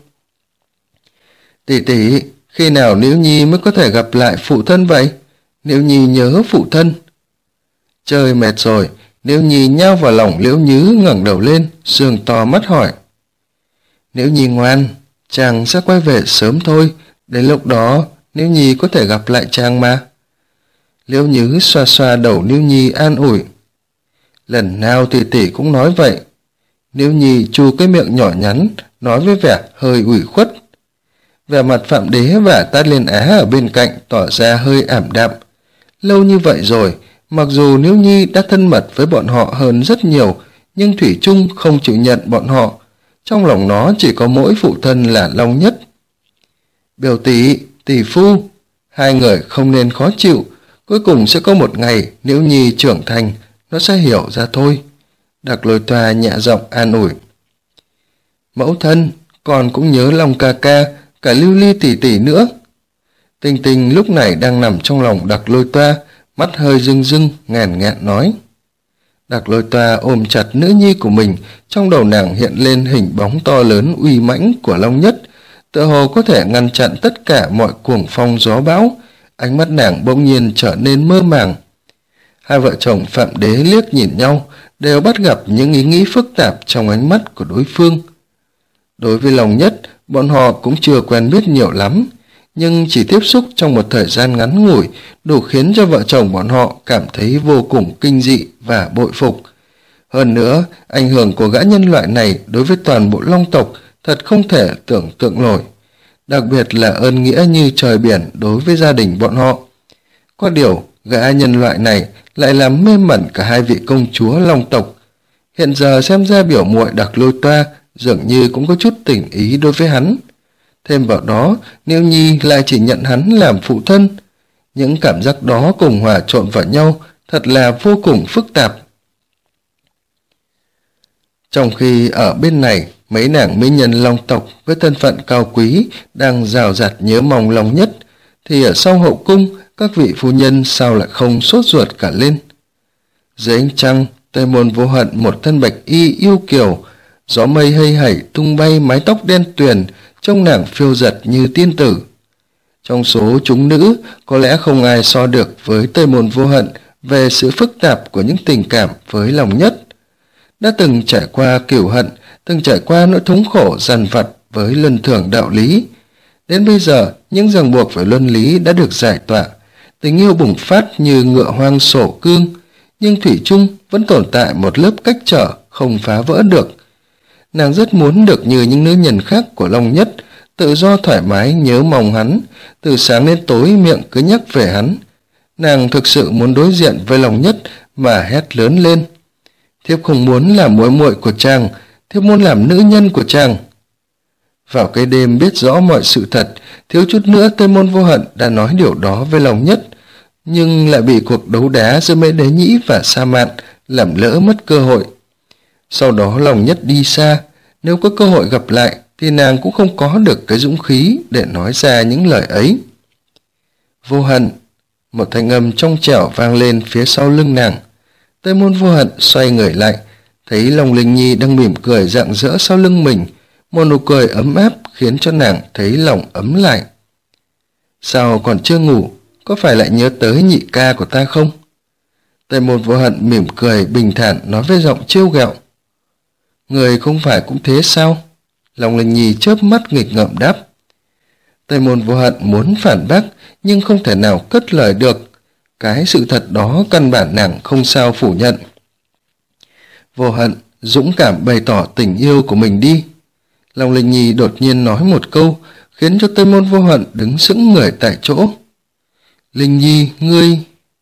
[SPEAKER 1] Tỷ tỷ, khi nào Nữ Nhi mới có thể gặp lại phụ thân vậy? Nữ Nhi nhớ phụ thân. Trời mệt rồi, Nữ Nhi nhao vào lòng Liễu Nhứ ngẩng đầu lên, sương to mắt hỏi. Nữ Nhi ngoan, chàng sẽ quay về sớm thôi, đến lúc đó Nữ Nhi có thể gặp lại chàng mà. Liễu Nhứ xoa xoa đầu Nữ Nhi an ủi. Lần nào tỷ tỷ cũng nói vậy. Nữ Nhi chu cái miệng nhỏ nhắn, nói với vẻ hơi ủy khuất. Vẻ mặt Phạm Đế và Tát Liên Á ở bên cạnh tỏ ra hơi ảm đạm. Lâu như vậy rồi, mặc dù Nữ Nhi đã thân mật với bọn họ hơn rất nhiều, nhưng thủy chung không chịu nhận bọn họ. Trong lòng nó chỉ có mỗi phụ thân là Long Nhất. Biểu tỷ, tỷ phu, hai người không nên khó chịu. Cuối cùng sẽ có một ngày Nữ Nhi trưởng thành, nó sẽ hiểu ra thôi. Đặc Lôi Toa nhẹ giọng an ủi. Mẫu thân, con cũng nhớ Long ca ca, cả Lưu Ly tỷ tỷ nữa. Tinh Tinh lúc này đang nằm trong lòng Đặc Lôi Toa, mắt hơi rưng rưng, nghẹn nghẹn nói. Đặc Lôi Toa ôm chặt nữ nhi của mình, trong đầu nàng hiện lên hình bóng to lớn uy mãnh của Long Nhất, tựa hồ có thể ngăn chặn tất cả mọi cuồng phong gió bão. Ánh mắt nàng bỗng nhiên trở nên mơ màng. Hai vợ chồng Phạm Đế liếc nhìn nhau, đều bắt gặp những ý nghĩ phức tạp trong ánh mắt của đối phương. Đối với Long Nhất, bọn họ cũng chưa quen biết nhiều lắm, nhưng chỉ tiếp xúc trong một thời gian ngắn ngủi đủ khiến cho vợ chồng bọn họ cảm thấy vô cùng kinh dị và bội phục. Hơn nữa, ảnh hưởng của gã nhân loại này đối với toàn bộ Long tộc thật không thể tưởng tượng nổi, đặc biệt là ơn nghĩa như trời biển đối với gia đình bọn họ. Có điều, gã nhân loại này lại làm mê mẩn cả hai vị công chúa Long tộc. Hiện giờ xem ra biểu muội Đặc Lôi Toa dường như cũng có chút tình ý đối với hắn. Thêm vào đó, Niêu Nhi lại chỉ nhận hắn làm phụ thân. Những cảm giác đó cùng hòa trộn vào nhau, thật là vô cùng phức tạp. Trong khi ở bên này, mấy nàng mỹ nhân Long tộc với thân phận cao quý đang rào rạt nhớ mong Long Nhất, thì ở sau hậu cung, các vị phu nhân sao lại không sốt ruột cả lên. Dưới ánh trăng, Tây Môn Vô Hận một thân bạch y yêu kiều, gió mây hây hẩy tung bay mái tóc đen tuyền, trông nàng phiêu dật như tiên tử. Trong số chúng nữ, có lẽ không ai so được với Tây Môn Vô Hận về sự phức tạp của những tình cảm với Long Nhất. Đã từng trải qua cửu hận, từng trải qua nỗi thống khổ dằn vặt với luân thường đạo lý. Đến bây giờ, những ràng buộc về luân lý đã được giải tỏa, tình yêu bùng phát như ngựa hoang sổ cương, nhưng thủy chung vẫn tồn tại một lớp cách trở không phá vỡ được. Nàng rất muốn được như những nữ nhân khác của Long Nhất, tự do thoải mái nhớ mong hắn, từ sáng đến tối miệng cứ nhắc về hắn. Nàng thực sự muốn đối diện với Long Nhất mà hét lớn lên: thiếp không muốn làm muội muội của chàng, thiếp muốn làm nữ nhân của chàng. Vào cái đêm biết rõ mọi sự thật, thiếu chút nữa Tây Môn Vô Hận đã nói điều đó với Long Nhất, nhưng lại bị cuộc đấu đá giữa Mễ Đế Nhĩ và Sa Mạn làm lỡ mất cơ hội. Sau đó Long Nhất đi xa, nếu có cơ hội gặp lại thì nàng cũng không có được cái dũng khí để nói ra những lời ấy. Vô Hận, một thanh âm trong trẻo vang lên phía sau lưng nàng. Tây Môn Vô Hận xoay người lại, thấy Long Linh Nhi đang mỉm cười rạng rỡ sau lưng mình, một nụ cười ấm áp khiến cho nàng thấy lòng ấm lại. Sao còn chưa ngủ, có phải lại nhớ tới nhị ca của ta không? Tây Môn Vô Hận mỉm cười bình thản nói với giọng trêu ghẹo. Người không phải cũng thế sao? Long Linh Nhi chớp mắt nghịch ngợm đáp. Tây Môn Vô Hận muốn phản bác nhưng không thể nào cất lời được. Cái sự thật đó căn bản nàng không sao phủ nhận. Vô Hận, dũng cảm bày tỏ tình yêu của mình đi. Long Linh Nhi đột nhiên nói một câu khiến cho Tây Môn Vô Hận đứng sững người tại chỗ. Linh Nhi, ngươi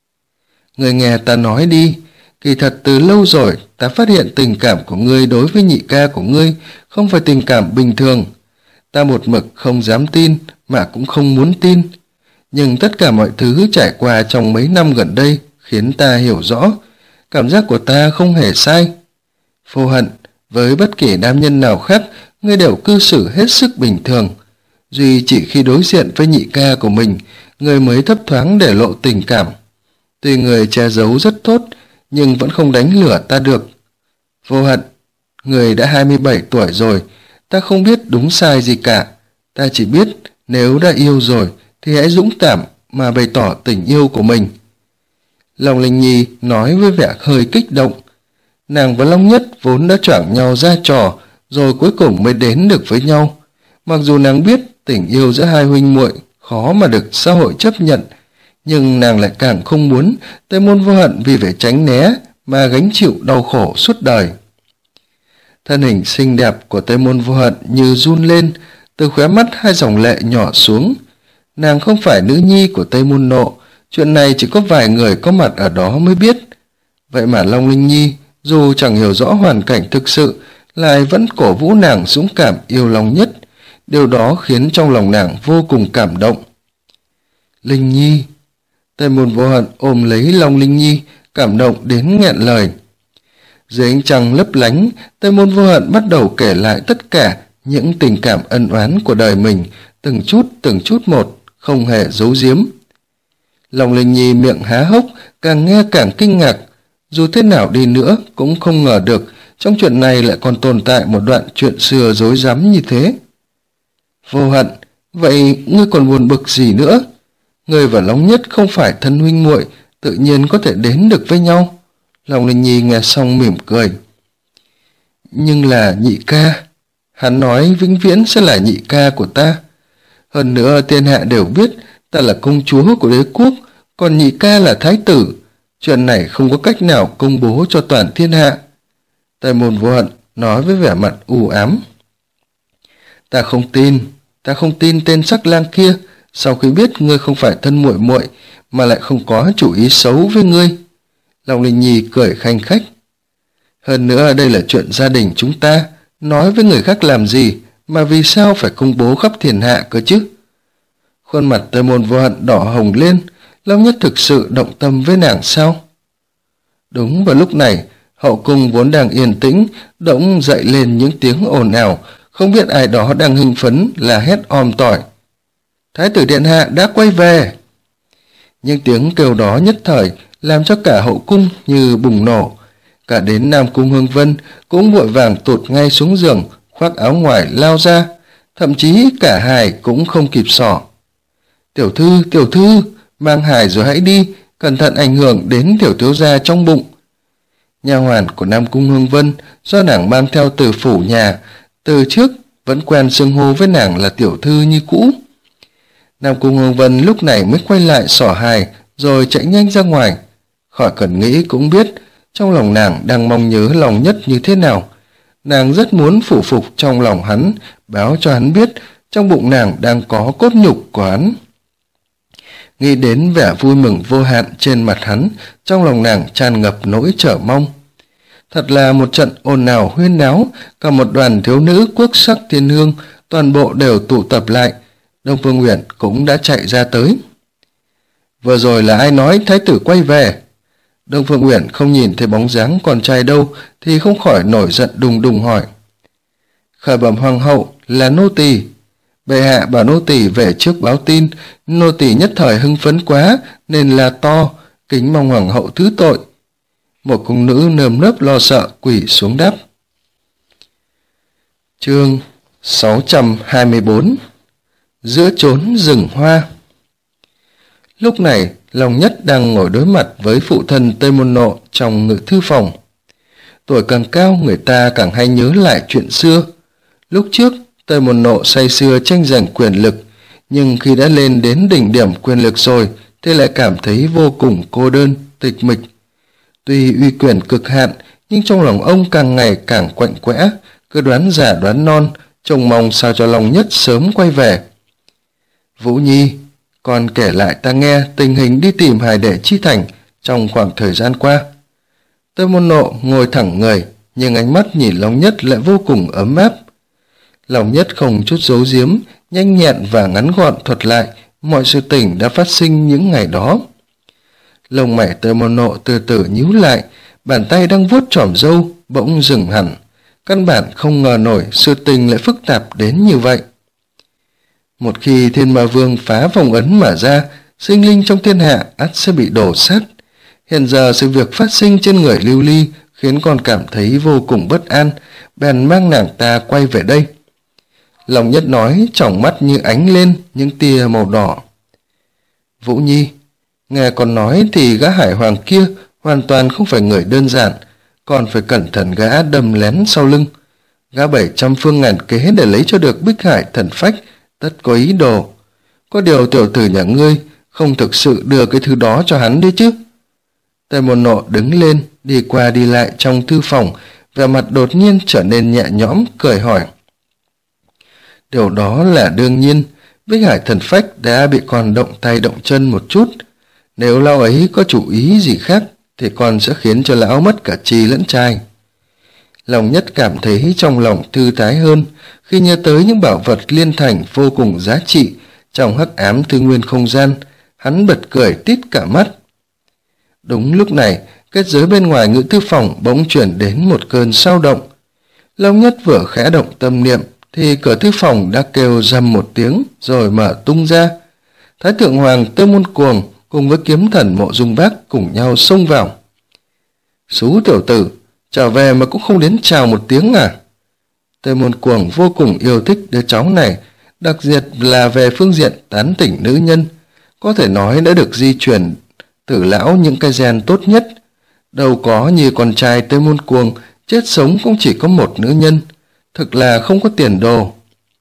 [SPEAKER 1] nghe ta nói đi. Kỳ thật từ lâu rồi ta phát hiện tình cảm của ngươi đối với nhị ca của ngươi không phải tình cảm bình thường. Ta một mực không dám tin mà cũng không muốn tin. Nhưng tất cả mọi thứ trải qua trong mấy năm gần đây khiến ta hiểu rõ. Cảm giác của ta không hề sai. Vô Hận, với bất kỳ nam nhân nào khác, ngươi đều cư xử hết sức bình thường. Duy chỉ khi đối diện với nhị ca của mình, ngươi mới thấp thoáng để lộ tình cảm. Tuy người che giấu rất tốt, nhưng vẫn không đánh lửa ta được. Vô Hận, người đã 27 tuổi rồi, ta không biết đúng sai gì cả. Ta chỉ biết nếu đã yêu rồi thì hãy dũng cảm mà bày tỏ tình yêu của mình. Long Linh Nhi nói với vẻ hơi kích động. Nàng và Long Nhất vốn đã choảng nhau ra trò, rồi cuối cùng mới đến được với nhau. Mặc dù nàng biết tình yêu giữa hai huynh muội khó mà được xã hội chấp nhận, nhưng nàng lại càng không muốn Tây Môn Vô Hận vì phải tránh né mà gánh chịu đau khổ suốt đời. Thân hình xinh đẹp của Tây Môn Vô Hận như run lên, từ khóe mắt hai dòng lệ nhỏ xuống. Nàng không phải nữ nhi của Tây Môn Nộ, chuyện này chỉ có vài người có mặt ở đó mới biết. Vậy mà Long Linh Nhi, dù chẳng hiểu rõ hoàn cảnh thực sự, lại vẫn cổ vũ nàng dũng cảm yêu Long Nhất. Điều đó khiến trong lòng nàng vô cùng cảm động. Linh Nhi. Tây Môn Vô Hận ôm lấy Long Linh Nhi, cảm động đến nghẹn lời. Dưới ánh trăng lấp lánh, Tây Môn Vô Hận bắt đầu kể lại tất cả những tình cảm ân oán của đời mình, từng chút một, không hề giấu giếm. Long Linh Nhi miệng há hốc, càng nghe càng kinh ngạc. Dù thế nào đi nữa cũng không ngờ được trong chuyện này lại còn tồn tại một đoạn chuyện xưa rối rắm như thế. Vô Hận, vậy ngươi còn buồn bực gì nữa? Ngươi và Long Nhất không phải thân huynh muội, tự nhiên có thể đến được với nhau. Long Linh Nhi nghe xong mỉm cười. Nhưng là nhị ca. Hắn nói vĩnh viễn sẽ là nhị ca của ta. Hơn nữa thiên hạ đều biết ta là công chúa của đế quốc, còn nhị ca là thái tử. Chuyện này không có cách nào công bố cho toàn thiên hạ. Tây Môn Vô Hận nói với vẻ mặt u ám. Ta không tin tên sắc lang kia, sau khi biết ngươi không phải thân muội muội mà lại không có chủ ý xấu với ngươi. Long Linh Nhi cười khanh khách. Hơn nữa đây là chuyện gia đình chúng ta, nói với người khác làm gì mà vì sao phải công bố khắp thiên hạ cơ chứ? Khuôn mặt Tây Môn Vô Hận đỏ hồng lên. Long Nhất thực sự động tâm với nàng sao? Đúng vào lúc này, hậu cung vốn đang yên tĩnh, bỗng dậy lên những tiếng ồn ào, không biết ai đó đang hưng phấn là hét om tỏi. Thái tử điện hạ đã quay về! Những tiếng kêu đó nhất thời làm cho cả hậu cung như bùng nổ. Cả đến Nam Cung Hương Vân cũng vội vàng tụt ngay xuống giường, khoác áo ngoài lao ra, thậm chí cả hài cũng không kịp xỏ. Tiểu thư, mang hài rồi hãy đi, cẩn thận ảnh hưởng đến tiểu thiếu gia trong bụng. Nha hoàn của Nam Cung Hương Vân do nàng mang theo từ phủ nhà, từ trước vẫn quen xưng hô với nàng là tiểu thư như cũ. Nam Cung Hương Vân lúc này mới quay lại xỏ hài rồi chạy nhanh ra ngoài. Khỏi cần nghĩ cũng biết trong lòng nàng đang mong nhớ Lòng Nhất như thế nào. Nàng rất muốn phủ phục trong lòng hắn, báo cho hắn biết trong bụng nàng đang có cốt nhục của hắn. Nghĩ đến vẻ vui mừng vô hạn trên mặt hắn, trong lòng nàng tràn ngập nỗi chờ mong. Thật là một trận ồn ào huyên náo, cả một đoàn thiếu nữ quốc sắc thiên hương toàn bộ đều tụ tập lại. Đông Phương Uyển cũng đã chạy ra tới. Vừa rồi là ai nói thái tử quay về? Đông Phương Uyển không nhìn thấy bóng dáng con trai đâu thì không khỏi nổi giận đùng đùng hỏi. Khởi bẩm hoàng hậu, là nô tỳ. Bệ hạ bảo nô tỳ về trước báo tin, nô tỳ nhất thời hưng phấn quá nên là to, kính mong hoàng hậu thứ tội. Một cung nữ nơm nớp lo sợ quỳ xuống đáp. Chương 624. Giữa chốn rừng hoa. Lúc này Long Nhất đang ngồi đối mặt với phụ thân Tây Môn Nộ trong ngự thư phòng. Tuổi càng cao người ta càng hay nhớ lại chuyện xưa. Lúc trước Tây Môn Nộ say sưa tranh giành quyền lực, nhưng khi đã lên đến đỉnh điểm quyền lực rồi thì lại cảm thấy vô cùng cô đơn, tịch mịch. Tuy uy quyền cực hạn nhưng trong lòng ông càng ngày càng quạnh quẽ, cứ đoán già đoán non, trông mong sao cho Long Nhất sớm quay về. Vũ Nhi, con kể lại ta nghe tình hình đi tìm Hải Đệ Chi Thành trong khoảng thời gian qua. Tây Môn Nộ ngồi thẳng người, nhưng ánh mắt nhìn Long Nhất lại vô cùng ấm áp. Long Nhất không chút giấu giếm, nhanh nhẹn và ngắn gọn thuật lại mọi sự tình đã phát sinh những ngày đó. Lông mày Tây Môn Nộ từ từ nhíu lại, bàn tay đang vuốt chòm râu bỗng dừng hẳn. Căn bản không ngờ nổi sự tình lại phức tạp đến như vậy. Một khi Thiên Ma Vương phá vòng ấn mà ra, sinh linh trong thiên hạ ắt sẽ bị đổ sát. Hiện giờ sự việc phát sinh trên người Lưu Ly khiến con cảm thấy vô cùng bất an, bèn mang nàng ta quay về đây. Long Nhất nói, tròng mắt như ánh lên những tia màu đỏ. Vũ Nhi, nghe con nói thì gã Hải Hoàng kia hoàn toàn không phải người đơn giản, còn phải cẩn thận gã đâm lén sau lưng. Gã 700 phương ngàn kế để lấy cho được Bích Hải thần phách, tất có ý đồ. Có điều tiểu tử nhà ngươi không thực sự đưa cái thứ đó cho hắn đấy chứ? Tây Môn Nộ đứng lên, đi qua đi lại trong thư phòng, vẻ mặt đột nhiên trở nên nhẹ nhõm, cười hỏi. Điều đó là đương nhiên, Bích Hải thần phách đã bị con động tay động chân một chút. Nếu lão ấy có chủ ý gì khác, thì con sẽ khiến cho lão mất cả chi lẫn trai. Long Nhất cảm thấy trong lòng thư thái hơn khi nhớ tới những bảo vật liên thành vô cùng giá trị trong hắc ám tư nguyên không gian. Hắn bật cười tít cả mắt. Đúng lúc này, kết giới bên ngoài ngự thư phòng bỗng chuyển đến một cơn sao động. Long Nhất vừa khẽ động tâm niệm thì cửa thư phòng đã kêu rầm một tiếng rồi mở tung ra. Thái thượng hoàng Tây Môn Cuồng cùng với kiếm thần Mộ Dung Bác cùng nhau xông vào. Xú tiểu tử, trở về mà cũng không đến chào một tiếng à? Tây Môn Cuồng vô cùng yêu thích đứa cháu này, đặc biệt là về phương diện tán tỉnh nữ nhân, có thể nói đã được di truyền từ lão những cái gen tốt nhất. Đâu có như con trai Tây Môn Cuồng chết sống cũng chỉ có một nữ nhân, thực là không có tiền đồ.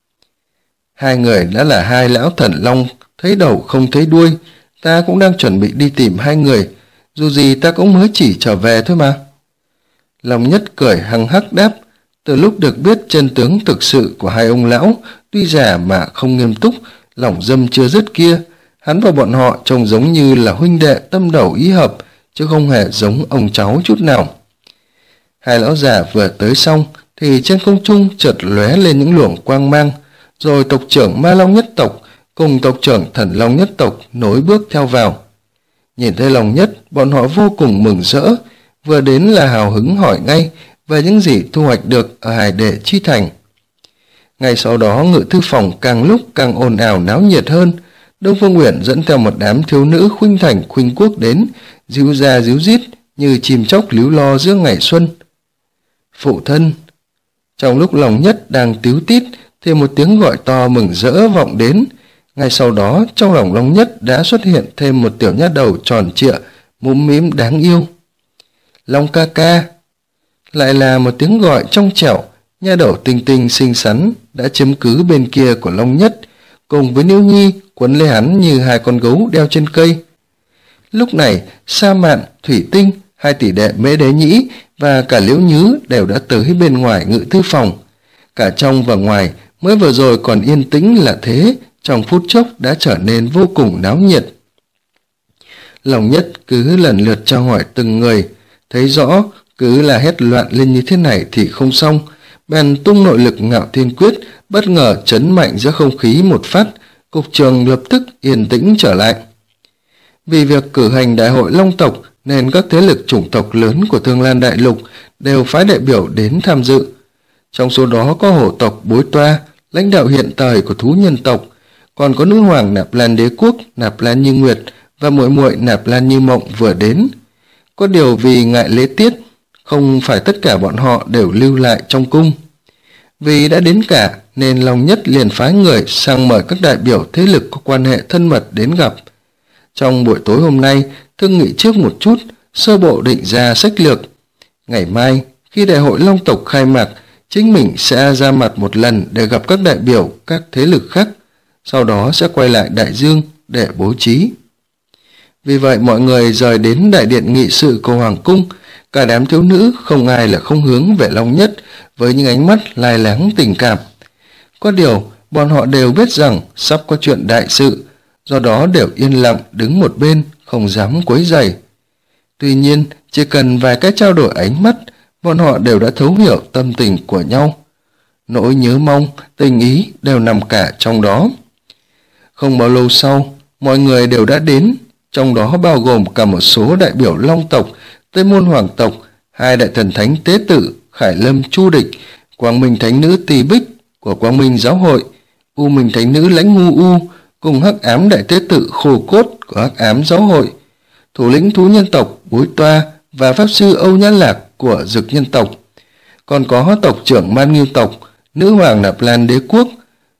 [SPEAKER 1] Hai người đã là hai lão thần long, thấy đầu không thấy đuôi, ta cũng đang chuẩn bị đi tìm hai người, dù gì ta cũng mới chỉ trở về thôi mà. Long Nhất cười hăng hắc đáp, từ lúc được biết chân tướng thực sự của hai ông lão, tuy già mà không nghiêm túc, lòng dâm chưa dứt kia, hắn và bọn họ trông giống như là huynh đệ tâm đầu ý hợp, chứ không hề giống ông cháu chút nào. Hai lão già vừa tới xong, thì trên không trung chợt lóe lên những luồng quang mang, rồi tộc trưởng Ma Long nhất tộc cùng tộc trưởng Thần Long nhất tộc nối bước theo vào. Nhìn thấy Long Nhất, bọn họ vô cùng mừng rỡ, vừa đến là hào hứng hỏi ngay về những gì thu hoạch được ở Hải Đệ Chi Thành. Ngay sau đó ngự thư phòng càng lúc càng ồn ào náo nhiệt hơn. Đông Phương Uyển dẫn theo một đám thiếu nữ khuynh thành khuynh quốc đến, ríu ra ríu rít như chim chóc líu lo giữa ngày xuân. Phụ thân! Trong lúc Long Nhất đang tíu tít thì một tiếng gọi to mừng rỡ vọng đến. Ngay sau đó trong lòng Long Nhất đã xuất hiện thêm một tiểu nha đầu tròn trịa, mũm mĩm đáng yêu. Long ca ca! Lại là một tiếng gọi trong trẻo. Nha đầu tinh tinh xinh xắn đã chiếm cứ bên kia của Long Nhất, cùng với Niêu Nhi quấn lấy hắn như hai con gấu đeo trên cây. Lúc này Sa Mạn, Thủy Tinh, hai tỷ đệ Mễ Đế Nhĩ và cả Liễu Nhứ đều đã tới bên ngoài ngự thư phòng. Cả trong và ngoài mới vừa rồi còn yên tĩnh là thế, trong phút chốc đã trở nên vô cùng náo nhiệt. Long Nhất cứ lần lượt tra hỏi từng người, thấy rõ cứ là hét loạn lên như thế này thì không xong, bèn tung nội lực Ngạo Thiên Quyết, bất ngờ chấn mạnh giữa không khí một phát, cục trường lập tức yên tĩnh trở lại. Vì việc cử hành đại hội Long tộc nên các thế lực chủng tộc lớn của Thương Lan Đại Lục đều phái đại biểu đến tham dự. Trong số đó có hổ tộc Bối Toa, lãnh đạo hiện thời của thú nhân tộc, còn có nữ hoàng Nạp Lan Đế Quốc, Nạp Lan Như Nguyệt và muội muội Nạp Lan Như Mộng vừa đến. Có điều vì ngại lễ tiết, không phải tất cả bọn họ đều lưu lại trong cung. Vì đã đến cả nên Long Nhất liền phái người sang mời các đại biểu thế lực có quan hệ thân mật đến gặp. Trong buổi tối hôm nay, thương nghị trước một chút, sơ bộ định ra sách lược. Ngày mai, khi đại hội Long tộc khai mạc, chính mình sẽ ra mặt một lần để gặp các đại biểu các thế lực khác, sau đó sẽ quay lại Đại Dương để bố trí. Vì vậy mọi người rời đến đại điện nghị sự của Hoàng cung, cả đám thiếu nữ không ai là không hướng về Long Nhất với những ánh mắt lai láng tình cảm. Có điều, bọn họ đều biết rằng sắp có chuyện đại sự, do đó đều yên lặng đứng một bên, không dám quấy rầy. Tuy nhiên, chỉ cần vài cái trao đổi ánh mắt, bọn họ đều đã thấu hiểu tâm tình của nhau. Nỗi nhớ mong, tình ý đều nằm cả trong đó. Không bao lâu sau, mọi người đều đã đến, trong đó bao gồm cả một số đại biểu Long tộc, Tây Môn Hoàng tộc, hai đại thần thánh Tế Tự, Khải Lâm Chu Địch, Quang Minh Thánh Nữ Tỳ Bích của Quang Minh Giáo hội, U Minh Thánh Nữ Lãnh Ngu U, cùng Hắc Ám Đại Tế Tự Khổ Cốt của Hắc Ám Giáo hội, thủ lĩnh thú nhân tộc Bối Toa và pháp sư Âu Nhã Lạc của Dực nhân tộc. Còn có tộc trưởng Man Nghiêu tộc, nữ hoàng Nạp Lan Đế Quốc,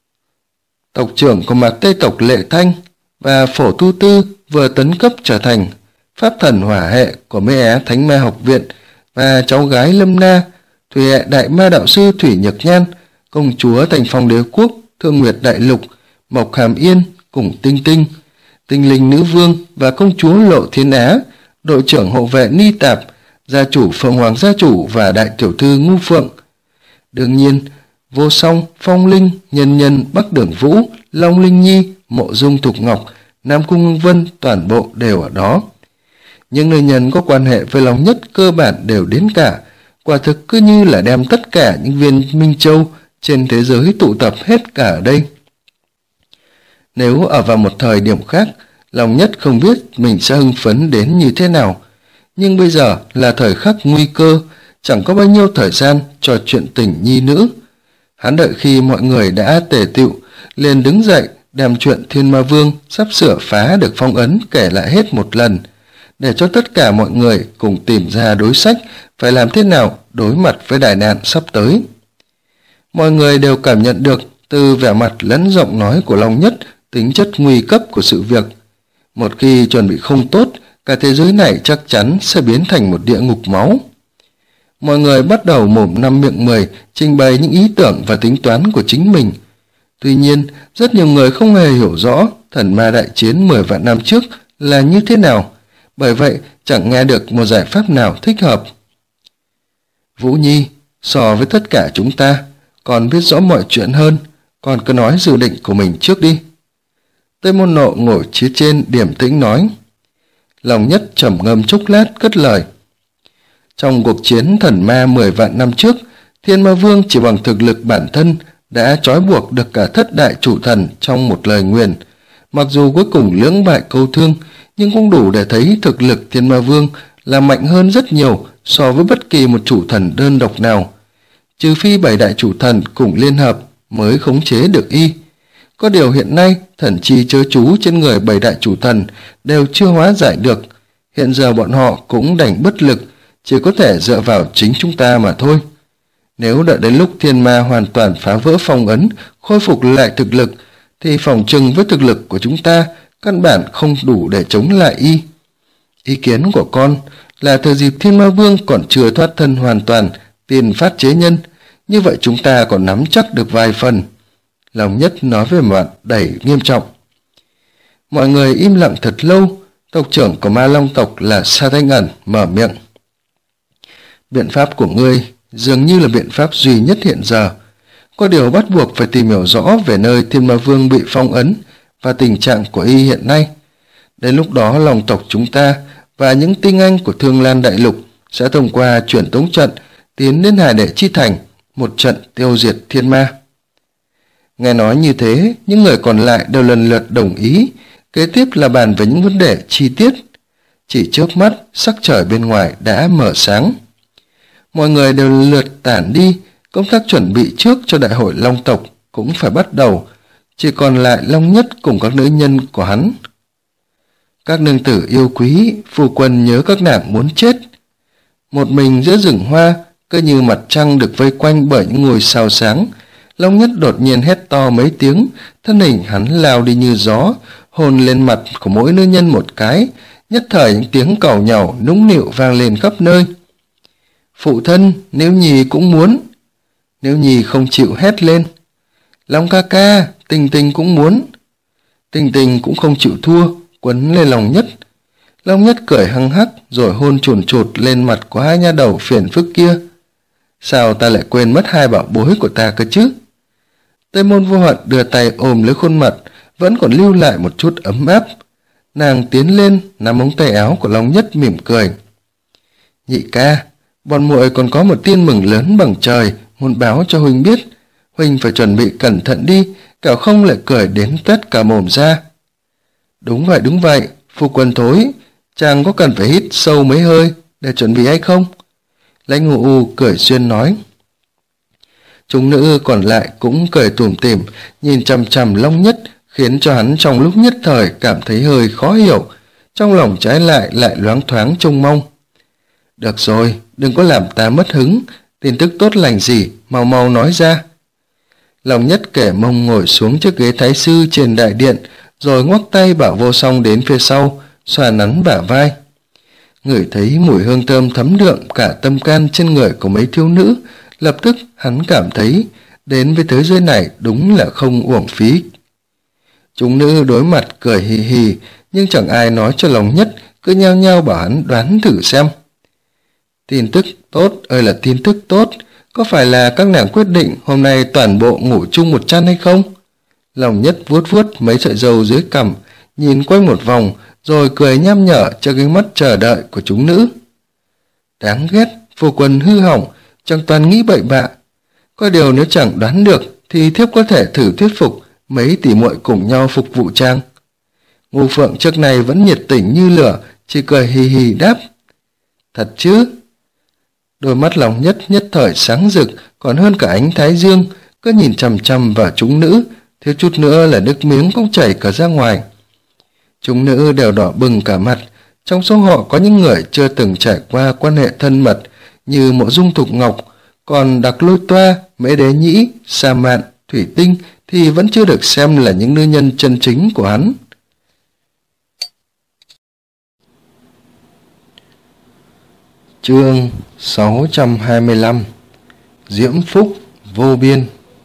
[SPEAKER 1] tộc trưởng của Mạc Tây tộc Lệ Thanh và Phổ Tu Tư vừa tấn cấp trở thành pháp thần hỏa hệ của Mê Á Thánh Ma Học Viện, và cháu gái Lâm Na, thủy hệ đại ma đạo sư Thủy Nhược Nhan, công chúa Thành Phong Đế Quốc, Thương Nguyệt Đại Lục, Mộc Hàm Yên cùng Tinh Tinh, Tinh Linh Nữ Vương và công chúa Lộ Thiên Á, đội trưởng hộ vệ Ni Tạp, gia chủ Phượng Hoàng gia chủ và đại tiểu thư Ngu Phượng. Đương nhiên, Vô Song, Phong Linh, Nhân Nhân, Bắc Đường Vũ, Long Linh Nhi, Mộ Dung Thục Ngọc, Nam Cung Ngưng Vân toàn bộ đều ở đó. Những nữ nhân có quan hệ với Long Nhất cơ bản đều đến cả, quả thực cứ như là đem tất cả những viên minh châu trên thế giới tụ tập hết cả ở đây. Nếu ở vào một thời điểm khác, Long Nhất không biết mình sẽ hưng phấn đến như thế nào, nhưng bây giờ là thời khắc nguy cơ, chẳng có bao nhiêu thời gian cho chuyện tình nhi nữ. Hắn đợi khi mọi người đã tề tựu, liền đứng dậy đem chuyện Thiên Ma Vương sắp sửa phá được phong ấn kể lại hết một lần, để cho tất cả mọi người cùng tìm ra đối sách phải làm thế nào đối mặt với đại nạn sắp tới. Mọi người đều cảm nhận được từ vẻ mặt lẫn giọng nói của Long Nhất tính chất nguy cấp của sự việc. Một khi chuẩn bị không tốt, cả thế giới này chắc chắn sẽ biến thành một địa ngục máu. Mọi người bắt đầu mồm năm miệng mười trình bày những ý tưởng và tính toán của chính mình. Tuy nhiên, rất nhiều người không hề hiểu rõ thần ma đại chiến 10 vạn năm trước là như thế nào, bởi vậy chẳng nghe được một giải pháp nào thích hợp. Vũ Nhi, so với tất cả chúng ta, còn biết rõ mọi chuyện hơn, còn cứ nói dự định của mình trước đi. Tây Môn Nộ ngồi phía trên điềm tĩnh nói. Long Nhất trầm ngâm chốc lát cất lời. Trong cuộc chiến thần ma 10 vạn năm trước, Thiên Ma Vương chỉ bằng thực lực bản thân đã trói buộc được cả thất đại chủ thần trong một lời nguyền. Mặc dù cuối cùng lưỡng bại câu thương, nhưng cũng đủ để thấy thực lực Thiên Ma Vương là mạnh hơn rất nhiều so với bất kỳ một chủ thần đơn độc nào, trừ phi 7 đại chủ thần cùng liên hợp mới khống chế được y. Có điều hiện nay thần chi chớ chú trên người 7 đại chủ thần đều chưa hóa giải được, hiện giờ bọn họ cũng đành bất lực, chỉ có thể dựa vào chính chúng ta mà thôi. Nếu đợi đến lúc thiên ma hoàn toàn phá vỡ phong ấn, khôi phục lại thực lực, thì phỏng chừng với thực lực của chúng ta căn bản không đủ để chống lại y. Ý kiến của con là thời dịp Thiên Ma Vương còn chưa thoát thân hoàn toàn, tiền phát chế nhân, như vậy chúng ta còn nắm chắc được vài phần. Lòng Nhất nói với mặt đầy nghiêm trọng. Mọi người im lặng thật lâu. Tộc trưởng của Ma Long tộc là Sa Thanh Ẩn mở miệng. Biện pháp của ngươi dường như là biện pháp duy nhất hiện giờ. Có điều bắt buộc phải tìm hiểu rõ về nơi Thiên Ma Vương bị phong ấn và tình trạng của y hiện nay. Đến lúc đó lòng tộc chúng ta và những tinh anh của Thương Lan Đại Lục sẽ thông qua truyền tống trận tiến đến Hải Đệ Chi Thành, một trận tiêu diệt thiên ma. Nghe nói như thế, những người còn lại đều lần lượt đồng ý, kế tiếp là bàn về những vấn đề chi tiết. Chỉ trước mắt, sắc trời bên ngoài đã mở sáng. Mọi người đều lượt tản đi, công tác chuẩn bị trước cho đại hội Long tộc cũng phải bắt đầu, chỉ còn lại Long Nhất cùng các nữ nhân của hắn. Các nương tử yêu quý, phu quân nhớ các nàng muốn chết. Một mình giữa rừng hoa, cứ như mặt trăng được vây quanh bởi những ngôi sao sáng, Long Nhất đột nhiên hét to mấy tiếng, thân hình hắn lao đi như gió, hôn lên mặt của mỗi nữ nhân một cái, nhất thời những tiếng càu nhàu nũng nịu vang lên khắp nơi. Phụ thân, Nếu Nhi cũng muốn. Nếu Nhi không chịu hét lên. Long ca ca, Tình Tình cũng muốn. Tình Tình cũng không chịu thua, quấn lên Long Nhất. Long Nhất cười hăng hắc rồi hôn chùn chụt lên mặt của hai nha đầu phiền phức kia. Sao ta lại quên mất hai bảo bối của ta cơ chứ? Tây Môn Vô Hận đưa tay ôm lấy khuôn mặt, vẫn còn lưu lại một chút ấm áp. Nàng tiến lên nắm ống tay áo của Long Nhất mỉm cười. Nhị ca, bọn muội còn có một tin mừng lớn bằng trời muốn báo cho huynh biết. Huynh phải chuẩn bị cẩn thận đi, kẻo không lại cười đến tét cả mồm ra. Đúng vậy, phu quân thối, chàng có cần phải hít sâu mấy hơi để chuẩn bị hay không? Lãnh Ngụ U cười xuyên nói. Chúng nữ còn lại cũng cười tủm tỉm, nhìn chằm chằm Long Nhất, khiến cho hắn trong lúc nhất thời cảm thấy hơi khó hiểu, trong lòng trái lại loáng thoáng trông mong. Được rồi, đừng có làm ta mất hứng, tin tức tốt lành gì, mau mau nói ra. Long Nhất kể mông ngồi xuống chiếc ghế thái sư trên đại điện, rồi ngoắc tay bảo Vô Song đến phía sau, xoa nắn bả vai. Ngửi thấy mùi hương thơm thấm đượm cả tâm can trên người của mấy thiếu nữ, lập tức hắn cảm thấy đến với thế giới này đúng là không uổng phí. Chúng nữ đối mặt cười hì hì, nhưng chẳng ai nói cho Long Nhất, cứ nhao nhao bảo hắn đoán thử xem. Tin tức tốt ơi là tin tức tốt, có phải là các nàng quyết định hôm nay toàn bộ ngủ chung một chăn hay không? Long Nhất vuốt vuốt mấy sợi râu dưới cằm, nhìn quanh một vòng, rồi cười nham nhở cho cái mắt chờ đợi của chúng nữ. Đáng ghét, phu quân hư hỏng, chẳng toàn nghĩ bậy bạ. Có điều nếu chẳng đoán được, thì thiếp có thể thử thuyết phục mấy tỷ muội cùng nhau phục vụ trang. Ngô Phượng trước này vẫn nhiệt tình như lửa, chỉ cười hì hì đáp. Thật chứ? Đôi mắt Long Nhất nhất thời sáng rực, còn hơn cả ánh thái dương, cứ nhìn chằm chằm vào chúng nữ, thiếu chút nữa là nước miếng cũng chảy cả ra ngoài. Chúng nữ đều đỏ bừng cả mặt, trong số họ có những người chưa từng trải qua quan hệ thân mật như Mộ Dung Thục Ngọc, còn Đặc Lôi Toa, Mễ Đế Nhĩ, Sa Mạn, Thủy Tinh thì vẫn chưa được xem là những nữ nhân chân chính của hắn. Chương 625 Diễm Phúc Vô Biên.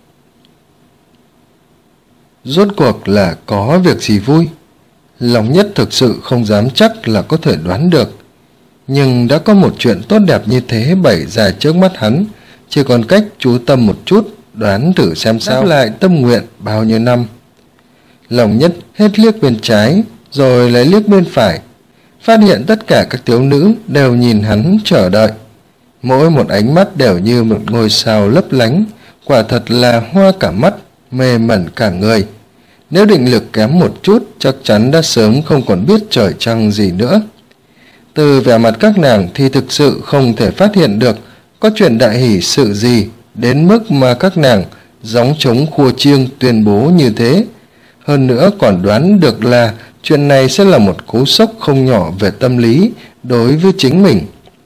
[SPEAKER 1] Rốt cuộc là có việc gì vui? Long Nhất thực sự không dám chắc là có thể đoán được, nhưng đã có một chuyện tốt đẹp như thế bày ra trước mắt hắn, chỉ còn cách chú tâm một chút, đoán thử xem sao. Đáp lại tâm nguyện bao nhiêu năm. Long Nhất hết liếc bên trái rồi lại liếc bên phải, phát hiện tất cả các thiếu nữ đều nhìn hắn chờ đợi, mỗi một ánh mắt đều như một ngôi sao lấp lánh, quả thật là hoa cả mắt, mê mẩn cả người. Nếu định lực kém một chút, chắc chắn đã sớm không còn biết trời trăng gì nữa. Từ vẻ mặt các nàng thì thực sự không thể phát hiện được có chuyện đại hỷ sự gì đến mức mà các nàng gióng trống khua chiêng tuyên bố như thế. Hơn nữa còn đoán được là chuyện này sẽ là một cú sốc không nhỏ về tâm lý đối với chính mình.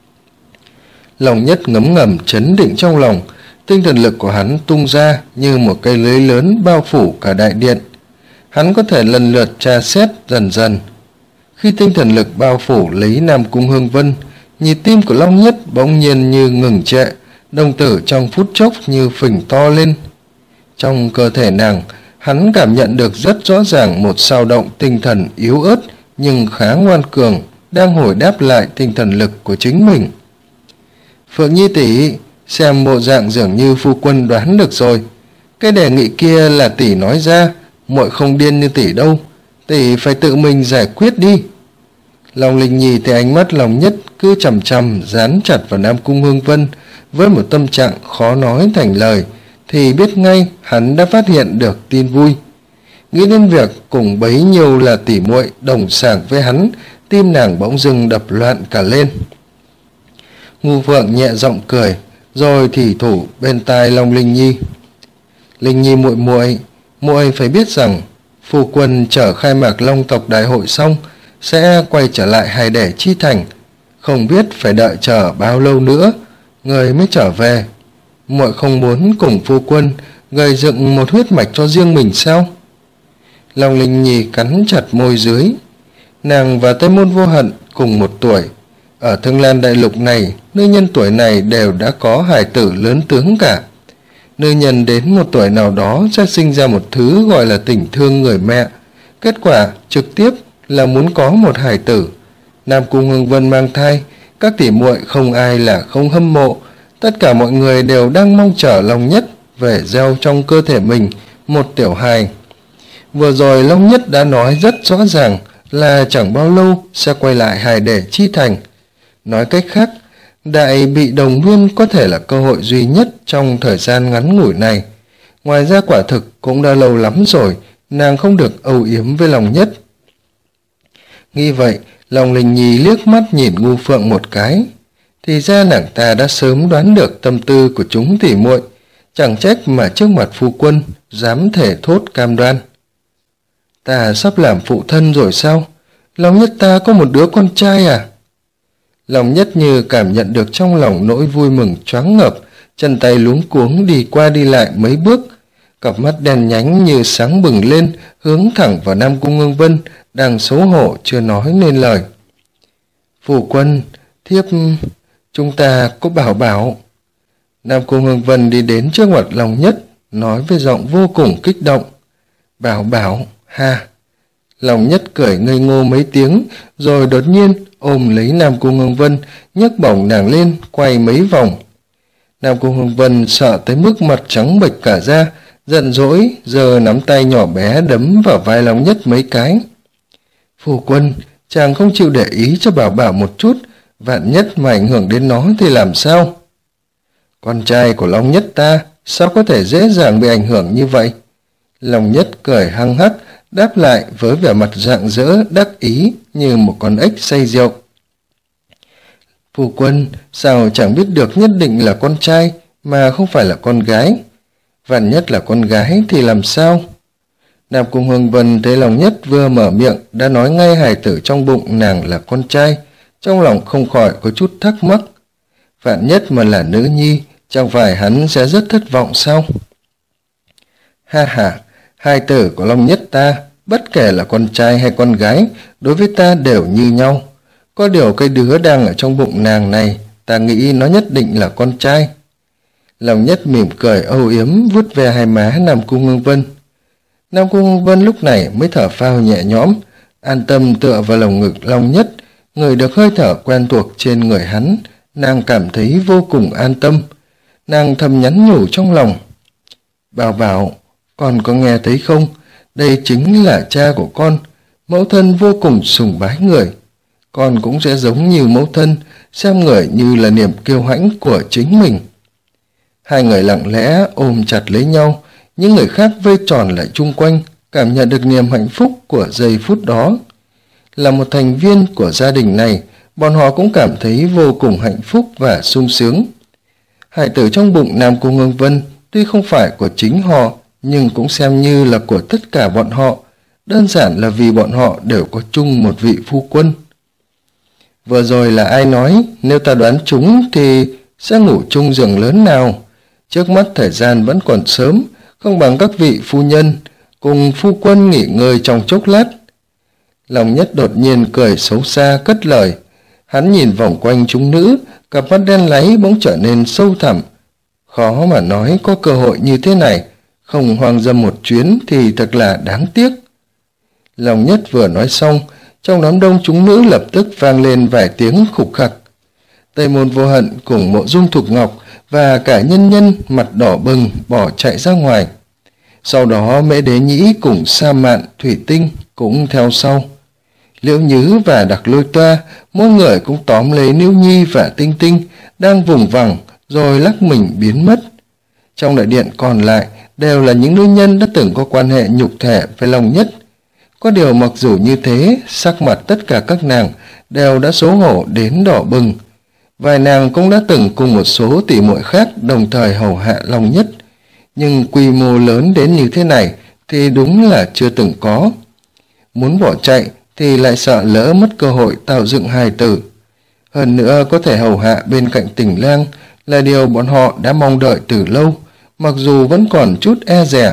[SPEAKER 1] Lòng Nhất ngấm ngầm chấn định trong lòng, tinh thần lực của hắn tung ra như một cây lưới lớn bao phủ cả đại điện. Hắn có thể lần lượt tra xét dần dần. Khi tinh thần lực bao phủ lấy Nam Cung Hương Vân, nhịp tim của Long Nhất bỗng nhiên như ngừng trệ, đồng tử trong phút chốc như phình to lên. Trong cơ thể nàng, hắn cảm nhận được rất rõ ràng một dao động tinh thần yếu ớt nhưng khá ngoan cường đang hồi đáp lại tinh thần lực của chính mình. Phượng Nhi tỷ, xem bộ dạng dường như phu quân đoán được rồi. Cái đề nghị kia là tỷ nói ra, muội không điên như tỷ đâu, tỷ phải tự mình giải quyết đi. Long Linh Nhi thì ánh mắt Long Nhất cứ chằm chằm dán chặt vào Nam Cung Hương Vân với một tâm trạng khó nói thành lời, thì biết ngay hắn đã phát hiện được tin vui. Nghĩ đến việc cùng bấy nhiêu là tỷ muội đồng sảng với hắn, tim nàng bỗng dưng đập loạn cả lên. Ngu Phượng nhẹ giọng cười, rồi thì thủ bên tai Long Linh Nhi. Linh Nhi muội muội, muội phải biết rằng phu quân chờ khai mạc Long tộc đại hội xong sẽ quay trở lại Hải Đẻ Chi Thành, không biết phải đợi chờ bao lâu nữa người mới trở về. Muội không muốn cùng phu quân gây dựng một huyết mạch cho riêng mình sao? Long Linh Nhi cắn chặt môi dưới. Nàng và Tây Môn Vô Hận cùng một tuổi. Ở Thương Lan Đại Lục này, nữ nhân tuổi này đều đã có hài tử lớn tướng cả. Nữ nhân đến một tuổi nào đó sẽ sinh ra một thứ gọi là tình thương người mẹ. Kết quả trực tiếp là muốn có một hài tử. Nam Cung Hương Vân mang thai, các tỷ muội không ai là không hâm mộ. Tất cả mọi người đều đang mong chờ Long Nhất về gieo trong cơ thể mình một tiểu hài. Vừa rồi Long Nhất đã nói rất rõ ràng là chẳng bao lâu sẽ quay lại Hải Đẻ Chi Thành. Nói cách khác, Đại Bị Đồng Nguyên có thể là cơ hội duy nhất trong thời gian ngắn ngủi này. Ngoài ra quả thực cũng đã lâu lắm rồi, nàng không được âu yếm với Long Nhất. Nghĩ vậy, Long Linh Nhi liếc mắt nhìn Ngu Phượng một cái. Thì ra nàng ta đã sớm đoán được tâm tư của chúng tỷ muội, chẳng trách mà trước mặt phu quân dám thể thốt cam đoan. Ta sắp làm phụ thân rồi sao? Long Nhất ta có một đứa con trai à? Long Nhất như cảm nhận được trong lòng nỗi vui mừng choáng ngợp, chân tay luống cuống đi qua đi lại mấy bước, cặp mắt đen nhánh như sáng bừng lên, hướng thẳng vào Nam Cung Hương Vân đang xấu hổ chưa nói nên lời. Phu quân, thiếp, chúng ta có bảo bảo. Nam Cung Hương Vân đi đến trước mặt Long Nhất, nói với giọng vô cùng kích động. Bảo bảo, ha. Long Nhất cười ngây ngô mấy tiếng, rồi đột nhiên ôm lấy Nam Cung Hương Vân, nhấc bổng nàng lên, quay mấy vòng. Nam Cung Hương Vân sợ tới mức mặt trắng bệch cả ra, giận dỗi, giờ nắm tay nhỏ bé đấm vào vai Long Nhất mấy cái. Phu quân, chàng không chịu để ý cho bảo bảo một chút, vạn nhất mà ảnh hưởng đến nó thì làm sao? Con trai của Long Nhất ta sao có thể dễ dàng bị ảnh hưởng như vậy? Long Nhất cười hăng hắc, đáp lại với vẻ mặt rạng rỡ đắc ý như một con ếch say rượu. Phu quân, sao chẳng biết được nhất định là con trai mà không phải là con gái? Vạn nhất là con gái thì làm sao? Nam Cung Hương Vân thấy Long Nhất vừa mở miệng đã nói ngay hài tử trong bụng nàng là con trai, trong lòng không khỏi có chút thắc mắc. Vạn nhất mà là nữ nhi, chẳng phải hắn sẽ rất thất vọng sao? Ha ha, hài tử của Long Nhất ta, bất kể là con trai hay con gái, đối với ta đều như nhau. Có điều cái đứa đang ở trong bụng nàng này, ta nghĩ nó nhất định là con trai. Long Nhất mỉm cười âu yếm vuốt ve hai má Nam Cung Hương Vân. Nam Cung Hương Vân lúc này mới thở phào nhẹ nhõm, an tâm tựa vào lồng ngực Long Nhất, ngửi được hơi thở quen thuộc trên người hắn, nàng cảm thấy vô cùng an tâm. Nàng thầm nhắn nhủ trong lòng. Bảo bảo, con có nghe thấy không? Đây chính là cha của con, mẫu thân vô cùng sùng bái người. Con cũng sẽ giống như mẫu thân, xem người như là niềm kiêu hãnh của chính mình. Hai người lặng lẽ ôm chặt lấy nhau, những người khác vây tròn lại chung quanh, cảm nhận được niềm hạnh phúc của giây phút đó. Là một thành viên của gia đình này, bọn họ cũng cảm thấy vô cùng hạnh phúc và sung sướng. Hải tử trong bụng Nam Cung Ngưng Vân tuy không phải của chính họ, nhưng cũng xem như là của tất cả bọn họ, đơn giản là vì bọn họ đều có chung một vị phu quân. Vừa rồi là ai nói, nếu ta đoán chúng thì sẽ ngủ chung giường lớn nào? Trước mắt thời gian vẫn còn sớm, không bằng các vị phu nhân cùng phu quân nghỉ ngơi trong chốc lát. Long Nhất đột nhiên cười xấu xa cất lời. Hắn nhìn vòng quanh chúng nữ, cặp mắt đen láy bỗng trở nên sâu thẳm. Khó mà nói có cơ hội như thế này, không hoang dâm một chuyến thì thật là đáng tiếc. Long Nhất vừa nói xong, trong đám đông chúng nữ lập tức vang lên vài tiếng khục khặc. Tây Môn Vô Hận cùng Mộ Dung Thục Ngọc và cả nhân nhân mặt đỏ bừng bỏ chạy ra ngoài. Sau đó Mễ Đế Nhĩ cùng Sa Mạn, Thủy Tinh cũng theo sau. Liễu Nhứ và Đặc Lôi Toa mỗi người cũng tóm lấy Niêu Nhi và Tinh Tinh đang vùng vằng rồi lắc mình biến mất. Trong đại điện còn lại đều là những nữ nhân đã từng có quan hệ nhục thể với Long Nhất. Có điều mặc dù như thế, sắc mặt tất cả các nàng đều đã xấu hổ đến đỏ bừng. Vài nàng cũng đã từng cùng một số tỷ muội khác đồng thời hầu hạ Long Nhất, nhưng quy mô lớn đến như thế này thì đúng là chưa từng có. Muốn bỏ chạy thì lại sợ lỡ mất cơ hội tạo dựng hài tử. Hơn nữa có thể hầu hạ bên cạnh Tình Lang là điều bọn họ đã mong đợi từ lâu, mặc dù vẫn còn chút e dè.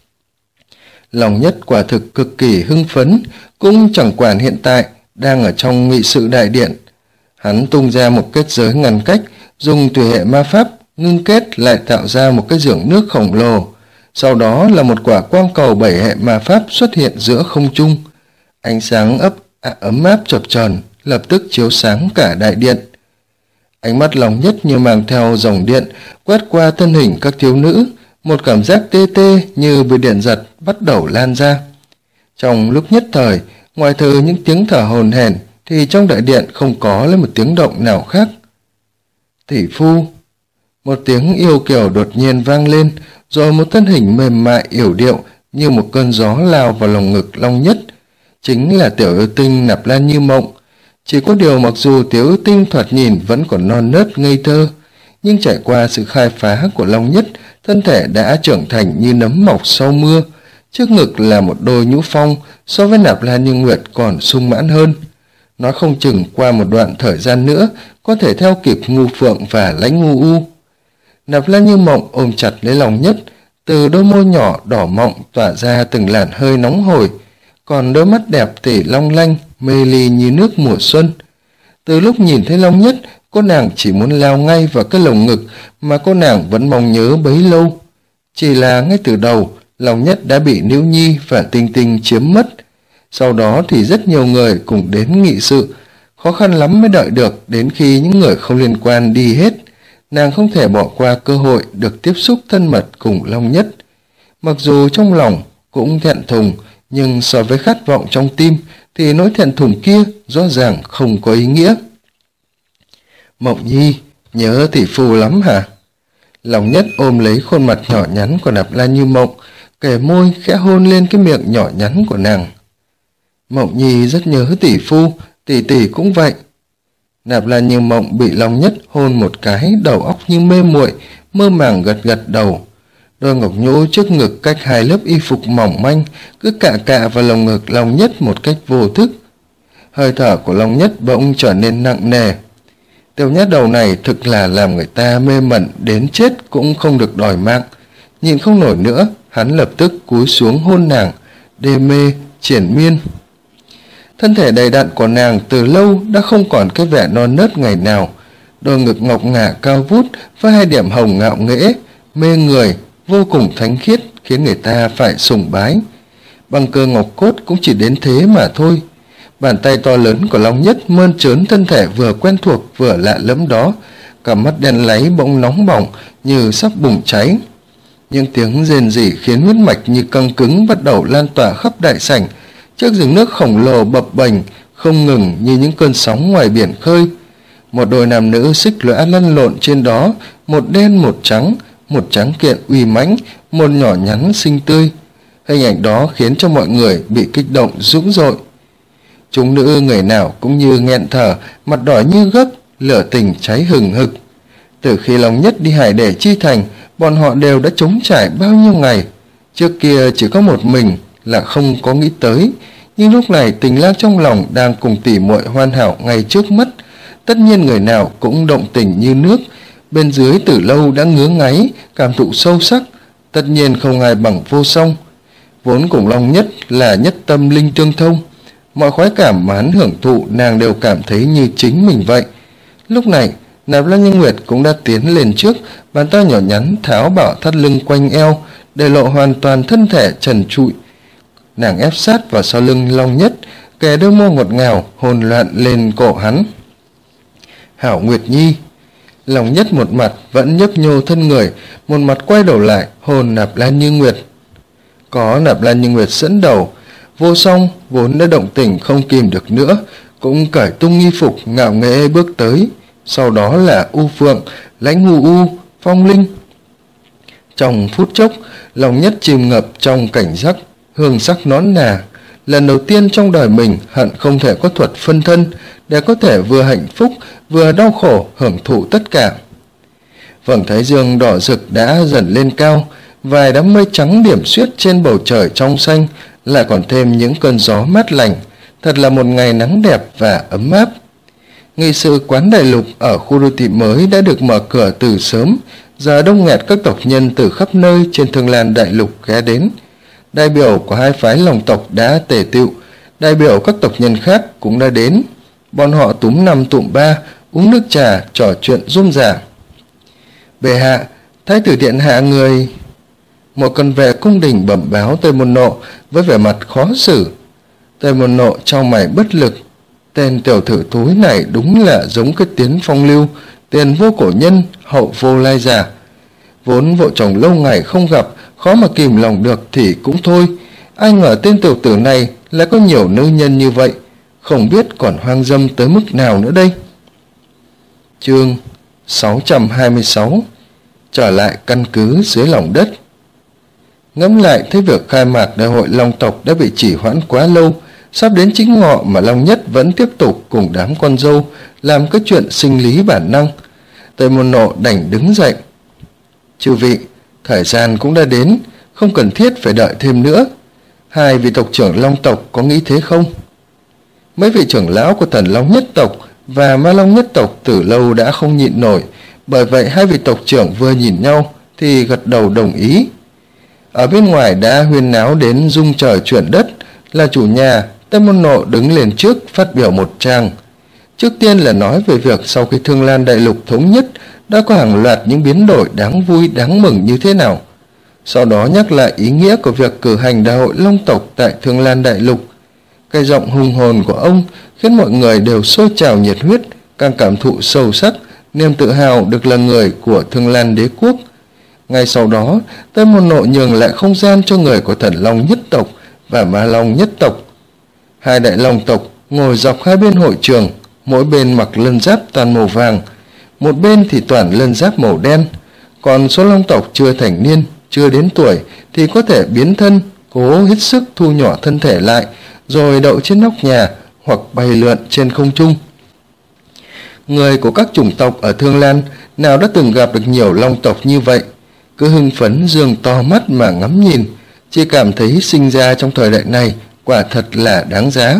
[SPEAKER 1] Long Nhất quả thực cực kỳ hưng phấn, cũng chẳng quản hiện tại đang ở trong nghị sự đại điện. Hắn tung ra một kết giới ngăn cách, dùng thủy hệ ma pháp ngưng kết lại tạo ra một cái giường nước khổng lồ. Sau đó là một quả quang cầu 7 hệ ma pháp xuất hiện giữa không trung. Ánh sáng ấm áp chập chờn lập tức chiếu sáng cả đại điện. Ánh mắt Long Nhất như mang theo dòng điện quét qua thân hình các thiếu nữ, một cảm giác tê tê như bị điện giật bắt đầu lan ra. Trong lúc nhất thời, ngoài trừ những tiếng thở hổn hển thì trong đại điện không có lấy một tiếng động nào khác. Tỷ phu, một tiếng yêu kiều đột nhiên vang lên, rồi một thân hình mềm mại yểu điệu như một cơn gió lao vào lồng ngực Long Nhất. Chính là tiểu yêu tinh Nạp Lan Như Mộng. Chỉ có điều mặc dù tiểu yêu tinh thoạt nhìn vẫn còn non nớt ngây thơ, nhưng trải qua sự khai phá của Long Nhất, thân thể đã trưởng thành như nấm mọc sau mưa. Trước ngực là một đôi nhũ phong, so với Nạp Lan Như Nguyệt còn sung mãn hơn. Nó không chừng qua một đoạn thời gian nữa có thể theo kịp Ngu Phượng và Lãnh Ngu U. Nạp Lan Như Mộng ôm chặt lấy Long Nhất, từ đôi môi nhỏ đỏ mọng tỏa ra từng làn hơi nóng hổi, còn đôi mắt đẹp tỉ long lanh mê ly như nước mùa xuân. Từ lúc nhìn thấy Long Nhất, cô nàng chỉ muốn lao ngay vào cái lồng ngực mà cô nàng vẫn mong nhớ bấy lâu. Chỉ là ngay từ đầu, Long Nhất đã bị Niễu Nhi và Tinh Tinh chiếm mất. Sau đó thì rất nhiều người cùng đến nghị sự, khó khăn lắm mới đợi được đến khi những người không liên quan đi hết. Nàng không thể bỏ qua cơ hội được tiếp xúc thân mật cùng Long Nhất. Mặc dù trong lòng cũng thẹn thùng, nhưng so với khát vọng trong tim thì nỗi thẹn thùng kia rõ ràng không có ý nghĩa. Mộng Nhi, nhớ tỷ phu lắm hả? Long Nhất ôm lấy khuôn mặt nhỏ nhắn của Nạp Lan Như Mộng, kề môi khẽ hôn lên cái miệng nhỏ nhắn của nàng. Mộng Nhi rất nhớ tỷ phu, tỷ tỷ cũng vậy. Nạp Lan Như Mộng bị Long Nhất hôn một cái, đầu óc như mê muội, mơ màng gật gật đầu. Đôi ngọc nhũ trước ngực cách hai lớp y phục mỏng manh cứ cạ cạ vào lồng ngực Long Nhất một cách vô thức. Hơi thở của Long Nhất bỗng trở nên nặng nề. Tiểu nhát đầu này thực là làm người ta mê mẩn đến chết cũng không được đòi mạng. Nhìn không nổi nữa, hắn lập tức cúi xuống hôn nàng, đê mê triển miên. Thân thể đầy đặn của nàng từ lâu đã không còn cái vẻ non nớt ngày nào. Đôi ngực ngọc ngà cao vút với hai điểm hồng ngạo nghễ, mê người, vô cùng thánh khiết, khiến người ta phải sùng bái. Băng cơ ngọc cốt cũng chỉ đến thế mà thôi. Bàn tay to lớn của Long Nhất mơn trớn thân thể vừa quen thuộc vừa lạ lẫm đó, cả mắt đen láy bỗng nóng bỏng như sắp bùng cháy. Những tiếng rền rỉ khiến huyết mạch như căng cứng bắt đầu lan tỏa khắp đại sảnh. Chiếc giếng nước khổng lồ bập bềnh không ngừng như những cơn sóng ngoài biển khơi. Một đôi nam nữ xích lõa lăn lộn trên đó, một đen một trắng kiện uy mãnh, một nhỏ nhắn xinh tươi. Hình ảnh đó khiến cho mọi người bị kích động dữ dội. Chúng nữ người nào cũng như nghẹn thở, mặt đỏ như gấc, lửa tình cháy hừng hực. Từ khi Long Nhất đi Hải Để Chi Thành, bọn họ đều đã trống trải bao nhiêu ngày. Trước kia chỉ có một mình là không có nghĩ tới, nhưng lúc này tình lang trong lòng đang cùng tỉ muội hoàn hảo ngay trước mắt. Tất nhiên người nào cũng động tình như nước, bên dưới từ lâu đã ngứa ngáy, cảm thụ sâu sắc, tất nhiên không ai bằng Vô Song. Vốn cùng Long Nhất là nhất tâm linh tương thông, mọi khoái cảm mà hắn hưởng thụ nàng đều cảm thấy như chính mình vậy. Lúc này, Nạp Lan Như Nguyệt cũng đã tiến lên trước, bàn tay nhỏ nhắn tháo bảo thắt lưng quanh eo, để lộ hoàn toàn thân thể trần trụi. Nàng ép sát vào sau lưng Long Nhất, kề đôi môi ngọt ngào hôn loạn lên cổ hắn. Hảo Nguyệt Nhi. Long Nhất một mặt vẫn nhấp nhô thân người, một mặt quay đầu lại hôn Nạp Lan Như Nguyệt. Có Nạp Lan Như Nguyệt dẫn đầu, Vô Song vốn đã động tình không kìm được nữa, cũng cởi tung nghi phục ngạo nghễ bước tới. Sau đó là U Phượng, Lãnh Hù U, Phong Linh. Trong phút chốc, Long Nhất chìm ngập trong cảnh giác hương sắc nón nà. Lần đầu tiên trong đời mình hận không thể có thuật phân thân để có thể vừa hạnh phúc vừa đau khổ hưởng thụ tất cả. Vầng thái dương đỏ rực đã dần lên cao, vài đám mây trắng điểm xuyết trên bầu trời trong xanh, lại còn thêm những cơn gió mát lành. Thật là một ngày nắng đẹp và ấm áp. Nghị sự quán Đại Lục ở khu đô thị mới đã được mở cửa từ sớm, giờ đông nghẹt các tộc nhân từ khắp nơi trên Thương Lan Đại Lục ghé đến. Đại biểu của hai phái Long tộc đã tề tựu, đại biểu các tộc nhân khác cũng đã đến. Bọn họ túm năm tụm ba, uống nước trà, trò chuyện rôm rả. Bệ hạ, thái tử điện hạ người... Một con vệ cung đình bẩm báo Tây Môn Nộ với vẻ mặt khó xử. Tây Môn Nộ trao mày bất lực. Tên tiểu thử thúi này đúng là giống cái Tiến Phong Lưu, tiền vô cổ nhân, hậu vô lai giả. Vốn vợ chồng lâu ngày không gặp, khó mà kìm lòng được thì cũng thôi. Ai ngờ tên tiểu tử này lại có nhiều nữ nhân như vậy, không biết còn hoang dâm tới mức nào nữa đây. Chương 626. Trở lại căn cứ dưới lòng đất. Ngẫm lại thấy việc khai mạc đại hội Long tộc đã bị trì hoãn quá lâu, sắp đến chính ngọ mà Long Nhất vẫn tiếp tục cùng đám con dâu làm cái chuyện sinh lý bản năng. Tây Môn Nộ đành đứng dậy. Chư vị, thời gian cũng đã đến, không cần thiết phải đợi thêm nữa. Hai vị tộc trưởng Long tộc có nghĩ thế không? Mấy vị trưởng lão của Thần Long nhất tộc và Ma Long nhất tộc từ lâu đã không nhịn nổi, bởi vậy hai vị tộc trưởng vừa nhìn nhau thì gật đầu đồng ý. Ở bên ngoài đã huyên náo đến rung trời chuyển đất, là chủ nhà Tây Môn Nộ đứng lên trước phát biểu một tràng. Trước tiên là nói về việc sau khi Thương Lan Đại Lục thống nhất đã có hàng loạt những biến đổi đáng vui đáng mừng như thế nào. Sau đó nhắc lại ý nghĩa của việc cử hành đại hội Long tộc tại Thương Lan Đại Lục. Cái giọng hùng hồn của ông khiến mọi người đều sôi trào nhiệt huyết, càng cảm thụ sâu sắc niềm tự hào được là người của Thương Lan Đế quốc. Ngay sau đó, Tây Môn Nộ nhường lại không gian cho người của Thần Long nhất tộc và Ma Long nhất tộc. Hai đại long tộc ngồi dọc hai bên hội trường, mỗi bên mặc lân giáp toàn màu vàng, một bên thì toàn lân giáp màu đen. Còn số long tộc chưa thành niên, chưa đến tuổi thì có thể biến thân, cố hết sức thu nhỏ thân thể lại, rồi đậu trên nóc nhà hoặc bay lượn trên không trung. Người của các chủng tộc ở Thương Lan nào đã từng gặp được nhiều long tộc như vậy, cứ hưng phấn dương to mắt mà ngắm nhìn, chỉ cảm thấy sinh ra trong thời đại này quả thật là đáng giá.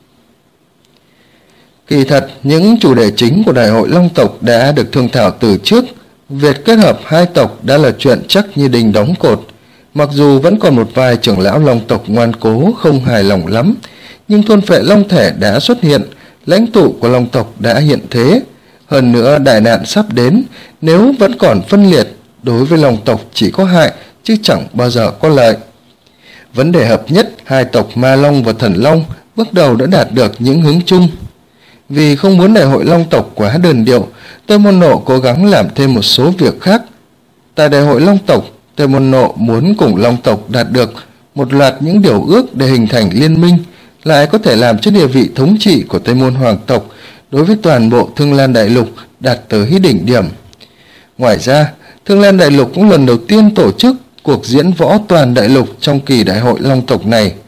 [SPEAKER 1] Kỳ thật, những chủ đề chính của đại hội Long tộc đã được thương thảo từ trước. Việc kết hợp hai tộc đã là chuyện chắc như đình đóng cột. Mặc dù vẫn còn một vài trưởng lão Long tộc ngoan cố không hài lòng lắm, nhưng thôn phệ Long thể đã xuất hiện, lãnh tụ của Long tộc đã hiện thế. Hơn nữa đại nạn sắp đến, nếu vẫn còn phân liệt, đối với Long tộc chỉ có hại chứ chẳng bao giờ có lợi. Vấn đề hợp nhất hai tộc Ma Long và Thần Long bước đầu đã đạt được những hướng chung. Vì không muốn đại hội Long tộc quá đơn điệu, Tây Môn Nộ cố gắng làm thêm một số việc khác. Tại đại hội Long tộc, Tây Môn Nộ muốn cùng Long tộc đạt được một loạt những điều ước để hình thành liên minh, lại có thể làm cho địa vị thống trị của Tây Môn Hoàng tộc đối với toàn bộ Thương Lan Đại Lục đạt tới đỉnh điểm. Ngoài ra, Thương Lan Đại Lục cũng lần đầu tiên tổ chức cuộc diễn võ toàn đại lục trong kỳ đại hội Long tộc này.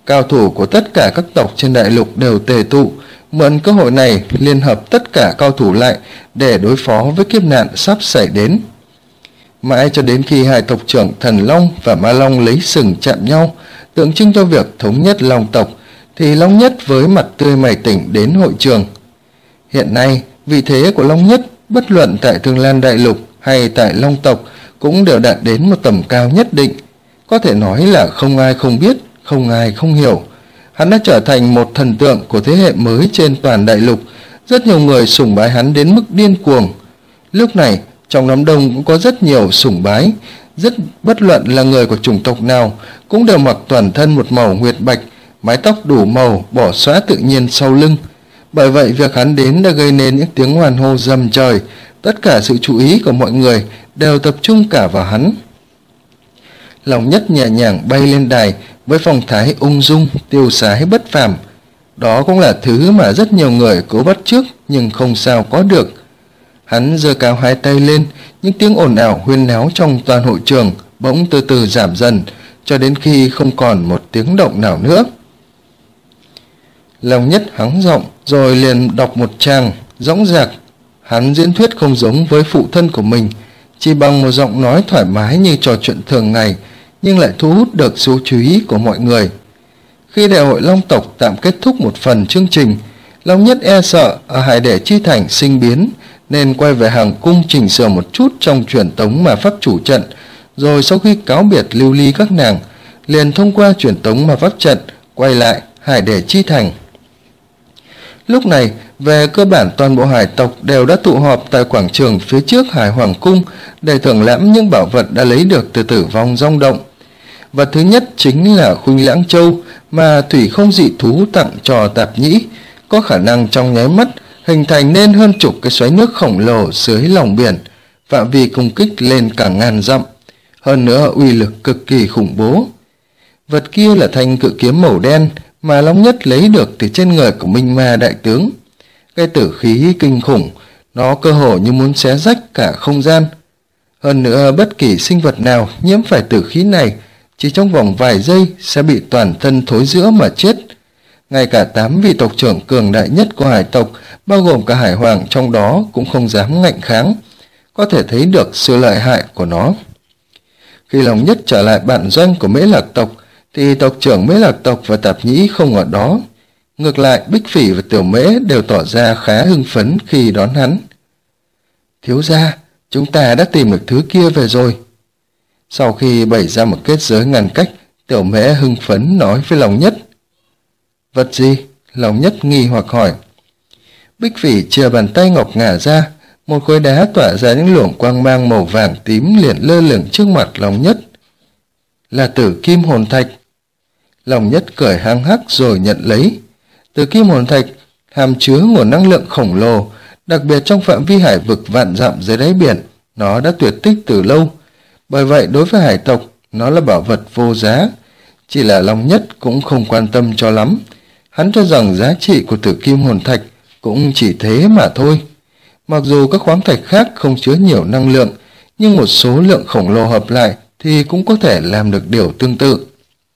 [SPEAKER 1] Cao thủ của tất cả các tộc trên đại lục đều tề tụ, mượn cơ hội này liên hợp tất cả cao thủ lại để đối phó với kiếp nạn sắp xảy đến. Mãi cho đến khi hai tộc trưởng Thần Long và Ma Long lấy sừng chạm nhau, tượng trưng cho việc thống nhất Long tộc, thì Long Nhất với mặt tươi mày tỉnh đến hội trường. Hiện nay, vị thế của Long Nhất bất luận tại Thương Lan Đại Lục hay tại Long tộc cũng đều đạt đến một tầm cao nhất định. Có thể nói là không ai không biết, không ai không hiểu. Hắn đã trở thành một thần tượng của thế hệ mới trên toàn đại lục. Rất nhiều người sùng bái hắn đến mức điên cuồng. Lúc này, trong đám đông cũng có rất nhiều sùng bái. Bất luận là người của chủng tộc nào, cũng đều mặc toàn thân một màu nguyệt bạch, mái tóc đủ màu bỏ xõa tự nhiên sau lưng. Bởi vậy việc hắn đến đã gây nên những tiếng hoan hô rầm trời. Tất cả sự chú ý của mọi người đều tập trung cả vào hắn. Long Nhất nhẹ nhàng bay lên đài với phong thái ung dung, tiêu sái bất phàm. Đó cũng là thứ mà rất nhiều người cố bắt chước nhưng không sao có được. Hắn giơ cao hai tay lên, những tiếng ồn ào huyên náo trong toàn hội trường bỗng từ từ giảm dần, cho đến khi không còn một tiếng động nào nữa. Long Nhất hắng giọng rồi liền đọc một tràng dõng dạc. Hắn diễn thuyết không giống với phụ thân của mình, chỉ bằng một giọng nói thoải mái như trò chuyện thường ngày, nhưng lại thu hút được sự chú ý của mọi người. Khi đại hội Long tộc tạm kết thúc một phần chương trình, Long Nhất e sợ ở Hải Để Chi Thành sinh biến, nên quay về Hoàng cung chỉnh sửa một chút trong truyền tống mà pháp chủ trận, rồi sau khi cáo biệt lưu ly các nàng, liền thông qua truyền tống mà pháp trận quay lại Hải Để Chi Thành. Lúc này, về cơ bản toàn bộ hải tộc đều đã tụ họp tại quảng trường phía trước Hải Hoàng cung để thưởng lãm những bảo vật đã lấy được từ Tử Vong Rong Động. Vật thứ nhất chính là Khuynh Lãng Châu mà Thủy Không Dị Thú tặng cho Tạp Nhĩ, có khả năng trong nháy mắt hình thành nên hơn chục cái xoáy nước khổng lồ dưới lòng biển, phạm vi công kích lên cả ngàn dặm, hơn nữa uy lực cực kỳ khủng bố. Vật kia là thanh cự kiếm màu đen mà Long Nhất lấy được từ trên người của Minh Ma đại tướng. Cái tử khí kinh khủng, nó cơ hồ như muốn xé rách cả không gian. Hơn nữa, bất kỳ sinh vật nào nhiễm phải tử khí này chỉ trong vòng vài giây sẽ bị toàn thân thối rữa mà chết. Ngay cả 8 vị tộc trưởng cường đại nhất của hải tộc, bao gồm cả Hải Hoàng trong đó, cũng không dám ngạnh kháng. Có thể thấy được sự lợi hại của nó. Khi Long Nhất trở lại bản doanh của Mễ Lạc tộc, thì tộc trưởng Mễ Lạc tộc và Tạp Nhĩ không ở đó. Ngược lại, Bích Phỉ và Tiểu Mễ đều tỏ ra khá hưng phấn khi đón hắn. Thiếu gia, chúng ta đã tìm được thứ kia về rồi. Sau khi bày ra một kết giới ngăn cách, Tiểu Mễ hưng phấn nói với Long Nhất. Vật gì? Long Nhất nghi hoặc hỏi. Bích Phỉ chìa bàn tay ngọc ngà ra, một khối đá tỏa ra những luồng quang mang màu vàng tím liền lơ lửng trước mặt Long Nhất. Là Tử Kim Hồn Thạch. Long Nhất cười hăng hắc rồi nhận lấy. Tử Kim Hồn Thạch hàm chứa nguồn năng lượng khổng lồ, đặc biệt trong phạm vi hải vực vạn dặm dưới đáy biển, nó đã tuyệt tích từ lâu. Bởi vậy đối với hải tộc, nó là bảo vật vô giá. Chỉ là Long Nhất cũng không quan tâm cho lắm. Hắn cho rằng giá trị của Tử Kim Hồn Thạch cũng chỉ thế mà thôi. Mặc dù các khoáng thạch khác không chứa nhiều năng lượng, nhưng một số lượng khổng lồ hợp lại thì cũng có thể làm được điều tương tự.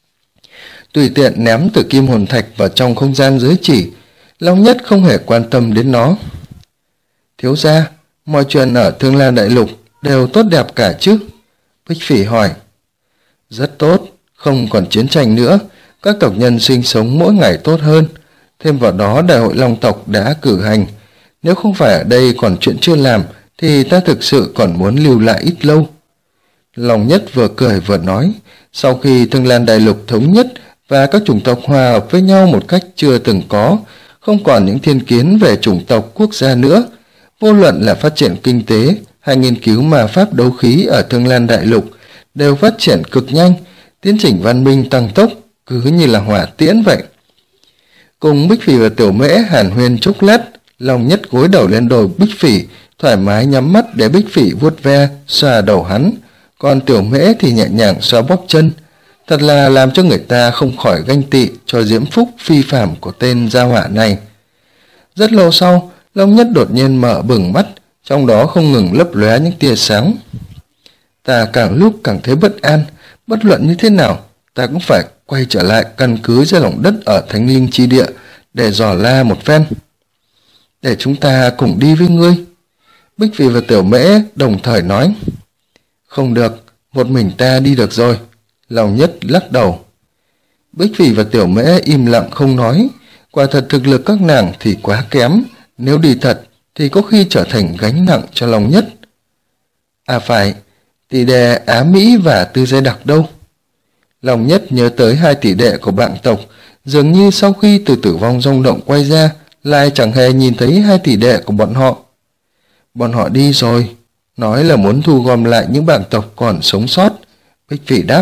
[SPEAKER 1] Tùy tiện ném Tử Kim Hồn Thạch vào trong không gian giới chỉ, Long Nhất không hề quan tâm đến nó. Thiếu gia, mọi chuyện ở Thương Lan Đại Lục đều tốt đẹp cả chứ? Bích Phỉ hỏi. Rất tốt, không còn chiến tranh nữa, các tộc nhân sinh sống mỗi ngày tốt hơn. Thêm vào đó Đại hội Long tộc đã cử hành. Nếu không phải ở đây còn chuyện chưa làm, thì ta thực sự còn muốn lưu lại ít lâu. Long Nhất vừa cười vừa nói, sau khi Thương Lan Đại Lục thống nhất và các chủng tộc hòa hợp với nhau một cách chưa từng có, không còn những thiên kiến về chủng tộc quốc gia nữa, vô luận là phát triển kinh tế hay nghiên cứu ma pháp đấu khí ở Thương Lan Đại Lục đều phát triển cực nhanh, tiến trình văn minh tăng tốc cứ như là hỏa tiễn vậy. Cùng Bích Phỉ và Tiểu Mễ hàn huyên chốc lát, Long Nhất gối đầu lên đồi Bích Phỉ, thoải mái nhắm mắt để Bích Phỉ vuốt ve xoa đầu hắn, còn Tiểu Mễ thì nhẹ nhàng xoa bóp chân. Thật là làm cho người ta không khỏi ganh tị cho diễm phúc phi phàm của tên gia hỏa này. Rất lâu sau, Long Nhất đột nhiên mở bừng mắt, trong đó không ngừng lấp lóe những tia sáng. Ta càng lúc càng thấy bất an, bất luận như thế nào, ta cũng phải quay trở lại căn cứ dưới lòng đất ở Thánh Linh Chi Địa để dò la một phen. Để chúng ta cùng đi với ngươi. Bích Phỉ và Tiểu Mễ đồng thời nói. Không được, một mình ta đi được rồi. Lòng Nhất lắc đầu. Bích Phỉ và Tiểu Mễ im lặng không nói. Quả thật thực lực các nàng thì quá kém, nếu đi thật thì có khi trở thành gánh nặng cho Lòng Nhất. À phải, tỷ đệ Á Mỹ và Tư Giai Đặc đâu? Lòng Nhất nhớ tới hai tỷ đệ của bạn tộc, dường như sau khi từ Tử Vong Rung Động quay ra, lại chẳng hề nhìn thấy hai tỷ đệ của bọn họ. Bọn họ đi rồi, nói là muốn thu gom lại những bạn tộc còn sống sót. Bích Phỉ đáp.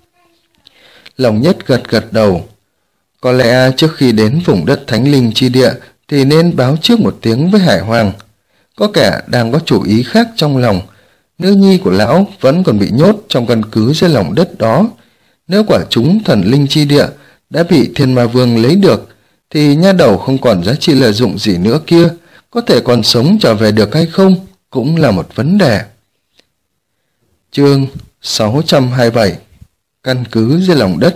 [SPEAKER 1] Lòng Nhất gật gật đầu. Có lẽ trước khi đến vùng đất Thánh Linh Chi Địa thì nên báo trước một tiếng với Hải Hoàng. Có kẻ đang có chủ ý khác trong lòng. Nữ nhi của lão vẫn còn bị nhốt trong căn cứ dưới lòng đất đó. Nếu quả chúng Thần Linh Chi Địa đã bị Thiên Ma Vương lấy được thì nha đầu không còn giá trị lợi dụng gì nữa kia, có thể còn sống trở về được hay không cũng là một vấn đề. Chương 627 Căn cứ dưới lòng đất.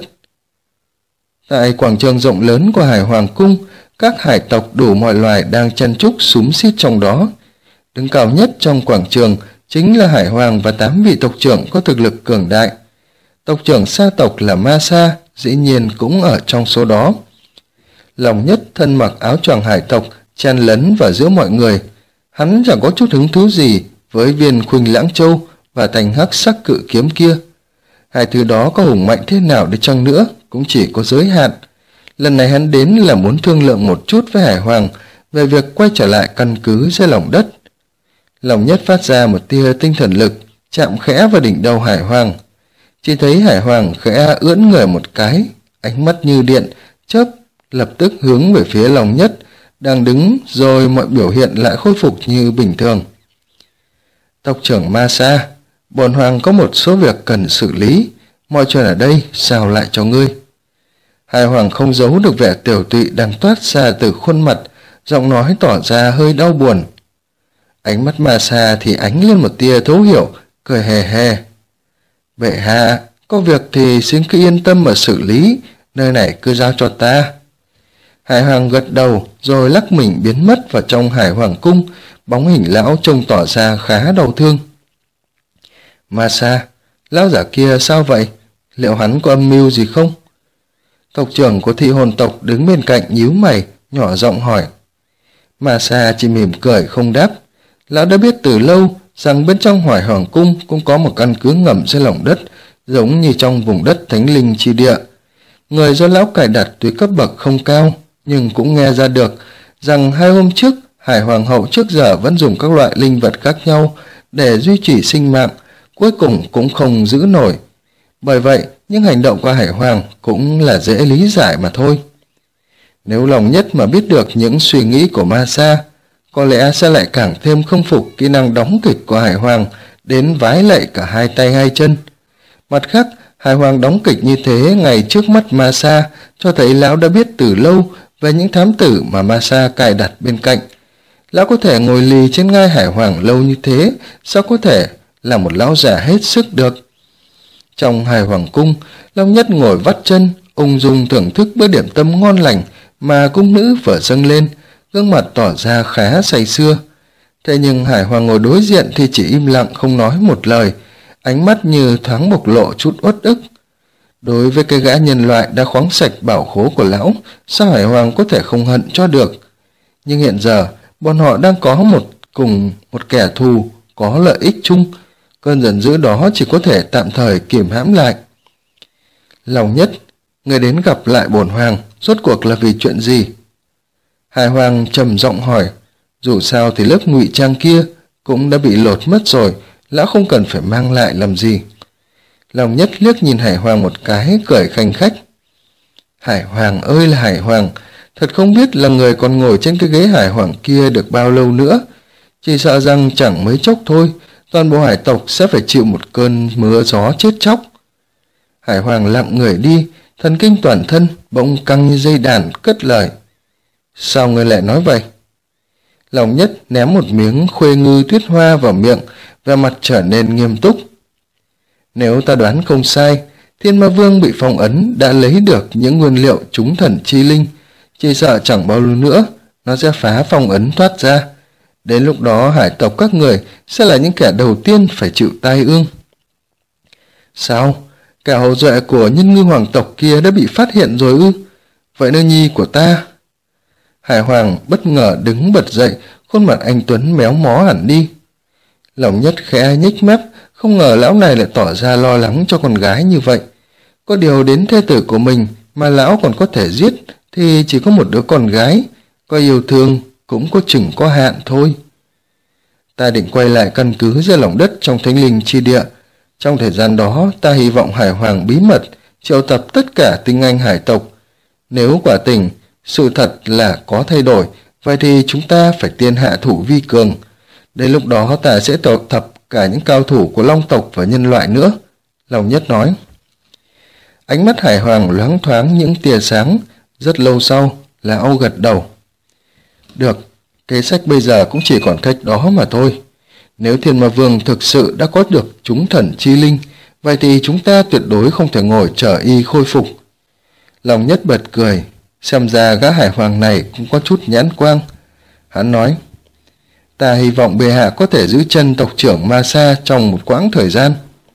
[SPEAKER 1] Tại quảng trường rộng lớn của Hải Hoàng Cung, các hải tộc đủ mọi loài đang chen chúc xúm xít trong đó. Đứng cao nhất trong quảng trường chính là Hải Hoàng và 8 vị tộc trưởng có thực lực cường đại. Tộc trưởng Sa tộc là Ma Sa dĩ nhiên cũng ở trong số đó. Lòng Nhất thân mặc áo choàng hải tộc chen lấn vào giữa mọi người. Hắn chẳng có chút hứng thú gì với viên Khuynh Lãng Châu và thanh hắc sắc cự kiếm kia. Hai thứ đó có hùng mạnh thế nào đi chăng nữa cũng chỉ có giới hạn. Lần này hắn đến là muốn thương lượng một chút với Hải Hoàng về việc quay trở lại căn cứ dưới lòng đất. Lòng Nhất phát ra một tia tinh thần lực, chạm khẽ vào đỉnh đầu Hải Hoàng. Chỉ thấy Hải Hoàng khẽ ưỡn người một cái, ánh mắt như điện chớp lập tức hướng về phía Lòng Nhất đang đứng, rồi mọi biểu hiện lại khôi phục như bình thường. Tộc trưởng Ma Sa, bổn hoàng có một số việc cần xử lý, mọi chuyện ở đây giao lại cho ngươi. Hải Hoàng không giấu được vẻ tiểu tụy đang toát ra từ khuôn mặt, giọng nói tỏ ra hơi đau buồn. Ánh mắt Ma Sa thì ánh lên một tia thấu hiểu, cười hề hề. Bệ hạ, có việc thì xin cứ yên tâm mà xử lý, nơi này cứ giao cho ta. Hải Hoàng gật đầu rồi lắc mình biến mất vào trong Hải Hoàng Cung, bóng hình lão trông tỏ ra khá đau thương. Ma Sa, lão giả kia sao vậy? Liệu hắn có âm mưu gì không? Tộc trưởng của Thị Hồn tộc đứng bên cạnh nhíu mày, nhỏ giọng hỏi. Ma Sa chỉ mỉm cười không đáp. Lão đã biết từ lâu rằng bên trong Hải Hoàng Cung cũng có một căn cứ ngầm dưới lòng đất, giống như trong vùng đất Thánh Linh Chi Địa. Người do lão cài đặt tuy cấp bậc không cao, nhưng cũng nghe ra được rằng 2 hôm trước Hải Hoàng hậu trước giờ vẫn dùng các loại linh vật khác nhau để duy trì sinh mạng, cuối cùng cũng không giữ nổi. Bởi vậy, những hành động của Hải Hoàng cũng là dễ lý giải mà thôi. Nếu Lòng Nhất mà biết được những suy nghĩ của Ma Sa, có lẽ sẽ lại càng thêm không phục kỹ năng đóng kịch của Hải Hoàng đến vái lạy cả hai tay hai chân. Mặt khác, Hải Hoàng đóng kịch như thế ngay trước mắt Ma Sa cho thấy lão đã biết từ lâu về những thám tử mà Ma Sa cài đặt bên cạnh. Lão có thể ngồi lì trên ngai Hải Hoàng lâu như thế, sao có thể là một lão già hết sức được? Trong Hải Hoàng Cung, Long Nhất ngồi vắt chân, ung dung thưởng thức bữa điểm tâm ngon lành mà cung nữ vừa dâng lên, gương mặt tỏ ra khá say sưa. Thế nhưng Hải Hoàng ngồi đối diện thì chỉ im lặng không nói một lời, ánh mắt như thoáng bộc lộ chút uất ức. Đối với cái gã nhân loại đã khoáng sạch bảo khố của lão, sao Hải Hoàng có thể không hận cho được? Nhưng hiện giờ, bọn họ đang có cùng một kẻ thù, có lợi ích chung. Cơn giận dữ đó chỉ có thể tạm thời kiềm hãm lại. Lòng Nhất, người đến gặp lại bổn hoàng, rốt cuộc là vì chuyện gì? Hải Hoàng trầm giọng hỏi. Dù sao thì lớp ngụy trang kia cũng đã bị lột mất rồi, lão không cần phải mang lại làm gì. Lòng Nhất liếc nhìn Hải Hoàng một cái, cười khanh khách. Hải Hoàng ơi là Hải Hoàng, thật không biết là người còn ngồi trên cái ghế Hải Hoàng kia được bao lâu nữa. Chỉ sợ rằng chẳng mấy chốc thôi, toàn bộ hải tộc sẽ phải chịu một cơn mưa gió chết chóc. Hải Hoàng lặng người đi, thần kinh toàn thân bỗng căng như dây đàn, cất lời. Sao ngươi lại nói vậy? Lòng Nhất ném một miếng khuê ngư tuyết hoa vào miệng, và mặt trở nên nghiêm túc. Nếu ta đoán không sai, Thiên Ma Vương bị phong ấn đã lấy được những nguyên liệu trúng thần chi linh, chỉ sợ chẳng bao lâu nữa nó sẽ phá phong ấn thoát ra. Đến lúc đó hải tộc các người sẽ là những kẻ đầu tiên phải chịu tai ương. Sao? Cả hậu duệ của Nhân Ngư hoàng tộc kia đã bị phát hiện rồi ư? Vậy nữ nhi của ta? Hải Hoàng bất ngờ đứng bật dậy, khuôn mặt anh tuấn méo mó hẳn đi. Lòng Nhất khẽ nhếch mép, không ngờ lão này lại tỏ ra lo lắng cho con gái như vậy. Có điều đến thê tử của mình mà lão còn có thể giết thì chỉ có một đứa con gái, có yêu thương cũng có chừng có hạn thôi. Ta định quay lại căn cứ dưới lòng đất trong Thánh Linh Chi Địa. Trong thời gian đó ta hy vọng Hải Hoàng bí mật triệu tập tất cả tinh anh hải tộc. Nếu quả tình sự thật là có thay đổi, vậy thì chúng ta phải tiên hạ thủ vi cường. Đến lúc đó ta sẽ triệu tập cả những cao thủ của Long tộc và nhân loại nữa, Lòng Nhất nói. Ánh mắt Hải Hoàng loáng thoáng những tia sáng. Rất lâu sau, lão gật đầu. Được, kế sách bây giờ cũng chỉ còn cách đó mà thôi. Nếu Thiên Ma Vương thực sự đã có được chúng thần chi linh, vậy thì chúng ta tuyệt đối không thể ngồi chờ y khôi phục. Lòng Nhất bật cười, xem ra gã Hải Hoàng này cũng có chút nhãn quang. Hắn nói, ta hy vọng bệ hạ có thể giữ chân tộc trưởng Ma Sa trong một quãng thời gian.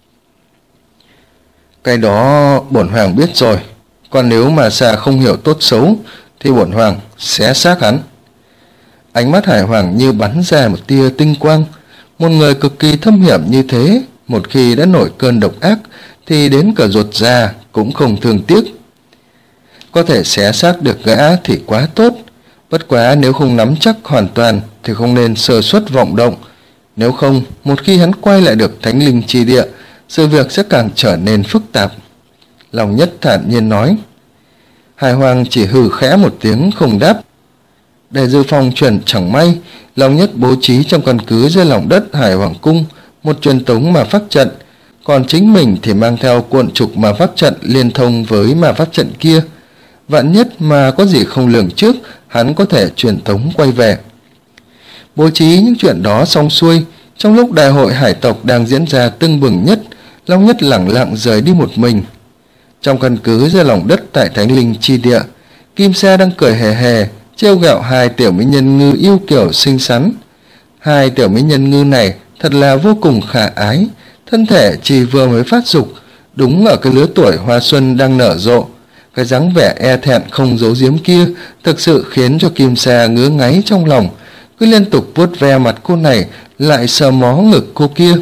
[SPEAKER 1] Cái đó bổn hoàng biết rồi, còn nếu Ma Sa không hiểu tốt xấu thì bổn hoàng xé xác hắn. Ánh mắt Hải Hoàng như bắn ra một tia tinh quang. Một người cực kỳ thâm hiểm như thế, một khi đã nổi cơn độc ác thì đến cả ruột già cũng không thương tiếc. Có thể xé xác được gã thì quá tốt, bất quá nếu không nắm chắc hoàn toàn thì không nên sơ suất vọng động. Nếu không, một khi hắn quay lại được Thánh Linh Chi Địa, sự việc sẽ càng trở nên phức tạp. Lòng Nhất thản nhiên nói. Hải Hoàng chỉ hừ khẽ một tiếng không đáp. Để dự phòng chuẩn chẳng may, Lòng Nhất bố trí trong căn cứ dưới lòng đất Hải Hoàng Cung một truyền tống ma pháp trận, còn chính mình thì mang theo cuộn trục ma pháp trận liên thông với ma pháp trận kia. Vạn nhất mà có gì không lường trước, hắn có thể truyền tống quay về. Bố trí những chuyện đó xong xuôi, trong lúc đại hội hải tộc đang diễn ra tưng bừng nhất, Long Nhất lẳng lặng rời đi một mình. Trong căn cứ dưới lòng đất tại Thánh Linh Chi Địa, Kim Sa đang cười hề hề trêu ghẹo hai tiểu mỹ nhân ngư yêu kiều xinh xắn. Hai tiểu mỹ nhân ngư này thật là vô cùng khả ái, thân thể chỉ vừa mới phát dục, đúng ở cái lứa tuổi hoa xuân đang nở rộ. Cái dáng vẻ e thẹn không giấu giếm kia thực sự khiến cho Kim Sa ngứa ngáy trong lòng, cứ liên tục vuốt ve mặt cô này lại sờ mó ngực cô kia.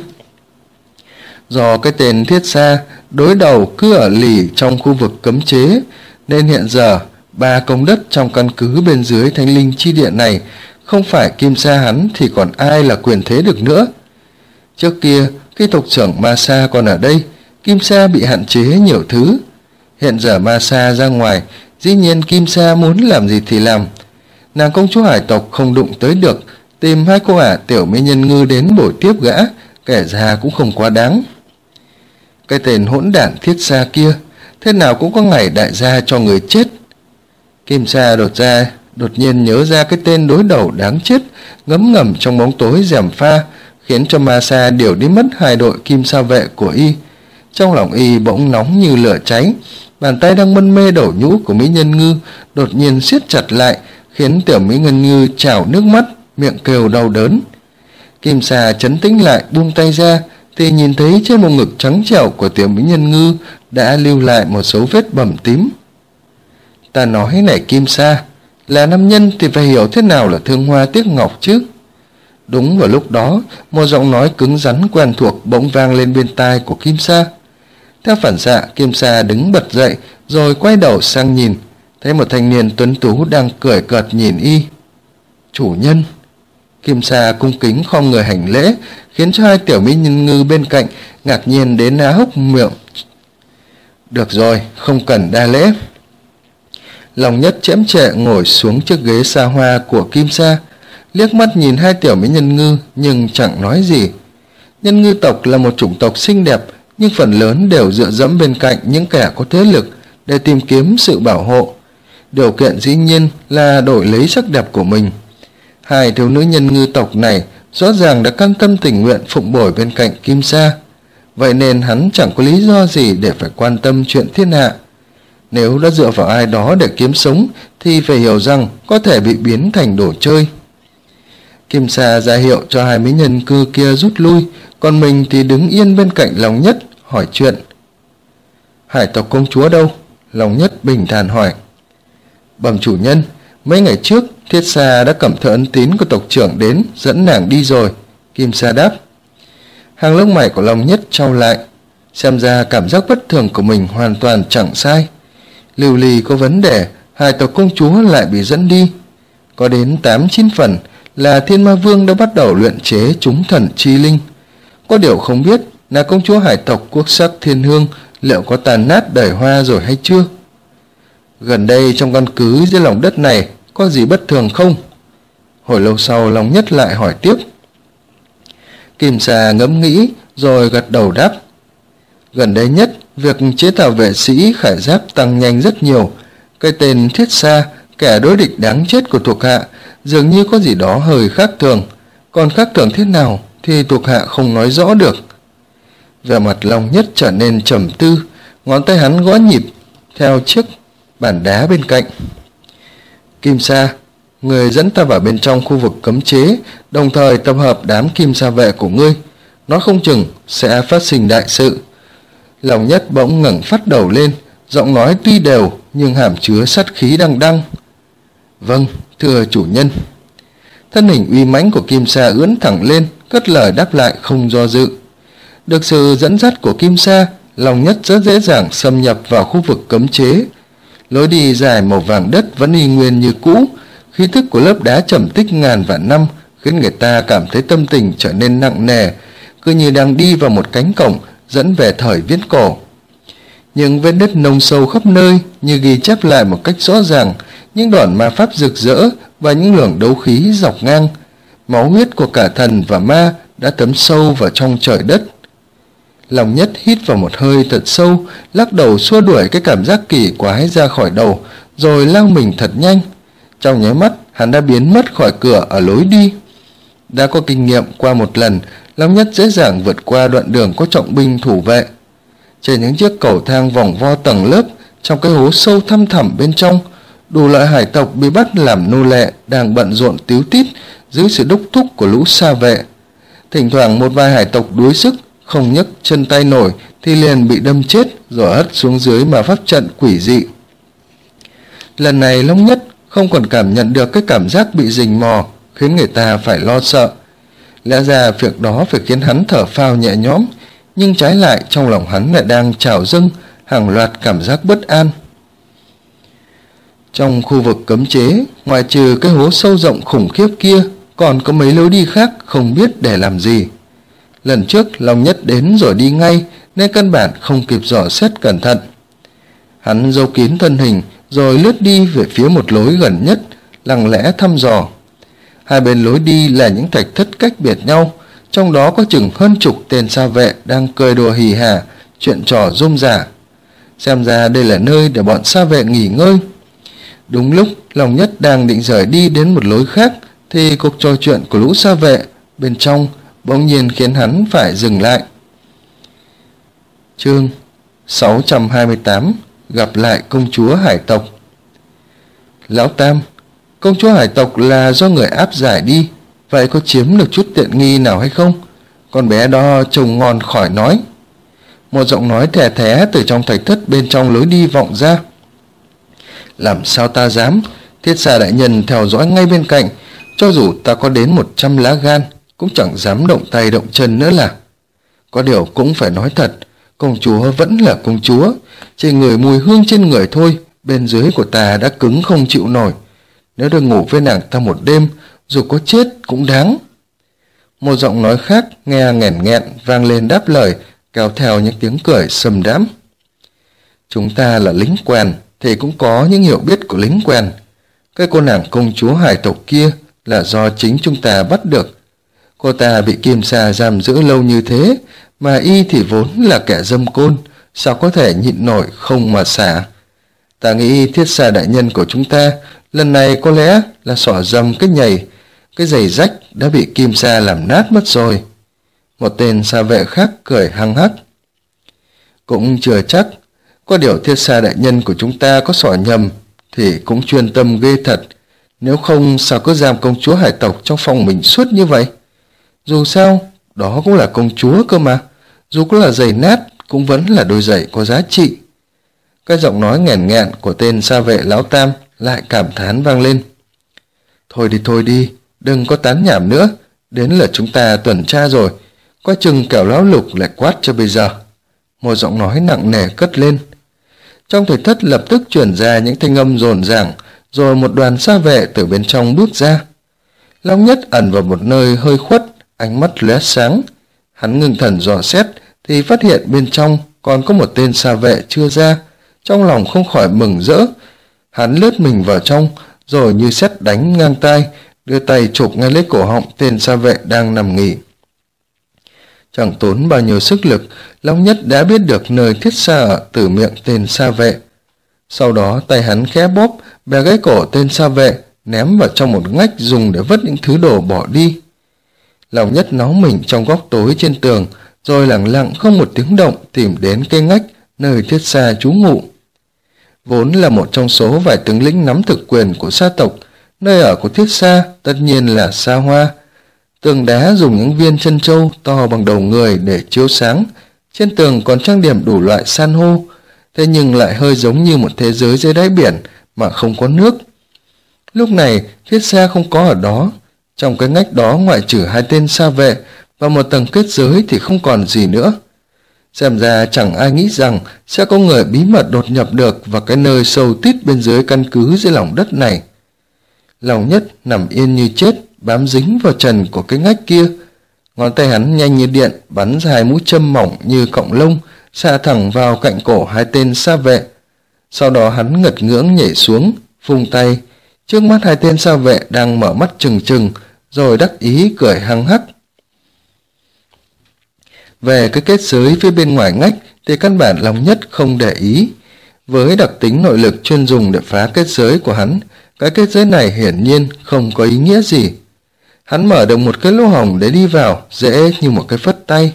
[SPEAKER 1] Do cái tên Thiết Sa đối đầu cứ ở lì trong khu vực cấm chế, nên hiện giờ 3 công đất trong căn cứ bên dưới Thánh Linh Chi Địa này không phải Kim Sa hắn thì còn ai là quyền thế được nữa. Trước kia khi tộc trưởng Ma Sa còn ở đây, Kim Sa bị hạn chế nhiều thứ. Hiện giờ Ma Sa ra ngoài, dĩ nhiên Kim Sa muốn làm gì thì làm. Nàng công chúa hải tộc không đụng tới được, tìm hai cô ả tiểu mỹ nhân ngư đến bồi tiếp gã, kể ra cũng không quá đáng. Cái tên hỗn đản Thiết Sa kia, thế nào cũng có ngày đại gia cho người chết. Kim Sa đột nhiên nhớ ra cái tên đối đầu đáng chết ngấm ngầm trong bóng tối gièm pha, khiến cho Ma Sa điều đi mất hai đội Kim Sa vệ của y. Trong lòng y bỗng nóng như lửa cháy, bàn tay đang mân mê đổ nhũ của mỹ nhân ngư đột nhiên siết chặt lại, khiến tiểu mỹ nhân ngư trào nước mắt, miệng kêu đau đớn. Kim Sa trấn tĩnh lại buông tay ra thì nhìn thấy trên bộ ngực trắng trẻo của tiểu mỹ nhân ngư đã lưu lại một dấu vết bầm tím. Ta nói này Kim Sa, là nam nhân thì phải hiểu thế nào là thương hoa tiếc ngọc chứ. Đúng vào lúc đó, một giọng nói cứng rắn quen thuộc bỗng vang lên bên tai của Kim Sa. Theo phản xạ, Kim Sa đứng bật dậy rồi quay đầu sang nhìn, thấy một thanh niên tuấn tú đang cười cợt nhìn y. Chủ nhân. Kim Sa cung kính khom người hành lễ, khiến cho hai tiểu mỹ nhân ngư bên cạnh ngạc nhiên đến há hốc miệng. Được rồi, không cần đa lễ. Lòng Nhất chễm chệ ngồi xuống chiếc ghế xa hoa của Kim Sa, liếc mắt nhìn hai tiểu mỹ nhân ngư nhưng chẳng nói gì. Nhân ngư tộc là một chủng tộc xinh đẹp, nhưng phần lớn đều dựa dẫm bên cạnh những kẻ có thế lực để tìm kiếm sự bảo hộ. Điều kiện dĩ nhiên là đổi lấy sắc đẹp của mình. Hai thiếu nữ nhân ngư tộc này rõ ràng đã cam tâm tình nguyện phụng bồi bên cạnh Kim Sa. vậy nên hắn chẳng có lý do gì để phải quan tâm chuyện thiên hạ. Nếu đã dựa vào ai đó để kiếm sống thì phải hiểu rằng có thể bị biến thành đồ chơi. Kim Sa ra hiệu cho hai mỹ nhân cư kia rút lui, còn mình thì đứng yên bên cạnh Long Nhất hỏi chuyện. Hải tộc công chúa đâu? Long Nhất bình thản hỏi. Bẩm chủ nhân, mấy ngày trước Thiết Sa đã cầm thơ ấn tín của tộc trưởng đến dẫn nàng đi rồi, Kim Sa đáp. Hàng lông mày của Long Nhất trao lại, xem ra cảm giác bất thường của mình hoàn toàn chẳng sai. Lưu Ly có vấn đề, Hải tộc công chúa lại bị dẫn đi. Có đến 8-9 phần là Thiên Ma Vương đã bắt đầu luyện chế chúng thần chi linh. Có điều không biết là công chúa hải tộc quốc sắc Thiên Hương liệu có tàn nát đời hoa rồi hay chưa. Gần đây trong căn cứ dưới lòng đất này có gì bất thường không? Hồi lâu sau Long Nhất lại hỏi tiếp. Kim Sa ngẫm nghĩ rồi gật đầu đáp. Gần đây nhất, việc chế tạo vệ sĩ khải giáp tăng nhanh rất nhiều. Cái tên Thiết Sa, kẻ đối địch đáng chết của thuộc hạ, dường như có gì đó hơi khác thường. Còn khác thường thế nào thì thuộc hạ không nói rõ được. Vẻ mặt Long Nhất trở nên trầm tư, ngón tay hắn gõ nhịp theo chiếc bàn đá bên cạnh. Kim Sa, người dẫn ta vào bên trong khu vực cấm chế, đồng thời tập hợp đám Kim Sa vệ của ngươi. Nói không chừng sẽ phát sinh đại sự. Long Nhất bỗng ngẩng phát đầu lên, giọng nói tuy đều nhưng hàm chứa sát khí đằng đằng. Vâng, thưa chủ nhân. Thân hình uy mãnh của Kim Sa ưỡn thẳng lên, cất lời đáp lại không do dự. Được sự dẫn dắt của Kim Sa, Long Nhất rất dễ dàng xâm nhập vào khu vực cấm chế. Lối đi dài màu vàng đất vẫn y nguyên như cũ, khí thức của lớp đá trầm tích ngàn vạn năm khiến người ta cảm thấy tâm tình trở nên nặng nề, cứ như đang đi vào một cánh cổng dẫn về thời viễn cổ. Những vết nứt nông sâu khắp nơi như ghi chép lại một cách rõ ràng những đoạn ma pháp rực rỡ và những luồng đấu khí dọc ngang. Máu huyết của cả thần và ma đã thấm sâu vào trong trời đất. Long Nhất hít vào một hơi thật sâu, lắc đầu xua đuổi cái cảm giác kỳ quái ra khỏi đầu, rồi lao mình thật nhanh. Trong nháy mắt, hắn đã biến mất khỏi cửa ở lối đi. Đã có kinh nghiệm qua một lần, Long Nhất dễ dàng vượt qua đoạn đường có trọng binh thủ vệ. Trên những chiếc cầu thang vòng vo tầng lớp, trong cái hố sâu thăm thẳm bên trong, đủ loại hải tộc bị bắt làm nô lệ đang bận rộn tíu tít dưới sự đốc thúc của lũ sa vệ. Thỉnh thoảng một vài hải tộc đuối sức, không nhấc chân tay nổi thì liền bị đâm chết rồi hất xuống dưới mà pháp trận quỷ dị. Lần này Long Nhất không còn cảm nhận được cái cảm giác bị rình mò khiến người ta phải lo sợ. Lẽ ra việc đó phải khiến hắn thở phào nhẹ nhõm, nhưng trái lại trong lòng hắn lại đang trào dâng hàng loạt cảm giác bất an. Trong khu vực cấm chế, ngoại trừ cái hố sâu rộng khủng khiếp kia, còn có mấy lối đi khác không biết để làm gì. Lần trước Long Nhất đến rồi đi ngay nên căn bản không kịp dò xét cẩn thận. Hắn giấu kín thân hình rồi lướt đi về phía một lối gần nhất, lặng lẽ thăm dò. Hai bên lối đi là những thạch thất cách biệt nhau, trong đó có chừng hơn chục tên sa vệ đang cười đùa hì hả, chuyện trò rôm rả. Xem ra đây là nơi để bọn sa vệ nghỉ ngơi. Đúng lúc Long Nhất đang định rời đi đến một lối khác thì cuộc trò chuyện của lũ sa vệ bên trong bỗng nhiên khiến hắn phải dừng lại. Chương 628 gặp lại công chúa hải tộc. Lão Tam, công chúa hải tộc là do người áp giải đi, vậy có chiếm được chút tiện nghi nào hay không? Con bé đó trông ngon khỏi nói. Một giọng nói thè thé từ trong thạch thất bên trong lối đi vọng ra. Làm sao ta dám, Thiết Sa đại nhân theo dõi ngay bên cạnh, cho dù ta có đến 100 lá gan cũng chẳng dám động tay động chân nữa là. Có điều cũng phải nói thật, công chúa vẫn là công chúa, chỉ ngửi mùi hương trên người thôi, bên dưới của ta đã cứng không chịu nổi. Nếu được ngủ với nàng ta một đêm, dù có chết cũng đáng. Một giọng nói khác nghe nghẹn nghẹn vang lên đáp lời, kéo theo những tiếng cười sầm đãm. Chúng ta là lính quèn thì cũng có những hiểu biết của lính quèn. Cái cô nàng công chúa hải tộc kia là do chính chúng ta bắt được. Cô ta bị Kim Sa giam giữ lâu như thế, mà y thì vốn là kẻ dâm côn, sao có thể nhịn nổi không mà xả. Ta nghĩ Thiết Sa đại nhân của chúng ta lần này có lẽ là xỏ dầm cái nhầy, cái giày rách đã bị Kim Sa làm nát mất rồi. Một tên sa vệ khác cười hăng hắc. Cũng chưa chắc. Có điều Thiết Xa đại nhân của chúng ta có sỏ nhầm thì cũng chuyên tâm ghê thật. Nếu không sao cứ giam công chúa hải tộc trong phòng mình suốt như vậy? Dù sao, đó cũng là công chúa cơ mà. Dù có là giày nát, cũng vẫn là đôi giày có giá trị. Cái giọng nói nghẹn ngẹn của tên xa vệ lão tam lại cảm thán vang lên. Thôi đi, đừng có tán nhảm nữa. Đến là chúng ta tuần tra rồi. Coi chừng kẻo lão Lục lại quát cho bây giờ. Một giọng nói nặng nề cất lên. Trong thạch thất lập tức chuyển ra những thanh âm rồn ràng, rồi một đoàn xa vệ từ bên trong bước ra. Long Nhất ẩn vào một nơi hơi khuất, ánh mắt lóe sáng. Hắn ngưng thần dò xét thì phát hiện bên trong còn có một tên xa vệ chưa ra. Trong lòng không khỏi mừng rỡ. Hắn lướt mình vào trong, rồi như sét đánh ngang tai, đưa tay chụp ngay lấy cổ họng tên xa vệ đang nằm nghỉ. Chẳng tốn bao nhiêu sức lực, Long Nhất đã biết được nơi Thiết Xa ở từ miệng tên xa vệ. Sau đó tay hắn khẽ bóp, bẻ gãy cổ tên xa vệ, ném vào trong một ngách dùng để vứt những thứ đồ bỏ đi. Long Nhất náu mình trong góc tối trên tường, rồi lẳng lặng không một tiếng động tìm đến cái ngách nơi Thiết Xa trú ngụ. Vốn là một trong số vài tướng lĩnh nắm thực quyền của sa tộc, nơi ở của Thiết Xa tất nhiên là xa hoa. Tường đá dùng những viên chân châu to bằng đầu người để chiếu sáng, trên tường còn trang điểm đủ loại san hô, thế nhưng lại hơi giống như một thế giới dưới đáy biển mà không có nước. Lúc này Thiết Xa không có ở đó, trong cái ngách đó ngoại trừ hai tên xa vệ và một tầng kết giới thì không còn gì nữa. Xem ra chẳng ai nghĩ rằng sẽ có người bí mật đột nhập được vào cái nơi sâu tít bên dưới căn cứ dưới lòng đất này. Long Nhất nằm yên như chết, bám dính vào trần của cái ngách kia. Ngón tay hắn nhanh như điện bắn ra hai mũi châm mỏng như cọng lông, xạ thẳng vào cạnh cổ hai tên xa vệ. Sau đó hắn ngật ngưỡng nhảy xuống, vung tay. Trước mắt hai tên xa vệ đang mở mắt trừng trừng, rồi đắc ý cười hăng hắc. Về cái kết giới phía bên ngoài ngách thì căn bản Long Nhất không để ý. Với đặc tính nội lực chuyên dùng để phá kết giới của hắn, cái kết giới này hiển nhiên không có ý nghĩa gì. Hắn mở được một cái lỗ hổng để đi vào, dễ như một cái phất tay.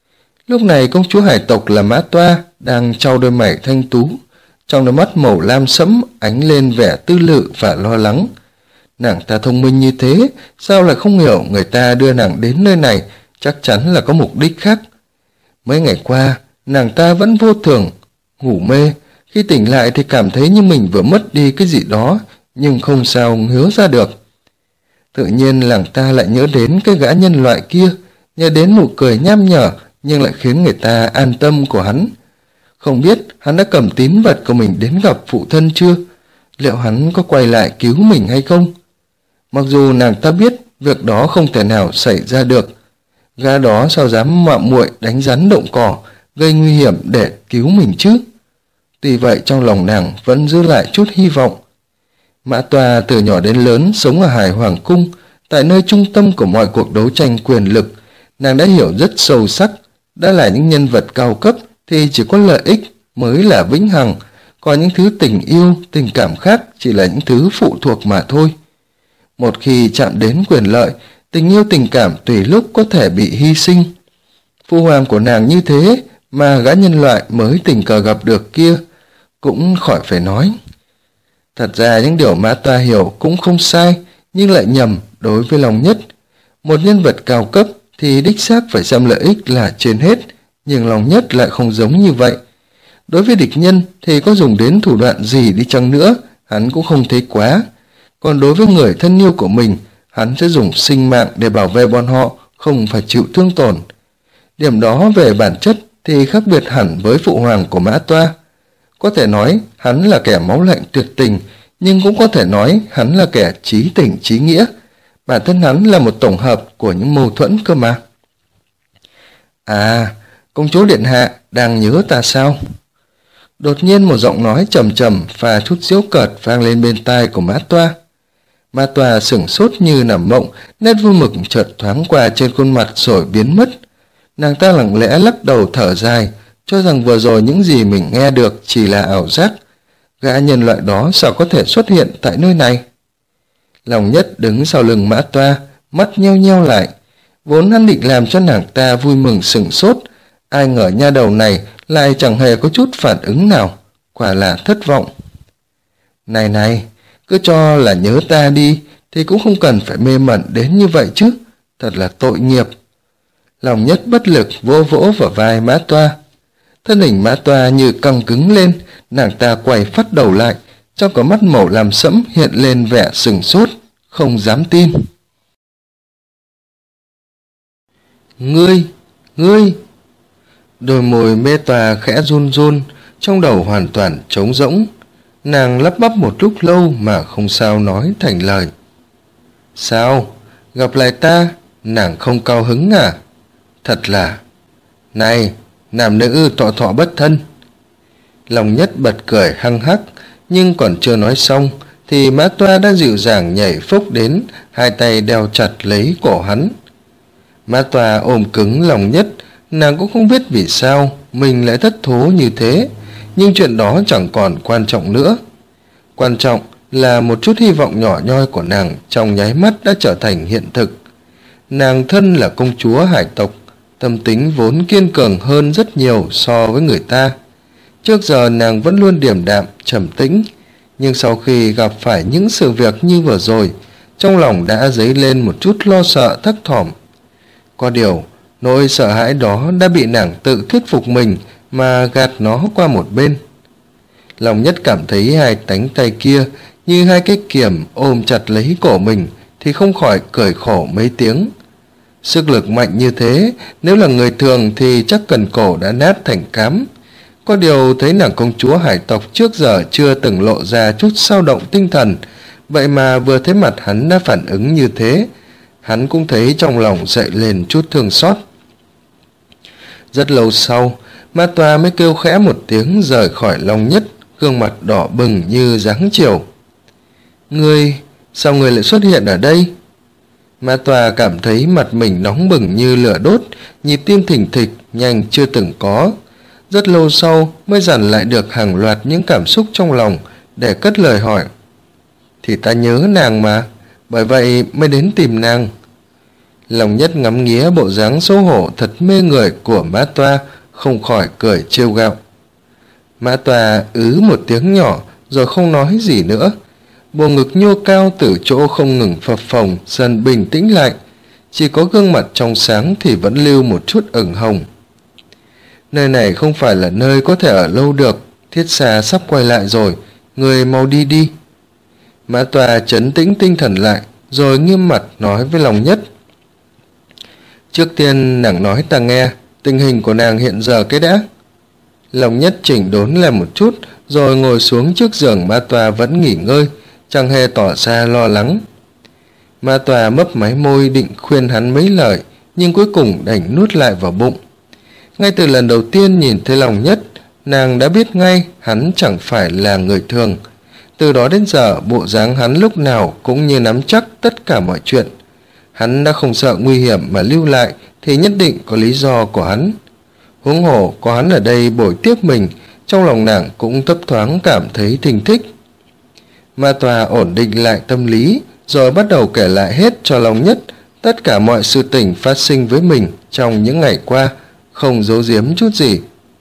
[SPEAKER 1] Lúc này công chúa hải tộc là Mã Toa đang trao đôi mày thanh tú, trong đôi mắt màu lam sẫm ánh lên vẻ tư lự và lo lắng. Nàng ta thông minh như thế, sao lại không hiểu người ta đưa nàng đến nơi này chắc chắn là có mục đích khác. Mấy ngày qua, nàng ta vẫn vô thường, ngủ mê, khi tỉnh lại thì cảm thấy như mình vừa mất đi cái gì đó, nhưng không sao nhớ ra được. Tự nhiên nàng ta lại nhớ đến cái gã nhân loại kia, nhớ đến nụ cười nham nhở nhưng lại khiến người ta an tâm của hắn. Không biết hắn đã cầm tín vật của mình đến gặp phụ thân chưa? Liệu hắn có quay lại cứu mình hay không? Mặc dù nàng ta biết việc đó không thể nào xảy ra được, gã đó sao dám mạo muội đánh rắn động cỏ, gây nguy hiểm để cứu mình chứ? Tuy vậy trong lòng nàng vẫn giữ lại chút hy vọng. Mã Toa từ nhỏ đến lớn sống ở Hải Hoàng Cung, tại nơi trung tâm của mọi cuộc đấu tranh quyền lực. Nàng đã hiểu rất sâu sắc, đã là những nhân vật cao cấp thì chỉ có lợi ích mới là vĩnh hằng, còn những thứ tình yêu, tình cảm khác chỉ là những thứ phụ thuộc mà thôi. Một khi chạm đến quyền lợi, tình yêu tình cảm tùy lúc có thể bị hy sinh. Phu hoàng của nàng như thế mà gã nhân loại mới tình cờ gặp được kia cũng khỏi phải nói. Thật ra những điều Mã Toa hiểu cũng không sai, nhưng lại nhầm đối với Long Nhất. Một nhân vật cao cấp thì đích xác phải xem lợi ích là trên hết, nhưng Long Nhất lại không giống như vậy. Đối với địch nhân thì có dùng đến thủ đoạn gì đi chăng nữa, hắn cũng không thấy quá. Còn đối với người thân yêu của mình, hắn sẽ dùng sinh mạng để bảo vệ bọn họ, không phải chịu thương tổn. Điểm đó về bản chất thì khác biệt hẳn với phụ hoàng của Mã Toa. Có thể nói hắn là kẻ máu lạnh tuyệt tình, nhưng cũng có thể nói hắn là kẻ chí tình chí nghĩa. Bản thân hắn là một tổng hợp của những mâu thuẫn cơ mà. À, công chúa điện hạ đang nhớ ta sao? Đột nhiên một giọng nói trầm trầm và chút giễu cợt vang lên bên tai của Mã Toa. Mã Toa sửng sốt như nằm mộng, nét vui mừng chợt thoáng qua trên khuôn mặt rồi biến mất. Nàng ta lặng lẽ lắc đầu thở dài, cho rằng vừa rồi những gì mình nghe được chỉ là ảo giác. Gã nhân loại đó sao có thể xuất hiện tại nơi này? Long Nhất đứng sau lưng Mã Toa, mắt nheo nheo lại. Vốn hắn định làm cho nàng ta vui mừng sửng sốt, ai ngờ nha đầu này lại chẳng hề có chút phản ứng nào, quả là thất vọng. Này này, cứ cho là nhớ ta đi, thì cũng không cần phải mê mẩn đến như vậy chứ, thật là tội nghiệp. Lòng Nhất bất lực vỗ vỗ vào vai Mã Toa. Thân hình Mã Toa như căng cứng lên, nàng ta quay phát đầu lại, trong có mắt màu làm sẫm hiện lên vẻ sừng sốt, không dám tin. Ngươi! Đôi môi Mê Toa khẽ run run, trong đầu hoàn toàn trống rỗng. Nàng lắp bắp một lúc lâu mà không sao nói thành lời. Sao? Gặp lại ta, nàng không cao hứng à? Thật là... Này, nam nữ thọ thọ bất thân. Lòng Nhất bật cười hăng hắc, nhưng còn chưa nói xong, thì Mã Toa đã dịu dàng nhảy phốc đến, hai tay đeo chặt lấy cổ hắn. Mã Toa ôm cứng Lòng Nhất, nàng cũng không biết vì sao mình lại thất thố như thế, nhưng chuyện đó chẳng còn quan trọng nữa. Quan trọng là một chút hy vọng nhỏ nhoi của nàng trong nháy mắt đã trở thành hiện thực. Nàng thân là công chúa hải tộc, tâm tính vốn kiên cường hơn rất nhiều so với người ta. Trước giờ nàng vẫn luôn điềm đạm, trầm tĩnh, nhưng sau khi gặp phải những sự việc như vừa rồi, trong lòng đã dấy lên một chút lo sợ thấp thỏm. Có điều, nỗi sợ hãi đó đã bị nàng tự thuyết phục mình mà gạt nó qua một bên. Lòng Nhất cảm thấy hai cánh tay kia như hai cái kiềm ôm chặt lấy cổ mình thì không khỏi cười khổ mấy tiếng. Sức lực mạnh như thế, nếu là người thường thì chắc cần cổ đã nát thành cám. Có điều thấy nàng công chúa hải tộc trước giờ chưa từng lộ ra chút dao động tinh thần, vậy mà vừa thấy mặt hắn đã phản ứng như thế, hắn cũng thấy trong lòng dậy lên chút thương xót. Rất lâu sau, Mã Toa mới kêu khẽ một tiếng rời khỏi Lòng Nhất, gương mặt đỏ bừng như dáng chiều. Sao ngươi lại xuất hiện ở đây? Mã Toa cảm thấy mặt mình nóng bừng như lửa đốt, nhịp tim thình thịch nhanh chưa từng có. Rất lâu sau mới dằn lại được hàng loạt những cảm xúc trong lòng để cất lời hỏi. Thì ta nhớ nàng mà, bởi vậy mới đến tìm nàng. Lòng Nhất ngắm nghía bộ dáng xấu hổ thật mê người của Mã Toa, không khỏi cười trêu ghẹo. Mã Toa một tiếng nhỏ rồi không nói gì nữa. Bộ ngực nhô cao từ chỗ không ngừng phập phồng dần bình tĩnh lại, chỉ có gương mặt trong sáng thì vẫn lưu một chút ửng hồng. Nơi này không phải là nơi có thể ở lâu được, Thiết Xa sắp quay lại rồi, người mau đi đi. Mã Toa trấn tĩnh tinh thần lại rồi nghiêm mặt nói với Lòng Nhất. Trước tiên nàng nói ta nghe tình hình của nàng hiện giờ cái đã. Lòng Nhất chỉnh đốn làm một chút rồi ngồi xuống trước giường Mã Toa vẫn nghỉ ngơi, chẳng hề tỏ ra lo lắng. Mã Toa mấp máy môi định khuyên hắn mấy lời, nhưng cuối cùng đành nuốt lại vào bụng. Ngay từ lần đầu tiên nhìn thấy Lòng Nhất, nàng đã biết ngay hắn chẳng phải là người thường. Từ đó đến giờ, bộ dáng hắn lúc nào cũng như nắm chắc tất cả mọi chuyện. Hắn đã không sợ nguy hiểm mà lưu lại thì nhất định có lý do của hắn. Huống hồ có hắn ở đây bồi tiếp mình, trong lòng nàng cũng thấp thoáng cảm thấy thình thích. Mã Toa ổn định lại tâm lý rồi bắt đầu kể lại hết cho Lòng Nhất tất cả mọi sự tình phát sinh với mình trong những ngày qua, không giấu giếm chút gì.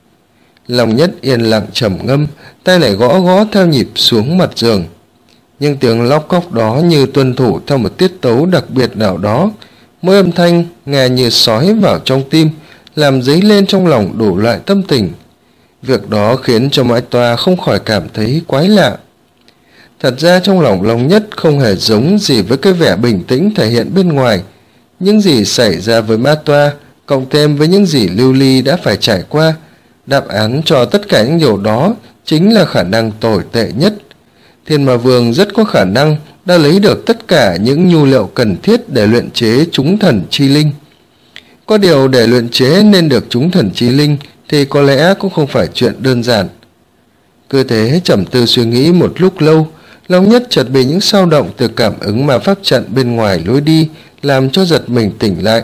[SPEAKER 1] Lòng Nhất yên lặng trầm ngâm, tay lại gõ gõ theo nhịp xuống mặt giường. Nhưng tiếng lóc cóc đó như tuân thủ theo một tiết tấu đặc biệt nào đó, mỗi âm thanh nghe như sói vào trong tim, làm dấy lên trong lòng đủ loại tâm tình. Việc đó khiến cho Mã Toa không khỏi cảm thấy quái lạ. Thật ra trong lòng Lòng Nhất không hề giống gì với cái vẻ bình tĩnh thể hiện bên ngoài. Những gì xảy ra với Mã Toa, cộng thêm với những gì Lưu Ly đã phải trải qua, đáp án cho tất cả những điều đó chính là khả năng tồi tệ nhất. Thiên Ma Vương rất có khả năng đã lấy được tất cả những nhu liệu cần thiết để luyện chế chúng thần chi linh. Có điều để luyện chế nên được chúng thần chi linh thì có lẽ cũng không phải chuyện đơn giản. Cứ thế trầm tư suy nghĩ một lúc lâu, Lòng Nhất chợt bị những dao động từ cảm ứng mà pháp trận bên ngoài lối đi làm cho giật mình tỉnh lại.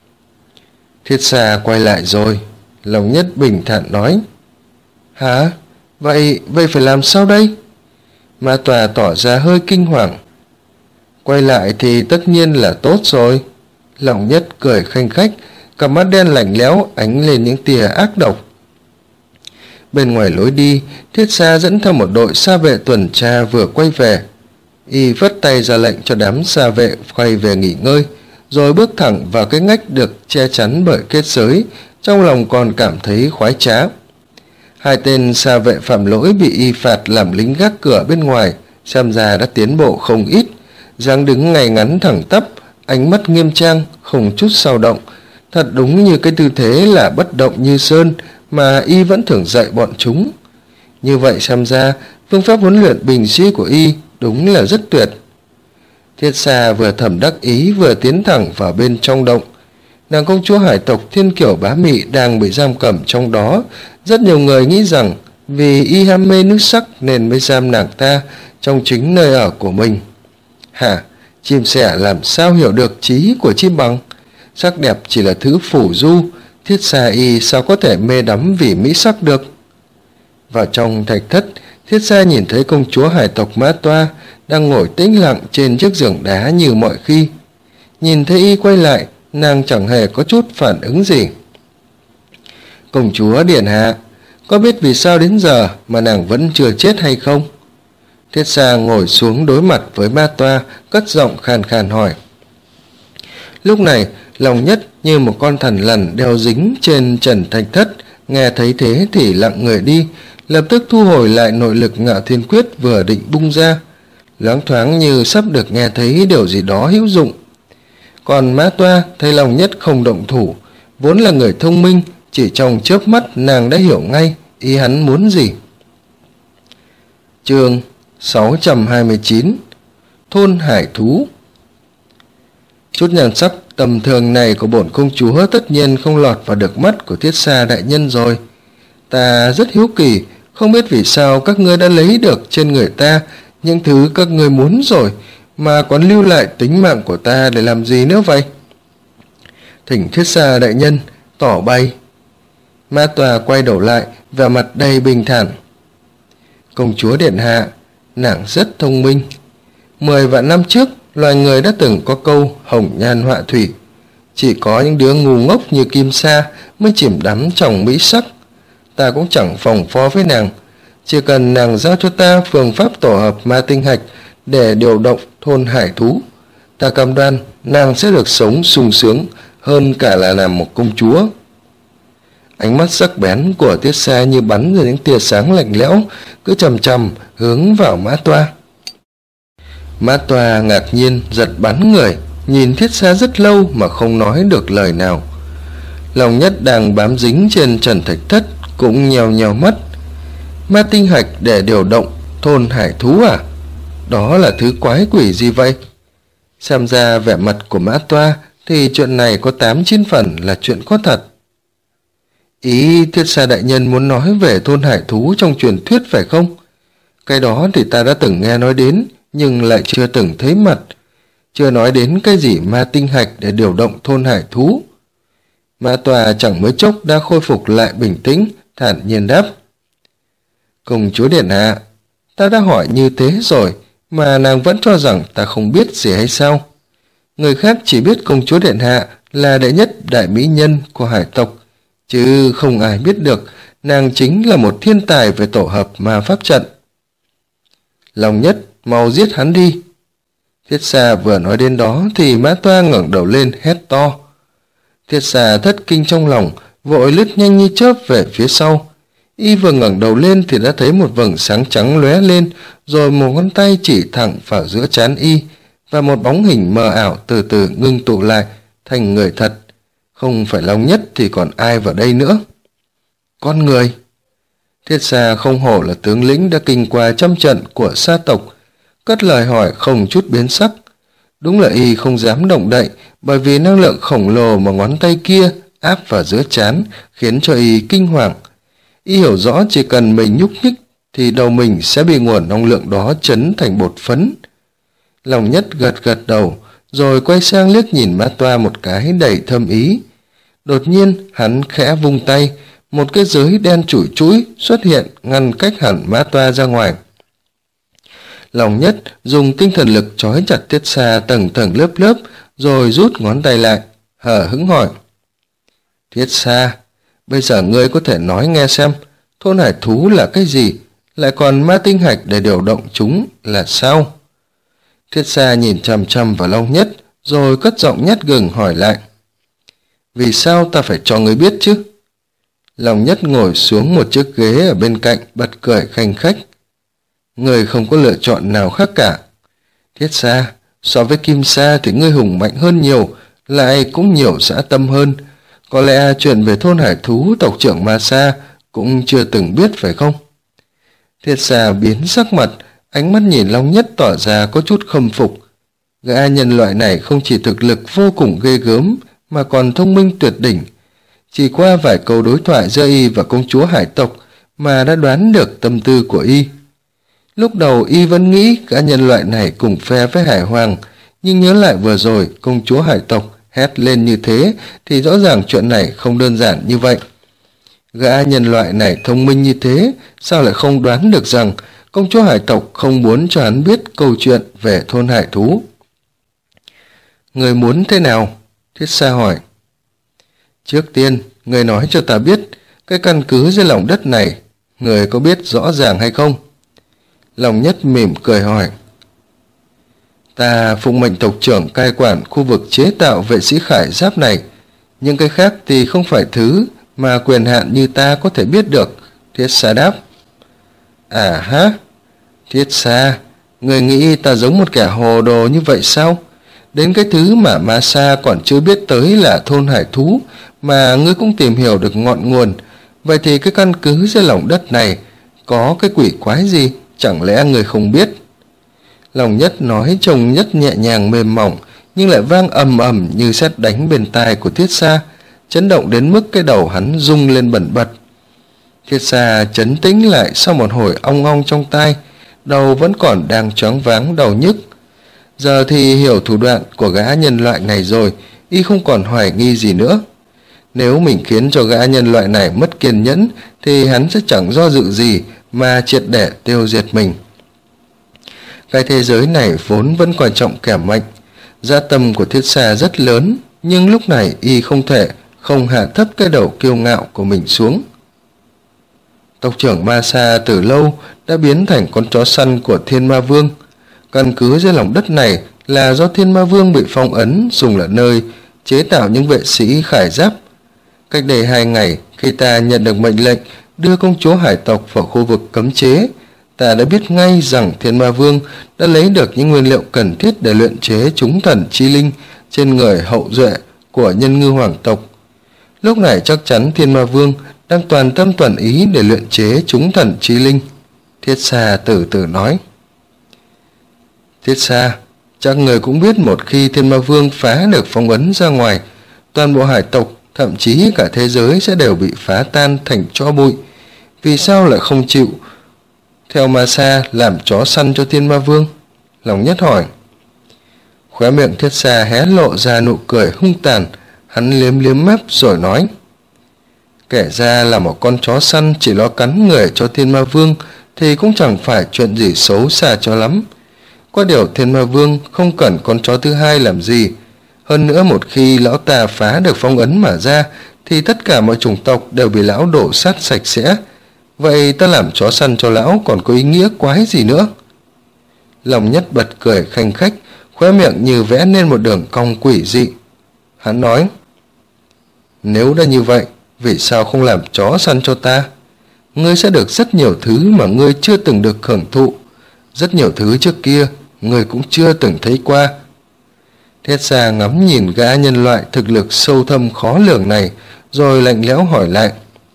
[SPEAKER 1] Thiết Xa quay lại rồi, Lòng Nhất bình thản nói. Hả? Vậy phải làm sao đây? Mã Toa tỏ ra hơi kinh hoàng. Quay lại thì tất nhiên là tốt rồi. Lòng Nhất cười khanh khách, cặp mắt đen lạnh lẽo ánh lên những tia ác độc. Bên ngoài lối đi, Thiết Xa dẫn theo một đội sa vệ tuần tra vừa quay về. Y vất tay ra lệnh cho đám sa vệ quay về nghỉ ngơi, rồi bước thẳng vào cái ngách được che chắn bởi kết giới, trong lòng còn cảm thấy khoái trá. Hai tên sa vệ phạm lỗi bị y phạt làm lính gác cửa bên ngoài, xem ra đã tiến bộ không ít, dáng đứng ngay ngắn thẳng tắp, ánh mắt nghiêm trang, không chút dao động, thật đúng như cái tư thế là bất động như sơn mà y vẫn thường dạy bọn chúng. Như vậy xem ra, phương pháp huấn luyện binh sĩ của y đúng là rất tuyệt. Thiết Xa vừa thầm đắc ý vừa tiến thẳng vào bên trong động. Nàng công chúa hải tộc Thiên Kiểu Bá Mị đang bị giam cầm trong đó. Rất nhiều người nghĩ rằng vì y ham mê nước sắc nên mới giam nàng ta trong chính nơi ở của mình. Hả? Chim sẻ làm sao hiểu được trí của chim bằng? Sắc đẹp chỉ là thứ phù du, Thiết Xa y sao có thể mê đắm vì mỹ sắc được? Vào trong thạch thất, Thiết Xa nhìn thấy công chúa hải tộc Mã Toa đang ngồi tĩnh lặng trên chiếc giường đá như mọi khi. Nhìn thấy y quay lại, nàng chẳng hề có chút phản ứng gì. Công chúa điện hạ, có biết vì sao đến giờ mà nàng vẫn chưa chết hay không? Thiết Xa ngồi xuống đối mặt với Mã Toa, cất giọng khàn khàn hỏi. Lúc này, Lòng Nhất như một con thằn lằn đeo dính trên trần thạch thất, nghe thấy thế thì lặng người đi, lập tức thu hồi lại nội lực Ngạo Thiên Quyết vừa định bung ra, loáng thoáng như sắp được nghe thấy điều gì đó hữu dụng. Còn Mã Toa thấy Lòng Nhất không động thủ, vốn là người thông minh, chỉ trong chớp mắt nàng đã hiểu ngay ý hắn muốn gì. Chương 629 Thôn Hải Thú. Chút nhan sắc tầm thường này của bổn công chúa tất nhiên không lọt vào được mắt của Thiết Xa đại nhân rồi. Ta rất hiếu kỳ, không biết vì sao các ngươi đã lấy được trên người ta những thứ các ngươi muốn rồi, mà còn lưu lại tính mạng của ta để làm gì nữa vậy? Thỉnh Thiết Xa đại nhân tỏ bày. Mã Toa quay đầu lại, vẻ mặt đầy bình thản. Công chúa điện hạ, nàng rất thông minh. 10 vạn năm trước, loài người đã từng có câu hồng nhan họa thủy. Chỉ có những đứa ngu ngốc như Kim Sa mới chìm đắm trong mỹ sắc. Ta cũng chẳng phòng phó với nàng. Chỉ cần nàng giao cho ta phương pháp tổ hợp ma tinh hạch để điều động thôn hải thú, ta cam đoan nàng sẽ được sống sung sướng hơn cả là làm một công chúa. Ánh mắt sắc bén của Thiết Xa như bắn ra những tia sáng lạnh lẽo, cứ chằm chằm hướng vào Mã Toa. Mã Toa ngạc nhiên giật bắn người, nhìn Thiết Xa rất lâu mà không nói được lời nào. Lòng Nhất đang bám dính trên trần thạch thất cũng nhèo nhèo mắt. Ma tinh hạch để điều động thôn hải thú à? Đó là thứ quái quỷ gì vậy? Xem ra vẻ mặt của Mã Toa thì chuyện này có 8-9 phần là chuyện có thật. Ý Thiết Xa đại nhân muốn nói về thôn hải thú trong truyền thuyết phải không? Cái đó thì ta đã từng nghe nói đến, nhưng lại chưa từng thấy mặt. Chưa nói đến cái gì ma tinh hạch để điều động thôn hải thú. Mã Toa chẳng mấy chốc đã khôi phục lại bình tĩnh, thản nhiên đáp. Công chúa điện hạ, ta đã hỏi như thế rồi, mà nàng vẫn cho rằng ta không biết gì hay sao? Người khác chỉ biết công chúa điện hạ là đệ nhất đại mỹ nhân của hải tộc, chứ không ai biết được nàng chính là một thiên tài về tổ hợp ma pháp trận. Lòng Nhất, mau giết hắn đi. Thiết Xa vừa nói đến đó thì Mã Toa ngẩng đầu lên hét to. Thiết Xa thất kinh trong lòng, vội lướt nhanh như chớp về phía sau. Y vừa ngẩng đầu lên thì đã thấy một vầng sáng trắng lóe lên, rồi một ngón tay chỉ thẳng vào giữa trán y, và một bóng hình mờ ảo từ từ ngưng tụ lại thành người thật. Không phải Long Nhất thì còn ai vào đây nữa? Con người. Thiết Xa không hổ là tướng lĩnh đã kinh qua trăm trận của sa tộc, cất lời hỏi không chút biến sắc. Đúng là y không dám động đậy, bởi vì năng lượng khổng lồ mà ngón tay kia áp vào giữa trán khiến cho y kinh hoàng. Y hiểu rõ chỉ cần mình nhúc nhích thì đầu mình sẽ bị nguồn năng lượng đó chấn thành bột phấn. Lòng Nhất gật gật đầu, rồi quay sang liếc nhìn Mã Toa một cái đầy thâm ý. Đột nhiên hắn khẽ vung tay, một cái giới đen chủi chũi xuất hiện ngăn cách hẳn Mã Toa ra ngoài. Lòng Nhất dùng tinh thần lực trói chặt Thiết Xa tầng tầng lớp lớp, rồi rút ngón tay lại, hờ hững hỏi. Thiết Xa, bây giờ ngươi có thể nói nghe xem, Thôn hải thú là cái gì? Lại còn ma tinh hạch để điều động chúng là sao? Thiết Xa nhìn chằm chằm vào Long Nhất, rồi cất giọng nhát gừng hỏi lại. Vì sao ta phải cho ngươi biết chứ? Long Nhất ngồi xuống một chiếc ghế ở bên cạnh, bật cười khanh khách. Ngươi không có lựa chọn nào khác cả. Thiết Xa, so với Kim Sa thì ngươi hùng mạnh hơn nhiều, lại cũng nhiều dã tâm hơn. Có lẽ chuyện về thôn hải thú tộc trưởng Ma Sa cũng chưa từng biết phải không? Thiết Xa biến sắc mặt, ánh mắt nhìn Long Nhất tỏ ra có chút khâm phục. Gã nhân loại này không chỉ thực lực vô cùng ghê gớm mà còn thông minh tuyệt đỉnh. Chỉ qua vài câu đối thoại giữa y và công chúa hải tộc mà đã đoán được tâm tư của y. Lúc đầu y vẫn nghĩ gã nhân loại này cùng phe với hải hoàng, nhưng nhớ lại vừa rồi công chúa hải tộc hét lên như thế thì rõ ràng chuyện này không đơn giản như vậy. Gã nhân loại này thông minh như thế, sao lại không đoán được rằng công chúa hải tộc không muốn cho hắn biết câu chuyện về thôn hải thú? Người muốn thế nào? Thiết Xa hỏi. Trước tiên, người nói cho ta biết, cái căn cứ dưới lòng đất này, người có biết rõ ràng hay không? Long Nhất mỉm cười hỏi. Ta phụng mệnh tộc trưởng cai quản khu vực chế tạo vệ sĩ khải giáp này, nhưng cái khác thì không phải thứ mà quyền hạn như ta có thể biết được, Thiết Xa đáp. À hả? Thiết Xa, người nghĩ ta giống một kẻ hồ đồ như vậy sao? Đến cái thứ mà Ma Sa còn chưa biết tới là thôn hải thú mà ngươi cũng tìm hiểu được ngọn nguồn. Vậy thì cái căn cứ dưới lòng đất này có cái quỷ quái gì? Chẳng lẽ người không biết? Long Nhất nói trông nhất nhẹ nhàng mềm mỏng, nhưng lại vang ầm ầm như sét đánh bên tai của Thiết Xa, chấn động đến mức cái đầu hắn rung lên bần bật. Thiết Xa trấn tĩnh lại sau một hồi ong ong trong tai, đầu vẫn còn đang choáng váng đầu nhức. Giờ thì hiểu thủ đoạn của gã nhân loại này rồi, y không còn hoài nghi gì nữa. Nếu mình khiến cho gã nhân loại này mất kiên nhẫn thì hắn sẽ chẳng do dự gì mà triệt để tiêu diệt mình. Cái thế giới này vốn vẫn quan trọng kẻ mạnh. Dã tâm của Thiết Xa rất lớn, nhưng lúc này y không thể không hạ thấp cái đầu kiêu ngạo của mình xuống. Tộc trưởng Ma Sa từ lâu đã biến thành con chó săn của Thiên Ma Vương. Căn cứ dưới lòng đất này là do Thiên Ma Vương bị phong ấn dùng là nơi chế tạo những vệ sĩ khải giáp. Cách đây 2 ngày, khi ta nhận được mệnh lệnh đưa công chúa hải tộc vào khu vực cấm chế, ta đã biết ngay rằng Thiên Ma Vương đã lấy được những nguyên liệu cần thiết để luyện chế chúng thần chi linh trên người hậu duệ của nhân ngư hoàng tộc. Lúc này chắc chắn Thiên Ma Vương đang toàn tâm toàn ý để luyện chế chúng thần chi linh. Thiết Xa từ từ nói. Thiết Xa, chắc người cũng biết một khi Thiên Ma Vương phá được phong ấn ra ngoài, toàn bộ hải tộc, thậm chí cả thế giới sẽ đều bị phá tan thành tro bụi. Vì sao lại không chịu theo Ma Sa làm chó săn cho Thiên Ma Vương? Long Nhất hỏi. Khóe miệng Thiết Xa hé lộ ra nụ cười hung tàn, hắn liếm liếm mép rồi nói. Kể ra là một con chó săn chỉ lo cắn người cho Thiên Ma Vương thì cũng chẳng phải chuyện gì xấu xa cho lắm. Có điều Thiên Ma Vương không cần con chó thứ hai làm gì. Hơn nữa một khi lão ta phá được phong ấn mà ra thì tất cả mọi chủng tộc đều bị lão đổ sát sạch sẽ. Vậy ta làm chó săn cho lão còn có ý nghĩa quái gì nữa? Long Nhất bật cười khanh khách, khóe miệng như vẽ nên một đường cong quỷ dị. Hắn nói. Nếu đã như vậy, vì sao không làm chó săn cho ta? Ngươi sẽ được rất nhiều thứ mà ngươi chưa từng được hưởng thụ. Rất nhiều thứ trước kia ngươi cũng chưa từng thấy qua. Thiết Xa ngắm nhìn gã nhân loại thực lực sâu thâm khó lường này, rồi lạnh lẽo hỏi lại.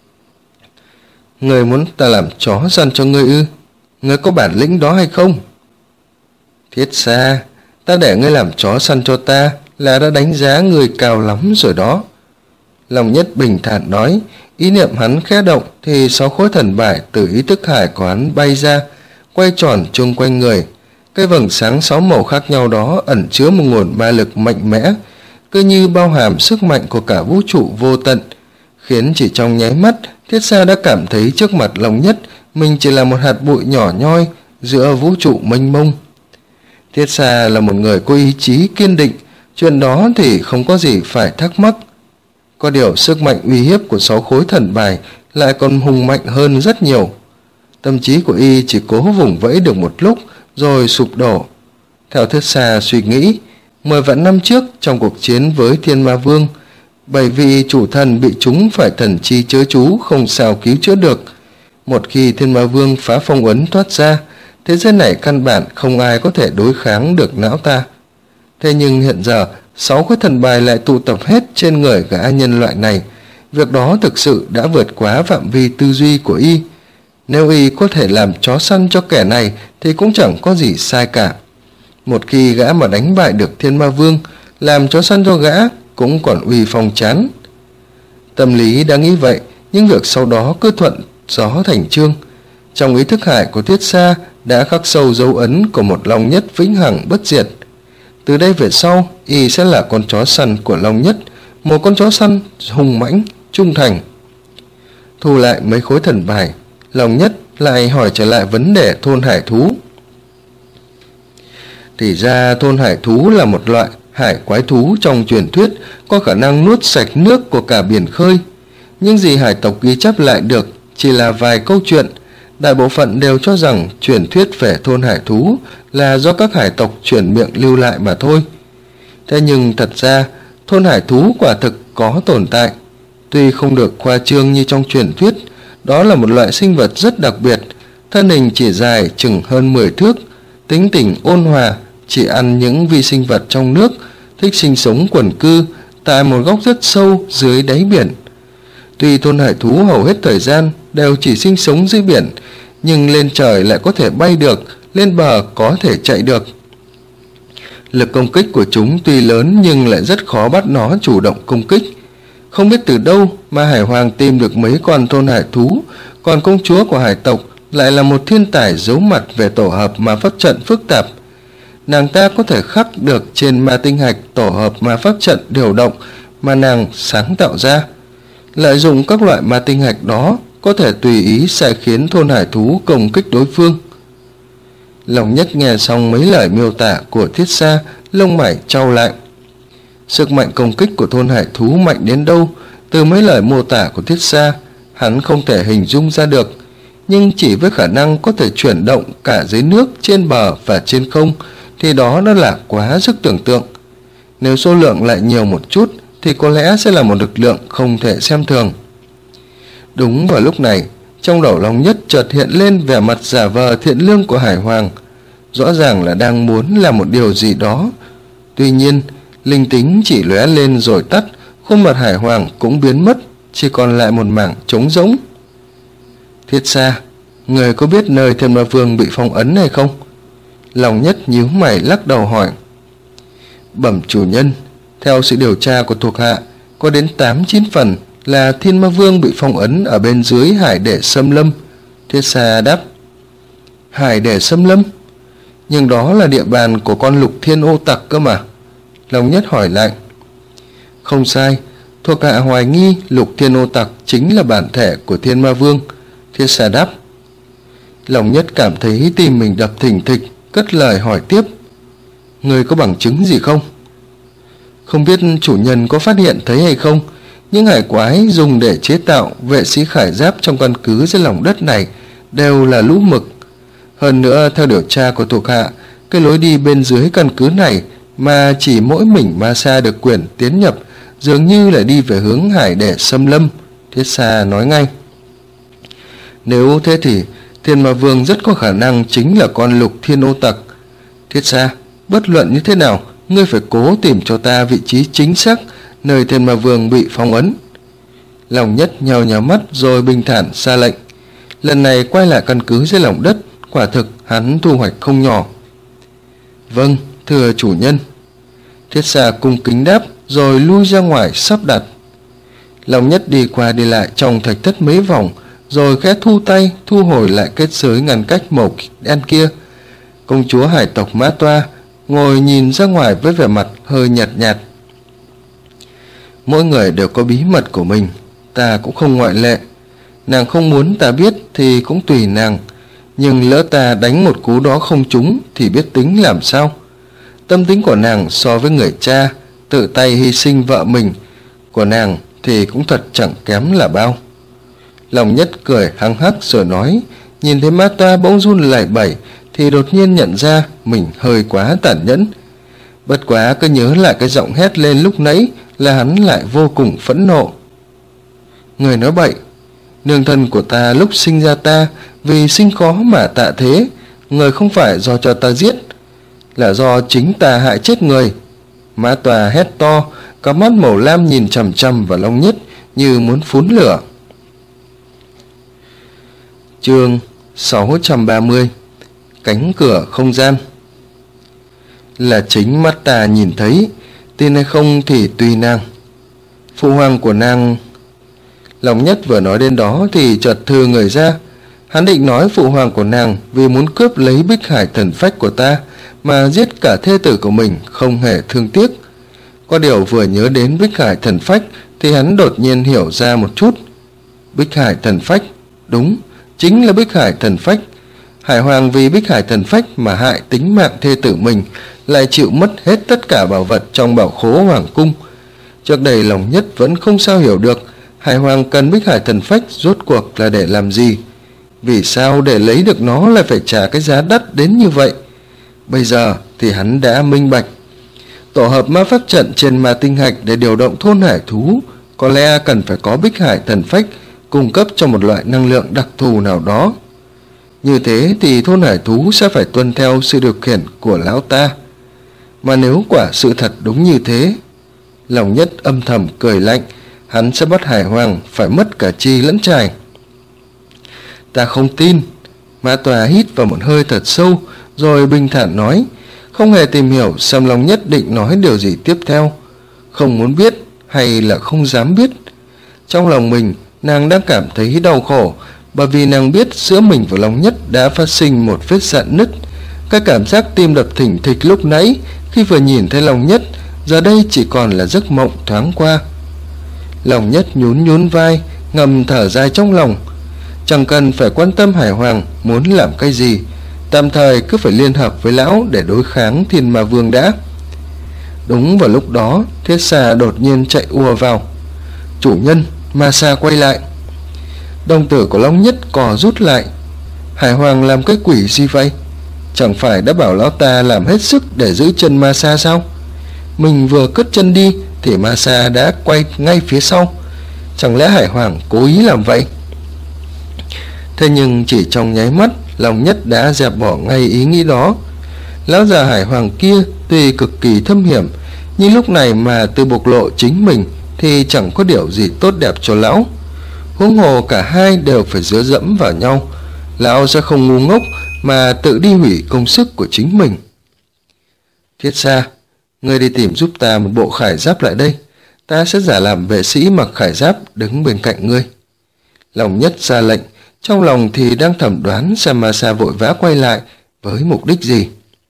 [SPEAKER 1] Ngươi muốn ta làm chó săn cho ngươi ư? Ngươi có bản lĩnh đó hay không? Thiết Xa, ta để ngươi làm chó săn cho ta là đã đánh giá ngươi cao lắm rồi đó. Long Nhất bình thản nói. Ý niệm hắn khẽ động thì 6 khối thần bài từ ý thức hải của hắn bay ra, quay tròn chung quanh người. Cái vầng sáng 6 màu khác nhau đó ẩn chứa một nguồn ma lực mạnh mẽ, cứ như bao hàm sức mạnh của cả vũ trụ vô tận, khiến chỉ trong nháy mắt Thiết Xa đã cảm thấy trước mặt Long Nhất mình chỉ là một hạt bụi nhỏ nhoi giữa vũ trụ mênh mông. Thiết Xa là một người có ý chí kiên định, chuyện đó thì không có gì phải thắc mắc. Có điều sức mạnh uy hiếp của 6 khối thần bài lại còn hùng mạnh hơn rất nhiều. Tâm trí của y chỉ cố vùng vẫy được một lúc rồi sụp đổ. Theo Thiết Xa suy nghĩ, 10 vạn năm trước trong cuộc chiến với Thiên Ma Vương, 7 vị chủ thần bị chúng phải thần chi chớ chú không sao cứu chữa được. Một khi Thiên Ma Vương phá phong ấn thoát ra, thế giới này căn bản không ai có thể đối kháng được não ta. Thế nhưng hiện giờ 6 cái thần bài lại tụ tập hết trên người gã nhân loại này. Việc đó thực sự đã vượt quá phạm vi tư duy của y. Nếu y có thể làm chó săn cho kẻ này thì cũng chẳng có gì sai cả. Một khi gã mà đánh bại được Thiên Ma Vương, làm chó săn cho gã cũng còn uy phong chán. Tâm lý đã nghĩ vậy, nhưng việc sau đó cứ thuận gió thành chương. Trong ý thức hải của Thiết Xa đã khắc sâu dấu ấn của một Long Nhất vĩnh hằng bất diệt. Từ đây về sau, y sẽ là con chó săn của Long Nhất, một con chó săn hùng mãnh, trung thành. Thu lại mấy khối thần bài, Long Nhất lại hỏi trở lại vấn đề thôn hải thú. Thì ra thôn hải thú là một loại hải quái thú trong truyền thuyết có khả năng nuốt sạch nước của cả biển khơi. Nhưng gì hải tộc ghi chép lại được chỉ là vài câu chuyện. Đại bộ phận đều cho rằng truyền thuyết về thôn hải thú là do các hải tộc chuyển miệng lưu lại mà thôi. Thế nhưng thật ra thôn hải thú quả thực có tồn tại. Tuy không được khoa trương như trong truyền thuyết, đó là một loại sinh vật rất đặc biệt, thân hình chỉ dài chừng hơn 10 thước, tính tình ôn hòa, chỉ ăn những vi sinh vật trong nước, thích sinh sống quần cư tại một góc rất sâu dưới đáy biển. Tuy thôn hải thú hầu hết thời gian đều chỉ sinh sống dưới biển, nhưng lên trời lại có thể bay được, lên bờ có thể chạy được. Lực công kích của chúng tuy lớn nhưng lại rất khó bắt nó chủ động công kích. Không biết từ đâu mà Hải Hoàng tìm được mấy con thôn hải thú, còn công chúa của hải tộc lại là một thiên tài giấu mặt về tổ hợp ma pháp trận phức tạp. Nàng ta có thể khắc được trên ma tinh hạch tổ hợp ma pháp trận điều động mà nàng sáng tạo ra. Lợi dụng các loại ma tinh hạch đó có thể tùy ý sẽ khiến thôn hải thú công kích đối phương. Long Nhất nghe xong mấy lời miêu tả của Thiết Xa, lông mày chau lại. Sức mạnh công kích của thôn hải thú mạnh đến đâu, từ mấy lời mô tả của Thiết Xa, hắn không thể hình dung ra được. Nhưng chỉ với khả năng có thể chuyển động cả dưới nước, trên bờ và trên không, thì đó đã là quá sức tưởng tượng. Nếu số lượng lại nhiều một chút, thì có lẽ sẽ là một lực lượng không thể xem thường. Đúng vào lúc này, trong đầu Long Nhất chợt hiện lên vẻ mặt giả vờ thiện lương của Hải Hoàng. Rõ ràng là đang muốn làm một điều gì đó. Tuy nhiên, linh tính chỉ lóe lên rồi tắt, khuôn mặt Hải Hoàng cũng biến mất, chỉ còn lại một mảng trống rỗng. Thiết Xa, người có biết nơi Thiên Ma Vương bị phong ấn hay không? Long Nhất nhíu mày lắc đầu hỏi. Bẩm chủ nhân, theo sự điều tra của thuộc hạ, có đến 8-9 phần là Thiên Ma Vương bị phong ấn ở bên dưới hải để xâm lâm. Thiết Xa đáp. Hải để xâm lâm? Nhưng đó là địa bàn của con Lục Thiên ô tặc cơ mà. Long Nhất hỏi lại. Không sai, thuộc hạ hoài nghi Lục Thiên ô tặc chính là bản thể của Thiên Ma Vương. Thiết Xa đáp. Long Nhất cảm thấy tim mình đập thình thịch, cất lời hỏi tiếp. Người có bằng chứng gì không? Không biết chủ nhân có phát hiện thấy hay không, những hải quái dùng để chế tạo vệ sĩ khải giáp trong căn cứ dưới lòng đất này đều là lũ mực. Hơn nữa, theo điều tra của thuộc hạ, cái lối đi bên dưới căn cứ này mà chỉ mỗi mình Ma Sa được quyền tiến nhập dường như là đi về hướng hải để xâm lâm. Thiết Xa nói ngay. Nếu thế thì Thiên Ma Vương rất có khả năng chính là con Lục Thiên ô tặc. Thiết Xa, bất luận như thế nào, ngươi phải cố tìm cho ta vị trí chính xác nơi Thiên Ma Vương bị phong ấn. Long Nhất nhào nhào mắt rồi bình thản ra lệnh. Lần này quay lại căn cứ dưới lòng đất, quả thực hắn thu hoạch không nhỏ. Vâng, thưa chủ nhân. Thiết Xa cung kính đáp rồi lui ra ngoài sắp đặt. Long Nhất đi qua đi lại trong thạch thất mấy vòng, rồi khẽ thu tay thu hồi lại kết giới ngăn cách màu đen kia. Công chúa hải tộc Mã Toa ngồi nhìn ra ngoài với vẻ mặt hơi nhạt nhạt. Mỗi người đều có bí mật của mình, ta cũng không ngoại lệ. Nàng không muốn ta biết thì cũng tùy nàng, nhưng lỡ ta đánh một cú đó không trúng thì biết tính làm sao. Tâm tính của nàng so với người cha tự tay hy sinh vợ mình của nàng thì cũng thật chẳng kém là bao. Lòng Nhất cười hăng hắc rồi nói, nhìn thấy Ma Toa bỗng run lẩy bẩy thì đột nhiên nhận ra mình hơi quá tàn nhẫn. Bất quá cứ nhớ lại cái giọng hét lên lúc nãy là hắn lại vô cùng phẫn nộ. Người nói bậy, nương thân của ta lúc sinh ra ta vì sinh khó mà tạ thế, người không phải do cho ta giết, là do chính ta hại chết người. Ma Toa hét to, cặp mắt màu lam nhìn chằm chằm vào Long Nhất như muốn phun lửa. Chương 630. Cánh cửa không gian. Là chính mắt ta nhìn thấy, tin hay không thì tùy nàng. Phụ hoàng của nàng... Long Nhất vừa nói đến đó thì chợt thư người ra. Hắn định nói phụ hoàng của nàng vì muốn cướp lấy Bích Hải thần phách của ta mà giết cả thê tử của mình không hề thương tiếc. Có điều vừa nhớ đến Bích Hải thần phách thì hắn đột nhiên hiểu ra một chút. Bích Hải thần phách, đúng, chính là Bích Hải thần phách. Hải hoàng vì Bích Hải thần phách mà hại tính mạng thê tử mình, lại chịu mất hết tất cả bảo vật trong bảo khố hoàng cung. Trước đây Long Nhất vẫn không sao hiểu được Hải hoàng cần Bích Hải thần phách rốt cuộc là để làm gì. Vì sao để lấy được nó lại phải trả cái giá đắt đến như vậy? Bây giờ thì hắn đã minh bạch. Tổ hợp ma pháp trận trên ma tinh hạch để điều động thôn hải thú có lẽ cần phải có Bích Hải thần phách cung cấp cho một loại năng lượng đặc thù nào đó. Như thế thì thôn hải thú sẽ phải tuân theo sự điều khiển của lão ta. Mà nếu quả sự thật đúng như thế, Long Nhất âm thầm cười lạnh, hắn sẽ bắt Hải hoàng phải mất cả chi lẫn trài. Ta không tin. Ma Toa hít vào một hơi thật sâu rồi bình thản nói, không hề tìm hiểu xem Long Nhất định nói điều gì tiếp theo. Không muốn biết hay là không dám biết. Trong lòng mình, nàng đang cảm thấy đau khổ, bởi vì nàng biết giữa mình và Long Nhất đã phát sinh một vết rạn nứt. Cái cảm giác tim đập thình thịch lúc nãy khi vừa nhìn thấy Long Nhất, giờ đây chỉ còn là giấc mộng thoáng qua. Long Nhất nhún nhún vai, ngầm thở dài trong lòng. Chẳng cần phải quan tâm Hải hoàng muốn làm cái gì, tạm thời cứ phải liên hợp với lão để đối kháng Thiên Ma Vương đã. Đúng vào lúc đó, Thiết Xà đột nhiên chạy ùa vào. Chủ nhân, Ma Sa quay lại. Đồng tử của Long Nhất cò rút lại. Hải hoàng làm cái quỷ gì vậy? Chẳng phải đã bảo lão ta làm hết sức để giữ chân Ma Sa sao? Mình vừa cất chân đi thì Ma Sa đã quay ngay phía sau. Chẳng lẽ Hải hoàng cố ý làm vậy? Thế nhưng chỉ trong nháy mắt, Long Nhất đã dẹp bỏ ngay ý nghĩ đó. Lão già Hải hoàng kia tuy cực kỳ thâm hiểm, nhưng lúc này mà tự bộc lộ chính mình thì chẳng có điều gì tốt đẹp cho lão. Huống hồ cả hai đều phải dựa dẫm vào nhau, lão sẽ không ngu ngốc mà tự đi hủy công sức của chính mình. Thiết Xa, ngươi đi tìm giúp ta một bộ khải giáp lại đây, ta sẽ giả làm vệ sĩ mặc khải giáp đứng bên cạnh ngươi. Long Nhất ra lệnh, trong lòng thì đang thẩm đoán xem Ma Sa vội vã quay lại với mục đích gì.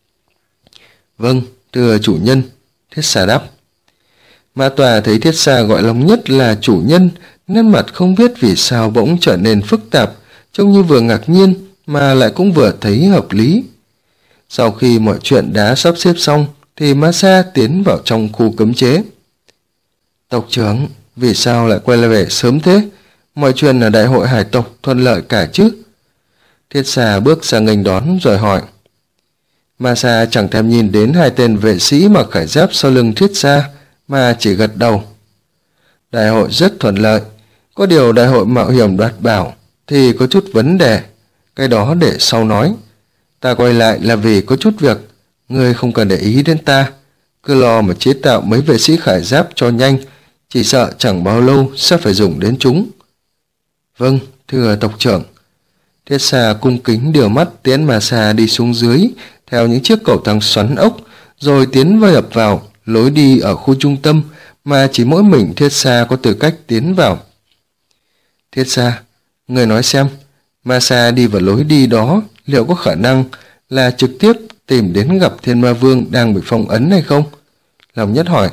[SPEAKER 1] Vâng, thưa chủ nhân, Thiết Xa đáp. Ma Toa thấy Thiết Xa gọi Long Nhất là chủ nhân, nét mặt không biết vì sao bỗng trở nên phức tạp, trông như vừa ngạc nhiên mà lại cũng vừa thấy hợp lý. Sau khi mọi chuyện đã sắp xếp xong thì Ma Sa tiến vào trong khu cấm chế. Tộc trưởng, vì sao lại quay lại về sớm thế? Mọi chuyện ở đại hội hải tộc thuận lợi cả chứ? Thiết Xà bước ra nghênh đón rồi hỏi. Ma Sa chẳng thèm nhìn đến hai tên vệ sĩ mặc khải giáp sau lưng Thiết Xà mà chỉ gật đầu. Đại hội rất thuận lợi, có điều đại hội mạo hiểm đoạt bảo thì có chút vấn đề, cái đó để sau nói. Ta quay lại là vì có chút việc, ngươi không cần để ý đến ta, cứ lo mà chế tạo mấy vệ sĩ khải giáp cho nhanh, chỉ sợ chẳng bao lâu sẽ phải dùng đến chúng. Vâng, thưa tộc trưởng. Thiết Xà cung kính đưa mắt tiễn Ma Sa đi xuống dưới theo những chiếc cầu thang xoắn ốc, rồi tiến vào vào lối đi ở khu trung tâm mà chỉ mỗi mình Thiết Xà có tư cách tiến vào. Thiết Xà, người nói xem, Ma Sa đi vào lối đi đó liệu có khả năng là trực tiếp tìm đến gặp Thiên Ma Vương đang bị phong ấn hay không? Long Nhất hỏi.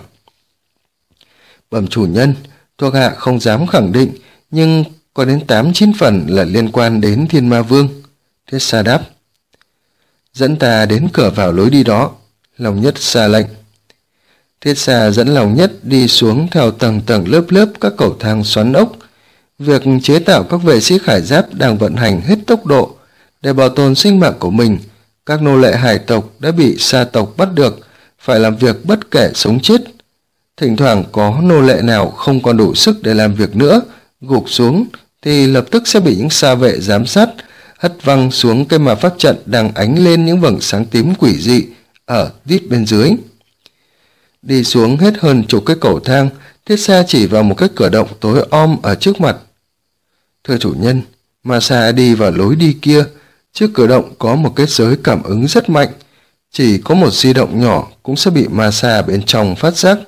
[SPEAKER 1] Bẩm chủ nhân, thuộc hạ không dám khẳng định, nhưng có đến 8-9 phần là liên quan đến Thiên Ma Vương. Thiết Xà đáp. Dẫn ta đến cửa vào lối đi đó. Long Nhất ra lệnh. Thiết Xà dẫn Long Nhất đi xuống theo tầng tầng lớp lớp các cầu thang xoắn ốc. Việc chế tạo các vệ sĩ khải giáp đang vận hành hết tốc độ. Để bảo tồn sinh mạng của mình, các nô lệ hải tộc đã bị sa tộc bắt được, phải làm việc bất kể sống chết. Thỉnh thoảng có nô lệ nào không còn đủ sức để làm việc nữa, gục xuống thì lập tức sẽ bị những sa vệ giám sát hất văng xuống cái ma pháp trận đang ánh lên những vầng sáng tím quỷ dị ở tít bên dưới. Đi xuống hết hơn chục cái cầu thang, Thiết Sa chỉ vào một cái cửa động tối om ở trước mặt. Thưa chủ nhân, Ma Sa đi vào lối đi kia. Trước cửa động có một kết giới cảm ứng rất mạnh, chỉ có một di động nhỏ cũng sẽ bị Ma Sa bên trong phát giác.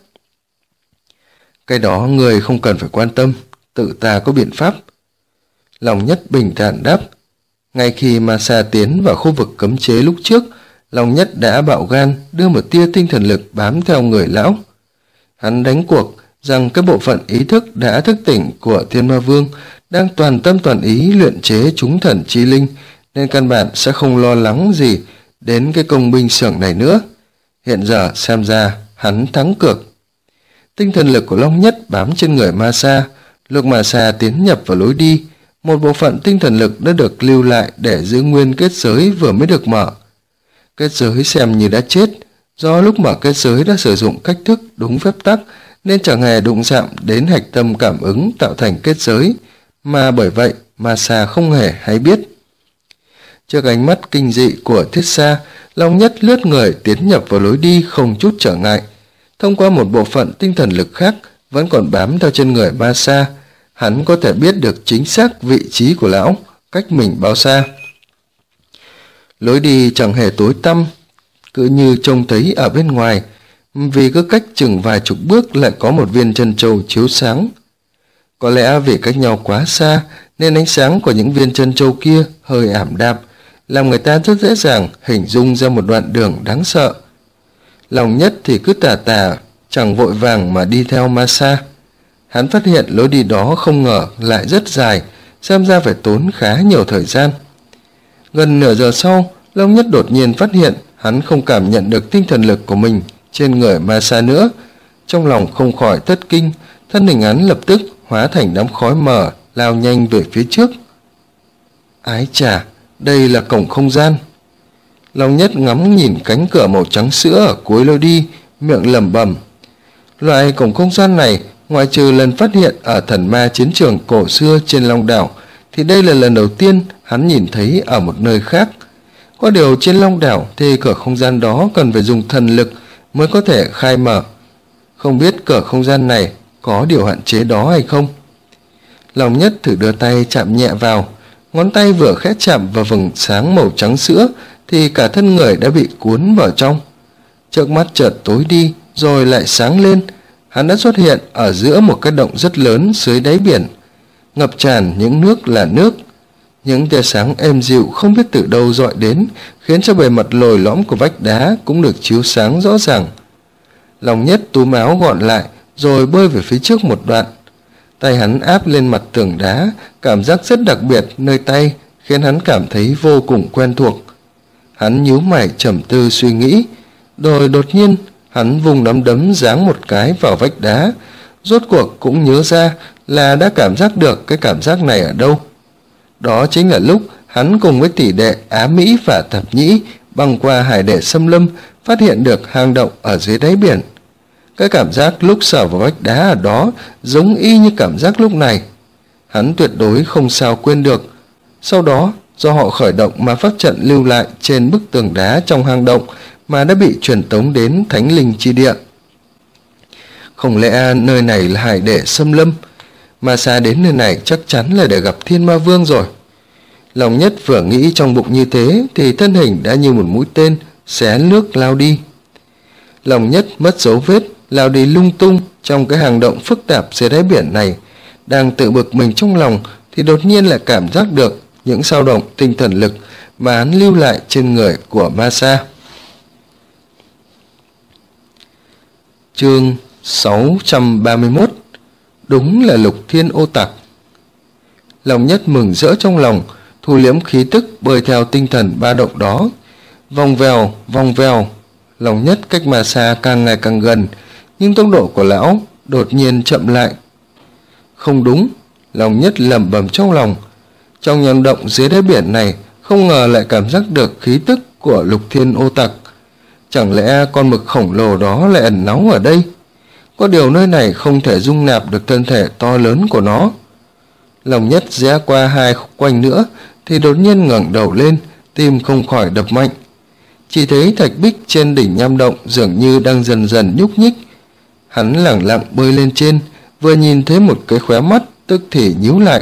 [SPEAKER 1] Cái đó người không cần phải quan tâm, tự ta có biện pháp. Long Nhất bình thản đáp. Ngay khi Ma Sa tiến vào khu vực cấm chế lúc trước, Long Nhất đã bạo gan đưa một tia tinh thần lực bám theo người lão. Hắn đánh cuộc rằng cái bộ phận ý thức đã thức tỉnh của Thiên Ma Vương đang toàn tâm toàn ý luyện chế chúng thần chi linh, nên căn bản sẽ không lo lắng gì đến cái công binh xưởng này nữa. Hiện giờ xem ra hắn thắng cược. Tinh thần lực của Long Nhất bám trên người Ma Sa. Lúc Ma Sa tiến nhập vào lối đi, một bộ phận tinh thần lực đã được lưu lại để giữ nguyên kết giới vừa mới được mở. Kết giới xem như đã chết, do lúc mở kết giới đã sử dụng cách thức đúng phép tắc nên chẳng hề đụng chạm đến hạch tâm cảm ứng tạo thành kết giới, mà bởi vậy Ma Sa không hề hay biết. Trước ánh mắt kinh dị của Thiết Sa, Long Nhất lướt người tiến nhập vào lối đi không chút trở ngại. Thông qua một bộ phận tinh thần lực khác vẫn còn bám theo trên người Ma Sa, hắn có thể biết được chính xác vị trí của lão, cách mình bao xa. Lối đi chẳng hề tối tăm, cứ như trông thấy ở bên ngoài, vì cứ cách chừng vài chục bước lại có một viên chân châu chiếu sáng. Có lẽ vì cách nhau quá xa nên ánh sáng của những viên chân châu kia hơi ảm đạm, làm người ta rất dễ dàng hình dung ra một đoạn đường đáng sợ. Long Nhất thì cứ tà tà, chẳng vội vàng mà đi theo Ma Sa. Hắn phát hiện lối đi đó không ngờ lại rất dài, xem ra phải tốn khá nhiều thời gian. Gần nửa giờ sau, Long Nhất đột nhiên phát hiện hắn không cảm nhận được tinh thần lực của mình trên người Ma Sa nữa. Trong lòng không khỏi thất kinh, thân hình hắn lập tức hóa thành đám khói mờ lao nhanh về phía trước. Ái chà, đây là cổng không gian. Long Nhất ngắm nhìn cánh cửa màu trắng sữa ở cuối lối đi, miệng lẩm bẩm. Loại cổng không gian này, ngoại trừ lần phát hiện ở thần ma chiến trường cổ xưa trên Long Đảo, thì đây là lần đầu tiên hắn nhìn thấy ở một nơi khác. Có điều trên Long Đảo thì cửa không gian đó cần phải dùng thần lực mới có thể khai mở. Không biết cửa không gian này có điều hạn chế đó hay không? Long Nhất thử đưa tay chạm nhẹ vào, ngón tay vừa khẽ chạm vào vầng sáng màu trắng sữa thì cả thân người đã bị cuốn vào trong. Trước mắt chợt tối đi rồi lại sáng lên, hắn đã xuất hiện ở giữa một cái động rất lớn dưới đáy biển, ngập tràn những nước là nước. Những tia sáng êm dịu không biết từ đâu dọi đến, khiến cho bề mặt lồi lõm của vách đá cũng được chiếu sáng rõ ràng. Long Nhất túm áo gọn lại rồi bơi về phía trước một đoạn. Tay hắn áp lên mặt tường đá, cảm giác rất đặc biệt nơi tay khiến hắn cảm thấy vô cùng quen thuộc. Hắn nhíu mày trầm tư suy nghĩ, rồi đột nhiên hắn vùng nắm đấm giáng một cái vào vách đá. Rốt cuộc cũng nhớ ra là đã cảm giác được cái cảm giác này ở đâu. Đó chính là lúc hắn cùng với tỷ đệ Á Mỹ và Thập Nhĩ băng qua hải đệ xâm lâm, phát hiện được hang động ở dưới đáy biển. Cái cảm giác lúc sờ vào vách đá ở đó giống y như cảm giác lúc này. Hắn tuyệt đối không sao quên được. Sau đó, do họ khởi động ma pháp trận lưu lại trên bức tường đá trong hang động mà đã bị truyền tống đến Thánh Linh chi địa. Không lẽ nơi này là hải đệ xâm lâm? Ma Sa đến nơi này chắc chắn là để gặp Thiên Ma Vương rồi. Long Nhất vừa nghĩ trong bụng như thế thì thân hình đã như một mũi tên xé nước lao đi. Long Nhất mất dấu vết, lao đi lung tung trong cái hang động phức tạp dưới đáy biển này. Đang tự bực mình trong lòng thì đột nhiên lại cảm giác được những dao động tinh thần lực mà hắn lưu lại trên người của Ma Sa. Chương 631. Đúng là Lục Thiên Ô Tặc. Long Nhất mừng rỡ trong lòng, thu liễm khí tức bơi theo tinh thần ba động đó. Vòng vèo, Long Nhất cách Ma Sa càng ngày càng gần, nhưng tốc độ của lão đột nhiên chậm lại. Không đúng, Lòng Nhất lẩm bẩm trong lòng. Trong nham động dưới đáy biển này không ngờ lại cảm giác được khí tức của Lục Thiên Ô Tặc. Chẳng lẽ con mực khổng lồ đó lại ẩn náu ở đây? Có điều nơi này không thể dung nạp được thân thể to lớn của nó. Lòng Nhất rẽ qua hai khúc quanh nữa thì đột nhiên ngẩng đầu lên, tim không khỏi đập mạnh. Chỉ thấy thạch bích trên đỉnh nham động dường như đang dần dần nhúc nhích. Hắn lẳng lặng bơi lên trên, vừa nhìn thấy một cái khóe mắt tức thì nhíu lại.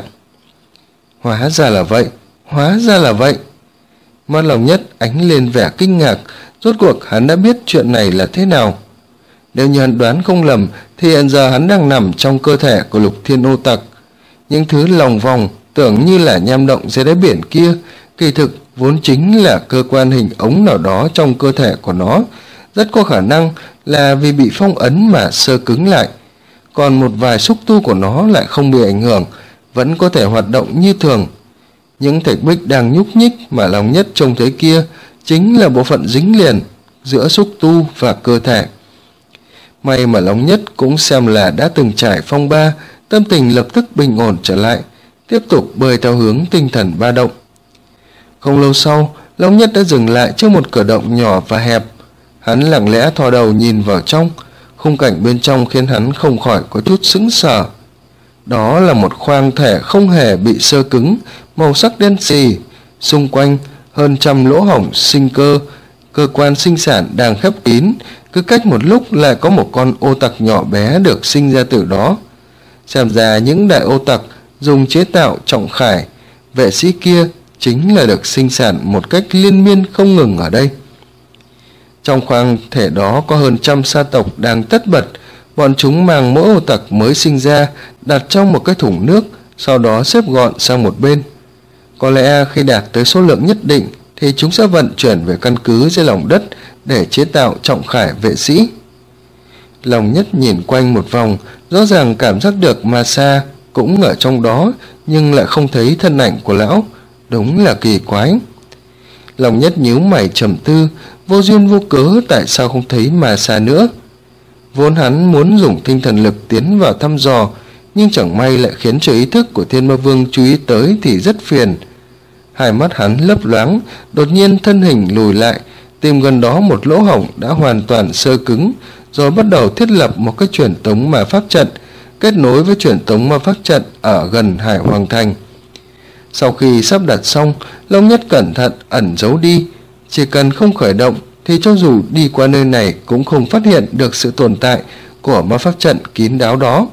[SPEAKER 1] Hóa ra là vậy, hóa ra là vậy. Mắt Lòng Nhất ánh lên vẻ kinh ngạc, rốt cuộc hắn đã biết chuyện này là thế nào. Nếu như hắn đoán không lầm thì hiện giờ hắn đang nằm trong cơ thể của Lục Thiên Ô Tặc. Những thứ lòng vòng tưởng như là nham động dưới đáy biển kia, kỳ thực vốn chính là cơ quan hình ống nào đó trong cơ thể của nó, rất có khả năng là vì bị phong ấn mà sơ cứng lại. Còn một vài xúc tu của nó lại không bị ảnh hưởng, vẫn có thể hoạt động như thường. Những thạch bích đang nhúc nhích mà Lòng Nhất trông thấy kia chính là bộ phận dính liền giữa xúc tu và cơ thể. May mà Lòng Nhất cũng xem là đã từng trải phong ba, tâm tình lập tức bình ổn trở lại, tiếp tục bơi theo hướng tinh thần ba động. Không lâu sau, Lòng Nhất đã dừng lại trước một cửa động nhỏ và hẹp. Hắn lặng lẽ thò đầu nhìn vào trong, khung cảnh bên trong khiến hắn không khỏi có chút sững sờ. Đó là một khoang thể không hề bị sơ cứng, màu sắc đen xì, xung quanh hơn trăm lỗ hổng sinh cơ, cơ quan sinh sản đang khép kín, cứ cách một lúc lại có một con ô tặc nhỏ bé được sinh ra từ đó. Xem ra những đại ô tặc dùng chế tạo trọng khải, vệ sĩ kia chính là được sinh sản một cách liên miên không ngừng ở đây. Trong khoang thể đó có hơn trăm sa tộc đang tất bật, bọn chúng mang mỗi ô tặc mới sinh ra đặt trong một cái thùng nước, sau đó xếp gọn sang một bên. Có lẽ khi đạt tới số lượng nhất định thì chúng sẽ vận chuyển về căn cứ dưới lòng đất để chế tạo trọng khải vệ sĩ. Lòng Nhất nhìn quanh một vòng, rõ ràng cảm giác được Ma Sa cũng ở trong đó, nhưng lại không thấy thân ảnh của lão. Đúng là kỳ quái. Lòng Nhất nhíu mày trầm tư, vô duyên vô cớ tại sao không thấy Ma Sa nữa. Vốn hắn muốn dùng tinh thần lực tiến vào thăm dò, nhưng chẳng may lại khiến cho ý thức của Thiên Ma Vương chú ý tới thì rất phiền. Hai mắt hắn lấp loáng, đột nhiên thân hình lùi lại, tìm gần đó một lỗ hổng đã hoàn toàn sơ cứng, rồi bắt đầu thiết lập một cái truyền tống ma pháp trận, kết nối với truyền tống ma pháp trận ở gần Hải Hoàng Thành. Sau khi sắp đặt xong, Long Nhất cẩn thận ẩn giấu đi, chỉ cần không khởi động thì cho dù đi qua nơi này cũng không phát hiện được sự tồn tại của ma pháp trận kín đáo đó.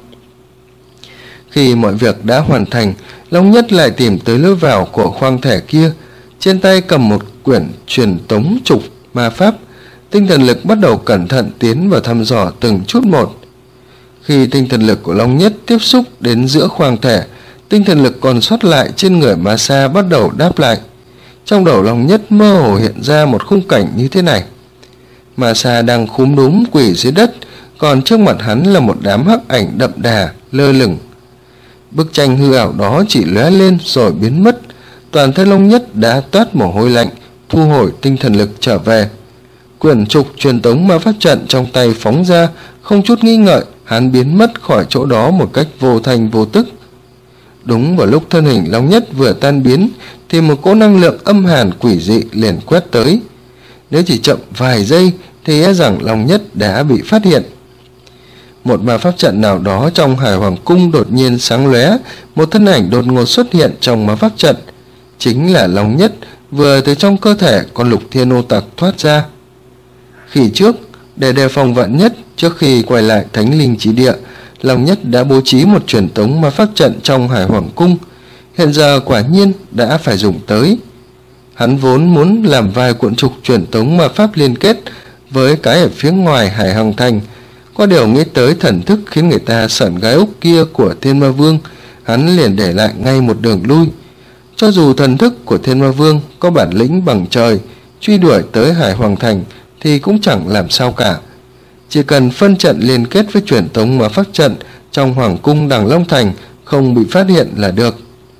[SPEAKER 1] Khi mọi việc đã hoàn thành, Long Nhất lại tìm tới lối vào của khoang thể kia, trên tay cầm một quyển truyền tống trục ma pháp. Tinh thần lực bắt đầu cẩn thận tiến vào thăm dò từng chút một. Khi tinh thần lực của Long Nhất tiếp xúc đến giữa khoang thể, tinh thần lực còn sót lại trên người Ma Sa bắt đầu đáp lại. Trong đầu Long Nhất mơ hồ hiện ra một khung cảnh như thế này. Ma Sa đang khúm núm quỳ dưới đất, còn trước mặt hắn là một đám hắc ảnh đậm đà lơ lửng. Bức tranh hư ảo đó chỉ lóe lên rồi biến mất. Toàn thân Long Nhất đã toát mồ hôi lạnh, thu hồi tinh thần lực trở về. Quyển trục truyền tống ma pháp trận trong tay phóng ra, không chút nghi ngợi, hắn biến mất khỏi chỗ đó một cách vô thành vô tức. Đúng vào lúc thân hình Long Nhất vừa tan biến thì một cỗ năng lượng âm hàn quỷ dị liền quét tới. Nếu chỉ chậm vài giây thì e rằng Long Nhất đã bị phát hiện. Một ma pháp trận nào đó trong Hải Hoàng Cung đột nhiên sáng lóe, một thân ảnh đột ngột xuất hiện trong ma pháp trận. Chính là Long Nhất vừa từ trong cơ thể con Lục Thiên Ô Tặc thoát ra. Khi trước, để đề phòng vạn nhất, trước khi quay lại Thánh Linh Chỉ Địa, Long Nhất đã bố trí một truyền tống ma pháp trận trong Hải Hoàng Cung. Hiện giờ quả nhiên đã phải dùng tới. Hắn vốn muốn làm vài cuộn trục truyền tống ma pháp liên kết với cái ở phía ngoài Hải Hoàng Thành. Có điều nghĩ tới thần thức khiến người ta sởn gai ốc kia của Thiên Ma Vương, hắn liền để lại ngay một đường lui. Cho dù thần thức của Thiên Ma Vương có bản lĩnh bằng trời, truy đuổi tới Hải Hoàng Thành thì cũng chẳng làm sao cả. Chỉ cần phân trận liên kết với truyền tống ma pháp trận trong Hoàng Cung Đằng Long Thành không bị phát hiện là được.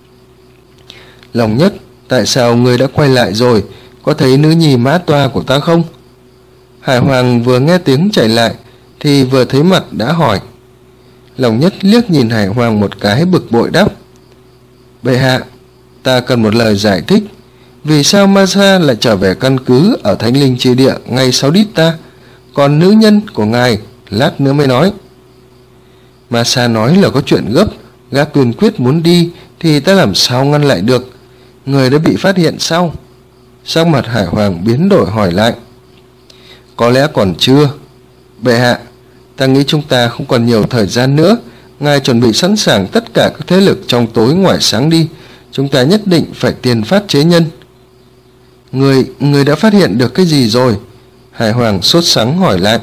[SPEAKER 1] Long Nhất, tại sao ngươi đã quay lại rồi? Có thấy nữ nhi Mã Toa của ta không? Hải Hoàng vừa nghe tiếng chạy lại thì vừa thấy mặt đã hỏi. Long Nhất liếc nhìn Hải Hoàng một cái bực bội đáp. Bệ hạ, ta cần một lời giải thích. Vì sao Masa lại trở về căn cứ ở Thánh Linh Chi Địa ngay sau đít ta, còn nữ nhân của ngài lát nữa mới nói. Masa nói là có chuyện gấp, gã kiên quyết muốn đi thì ta làm sao ngăn lại được. Người đã bị phát hiện sao? Sắc mặt Hải Hoàng biến đổi hỏi lại. Có lẽ còn chưa. Bệ hạ, ta nghĩ chúng ta không còn nhiều thời gian nữa. Ngài chuẩn bị sẵn sàng tất cả các thế lực trong tối ngoài sáng đi. Chúng ta nhất định phải tiền phát chế nhân. Người đã phát hiện được cái gì rồi? Hải Hoàng sốt sắng hỏi lại.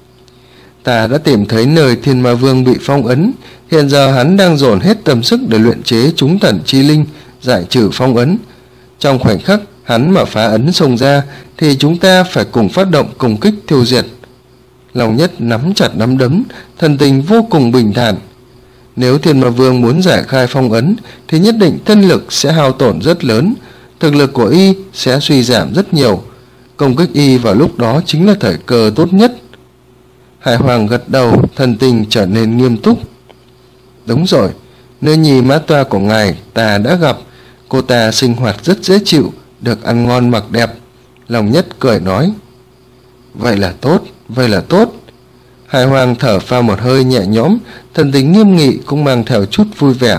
[SPEAKER 1] Ta đã tìm thấy nơi Thiên Ma Vương bị phong ấn. Hiện giờ hắn đang dồn hết tâm sức để luyện chế chúng thần chi linh, giải trừ phong ấn. Trong khoảnh khắc hắn mà phá ấn xông ra thì chúng ta phải cùng phát động công kích tiêu diệt. Long Nhất nắm chặt nắm đấm, thần tình vô cùng bình thản. Nếu Thiên Ma Vương muốn giải khai phong ấn thì nhất định thân lực sẽ hao tổn rất lớn, thực lực của y sẽ suy giảm rất nhiều. Công kích y vào lúc đó chính là thời cơ tốt nhất. Hải Hoàng gật đầu, thần tình trở nên nghiêm túc. Đúng rồi, nữ nhi Mã Toa của ngài ta đã gặp. Cô ta sinh hoạt rất dễ chịu, được ăn ngon mặc đẹp. Long Nhất cười nói. Vậy là tốt, vậy là tốt. Hải Hoàng thở phào một hơi nhẹ nhõm, thần tình nghiêm nghị cũng mang theo chút vui vẻ.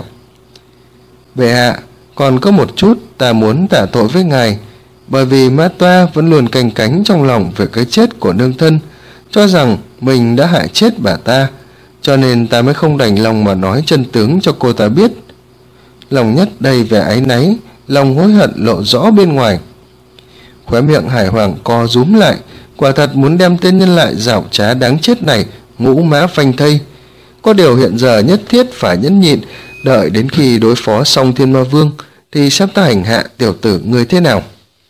[SPEAKER 1] Bệ hạ, còn có một chút ta muốn tạ tội với ngài, bởi vì Mã Toa vẫn luôn canh cánh trong lòng về cái chết của nương thân, cho rằng mình đã hại chết bà ta, cho nên ta mới không đành lòng mà nói chân tướng cho cô ta biết. Lòng Nhất đầy vẻ áy náy, lòng hối hận lộ rõ bên ngoài. Khóe miệng Hải Hoàng co rúm lại, quả thật muốn đem tên nhân lại giảo trá đáng chết này ngũ mã phanh thây. Có điều hiện giờ nhất thiết phải nhẫn nhịn, đợi đến khi đối phó xong Thiên Ma Vương thì sắp ta hành hạ tiểu tử người thế nào.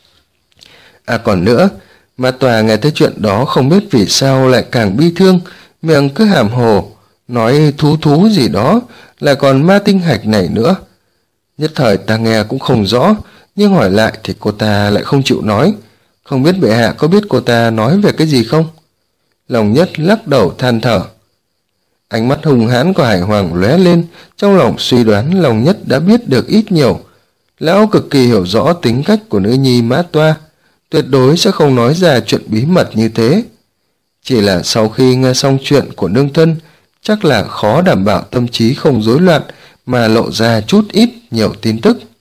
[SPEAKER 1] À còn nữa, Mã Toa nghe thấy chuyện đó không biết vì sao lại càng bi thương, miệng cứ hàm hồ nói thú gì đó, lại còn ma tinh hạch này nữa. Nhất thời ta nghe cũng không rõ, nhưng hỏi lại thì cô ta lại không chịu nói. Không biết bệ hạ có biết cô ta nói về cái gì không? Long Nhất lắc đầu than thở. Ánh mắt hung hãn của Hải Hoàng lóe lên, trong lòng suy đoán Long Nhất đã biết được ít nhiều. Lão cực kỳ hiểu rõ tính cách của nữ nhi Mã Toa, tuyệt đối sẽ không nói ra chuyện bí mật như thế. Chỉ là sau khi nghe xong chuyện của nương thân, chắc là khó đảm bảo tâm trí không rối loạn mà lộ ra chút ít nhiều tin tức.